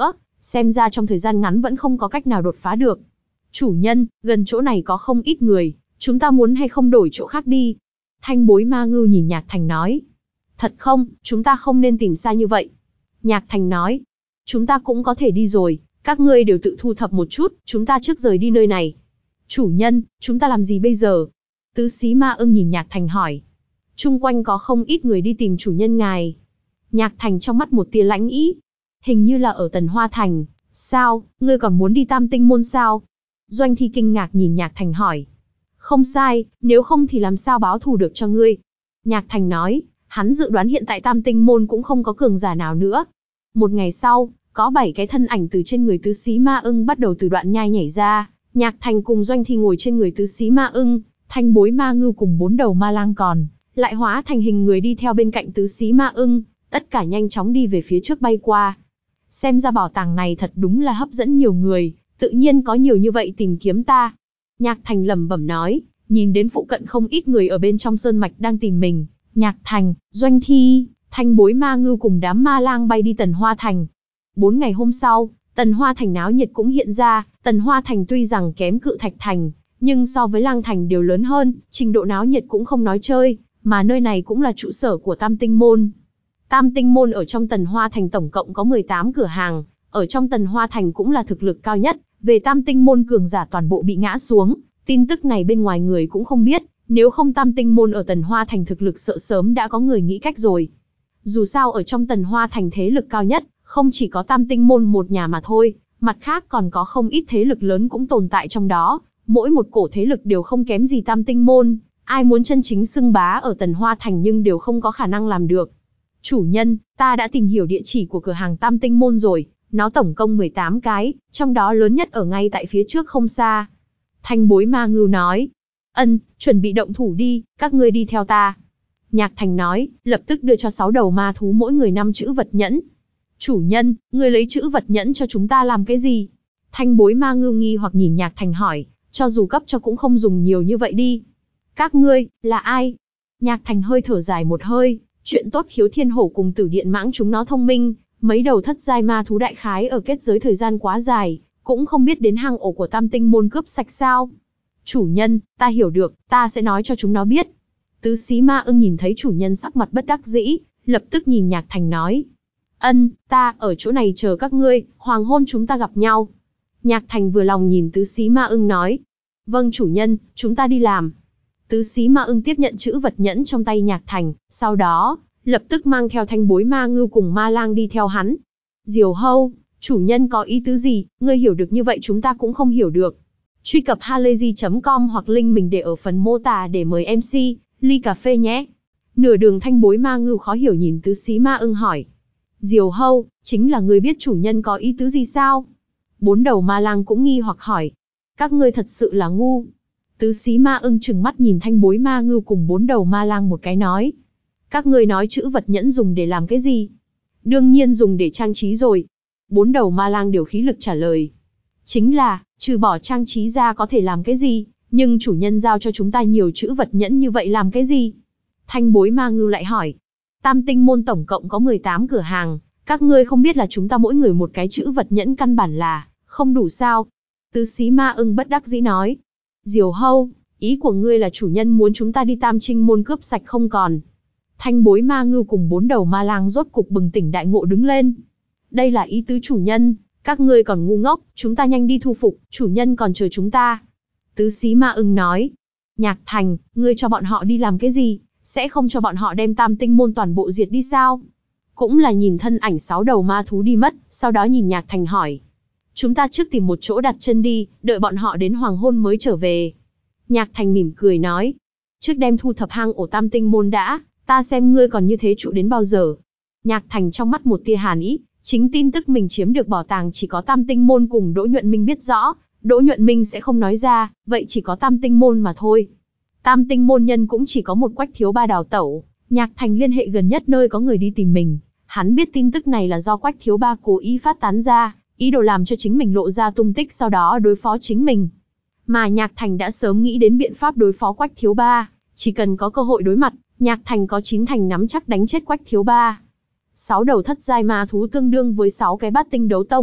xem ra trong thời gian ngắn vẫn không có cách nào đột phá được. Chủ nhân, gần chỗ này có không ít người, chúng ta muốn hay không đổi chỗ khác đi? Thanh bối ma ngưu nhìn Nhạc Thành nói. Thật không, chúng ta không nên tìm xa như vậy. Nhạc Thành nói. Chúng ta cũng có thể đi rồi, các ngươi đều tự thu thập một chút, chúng ta trước rời đi nơi này. Chủ nhân, chúng ta làm gì bây giờ? Tứ xí ma ưng nhìn Nhạc Thành hỏi. Chung quanh có không ít người đi tìm chủ nhân ngài. Nhạc Thành trong mắt một tia lãnh ý. Hình như là ở Tần Hoa Thành. Sao, ngươi còn muốn đi Tam Tinh Môn sao? Doanh Thi kinh ngạc nhìn Nhạc Thành hỏi. Không sai, nếu không thì làm sao báo thù được cho ngươi? Nhạc Thành nói, hắn dự đoán hiện tại Tam Tinh Môn cũng không có cường giả nào nữa. Một ngày sau, có bảy cái thân ảnh từ trên người tứ xí ma ưng bắt đầu từ đoạn nhai nhảy ra. Nhạc Thành cùng Doanh Thi ngồi trên người tứ xí ma ưng, Thanh bối ma ngưu cùng bốn đầu ma lang còn lại hóa thành hình người đi theo bên cạnh tứ xí ma ưng, tất cả nhanh chóng đi về phía trước bay qua. Xem ra bảo tàng này thật đúng là hấp dẫn nhiều người, tự nhiên có nhiều như vậy tìm kiếm ta. Nhạc Thành lẩm bẩm nói, nhìn đến phụ cận không ít người ở bên trong sơn mạch đang tìm mình. Nhạc Thành, Doanh Thi, Thanh bối ma ngưu cùng đám ma lang bay đi Tần Hoa Thành. Bốn ngày hôm sau, Tần Hoa Thành náo nhiệt cũng hiện ra. Tần Hoa Thành tuy rằng kém Cự Thạch Thành, nhưng so với Lang Thành đều lớn hơn, trình độ náo nhiệt cũng không nói chơi, mà nơi này cũng là trụ sở của Tam Tinh Môn. Tam Tinh Môn ở trong Tần Hoa Thành tổng cộng có mười tám cửa hàng, ở trong Tần Hoa Thành cũng là thực lực cao nhất, về Tam Tinh Môn cường giả toàn bộ bị ngã xuống, tin tức này bên ngoài người cũng không biết, nếu không Tam Tinh Môn ở Tần Hoa Thành thực lực sợ sớm đã có người nghĩ cách rồi. Dù sao ở trong Tần Hoa Thành thế lực cao nhất, không chỉ có Tam Tinh Môn một nhà mà thôi, mặt khác còn có không ít thế lực lớn cũng tồn tại trong đó, mỗi một cổ thế lực đều không kém gì Tam Tinh Môn, ai muốn chân chính xưng bá ở Tần Hoa Thành nhưng đều không có khả năng làm được. Chủ nhân, ta đã tìm hiểu địa chỉ của cửa hàng Tam Tinh Môn rồi, nó tổng cộng mười tám cái, trong đó lớn nhất ở ngay tại phía trước không xa. Thanh bối ma ngưu nói. Ân, chuẩn bị động thủ đi, các ngươi đi theo ta. Nhạc Thành nói, lập tức đưa cho sáu đầu ma thú mỗi người năm chữ vật nhẫn. Chủ nhân, ngươi lấy chữ vật nhẫn cho chúng ta làm cái gì? Thanh bối ma ngưu nghi hoặc nhìn Nhạc Thành hỏi, cho dù cấp cho cũng không dùng nhiều như vậy đi. Các ngươi, là ai? Nhạc Thành hơi thở dài một hơi, chuyện tốt Khiếu Thiên Hổ cùng Tử Điện Mãng chúng nó thông minh, mấy đầu thất giai ma thú đại khái ở kết giới thời gian quá dài, cũng không biết đến hang ổ của Tam Tinh Môn cướp sạch sao. Chủ nhân, ta hiểu được, ta sẽ nói cho chúng nó biết. Tứ xí ma ưng nhìn thấy chủ nhân sắc mặt bất đắc dĩ, lập tức nhìn Nhạc Thành nói. Ân, ta ở chỗ này chờ các ngươi, hoàng hôn chúng ta gặp nhau. Nhạc Thành vừa lòng nhìn tứ xí ma ưng nói. Vâng chủ nhân, chúng ta đi làm. Tứ xí ma ưng tiếp nhận chữ vật nhẫn trong tay Nhạc Thành, sau đó, lập tức mang theo thanh bối ma ngưu cùng ma lang đi theo hắn. Diều hâu, chủ nhân có ý tứ gì, ngươi hiểu được như vậy chúng ta cũng không hiểu được. Truy cập halayzi chấm com hoặc link mình để ở phần mô tả để mời em xê, ly cà phê nhé. Nửa đường thanh bối ma ngưu khó hiểu nhìn tứ xí ma ưng hỏi. Diều hâu, chính là ngươi biết chủ nhân có ý tứ gì sao? Bốn đầu ma lang cũng nghi hoặc hỏi. Các ngươi thật sự là ngu. Tứ xí ma ưng trừng mắt nhìn thanh bối ma ngưu cùng bốn đầu ma lang một cái nói. Các ngươi nói chữ vật nhẫn dùng để làm cái gì? Đương nhiên dùng để trang trí rồi. Bốn đầu ma lang điều khí lực trả lời. Chính là, trừ bỏ trang trí ra có thể làm cái gì, nhưng chủ nhân giao cho chúng ta nhiều chữ vật nhẫn như vậy làm cái gì? Thanh bối ma ngưu lại hỏi. Tam Tinh Môn tổng cộng có mười tám cửa hàng, các ngươi không biết là chúng ta mỗi người một cái chữ vật nhẫn căn bản là không đủ sao? Tứ xí ma ưng bất đắc dĩ nói. Diều hâu, ý của ngươi là chủ nhân muốn chúng ta đi Tam Tinh Môn cướp sạch không còn. Thanh bối ma ngưu cùng bốn đầu ma lang rốt cục bừng tỉnh đại ngộ đứng lên. Đây là ý tứ chủ nhân, các ngươi còn ngu ngốc, chúng ta nhanh đi thu phục, chủ nhân còn chờ chúng ta. Tứ xí ma ưng nói. Nhạc Thành, ngươi cho bọn họ đi làm cái gì, sẽ không cho bọn họ đem Tam Tinh Môn toàn bộ diệt đi sao? Cũng là nhìn thân ảnh sáu đầu ma thú đi mất, sau đó nhìn Nhạc Thành hỏi. Chúng ta trước tìm một chỗ đặt chân đi, đợi bọn họ đến hoàng hôn mới trở về. Nhạc Thành mỉm cười nói. Trước đem thu thập hang ổ Tam Tinh Môn đã, ta xem ngươi còn như thế trụ đến bao giờ. Nhạc Thành trong mắt một tia hàn ý, chính tin tức mình chiếm được bảo tàng chỉ có Tam Tinh Môn cùng Đỗ Nhuận Minh biết rõ, Đỗ Nhuận Minh sẽ không nói ra, vậy chỉ có Tam Tinh Môn mà thôi. Tam Tinh Môn nhân cũng chỉ có một Quách Thiếu Ba đào tẩu, Nhạc Thành liên hệ gần nhất nơi có người đi tìm mình, hắn biết tin tức này là do Quách Thiếu Ba cố ý phát tán ra, ý đồ làm cho chính mình lộ ra tung tích sau đó đối phó chính mình. Mà Nhạc Thành đã sớm nghĩ đến biện pháp đối phó Quách Thiếu Ba, chỉ cần có cơ hội đối mặt, Nhạc Thành có chín thành nắm chắc đánh chết Quách Thiếu Ba. Sáu đầu thất giai ma thú tương đương với sáu cái bát tinh đấu tông,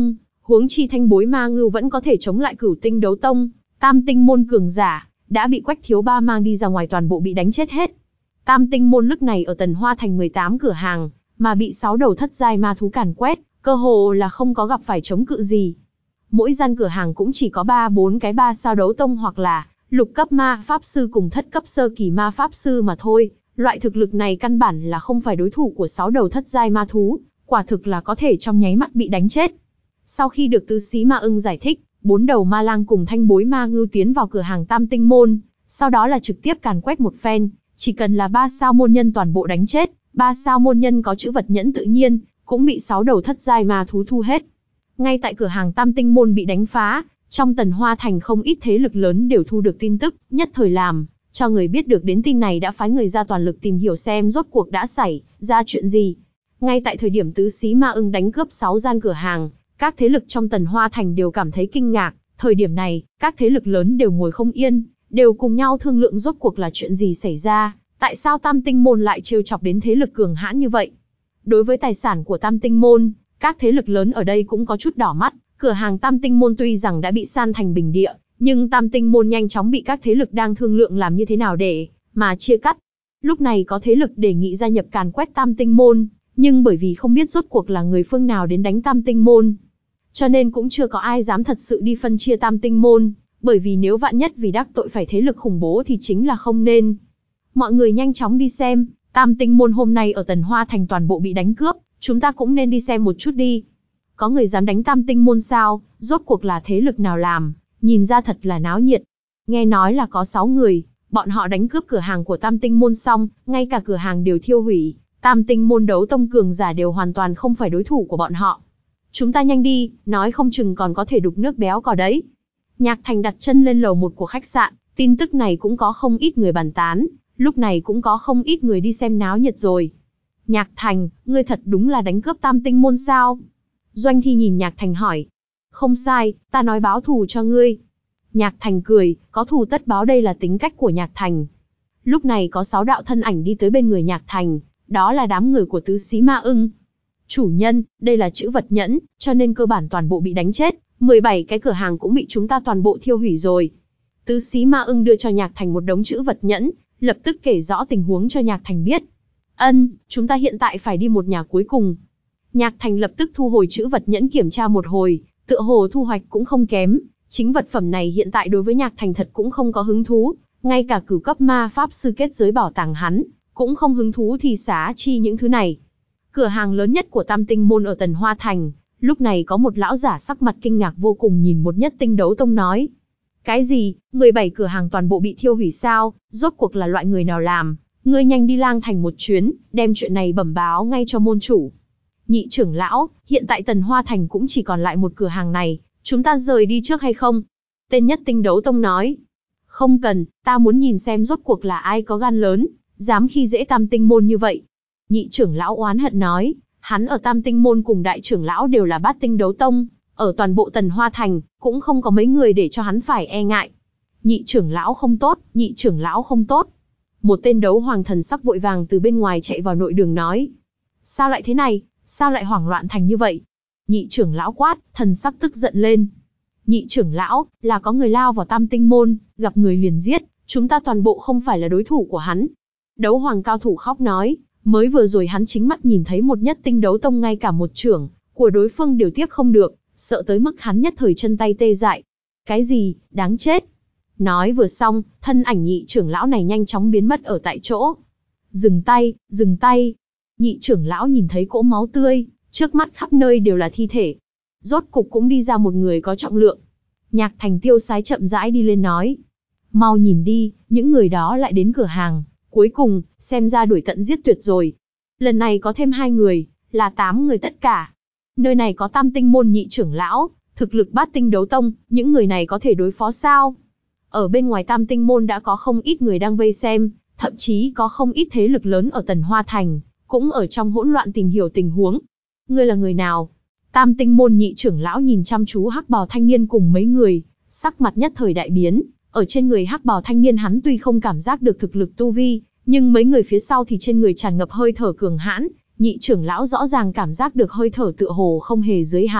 Huống chi Thanh Bối Ma Ngưu vẫn có thể chống lại Cửu Tinh Đấu Tông, Tam Tinh môn cường giả, đã bị Quách Thiếu Ba mang đi ra ngoài toàn bộ bị đánh chết hết. Tam Tinh môn lúc này ở Tần Hoa Thành mười tám cửa hàng, mà bị sáu đầu thất giai ma thú càn quét, cơ hồ là không có gặp phải chống cự gì. Mỗi gian cửa hàng cũng chỉ có ba bốn cái ba sao đấu tông hoặc là lục cấp ma pháp sư cùng thất cấp sơ kỳ ma pháp sư mà thôi. Loại thực lực này căn bản là không phải đối thủ của sáu đầu thất giai ma thú, quả thực là có thể trong nháy mắt bị đánh chết. Sau khi được tứ xí ma ưng giải thích, bốn đầu ma lang cùng Thanh Bối Ma Ngưu tiến vào cửa hàng Tam Tinh môn, sau đó là trực tiếp càn quét một phen, chỉ cần là ba sao môn nhân toàn bộ đánh chết, ba sao môn nhân có chữ vật nhẫn tự nhiên, cũng bị sáu đầu thất giai ma thú thu hết. Ngay tại cửa hàng Tam Tinh môn bị đánh phá, trong Tần Hoa Thành không ít thế lực lớn đều thu được tin tức, nhất thời làm cho người biết được đến tin này đã phái người ra toàn lực tìm hiểu xem rốt cuộc đã xảy ra chuyện gì. Ngay tại thời điểm tứ xí ma ưng đánh cướp sáu gian cửa hàng, các thế lực trong Tần Hoa Thành đều cảm thấy kinh ngạc. Thời điểm này, các thế lực lớn đều ngồi không yên, đều cùng nhau thương lượng rốt cuộc là chuyện gì xảy ra, tại sao Tam Tinh môn lại trêu chọc đến thế lực cường hãn như vậy. Đối với tài sản của Tam Tinh môn, các thế lực lớn ở đây cũng có chút đỏ mắt. Cửa hàng Tam Tinh môn tuy rằng đã bị san thành bình địa, nhưng Tam Tinh môn nhanh chóng bị các thế lực đang thương lượng làm như thế nào để mà chia cắt. Lúc này có thế lực đề nghị gia nhập càn quét Tam Tinh môn, nhưng bởi vì không biết rốt cuộc là người phương nào đến đánh Tam Tinh môn, cho nên cũng chưa có ai dám thật sự đi phân chia Tam Tinh môn, bởi vì nếu vạn nhất vì đắc tội phải thế lực khủng bố thì chính là không nên. Mọi người nhanh chóng đi xem, Tam Tinh môn hôm nay ở Tần Hoa Thành toàn bộ bị đánh cướp, chúng ta cũng nên đi xem một chút đi. Có người dám đánh Tam Tinh môn sao, rốt cuộc là thế lực nào làm, nhìn ra thật là náo nhiệt. Nghe nói là có sáu người, bọn họ đánh cướp cửa hàng của Tam Tinh môn xong, ngay cả cửa hàng đều thiêu hủy, Tam Tinh môn đấu tông cường giả đều hoàn toàn không phải đối thủ của bọn họ. Chúng ta nhanh đi, nói không chừng còn có thể đục nước béo cò đấy. Nhạc Thành đặt chân lên lầu một của khách sạn, tin tức này cũng có không ít người bàn tán, lúc này cũng có không ít người đi xem náo nhiệt rồi. Nhạc Thành, ngươi thật đúng là đánh cướp Tam Tinh môn sao? Doanh Thi nhìn Nhạc Thành hỏi. Không sai, ta nói báo thù cho ngươi. Nhạc Thành cười, có thù tất báo, đây là tính cách của Nhạc Thành. Lúc này có sáu đạo thân ảnh đi tới bên người Nhạc Thành, đó là đám người của tứ xí ma ưng. Chủ nhân, đây là chữ vật nhẫn, cho nên cơ bản toàn bộ bị đánh chết, mười bảy cái cửa hàng cũng bị chúng ta toàn bộ thiêu hủy rồi. Tứ xí ma ưng đưa cho Nhạc Thành một đống chữ vật nhẫn, lập tức kể rõ tình huống cho Nhạc Thành biết. Ân, chúng ta hiện tại phải đi một nhà cuối cùng. Nhạc Thành lập tức thu hồi chữ vật nhẫn kiểm tra một hồi, tựa hồ thu hoạch cũng không kém. Chính vật phẩm này hiện tại đối với Nhạc Thành thật cũng không có hứng thú, ngay cả cửu cấp ma pháp sư kết giới bảo tàng hắn cũng không hứng thú thì xá chi những thứ này. Cửa hàng lớn nhất của Tam Tinh môn ở Tần Hoa Thành, lúc này có một lão giả sắc mặt kinh ngạc vô cùng nhìn một nhất tinh đấu tông nói. Cái gì, mười bảy cửa hàng toàn bộ bị thiêu hủy sao, rốt cuộc là loại người nào làm, ngươi nhanh đi Lang Thành một chuyến, đem chuyện này bẩm báo ngay cho môn chủ. Nhị trưởng lão, hiện tại Tần Hoa Thành cũng chỉ còn lại một cửa hàng này, chúng ta rời đi trước hay không? Tên nhất tinh đấu tông nói. Không cần, ta muốn nhìn xem rốt cuộc là ai có gan lớn, dám khi dễ Tam Tinh môn như vậy. Nhị trưởng lão oán hận nói, hắn ở Tam Tinh môn cùng đại trưởng lão đều là bát tinh đấu tông, ở toàn bộ Tần Hoa Thành, cũng không có mấy người để cho hắn phải e ngại. Nhị trưởng lão không tốt, nhị trưởng lão không tốt. Một tên đấu hoàng thần sắc vội vàng từ bên ngoài chạy vào nội đường nói. Sao lại thế này, sao lại hoảng loạn thành như vậy? Nhị trưởng lão quát, thần sắc tức giận lên. Nhị trưởng lão, là có người lao vào Tam Tinh môn, gặp người liền giết, chúng ta toàn bộ không phải là đối thủ của hắn. Đấu hoàng cao thủ khóc nói, mới vừa rồi hắn chính mắt nhìn thấy một nhất tinh đấu tông ngay cả một trưởng của đối phương đều tiếp không được, sợ tới mức hắn nhất thời chân tay tê dại. Cái gì, đáng chết. Nói vừa xong, thân ảnh nhị trưởng lão này nhanh chóng biến mất ở tại chỗ. Dừng tay, dừng tay. Nhị trưởng lão nhìn thấy cỗ máu tươi, trước mắt khắp nơi đều là thi thể. Rốt cục cũng đi ra một người có trọng lượng. Nhạc Thành tiêu sái chậm rãi đi lên nói. Mau nhìn đi, những người đó lại đến cửa hàng. Cuối cùng, xem ra đuổi tận giết tuyệt rồi. Lần này có thêm hai người, là tám người tất cả. Nơi này có Tam Tinh môn nhị trưởng lão, thực lực bát tinh đấu tông, những người này có thể đối phó sao? Ở bên ngoài Tam Tinh môn đã có không ít người đang vây xem, thậm chí có không ít thế lực lớn ở Tần Hoa Thành, cũng ở trong hỗn loạn tìm hiểu tình huống. Ngươi là người nào? Tam Tinh môn nhị trưởng lão nhìn chăm chú hắc bào thanh niên cùng mấy người, sắc mặt nhất thời đại biến. Ở trên người hắc bào thanh niên hắn tuy không cảm giác được thực lực tu vi, nhưng mấy người phía sau thì trên người tràn ngập hơi thở cường hãn. Nhị trưởng lão rõ ràng cảm giác được hơi thở tựa hồ không hề dưới hắn,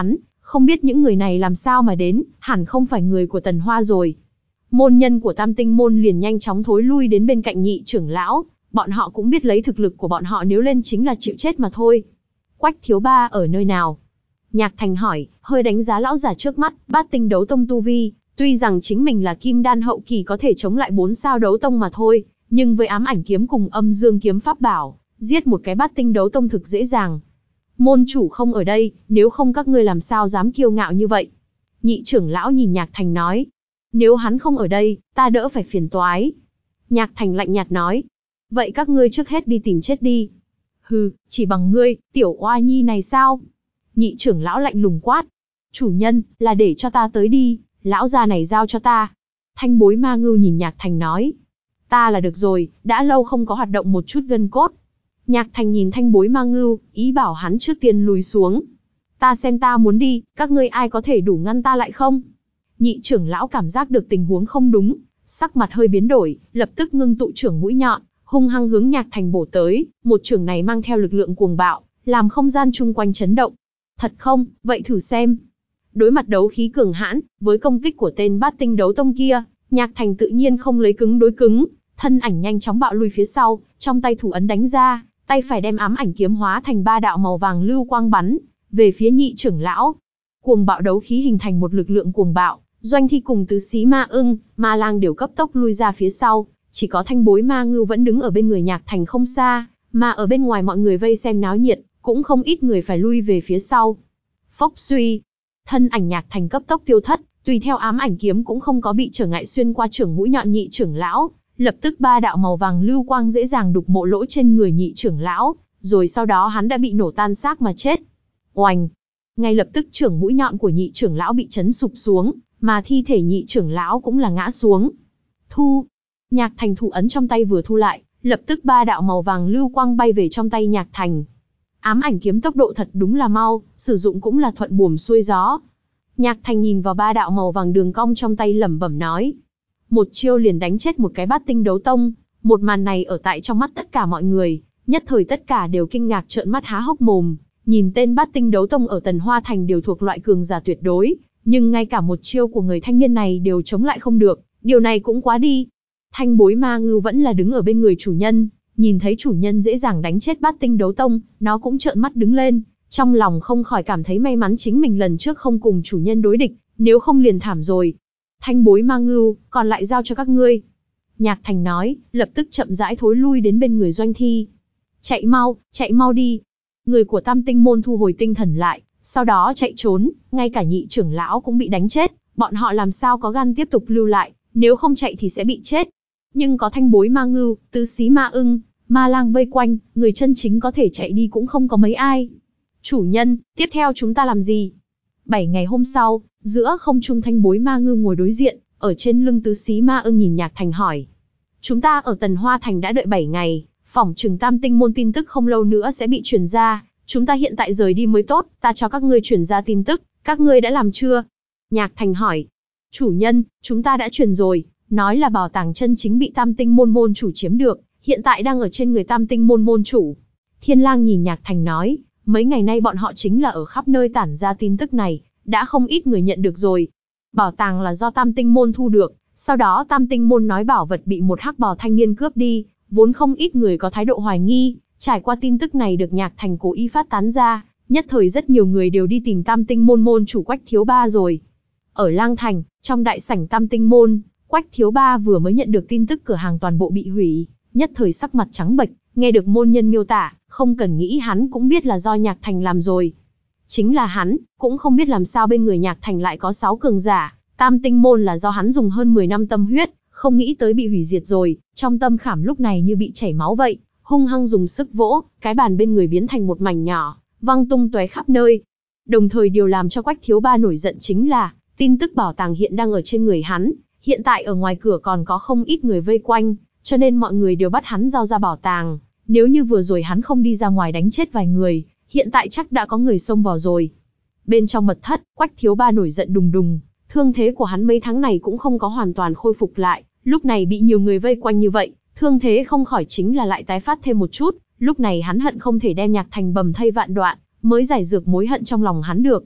Không biết những người này làm sao mà đến, hẳn không phải người của Tần Hoa rồi. Môn nhân của Tam Tinh môn liền nhanh chóng thối lui đến bên cạnh nhị trưởng lão, bọn họ cũng biết lấy thực lực của bọn họ nếu lên chính là chịu chết mà thôi. Quách thiếu ba ở nơi nào? Nhạc Thành hỏi, hơi đánh giá lão giả trước mắt, bát tinh đấu tông tu vi, tuy rằng chính mình là kim đan hậu kỳ có thể chống lại bốn sao đấu tông mà thôi, nhưng với ám ảnh kiếm cùng âm dương kiếm pháp bảo, giết một cái bát tinh đấu tông thực dễ dàng. Môn chủ không ở đây, nếu không các ngươi làm sao dám kiêu ngạo như vậy? Nhị trưởng lão nhìn Nhạc Thành nói, nếu hắn không ở đây, ta đỡ phải phiền toái. Nhạc Thành lạnh nhạt nói, vậy các ngươi trước hết đi tìm chết đi. Hừ, chỉ bằng ngươi, tiểu oa nhi này sao? Nhị trưởng lão lạnh lùng quát. Chủ nhân, là để cho ta tới đi, lão già này giao cho ta. Thanh bối ma ngưu nhìn Nhạc Thành nói. Ta là được rồi, đã lâu không có hoạt động một chút gân cốt. Nhạc Thành nhìn thanh bối ma ngưu, ý bảo hắn trước tiên lùi xuống. Ta xem ta muốn đi, các ngươi ai có thể đủ ngăn ta lại không? Nhị trưởng lão cảm giác được tình huống không đúng, sắc mặt hơi biến đổi, lập tức ngưng tụ trưởng mũi nhọn, hung hăng hướng Nhạc Thành bổ tới, một trưởng này mang theo lực lượng cuồng bạo, làm không gian chung quanh chấn động. Thật không, vậy thử xem. Đối mặt đấu khí cường hãn, với công kích của tên bát tinh đấu tông kia, Nhạc Thành tự nhiên không lấy cứng đối cứng, thân ảnh nhanh chóng bạo lui phía sau, trong tay thủ ấn đánh ra, tay phải đem ám ảnh kiếm hóa thành ba đạo màu vàng lưu quang bắn về phía nhị trưởng lão. Cuồng bạo đấu khí hình thành một lực lượng cuồng bạo, Doanh Thi cùng tứ xí ma ưng, ma lang đều cấp tốc lui ra phía sau, chỉ có thanh bối ma ngưu vẫn đứng ở bên người Nhạc Thành không xa, mà ở bên ngoài mọi người vây xem náo nhiệt, cũng không ít người phải lui về phía sau. Phốc suy, thân ảnh Nhạc Thành cấp tốc tiêu thất, tùy theo ám ảnh kiếm cũng không có bị trở ngại xuyên qua trưởng mũi nhọn nhị trưởng lão, lập tức ba đạo màu vàng lưu quang dễ dàng đục mộ lỗ trên người nhị trưởng lão, rồi sau đó hắn đã bị nổ tan xác mà chết. Oành! Ngay lập tức trưởng mũi nhọn của nhị trưởng lão bị chấn sụp xuống, mà thi thể nhị trưởng lão cũng là ngã xuống. Thu! Nhạc Thành thủ ấn trong tay vừa thu lại, lập tức ba đạo màu vàng lưu quang bay về trong tay Nhạc Thành. Ám ảnh kiếm tốc độ thật đúng là mau, sử dụng cũng là thuận buồm xuôi gió. Nhạc Thành nhìn vào ba đạo màu vàng đường cong trong tay lẩm bẩm nói. Một chiêu liền đánh chết một cái bát tinh đấu tông, một màn này ở tại trong mắt tất cả mọi người, nhất thời tất cả đều kinh ngạc trợn mắt há hốc mồm, nhìn tên bát tinh đấu tông ở Tần Hoa Thành đều thuộc loại cường giả tuyệt đối, nhưng ngay cả một chiêu của người thanh niên này đều chống lại không được, điều này cũng quá đi. Thanh bối ma ngưu vẫn là đứng ở bên người chủ nhân, nhìn thấy chủ nhân dễ dàng đánh chết bát tinh đấu tông, nó cũng trợn mắt đứng lên, trong lòng không khỏi cảm thấy may mắn chính mình lần trước không cùng chủ nhân đối địch, nếu không liền thảm rồi. Thanh bối ma ngưu, còn lại giao cho các ngươi. Nhạc Thành nói, lập tức chậm rãi thối lui đến bên người Doanh Thi. Chạy mau, chạy mau đi. Người của Tam Tinh môn thu hồi tinh thần lại, sau đó chạy trốn, ngay cả nhị trưởng lão cũng bị đánh chết, bọn họ làm sao có gan tiếp tục lưu lại, nếu không chạy thì sẽ bị chết. Nhưng có thanh bối ma ngưu, tứ xí ma ưng, ma lang vây quanh, người chân chính có thể chạy đi cũng không có mấy ai. Chủ nhân, tiếp theo chúng ta làm gì? Bảy ngày hôm sau, giữa không trung thanh bối ma ngưu ngồi đối diện, ở trên lưng tứ xí ma ưng nhìn Nhạc Thành hỏi. Chúng ta ở Tần Hoa Thành đã đợi bảy ngày, phỏng chừng Tam Tinh môn tin tức không lâu nữa sẽ bị truyền ra, chúng ta hiện tại rời đi mới tốt, ta cho các ngươi truyền ra tin tức, các ngươi đã làm chưa? Nhạc Thành hỏi. Chủ nhân, chúng ta đã truyền rồi, nói là bảo tàng chân chính bị Tam Tinh môn môn chủ chiếm được, hiện tại đang ở trên người Tam Tinh môn môn chủ. Thiên Lang nhìn Nhạc Thành nói, mấy ngày nay bọn họ chính là ở khắp nơi tản ra tin tức này, đã không ít người nhận được rồi. Bảo tàng là do Tam Tinh môn thu được, sau đó Tam Tinh môn nói bảo vật bị một hắc bào thanh niên cướp đi, vốn không ít người có thái độ hoài nghi, trải qua tin tức này được Nhạc Thành cố ý phát tán ra, nhất thời rất nhiều người đều đi tìm Tam Tinh môn môn chủ Quách Thiếu Ba rồi. Ở Lang Thành, trong đại sảnh Tam Tinh môn, Quách Thiếu Ba vừa mới nhận được tin tức cửa hàng toàn bộ bị hủy, nhất thời sắc mặt trắng bệch, nghe được môn nhân miêu tả, không cần nghĩ hắn cũng biết là do Nhạc Thành làm rồi. Chính là hắn, cũng không biết làm sao bên người Nhạc Thành lại có sáu cường giả, Tam Tinh môn là do hắn dùng hơn mười năm tâm huyết, không nghĩ tới bị hủy diệt rồi, trong tâm khảm lúc này như bị chảy máu vậy, hung hăng dùng sức vỗ, cái bàn bên người biến thành một mảnh nhỏ, văng tung tóe khắp nơi. Đồng thời điều làm cho Quách Thiếu Ba nổi giận chính là, tin tức bảo tàng hiện đang ở trên người hắn, hiện tại ở ngoài cửa còn có không ít người vây quanh, cho nên mọi người đều bắt hắn giao ra bảo tàng, nếu như vừa rồi hắn không đi ra ngoài đánh chết vài người, hiện tại chắc đã có người xông vào rồi. Bên trong mật thất, Quách Thiếu Ba nổi giận đùng đùng, thương thế của hắn mấy tháng này cũng không có hoàn toàn khôi phục lại, lúc này bị nhiều người vây quanh như vậy, thương thế không khỏi chính là lại tái phát thêm một chút, lúc này hắn hận không thể đem Nhạc Thành bầm thây vạn đoạn, mới giải dược mối hận trong lòng hắn được.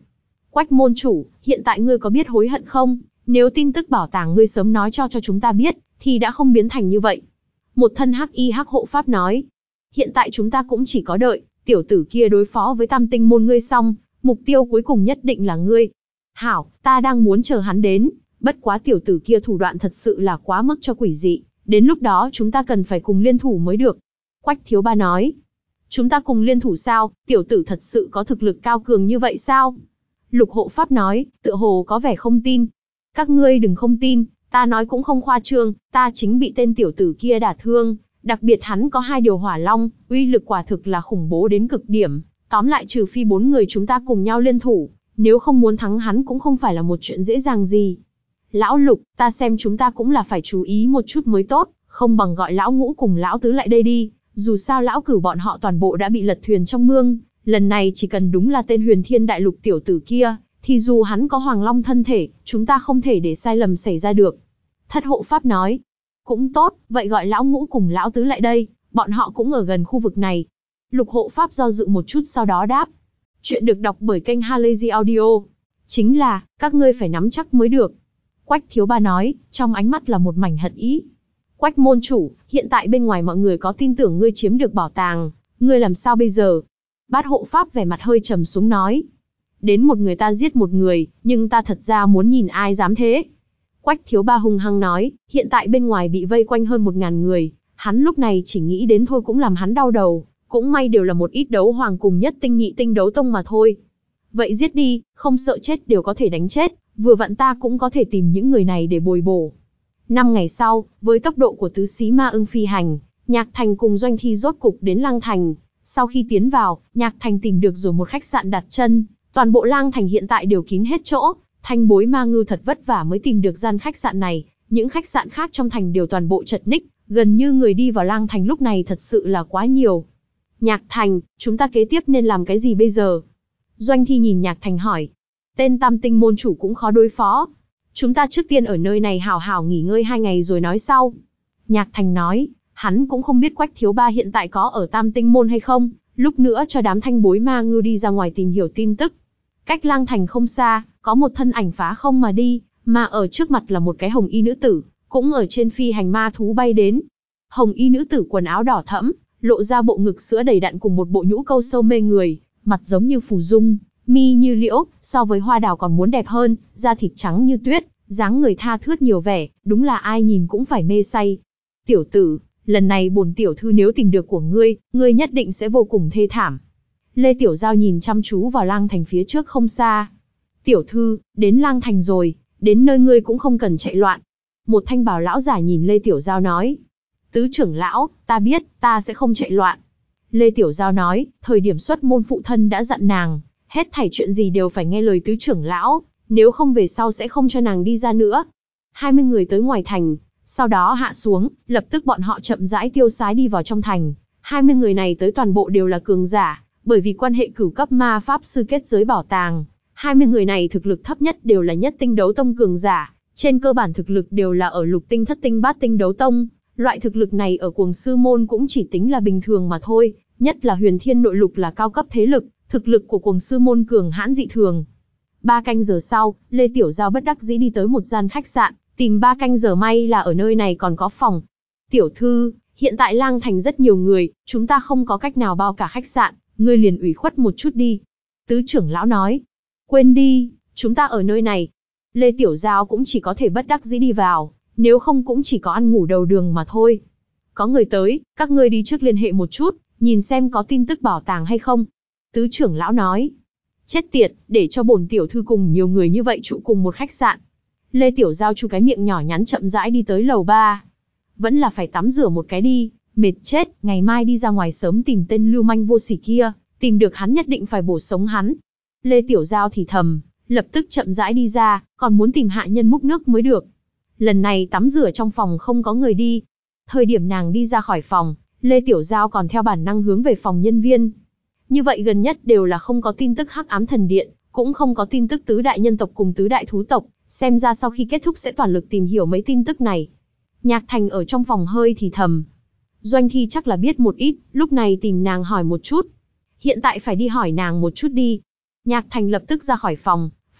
Quách môn chủ, hiện tại ngươi có biết hối hận không? Nếu tin tức bảo tàng ngươi sớm nói cho cho chúng ta biết, thì đã không biến thành như vậy. Một thân hắc y hắc hộ pháp nói. Hiện tại chúng ta cũng chỉ có đợi, tiểu tử kia đối phó với tam tinh môn ngươi xong, mục tiêu cuối cùng nhất định là ngươi. Hảo, ta đang muốn chờ hắn đến, bất quá tiểu tử kia thủ đoạn thật sự là quá mức cho quỷ dị, đến lúc đó chúng ta cần phải cùng liên thủ mới được. Quách thiếu ba nói. Chúng ta cùng liên thủ sao, tiểu tử thật sự có thực lực cao cường như vậy sao? Lục hộ pháp nói, tựa hồ có vẻ không tin. Các ngươi đừng không tin, ta nói cũng không khoa trương, ta chính bị tên tiểu tử kia đả thương, đặc biệt hắn có hai điều hỏa long, uy lực quả thực là khủng bố đến cực điểm. Tóm lại trừ phi bốn người chúng ta cùng nhau liên thủ, nếu không muốn thắng hắn cũng không phải là một chuyện dễ dàng gì. Lão Lục, ta xem chúng ta cũng là phải chú ý một chút mới tốt, không bằng gọi lão Ngũ cùng lão Tứ lại đây đi, dù sao lão Cửu bọn họ toàn bộ đã bị lật thuyền trong mương, lần này chỉ cần đúng là tên Huyền Thiên Đại Lục tiểu tử kia, thì dù hắn có Hoàng Long thân thể, chúng ta không thể để sai lầm xảy ra được. Thất hộ pháp nói, cũng tốt, vậy gọi lão Ngũ cùng lão Tứ lại đây, bọn họ cũng ở gần khu vực này. Lục hộ pháp do dự một chút sau đó đáp. Chuyện được đọc bởi kênh Halazy Audio. Chính là, các ngươi phải nắm chắc mới được. Quách thiếu ba nói, trong ánh mắt là một mảnh hận ý. Quách môn chủ, hiện tại bên ngoài mọi người có tin tưởng ngươi chiếm được bảo tàng, ngươi làm sao bây giờ? Bát hộ pháp vẻ mặt hơi trầm xuống nói. Đến một người ta giết một người, nhưng ta thật ra muốn nhìn ai dám thế. Quách thiếu ba hung hăng nói, hiện tại bên ngoài bị vây quanh hơn một ngàn người, hắn lúc này chỉ nghĩ đến thôi cũng làm hắn đau đầu, cũng may đều là một ít đấu hoàng cùng nhất tinh nhị tinh đấu tông mà thôi. Vậy giết đi, không sợ chết đều có thể đánh chết, vừa vặn ta cũng có thể tìm những người này để bồi bổ. Năm ngày sau, với tốc độ của tứ xí ma ưng phi hành, Nhạc Thành cùng Doanh Thi rốt cục đến Lang Thành. Sau khi tiến vào, Nhạc Thành tìm được rồi một khách sạn đặt chân, toàn bộ Lang Thành hiện tại đều kín hết chỗ, Thanh Bối Ma Ngưu thật vất vả mới tìm được gian khách sạn này, những khách sạn khác trong thành đều toàn bộ chật ních, gần như người đi vào Lang Thành lúc này thật sự là quá nhiều. Nhạc Thành, chúng ta kế tiếp nên làm cái gì bây giờ? Doanh Thi nhìn Nhạc Thành hỏi. Tên Tam Tinh môn chủ cũng khó đối phó. Chúng ta trước tiên ở nơi này hảo hảo nghỉ ngơi hai ngày rồi nói sau. Nhạc Thành nói, hắn cũng không biết Quách thiếu ba hiện tại có ở Tam Tinh môn hay không, lúc nữa cho đám Thanh Bối Ma Ngưu đi ra ngoài tìm hiểu tin tức. Cách Lang Thành không xa, có một thân ảnh phá không mà đi, mà ở trước mặt là một cái hồng y nữ tử, cũng ở trên phi hành ma thú bay đến. Hồng y nữ tử quần áo đỏ thẫm, lộ ra bộ ngực sữa đầy đặn cùng một bộ nhũ câu sâu mê người, mặt giống như phù dung, mi như liễu, so với hoa đào còn muốn đẹp hơn, da thịt trắng như tuyết, dáng người tha thướt nhiều vẻ, đúng là ai nhìn cũng phải mê say. Tiểu tử, lần này bổn tiểu thư nếu tìm được của ngươi, ngươi nhất định sẽ vô cùng thê thảm. Lê Tiểu Giao nhìn chăm chú vào Lang Thành phía trước không xa. Tiểu thư, đến Lang Thành rồi, đến nơi ngươi cũng không cần chạy loạn. Một thanh bào lão giả nhìn Lê Tiểu Giao nói. Tứ trưởng lão, ta biết, ta sẽ không chạy loạn. Lê Tiểu Giao nói, thời điểm xuất môn phụ thân đã dặn nàng, hết thảy chuyện gì đều phải nghe lời tứ trưởng lão, nếu không về sau sẽ không cho nàng đi ra nữa. hai mươi người tới ngoài thành, sau đó hạ xuống, lập tức bọn họ chậm rãi tiêu sái đi vào trong thành. hai mươi người này tới toàn bộ đều là cường giả, bởi vì quan hệ cửu cấp ma pháp sư kết giới bảo tàng. hai mươi người này thực lực thấp nhất đều là nhất tinh đấu tông cường giả, trên cơ bản thực lực đều là ở lục tinh thất tinh bát tinh đấu tông. Loại thực lực này ở Cuồng Sư môn cũng chỉ tính là bình thường mà thôi, nhất là Huyền Thiên nội lục là cao cấp thế lực, thực lực của Cuồng Sư môn cường hãn dị thường. Ba canh giờ sau, Lê Tiểu Giao bất đắc dĩ đi tới một gian khách sạn, tìm ba canh giờ may là ở nơi này còn có phòng. Tiểu thư, hiện tại Lang Thành rất nhiều người, chúng ta không có cách nào bao cả khách sạn, ngươi liền ủy khuất một chút đi. Tứ trưởng lão nói, quên đi, chúng ta ở nơi này. Lê Tiểu Giao cũng chỉ có thể bất đắc dĩ đi vào, nếu không cũng chỉ có ăn ngủ đầu đường mà thôi. Có người tới, các ngươi đi trước liên hệ một chút, nhìn xem có tin tức bảo tàng hay không. Tứ trưởng lão nói, chết tiệt, để cho bổn tiểu thư cùng nhiều người như vậy trụ cùng một khách sạn. Lê Tiểu Giao chu cái miệng nhỏ nhắn chậm rãi đi tới lầu ba. Vẫn là phải tắm rửa một cái đi, mệt chết, ngày mai đi ra ngoài sớm tìm tên lưu manh vô sỉ kia, tìm được hắn nhất định phải bổ sống hắn. Lê Tiểu Giao thì thầm, lập tức chậm rãi đi ra, còn muốn tìm hạ nhân múc nước mới được. Lần này tắm rửa trong phòng không có người đi. Thời điểm nàng đi ra khỏi phòng, Lê Tiểu Giao còn theo bản năng hướng về phòng nhân viên. Như vậy gần nhất đều là không có tin tức Hắc Ám Thần Điện, cũng không có tin tức tứ đại nhân tộc cùng tứ đại thú tộc, xem ra sau khi kết thúc sẽ toàn lực tìm hiểu mấy tin tức này. Nhạc Thành ở trong phòng hơi thì thầm. Doanh Thi chắc là biết một ít, lúc này tìm nàng hỏi một chút. Hiện tại phải đi hỏi nàng một chút đi. Nhạc Thành lập tức ra khỏi phòng,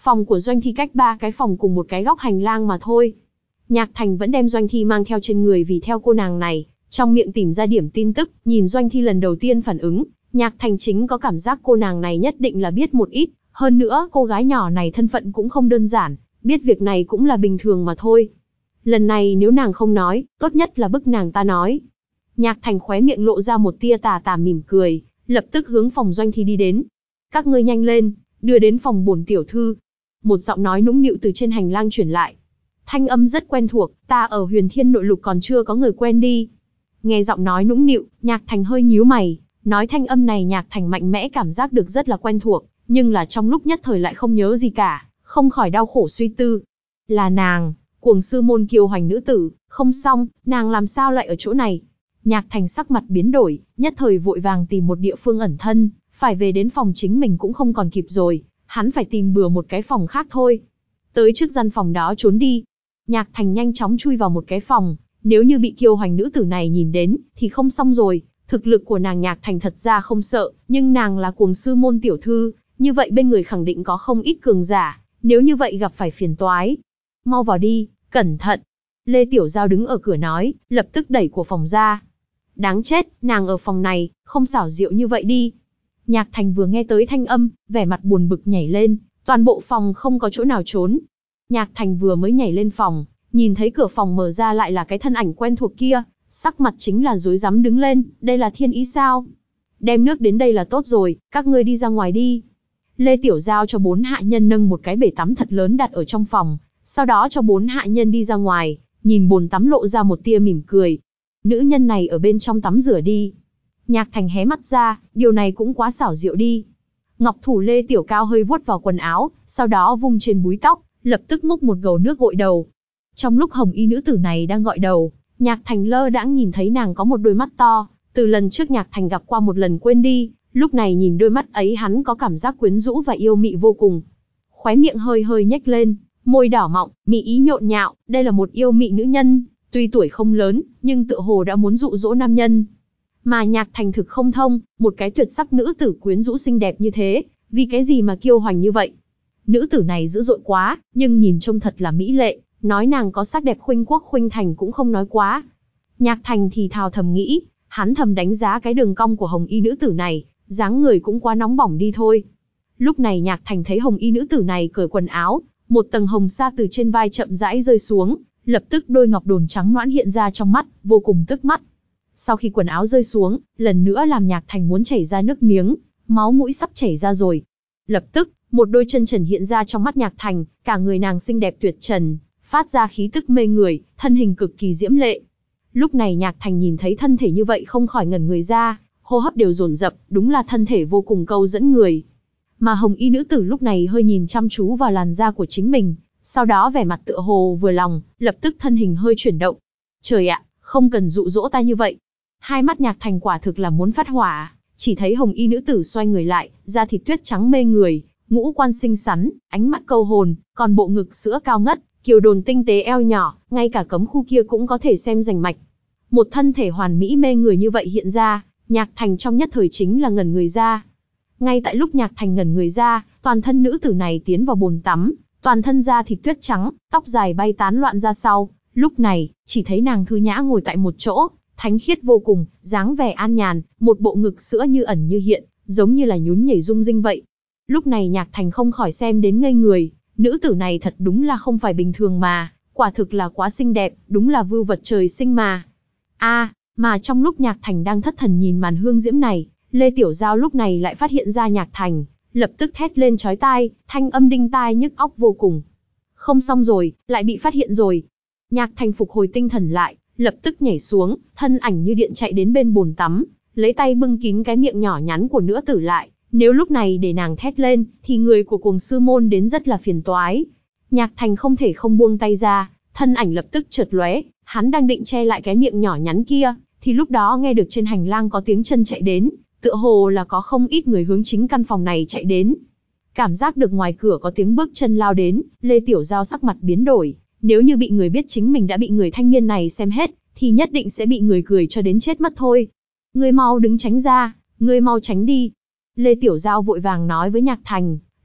Phòng của Doanh Thi cách ba cái phòng cùng một cái góc hành lang mà thôi. Nhạc Thành vẫn đem Doanh Thi mang theo trên người vì theo cô nàng này, trong miệng tìm ra điểm tin tức, nhìn Doanh Thi lần đầu tiên phản ứng, Nhạc Thành chính có cảm giác cô nàng này nhất định là biết một ít, hơn nữa cô gái nhỏ này thân phận cũng không đơn giản, biết việc này cũng là bình thường mà thôi. Lần này nếu nàng không nói, tốt nhất là bức nàng ta nói. Nhạc Thành khóe miệng lộ ra một tia tà tà mỉm cười, lập tức hướng phòng Doanh Thi đi đến. Các ngươi nhanh lên, đưa đến phòng bổn tiểu thư. Một giọng nói nũng nịu từ trên hành lang truyền lại. Thanh âm rất quen thuộc, ta ở Huyền Thiên Nội Lục còn chưa có người quen đi. Nghe giọng nói nũng nịu, Nhạc Thành hơi nhíu mày, nói thanh âm này Nhạc Thành mạnh mẽ cảm giác được rất là quen thuộc, nhưng là trong lúc nhất thời lại không nhớ gì cả, không khỏi đau khổ suy tư. Là nàng, Cuồng sư môn kiêu hoành nữ tử, không xong, nàng làm sao lại ở chỗ này? Nhạc Thành sắc mặt biến đổi, nhất thời vội vàng tìm một địa phương ẩn thân, phải về đến phòng chính mình cũng không còn kịp rồi, hắn phải tìm bừa một cái phòng khác thôi. Tới trước gian phòng đó trốn đi. Nhạc Thành nhanh chóng chui vào một cái phòng, nếu như bị kiêu hoành nữ tử này nhìn đến, thì không xong rồi. Thực lực của nàng Nhạc Thành thật ra không sợ, nhưng nàng là Cuồng sư môn tiểu thư, như vậy bên người khẳng định có không ít cường giả, nếu như vậy gặp phải phiền toái. Mau vào đi, cẩn thận. Lê Tiểu Giao đứng ở cửa nói, lập tức đẩy của phòng ra. Đáng chết, nàng ở phòng này, không xảo diệu như vậy đi. Nhạc Thành vừa nghe tới thanh âm, vẻ mặt buồn bực nhảy lên, toàn bộ phòng không có chỗ nào trốn. Nhạc Thành vừa mới nhảy lên phòng, nhìn thấy cửa phòng mở ra lại là cái thân ảnh quen thuộc kia, sắc mặt chính là rối rắm đứng lên, đây là thiên ý sao? Đem nước đến đây là tốt rồi, các ngươi đi ra ngoài đi. Lê Tiểu Giao cho bốn hạ nhân nâng một cái bể tắm thật lớn đặt ở trong phòng, sau đó cho bốn hạ nhân đi ra ngoài, nhìn bồn tắm lộ ra một tia mỉm cười. Nữ nhân này ở bên trong tắm rửa đi. Nhạc Thành hé mắt ra, điều này cũng quá xảo diệu đi. Ngọc thủ Lê Tiểu Cao hơi vuốt vào quần áo, sau đó vung trên búi tóc, lập tức múc một gầu nước gội đầu. Trong lúc hồng y nữ tử này đang gội đầu, Nhạc Thành lơ đãng nhìn thấy nàng có một đôi mắt to, từ lần trước Nhạc Thành gặp qua một lần quên đi, lúc này nhìn đôi mắt ấy hắn có cảm giác quyến rũ và yêu mị vô cùng. Khóe miệng hơi hơi nhếch lên, môi đỏ mọng, mị ý nhộn nhạo, đây là một yêu mị nữ nhân, tuy tuổi không lớn, nhưng tựa hồ đã muốn dụ dỗ nam nhân. Mà Nhạc Thành thực không thông, một cái tuyệt sắc nữ tử quyến rũ xinh đẹp như thế, vì cái gì mà kiêu hoành như vậy? Nữ tử này dữ dội quá, nhưng nhìn trông thật là mỹ lệ, nói nàng có sắc đẹp khuynh quốc khuynh thành cũng không nói quá. Nhạc Thành thì thào thầm nghĩ, hắn thầm đánh giá cái đường cong của hồng y nữ tử này, dáng người cũng quá nóng bỏng đi thôi. Lúc này Nhạc Thành thấy hồng y nữ tử này cởi quần áo, một tầng hồng sa từ trên vai chậm rãi rơi xuống, lập tức đôi ngọc đồn trắng nõn hiện ra trong mắt, vô cùng tức mắt. Sau khi quần áo rơi xuống, lần nữa làm Nhạc Thành muốn chảy ra nước miếng, máu mũi sắp chảy ra rồi. Lập tức, một đôi chân trần hiện ra trong mắt Nhạc Thành, cả người nàng xinh đẹp tuyệt trần, phát ra khí tức mê người, thân hình cực kỳ diễm lệ. Lúc này Nhạc Thành nhìn thấy thân thể như vậy không khỏi ngẩn người ra, hô hấp đều dồn dập, đúng là thân thể vô cùng câu dẫn người. Mà hồng y nữ tử lúc này hơi nhìn chăm chú vào làn da của chính mình, sau đó vẻ mặt tựa hồ vừa lòng, lập tức thân hình hơi chuyển động. Trời ạ, không cần dụ dỗ ta như vậy. Hai mắt Nhạc Thành quả thực là muốn phát hỏa, chỉ thấy hồng y nữ tử xoay người lại, da thịt tuyết trắng mê người, ngũ quan xinh xắn, ánh mắt câu hồn, còn bộ ngực sữa cao ngất, kiều đồn tinh tế eo nhỏ, ngay cả cấm khu kia cũng có thể xem rành mạch. Một thân thể hoàn mỹ mê người như vậy hiện ra, Nhạc Thành trong nhất thời chính là ngẩn người ra. Ngay tại lúc Nhạc Thành ngẩn người ra, toàn thân nữ tử này tiến vào bồn tắm, toàn thân da thịt tuyết trắng, tóc dài bay tán loạn ra sau. Lúc này, chỉ thấy nàng thư nhã ngồi tại một chỗ, thánh khiết vô cùng, dáng vẻ an nhàn, một bộ ngực sữa như ẩn như hiện, giống như là nhún nhảy rung rinh vậy. Lúc này Nhạc Thành không khỏi xem đến ngây người, nữ tử này thật đúng là không phải bình thường mà, quả thực là quá xinh đẹp, đúng là vưu vật trời sinh mà. A, à, mà trong lúc Nhạc Thành đang thất thần nhìn màn hương diễm này, Lê Tiểu Giao lúc này lại phát hiện ra Nhạc Thành, lập tức thét lên chói tai, thanh âm đinh tai nhức óc vô cùng. Không xong rồi, lại bị phát hiện rồi. Nhạc Thành phục hồi tinh thần lại, lập tức nhảy xuống, thân ảnh như điện chạy đến bên bồn tắm, lấy tay bưng kín cái miệng nhỏ nhắn của nữ tử lại. Nếu lúc này để nàng thét lên, thì người của Cuồng sư môn đến rất là phiền toái. Nhạc Thành không thể không buông tay ra, thân ảnh lập tức chợt lóe, hắn đang định che lại cái miệng nhỏ nhắn kia, thì lúc đó nghe được trên hành lang có tiếng chân chạy đến, tựa hồ là có không ít người hướng chính căn phòng này chạy đến. Cảm giác được ngoài cửa có tiếng bước chân lao đến, Lê Tiểu Giao sắc mặt biến đổi, nếu như bị người biết chính mình đã bị người thanh niên này xem hết, thì nhất định sẽ bị người cười cho đến chết mất thôi. Ngươi mau đứng tránh ra, ngươi mau tránh đi. Lê Tiểu Giao vội vàng nói với Nhạc Thành,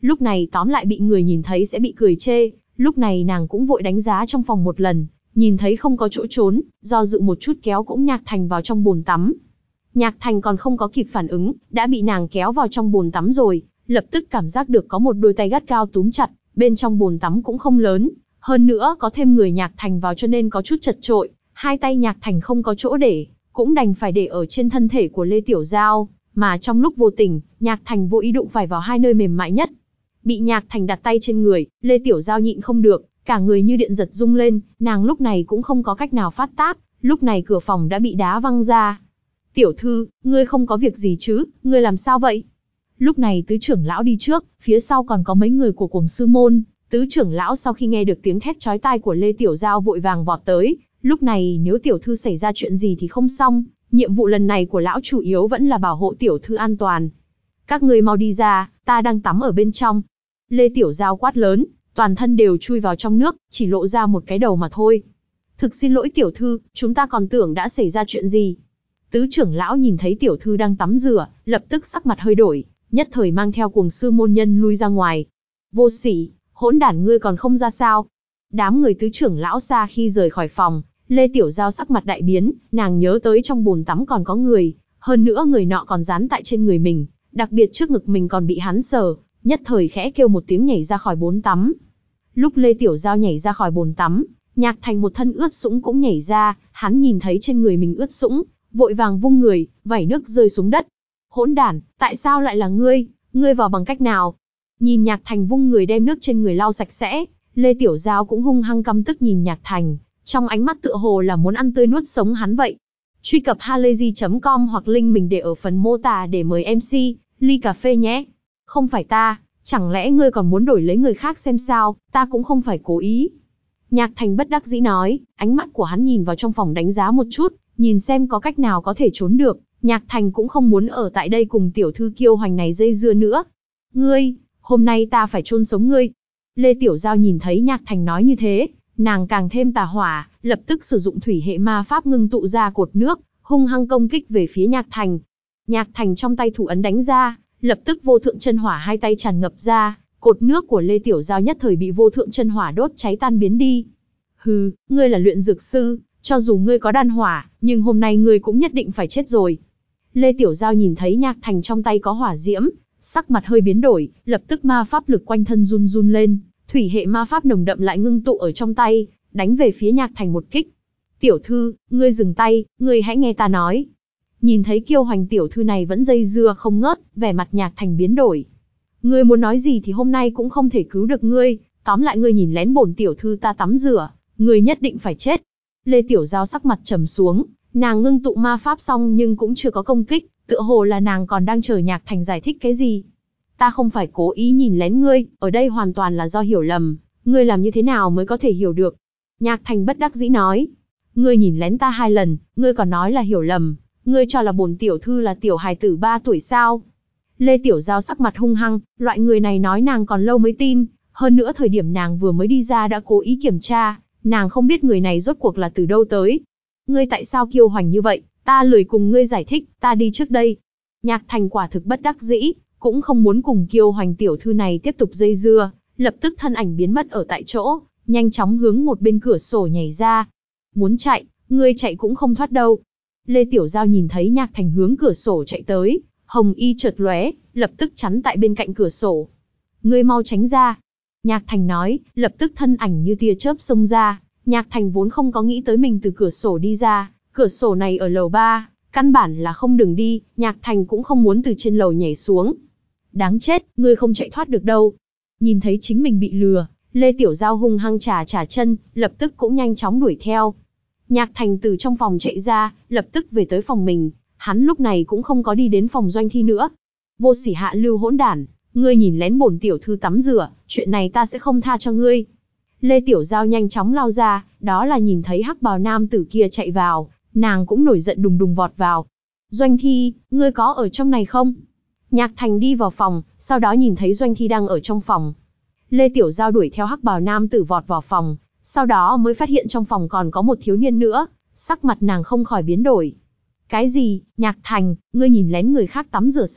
lúc này tóm lại bị người nhìn thấy sẽ bị cười chê, lúc này nàng cũng vội đánh giá trong phòng một lần, nhìn thấy không có chỗ trốn, do dự một chút kéo cũng Nhạc Thành vào trong bồn tắm. Nhạc Thành còn không có kịp phản ứng, đã bị nàng kéo vào trong bồn tắm rồi, lập tức cảm giác được có một đôi tay gắt gao túm chặt, bên trong bồn tắm cũng không lớn, hơn nữa có thêm người Nhạc Thành vào cho nên có chút chật chội, hai tay Nhạc Thành không có chỗ để, cũng đành phải để ở trên thân thể của Lê Tiểu Giao, mà trong lúc vô tình, Nhạc Thành vô ý đụng phải vào hai nơi mềm mại nhất. Bị Nhạc Thành đặt tay trên người, Lê Tiểu Giao nhịn không được, cả người như điện giật rung lên, nàng lúc này cũng không có cách nào phát tác, lúc này cửa phòng đã bị đá văng ra. Tiểu thư, ngươi không có việc gì chứ, ngươi làm sao vậy? Lúc này tứ trưởng lão đi trước, phía sau còn có mấy người của Cuồng Sư Môn. Tứ trưởng lão sau khi nghe được tiếng thét chói tai của Lê Tiểu Giao vội vàng vọt tới, lúc này nếu tiểu thư xảy ra chuyện gì thì không xong, nhiệm vụ lần này của lão chủ yếu vẫn là bảo hộ tiểu thư an toàn. Các ngươi mau đi ra, ta đang tắm ở bên trong. Lê Tiểu Giao quát lớn, toàn thân đều chui vào trong nước, chỉ lộ ra một cái đầu mà thôi. Thực xin lỗi tiểu thư, chúng ta còn tưởng đã xảy ra chuyện gì. Tứ trưởng lão nhìn thấy tiểu thư đang tắm rửa, lập tức sắc mặt hơi đổi, nhất thời mang theo Cuồng Sư Môn nhân lui ra ngoài. Vô sỉ, hỗn đản ngươi còn không ra sao? Đám người tứ trưởng lão xa khi rời khỏi phòng, Lê Tiểu Giao sắc mặt đại biến, nàng nhớ tới trong bồn tắm còn có người, hơn nữa người nọ còn dán tại trên người mình, đặc biệt trước ngực mình còn bị hắn sờ, nhất thời khẽ kêu một tiếng nhảy ra khỏi bồn tắm. Lúc Lê Tiểu Giao nhảy ra khỏi bồn tắm, Nhạc Thành một thân ướt sũng cũng nhảy ra, hắn nhìn thấy trên người mình ướt sũng, vội vàng vung người, vẩy nước rơi xuống đất. Hỗn đản, tại sao lại là ngươi? Ngươi vào bằng cách nào? Nhìn Nhạc Thành vung người đem nước trên người lau sạch sẽ, Lê Tiểu Giao cũng hung hăng căm tức nhìn Nhạc Thành, trong ánh mắt tựa hồ là muốn ăn tươi nuốt sống hắn vậy. Truy cập halayzi chấm com hoặc link mình để ở phần mô tả để mời em xê, ly cà phê nhé. Không phải ta, chẳng lẽ ngươi còn muốn đổi lấy người khác xem sao, ta cũng không phải cố ý. Nhạc Thành bất đắc dĩ nói, ánh mắt của hắn nhìn vào trong phòng đánh giá một chút, nhìn xem có cách nào có thể trốn được. Nhạc Thành cũng không muốn ở tại đây cùng tiểu thư kiêu hoành này dây dưa nữa. Ngươi, hôm nay ta phải chôn sống ngươi. Lê Tiểu Giao nhìn thấy Nhạc Thành nói như thế, nàng càng thêm tà hỏa, lập tức sử dụng thủy hệ ma pháp ngưng tụ ra cột nước, hung hăng công kích về phía Nhạc Thành. Nhạc Thành trong tay thủ ấn đánh ra, lập tức vô thượng chân hỏa hai tay tràn ngập ra, cột nước của Lê Tiểu Giao nhất thời bị vô thượng chân hỏa đốt cháy tan biến đi. Hừ, ngươi là luyện dược sư, cho dù ngươi có đan hỏa, nhưng hôm nay ngươi cũng nhất định phải chết rồi. Lê Tiểu Giao nhìn thấy Nhạc Thành trong tay có hỏa diễm, sắc mặt hơi biến đổi, lập tức ma pháp lực quanh thân run run lên, thủy hệ ma pháp nồng đậm lại ngưng tụ ở trong tay, đánh về phía Nhạc Thành một kích. Tiểu thư, ngươi dừng tay, ngươi hãy nghe ta nói. Nhìn thấy kiêu hoành tiểu thư này vẫn dây dưa không ngớt, vẻ mặt Nhạc Thành biến đổi. Ngươi muốn nói gì thì hôm nay cũng không thể cứu được ngươi, tóm lại ngươi nhìn lén bổn tiểu thư ta tắm rửa, ngươi nhất định phải chết. Lê Tiểu Giao sắc mặt trầm xuống, nàng ngưng tụ ma pháp xong nhưng cũng chưa có công kích, tựa hồ là nàng còn đang chờ Nhạc Thành giải thích cái gì. Ta không phải cố ý nhìn lén ngươi, ở đây hoàn toàn là do hiểu lầm, ngươi làm như thế nào mới có thể hiểu được. Nhạc Thành bất đắc dĩ nói, ngươi nhìn lén ta hai lần, ngươi còn nói là hiểu lầm, ngươi cho là bổn tiểu thư là tiểu hài tử ba tuổi sao? Lê Tiểu Giao sắc mặt hung hăng, loại người này nói nàng còn lâu mới tin, hơn nữa thời điểm nàng vừa mới đi ra đã cố ý kiểm tra, nàng không biết người này rốt cuộc là từ đâu tới. Ngươi tại sao kiêu hoành như vậy, ta lười cùng ngươi giải thích, ta đi trước đây. Nhạc Thành quả thực bất đắc dĩ, cũng không muốn cùng kiêu hoành tiểu thư này tiếp tục dây dưa, lập tức thân ảnh biến mất ở tại chỗ, nhanh chóng hướng một bên cửa sổ nhảy ra. Muốn chạy, ngươi chạy cũng không thoát đâu. Lê Tiểu Giao nhìn thấy Nhạc Thành hướng cửa sổ chạy tới, hồng y chợt lóe, lập tức chắn tại bên cạnh cửa sổ. Ngươi mau tránh ra. Nhạc Thành nói, lập tức thân ảnh như tia chớp xông ra. Nhạc Thành vốn không có nghĩ tới mình từ cửa sổ đi ra, cửa sổ này ở lầu ba, căn bản là không đường đi, Nhạc Thành cũng không muốn từ trên lầu nhảy xuống. Đáng chết, ngươi không chạy thoát được đâu. Nhìn thấy chính mình bị lừa, Lê Tiểu Giao hung hăng chà chà chân, lập tức cũng nhanh chóng đuổi theo. Nhạc Thành từ trong phòng chạy ra, lập tức về tới phòng mình, hắn lúc này cũng không có đi đến phòng Doanh Thi nữa. Vô sỉ hạ lưu hỗn đản, ngươi nhìn lén bổn tiểu thư tắm rửa, chuyện này ta sẽ không tha cho ngươi. Lê Tiểu Giao nhanh chóng lao ra, đó là nhìn thấy hắc bào nam tử kia chạy vào, nàng cũng nổi giận đùng đùng vọt vào. Doanh Thi, ngươi có ở trong này không? Nhạc Thành đi vào phòng, sau đó nhìn thấy Doanh Thi đang ở trong phòng. Lê Tiểu Giao đuổi theo hắc bào nam tử vọt vào phòng, sau đó mới phát hiện trong phòng còn có một thiếu niên nữa, sắc mặt nàng không khỏi biến đổi. Cái gì, Nhạc Thành, ngươi nhìn lén người khác tắm rửa sao?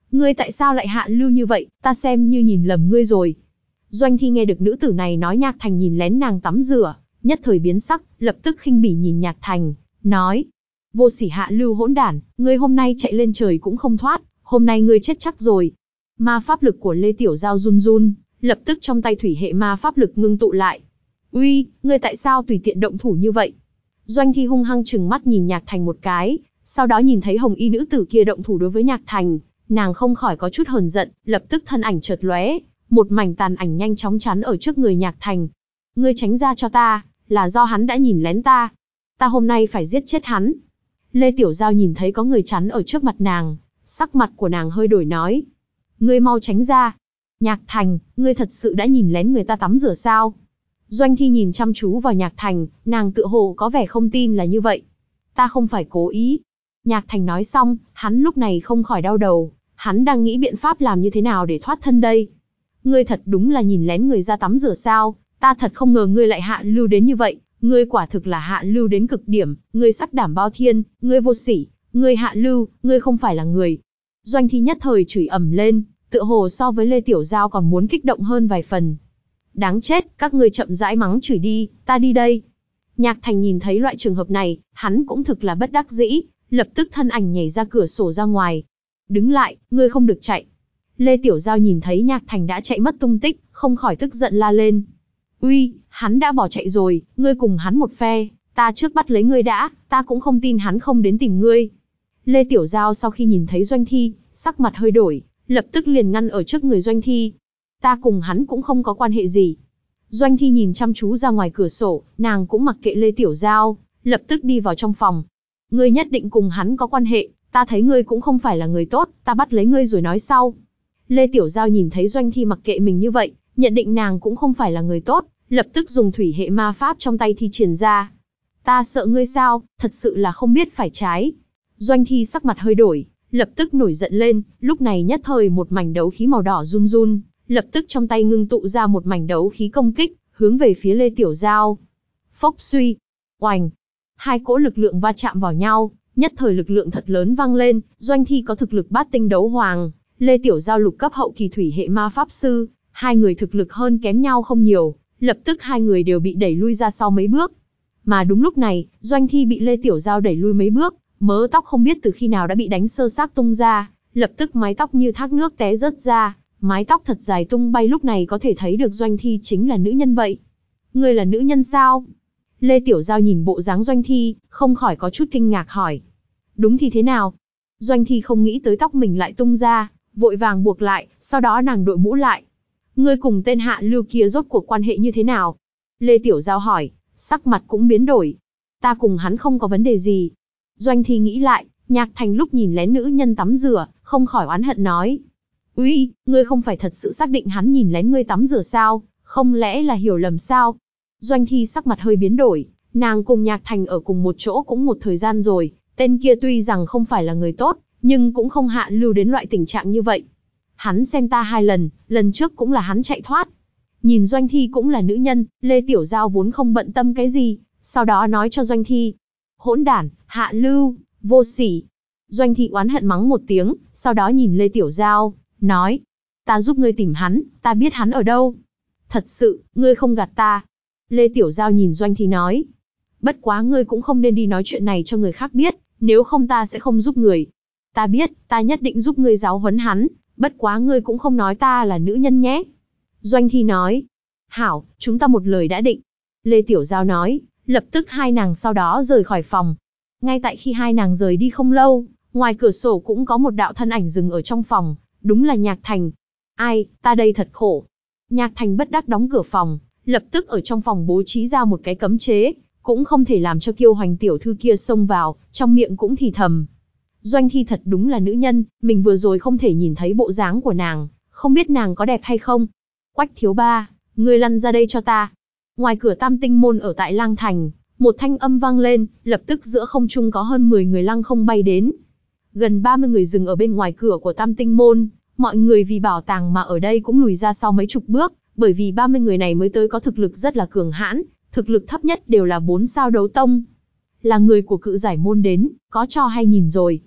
Ngươi tại sao lại hạ lưu như vậy, ta xem như nhìn lầm ngươi rồi. Doanh Thi nghe được nữ tử này nói Nhạc Thành nhìn lén nàng tắm rửa, nhất thời biến sắc, lập tức khinh bỉ nhìn Nhạc Thành, nói. Vô sỉ hạ lưu hỗn đản, ngươi hôm nay chạy lên trời cũng không thoát, hôm nay ngươi chết chắc rồi. Ma pháp lực của Lê Tiểu Giao run run, lập tức trong tay thủy hệ ma pháp lực ngưng tụ lại. Uy, ngươi tại sao tùy tiện động thủ như vậy? Doanh Thi hung hăng trừng mắt nhìn Nhạc Thành một cái, sau đó nhìn thấy hồng y nữ tử kia động thủ đối với Nhạc Thành, nàng không khỏi có chút hờn giận, lập tức thân ảnh chợt lóe, một mảnh tàn ảnh nhanh chóng chắn ở trước người Nhạc Thành. Ngươi tránh ra cho ta, là do hắn đã nhìn lén ta. Ta hôm nay phải giết chết hắn. Lê Tiểu Giao nhìn thấy có người chắn ở trước mặt nàng, sắc mặt của nàng hơi đổi nói. Ngươi mau tránh ra. Nhạc Thành, ngươi thật sự đã nhìn lén người ta tắm rửa sao? Doanh Thi nhìn chăm chú vào Nhạc Thành, nàng tựa hồ có vẻ không tin là như vậy. Ta không phải cố ý. Nhạc Thành nói xong, hắn lúc này không khỏi đau đầu, hắn đang nghĩ biện pháp làm như thế nào để thoát thân đây. Ngươi thật đúng là nhìn lén người ra tắm rửa sao, ta thật không ngờ ngươi lại hạ lưu đến như vậy, ngươi quả thực là hạ lưu đến cực điểm, ngươi sắc đảm bao thiên, ngươi vô sỉ, ngươi hạ lưu, ngươi không phải là người. Doanh Thi nhất thời chửi ầm lên, tựa hồ so với Lê Tiểu Giao còn muốn kích động hơn vài phần. Đáng chết, các ngươi chậm rãi mắng chửi đi, ta đi đây. Nhạc Thành nhìn thấy loại trường hợp này, hắn cũng thực là bất đắc dĩ, lập tức thân ảnh nhảy ra cửa sổ ra ngoài. Đứng lại, ngươi không được chạy. Lê Tiểu Giao nhìn thấy Nhạc Thành đã chạy mất tung tích, không khỏi tức giận la lên. Uy, hắn đã bỏ chạy rồi, ngươi cùng hắn một phe, ta trước bắt lấy ngươi đã, ta cũng không tin hắn không đến tìm ngươi. Lê Tiểu Giao sau khi nhìn thấy Doanh Thi, sắc mặt hơi đổi, lập tức liền ngăn ở trước người Doanh Thi. Ta cùng hắn cũng không có quan hệ gì. Doanh Thi nhìn chăm chú ra ngoài cửa sổ, nàng cũng mặc kệ Lê Tiểu Giao, lập tức đi vào trong phòng. Ngươi nhất định cùng hắn có quan hệ, ta thấy ngươi cũng không phải là người tốt, ta bắt lấy ngươi rồi nói sau. Lê Tiểu Giao nhìn thấy Doanh Thi mặc kệ mình như vậy, nhận định nàng cũng không phải là người tốt, lập tức dùng thủy hệ ma pháp trong tay thi triển ra. Ta sợ ngươi sao, thật sự là không biết phải trái. Doanh Thi sắc mặt hơi đổi, lập tức nổi giận lên, lúc này nhất thời một mảnh đấu khí màu đỏ run run, lập tức trong tay ngưng tụ ra một mảnh đấu khí công kích, hướng về phía Lê Tiểu Giao. Phốc suy, oành, hai cỗ lực lượng va chạm vào nhau, nhất thời lực lượng thật lớn vang lên, Doanh Thi có thực lực bát tinh đấu hoàng, Lê Tiểu Giao lục cấp hậu kỳ thủy hệ ma pháp sư, hai người thực lực hơn kém nhau không nhiều, lập tức hai người đều bị đẩy lui ra sau mấy bước. Mà đúng lúc này, Doanh Thi bị Lê Tiểu Giao đẩy lui mấy bước, mớ tóc không biết từ khi nào đã bị đánh sơ xác tung ra, lập tức mái tóc như thác nước té rớt ra, mái tóc thật dài tung bay, lúc này có thể thấy được Doanh Thi chính là nữ nhân vậy. Ngươi là nữ nhân sao? Lê Tiểu Giao nhìn bộ dáng Doanh Thi, không khỏi có chút kinh ngạc hỏi. Đúng thì thế nào? Doanh Thi không nghĩ tới tóc mình lại tung ra, vội vàng buộc lại, sau đó nàng đội mũ lại. Ngươi cùng tên hạ lưu kia rốt cuộc quan hệ như thế nào? Lê Tiểu Giao hỏi, sắc mặt cũng biến đổi. Ta cùng hắn không có vấn đề gì. Doanh Thi nghĩ lại, Nhạc Thành lúc nhìn lén nữ nhân tắm rửa, không khỏi oán hận nói. Uy, ngươi không phải thật sự xác định hắn nhìn lén ngươi tắm rửa sao, không lẽ là hiểu lầm sao? Doanh Thi sắc mặt hơi biến đổi, nàng cùng Nhạc Thành ở cùng một chỗ cũng một thời gian rồi, tên kia tuy rằng không phải là người tốt, nhưng cũng không hạ lưu đến loại tình trạng như vậy. Hắn xem ta hai lần, lần trước cũng là hắn chạy thoát. Nhìn Doanh Thi cũng là nữ nhân, Lê Tiểu Giao vốn không bận tâm cái gì, sau đó nói cho Doanh Thi. Hỗn đản, hạ lưu, vô sỉ. Doanh Thi oán hận mắng một tiếng, sau đó nhìn Lê Tiểu Giao, nói. Ta giúp ngươi tìm hắn, ta biết hắn ở đâu. Thật sự, ngươi không gạt ta. Lê Tiểu Giao nhìn Doanh Thi nói. Bất quá ngươi cũng không nên đi nói chuyện này cho người khác biết, nếu không ta sẽ không giúp người. Ta biết, ta nhất định giúp ngươi giáo huấn hắn, bất quá ngươi cũng không nói ta là nữ nhân nhé. Doanh Thi nói. Hảo, chúng ta một lời đã định. Lê Tiểu Giao nói, lập tức hai nàng sau đó rời khỏi phòng. Ngay tại khi hai nàng rời đi không lâu, ngoài cửa sổ cũng có một đạo thân ảnh dừng ở trong phòng, đúng là Nhạc Thành. Ai, ta đây thật khổ. Nhạc Thành bất đắc đóng cửa phòng, lập tức ở trong phòng bố trí ra một cái cấm chế, cũng không thể làm cho Kiêu Hoành tiểu thư kia xông vào, trong miệng cũng thì thầm. Doanh Thi thật đúng là nữ nhân, mình vừa rồi không thể nhìn thấy bộ dáng của nàng, không biết nàng có đẹp hay không. Quách thiếu ba, ngươi lăn ra đây cho ta. Ngoài cửa Tam Tinh môn ở tại Lang Thành, một thanh âm vang lên, lập tức giữa không trung có hơn mười người lăng không bay đến. Gần ba mươi người dừng ở bên ngoài cửa của Tam Tinh môn, mọi người vì bảo tàng mà ở đây cũng lùi ra sau mấy chục bước, bởi vì ba mươi người này mới tới có thực lực rất là cường hãn, thực lực thấp nhất đều là bốn sao đấu tông. Là người của Cự Giải môn đến, có cho hay nhìn rồi.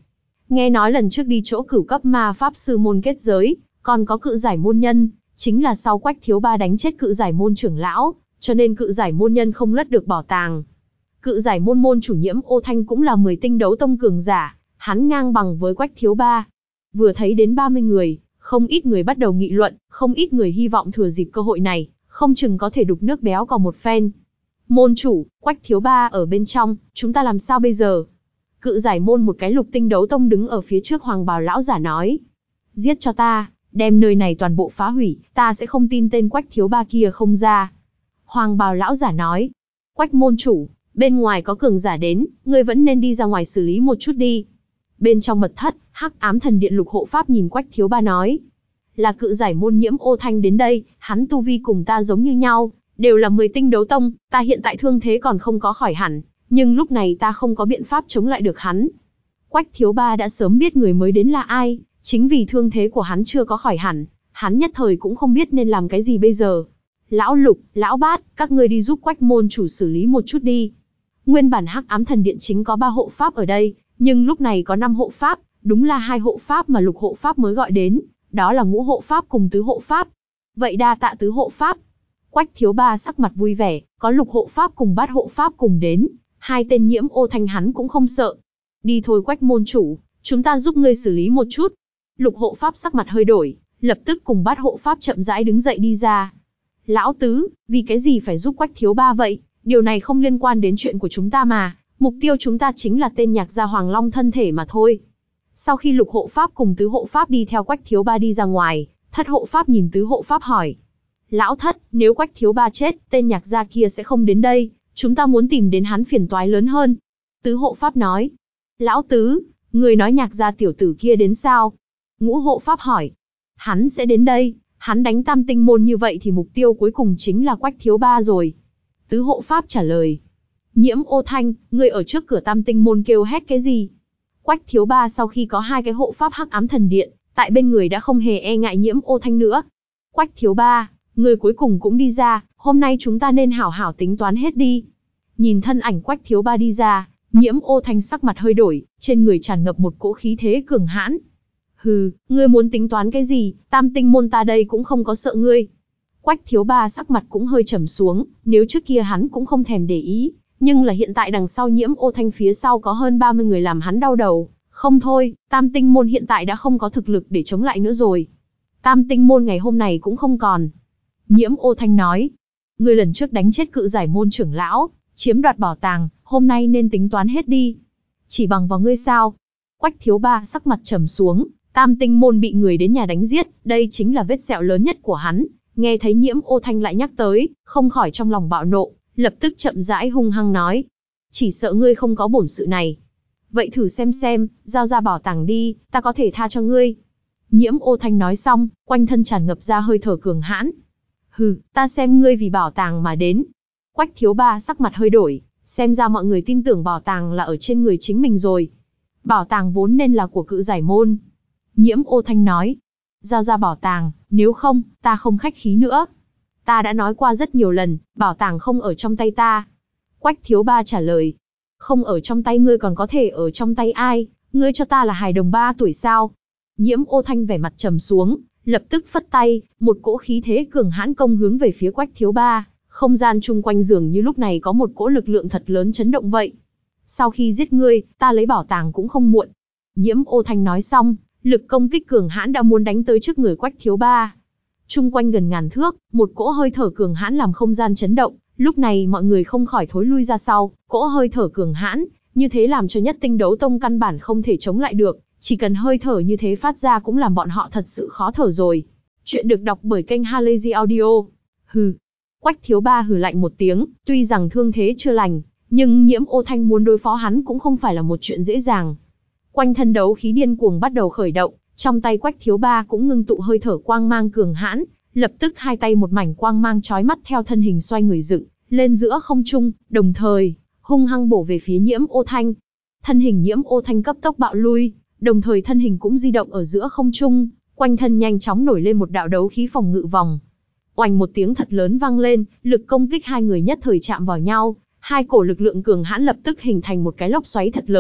Nghe nói lần trước đi chỗ cửu cấp ma pháp sư môn kết giới, còn có cự giải môn nhân, chính là sau Quách Thiếu Ba đánh chết cự giải môn trưởng lão, cho nên cự giải môn nhân không lất được bảo tàng. Cự giải môn môn chủ Nhiễm Ô Thanh cũng là mười tinh đấu tông cường giả, hắn ngang bằng với Quách Thiếu Ba. Vừa thấy đến ba mươi người, không ít người bắt đầu nghị luận, không ít người hy vọng thừa dịp cơ hội này, không chừng có thể đục nước béo cò một phen. Môn chủ, Quách Thiếu Ba ở bên trong, chúng ta làm sao bây giờ? Cự giải môn một cái lục tinh đấu tông đứng ở phía trước hoàng bào lão giả nói. Giết cho ta, đem nơi này toàn bộ phá hủy, ta sẽ không tin tên Quách Thiếu Ba kia không ra. Hoàng bào lão giả nói. Quách môn chủ, bên ngoài có cường giả đến, ngươi vẫn nên đi ra ngoài xử lý một chút đi. Bên trong mật thất, Hắc Ám Thần Điện Lục Hộ Pháp nhìn Quách Thiếu Ba nói. Là cự giải môn Nhiễm Ô Thanh đến đây, hắn tu vi cùng ta giống như nhau, đều là mười tinh đấu tông, ta hiện tại thương thế còn không có khỏi hẳn, nhưng lúc này ta không có biện pháp chống lại được hắn. Quách Thiếu Ba đã sớm biết người mới đến là ai, chính vì thương thế của hắn chưa có khỏi hẳn, hắn nhất thời cũng không biết nên làm cái gì bây giờ. Lão Lục, Lão Bát, các ngươi đi giúp Quách môn chủ xử lý một chút đi. Nguyên bản Hắc Ám Thần Điện chính có ba hộ pháp ở đây, nhưng lúc này có năm hộ pháp, đúng là hai hộ pháp mà Lục hộ pháp mới gọi đến, đó là Ngũ hộ pháp cùng Tứ hộ pháp. Vậy đa tạ Tứ hộ pháp. Quách Thiếu Ba sắc mặt vui vẻ, có Lục hộ pháp cùng Bát hộ pháp cùng đến, hai tên Nhiễm Ô Thanh hắn cũng không sợ. Đi thôi Quách môn chủ, chúng ta giúp ngươi xử lý một chút. Lục hộ pháp sắc mặt hơi đổi, lập tức cùng Bát hộ pháp chậm rãi đứng dậy đi ra. Lão Tứ, vì cái gì phải giúp Quách Thiếu Ba vậy? Điều này không liên quan đến chuyện của chúng ta mà, mục tiêu chúng ta chính là tên nhạc gia Hoàng Long thân thể mà thôi. Sau khi Lục hộ pháp cùng Tứ hộ pháp đi theo Quách Thiếu Ba đi ra ngoài, Thất hộ pháp nhìn Tứ hộ pháp hỏi. Lão Thất, nếu Quách Thiếu Ba chết, tên nhạc gia kia sẽ không đến đây, chúng ta muốn tìm đến hắn phiền toái lớn hơn. Tứ hộ pháp nói. Lão Tứ, người nói nhạc gia tiểu tử kia đến sao? Ngũ hộ pháp hỏi. Hắn sẽ đến đây, hắn đánh tam tinh môn như vậy thì mục tiêu cuối cùng chính là Quách Thiếu Ba rồi. Tứ hộ pháp trả lời. Nhiễm Ô Thanh, ngươi ở trước cửa tam tinh môn kêu hét cái gì? Quách Thiếu Ba sau khi có hai cái hộ pháp Hắc Ám Thần Điện, tại bên người đã không hề e ngại Nhiễm Ô Thanh nữa. Quách Thiếu Ba, người cuối cùng cũng đi ra, hôm nay chúng ta nên hảo hảo tính toán hết đi. Nhìn thân ảnh Quách Thiếu Ba đi ra, Nhiễm Ô Thanh sắc mặt hơi đổi, trên người tràn ngập một cỗ khí thế cường hãn. Hừ, ngươi muốn tính toán cái gì, tam tinh môn ta đây cũng không có sợ ngươi. Quách Thiếu Ba sắc mặt cũng hơi trầm xuống, nếu trước kia hắn cũng không thèm để ý, nhưng là hiện tại đằng sau Nhiễm Ô Thanh phía sau có hơn ba mươi người làm hắn đau đầu. Không thôi, tam tinh môn hiện tại đã không có thực lực để chống lại nữa rồi. Tam tinh môn ngày hôm này cũng không còn. Nhiễm Ô Thanh nói, ngươi lần trước đánh chết cự giải môn trưởng lão, chiếm đoạt bảo tàng, hôm nay nên tính toán hết đi. Chỉ bằng vào ngươi sao? Quách Thiếu Ba sắc mặt trầm xuống, tam tinh môn bị người đến nhà đánh giết, đây chính là vết sẹo lớn nhất của hắn. Nghe thấy Nhiễm Ô Thanh lại nhắc tới, không khỏi trong lòng bạo nộ, lập tức chậm rãi hung hăng nói. Chỉ sợ ngươi không có bổn sự này. Vậy thử xem xem, giao ra bảo tàng đi, ta có thể tha cho ngươi. Nhiễm Ô Thanh nói xong, quanh thân tràn ngập ra hơi thở cường hãn. Hừ, ta xem ngươi vì bảo tàng mà đến. Quách Thiếu Ba sắc mặt hơi đổi, xem ra mọi người tin tưởng bảo tàng là ở trên người chính mình rồi. Bảo tàng vốn nên là của cự giải môn. Nhiễm Ô Thanh nói. Giao ra bảo tàng, nếu không, ta không khách khí nữa. Ta đã nói qua rất nhiều lần, bảo tàng không ở trong tay ta. Quách Thiếu Ba trả lời. Không ở trong tay ngươi còn có thể ở trong tay ai, ngươi cho ta là hài đồng ba tuổi sao? Nhiễm Ô Thanh vẻ mặt trầm xuống, lập tức phất tay, một cỗ khí thế cường hãn công hướng về phía Quách Thiếu Ba, không gian chung quanh dường như lúc này có một cỗ lực lượng thật lớn chấn động vậy. Sau khi giết ngươi, ta lấy bảo tàng cũng không muộn. Nhiễm Ô Thanh nói xong, lực công kích cường hãn đã muốn đánh tới trước người Quách Thiếu Ba. Chung quanh gần ngàn thước, một cỗ hơi thở cường hãn làm không gian chấn động, lúc này mọi người không khỏi thối lui ra sau, cỗ hơi thở cường hãn, như thế làm cho nhất tinh đấu tông căn bản không thể chống lại được, chỉ cần hơi thở như thế phát ra cũng làm bọn họ thật sự khó thở rồi. Chuyện được đọc bởi kênh Halazy Audio. Hừ. Quách Thiếu Ba hừ lạnh một tiếng, tuy rằng thương thế chưa lành, nhưng Nhiễm Ô Thanh muốn đối phó hắn cũng không phải là một chuyện dễ dàng. Quanh thân đấu khí điên cuồng bắt đầu khởi động, trong tay Quách Thiếu Ba cũng ngưng tụ hơi thở quang mang cường hãn, lập tức hai tay một mảnh quang mang chói mắt theo thân hình xoay người dựng lên giữa không trung, đồng thời hung hăng bổ về phía Nhiễm Ô Thanh. Thân hình Nhiễm Ô Thanh cấp tốc bạo lui, đồng thời thân hình cũng di động ở giữa không trung, quanh thân nhanh chóng nổi lên một đạo đấu khí phòng ngự vòng. Oanh một tiếng thật lớn vang lên, lực công kích hai người nhất thời chạm vào nhau, hai cổ lực lượng cường hãn lập tức hình thành một cái lốc xoáy thật lớn,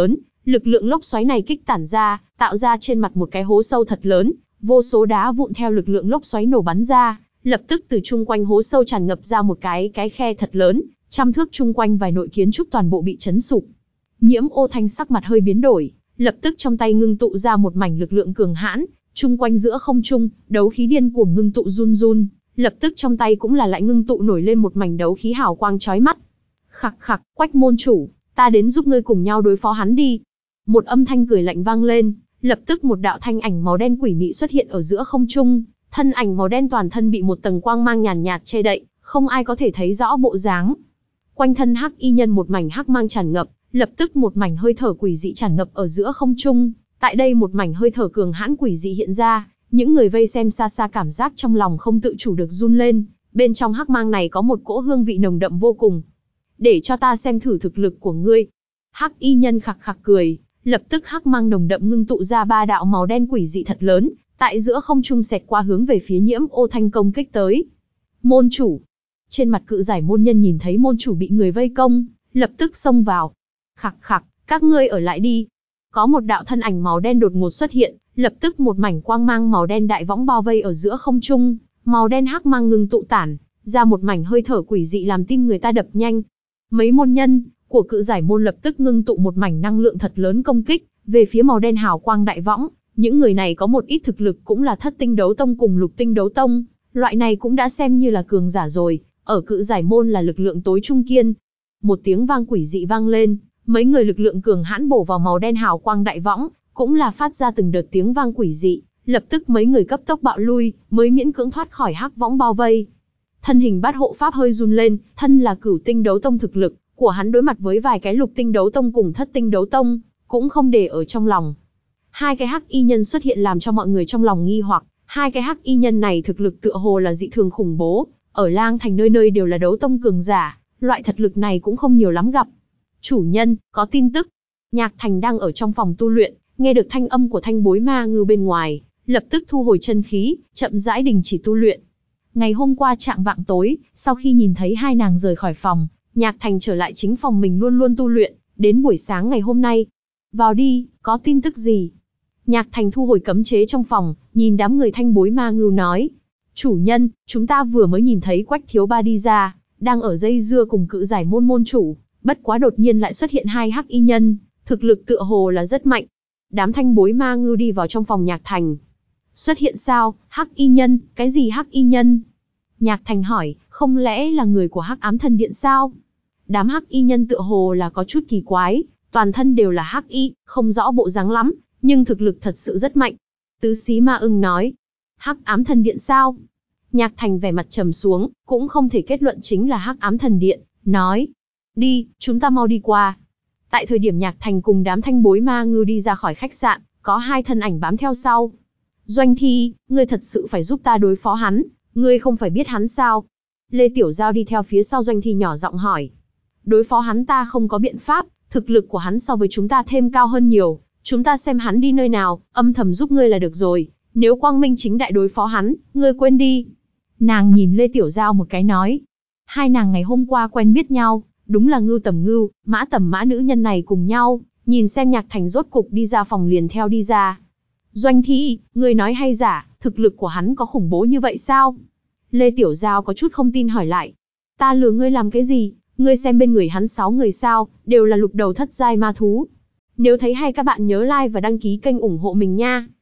Lực lượng lốc xoáy này kích tản ra, tạo ra trên mặt một cái hố sâu thật lớn, vô số đá vụn theo lực lượng lốc xoáy nổ bắn ra, lập tức từ chung quanh hố sâu tràn ngập ra một cái cái khe thật lớn, trăm thước chung quanh vài nội kiến trúc toàn bộ bị chấn sụp. Nhiễm Ô Thanh sắc mặt hơi biến đổi, lập tức trong tay ngưng tụ ra một mảnh lực lượng cường hãn, chung quanh giữa không trung, đấu khí điên cuồng ngưng tụ run run, lập tức trong tay cũng là lại ngưng tụ nổi lên một mảnh đấu khí hào quang chói mắt. Khặc khặc, Quách môn chủ, ta đến giúp ngươi cùng nhau đối phó hắn đi. Một âm thanh cười lạnh vang lên, lập tức một đạo thanh ảnh màu đen quỷ mị xuất hiện ở giữa không trung, thân ảnh màu đen toàn thân bị một tầng quang mang nhàn nhạt, nhạt che đậy, không ai có thể thấy rõ bộ dáng. Quanh thân hắc y nhân một mảnh hắc mang tràn ngập, lập tức một mảnh hơi thở quỷ dị tràn ngập ở giữa không trung. Tại đây một mảnh hơi thở cường hãn quỷ dị hiện ra, những người vây xem xa xa cảm giác trong lòng không tự chủ được run lên, bên trong hắc mang này có một cỗ hương vị nồng đậm vô cùng. Để cho ta xem thử thực lực của ngươi. Hắc y nhân khặc khặc cười, lập tức hắc mang nồng đậm ngưng tụ ra ba đạo màu đen quỷ dị thật lớn, tại giữa không trung xẹt qua hướng về phía Nhiễm Ô Thanh công kích tới. Môn chủ. Trên mặt Cự Giải môn nhân nhìn thấy môn chủ bị người vây công, lập tức xông vào. Khặc khặc, các ngươi ở lại đi. Có một đạo thân ảnh màu đen đột ngột xuất hiện, lập tức một mảnh quang mang màu đen đại võng bao vây ở giữa không trung, màu đen hắc mang ngưng tụ tản ra một mảnh hơi thở quỷ dị làm tim người ta đập nhanh. Mấy môn nhân của Cự Giải môn lập tức ngưng tụ một mảnh năng lượng thật lớn công kích về phía màu đen hào quang đại võng. Những người này có một ít thực lực cũng là thất tinh đấu tông cùng lục tinh đấu tông, loại này cũng đã xem như là cường giả rồi, ở Cự Giải môn là lực lượng tối trung kiên. Một tiếng vang quỷ dị vang lên, mấy người lực lượng cường hãn bổ vào màu đen hào quang đại võng, cũng là phát ra từng đợt tiếng vang quỷ dị, lập tức mấy người cấp tốc bạo lui, mới miễn cưỡng thoát khỏi hắc võng bao vây. Thân hình Bát Hộ Pháp hơi run lên, thân là cửu tinh đấu tông thực lực của hắn đối mặt với vài cái lục tinh đấu tông cùng thất tinh đấu tông, cũng không để ở trong lòng. Hai cái hắc y nhân xuất hiện làm cho mọi người trong lòng nghi hoặc, hai cái hắc y nhân này thực lực tựa hồ là dị thường khủng bố, ở Lang Thành nơi nơi đều là đấu tông cường giả, loại thực lực này cũng không nhiều lắm gặp. Chủ nhân, có tin tức. Nhạc Thành đang ở trong phòng tu luyện, nghe được thanh âm của Thanh Bối Ma Ngưu bên ngoài, lập tức thu hồi chân khí, chậm rãi đình chỉ tu luyện. Ngày hôm qua trạng vạng tối, sau khi nhìn thấy hai nàng rời khỏi phòng, Nhạc Thành trở lại chính phòng mình luôn luôn tu luyện, đến buổi sáng ngày hôm nay. Vào đi, có tin tức gì? Nhạc Thành thu hồi cấm chế trong phòng, nhìn đám người Thanh Bối Ma Ngưu nói. Chủ nhân, chúng ta vừa mới nhìn thấy Quách thiếu ba đi ra, đang ở dây dưa cùng Cự Giải môn môn chủ, bất quá đột nhiên lại xuất hiện hai hắc y nhân, thực lực tựa hồ là rất mạnh. Đám Thanh Bối Ma Ngưu đi vào trong phòng Nhạc Thành. Xuất hiện sao? Hắc y nhân? Cái gì hắc y nhân? Nhạc Thành hỏi, không lẽ là người của Hắc Ám Thần Điện sao? Đám hắc y nhân tựa hồ là có chút kỳ quái, toàn thân đều là hắc y, không rõ bộ dáng lắm, nhưng thực lực thật sự rất mạnh. Tứ Xí Ma Ưng nói, Hắc Ám Thần Điện sao? Nhạc Thành vẻ mặt trầm xuống, cũng không thể kết luận chính là Hắc Ám Thần Điện, nói, đi, chúng ta mau đi qua. Tại thời điểm Nhạc Thành cùng đám Thanh Bối Ma Ngưu đi ra khỏi khách sạn, có hai thân ảnh bám theo sau. Doanh Thi, ngươi thật sự phải giúp ta đối phó hắn, ngươi không phải biết hắn sao? Lê Tiểu Giao đi theo phía sau Doanh Thi nhỏ giọng hỏi. Đối phó hắn ta không có biện pháp, thực lực của hắn so với chúng ta thêm cao hơn nhiều, chúng ta xem hắn đi nơi nào, âm thầm giúp ngươi là được rồi, nếu quang minh chính đại đối phó hắn, ngươi quên đi. Nàng nhìn Lê Tiểu Giao một cái nói. Hai nàng ngày hôm qua quen biết nhau, đúng là Ngưu Tầm Ngưu, Mã Tầm Mã nữ nhân này cùng nhau, nhìn xem Nhạc Thành rốt cục đi ra phòng liền theo đi ra. Doanh Thi, ngươi nói hay giả, thực lực của hắn có khủng bố như vậy sao? Lê Tiểu Giao có chút không tin hỏi lại. Ta lừa ngươi làm cái gì? Ngươi xem bên người hắn sáu người sao, đều là lục đầu thất giai ma thú. Nếu thấy hay các bạn nhớ like và đăng ký kênh ủng hộ mình nha.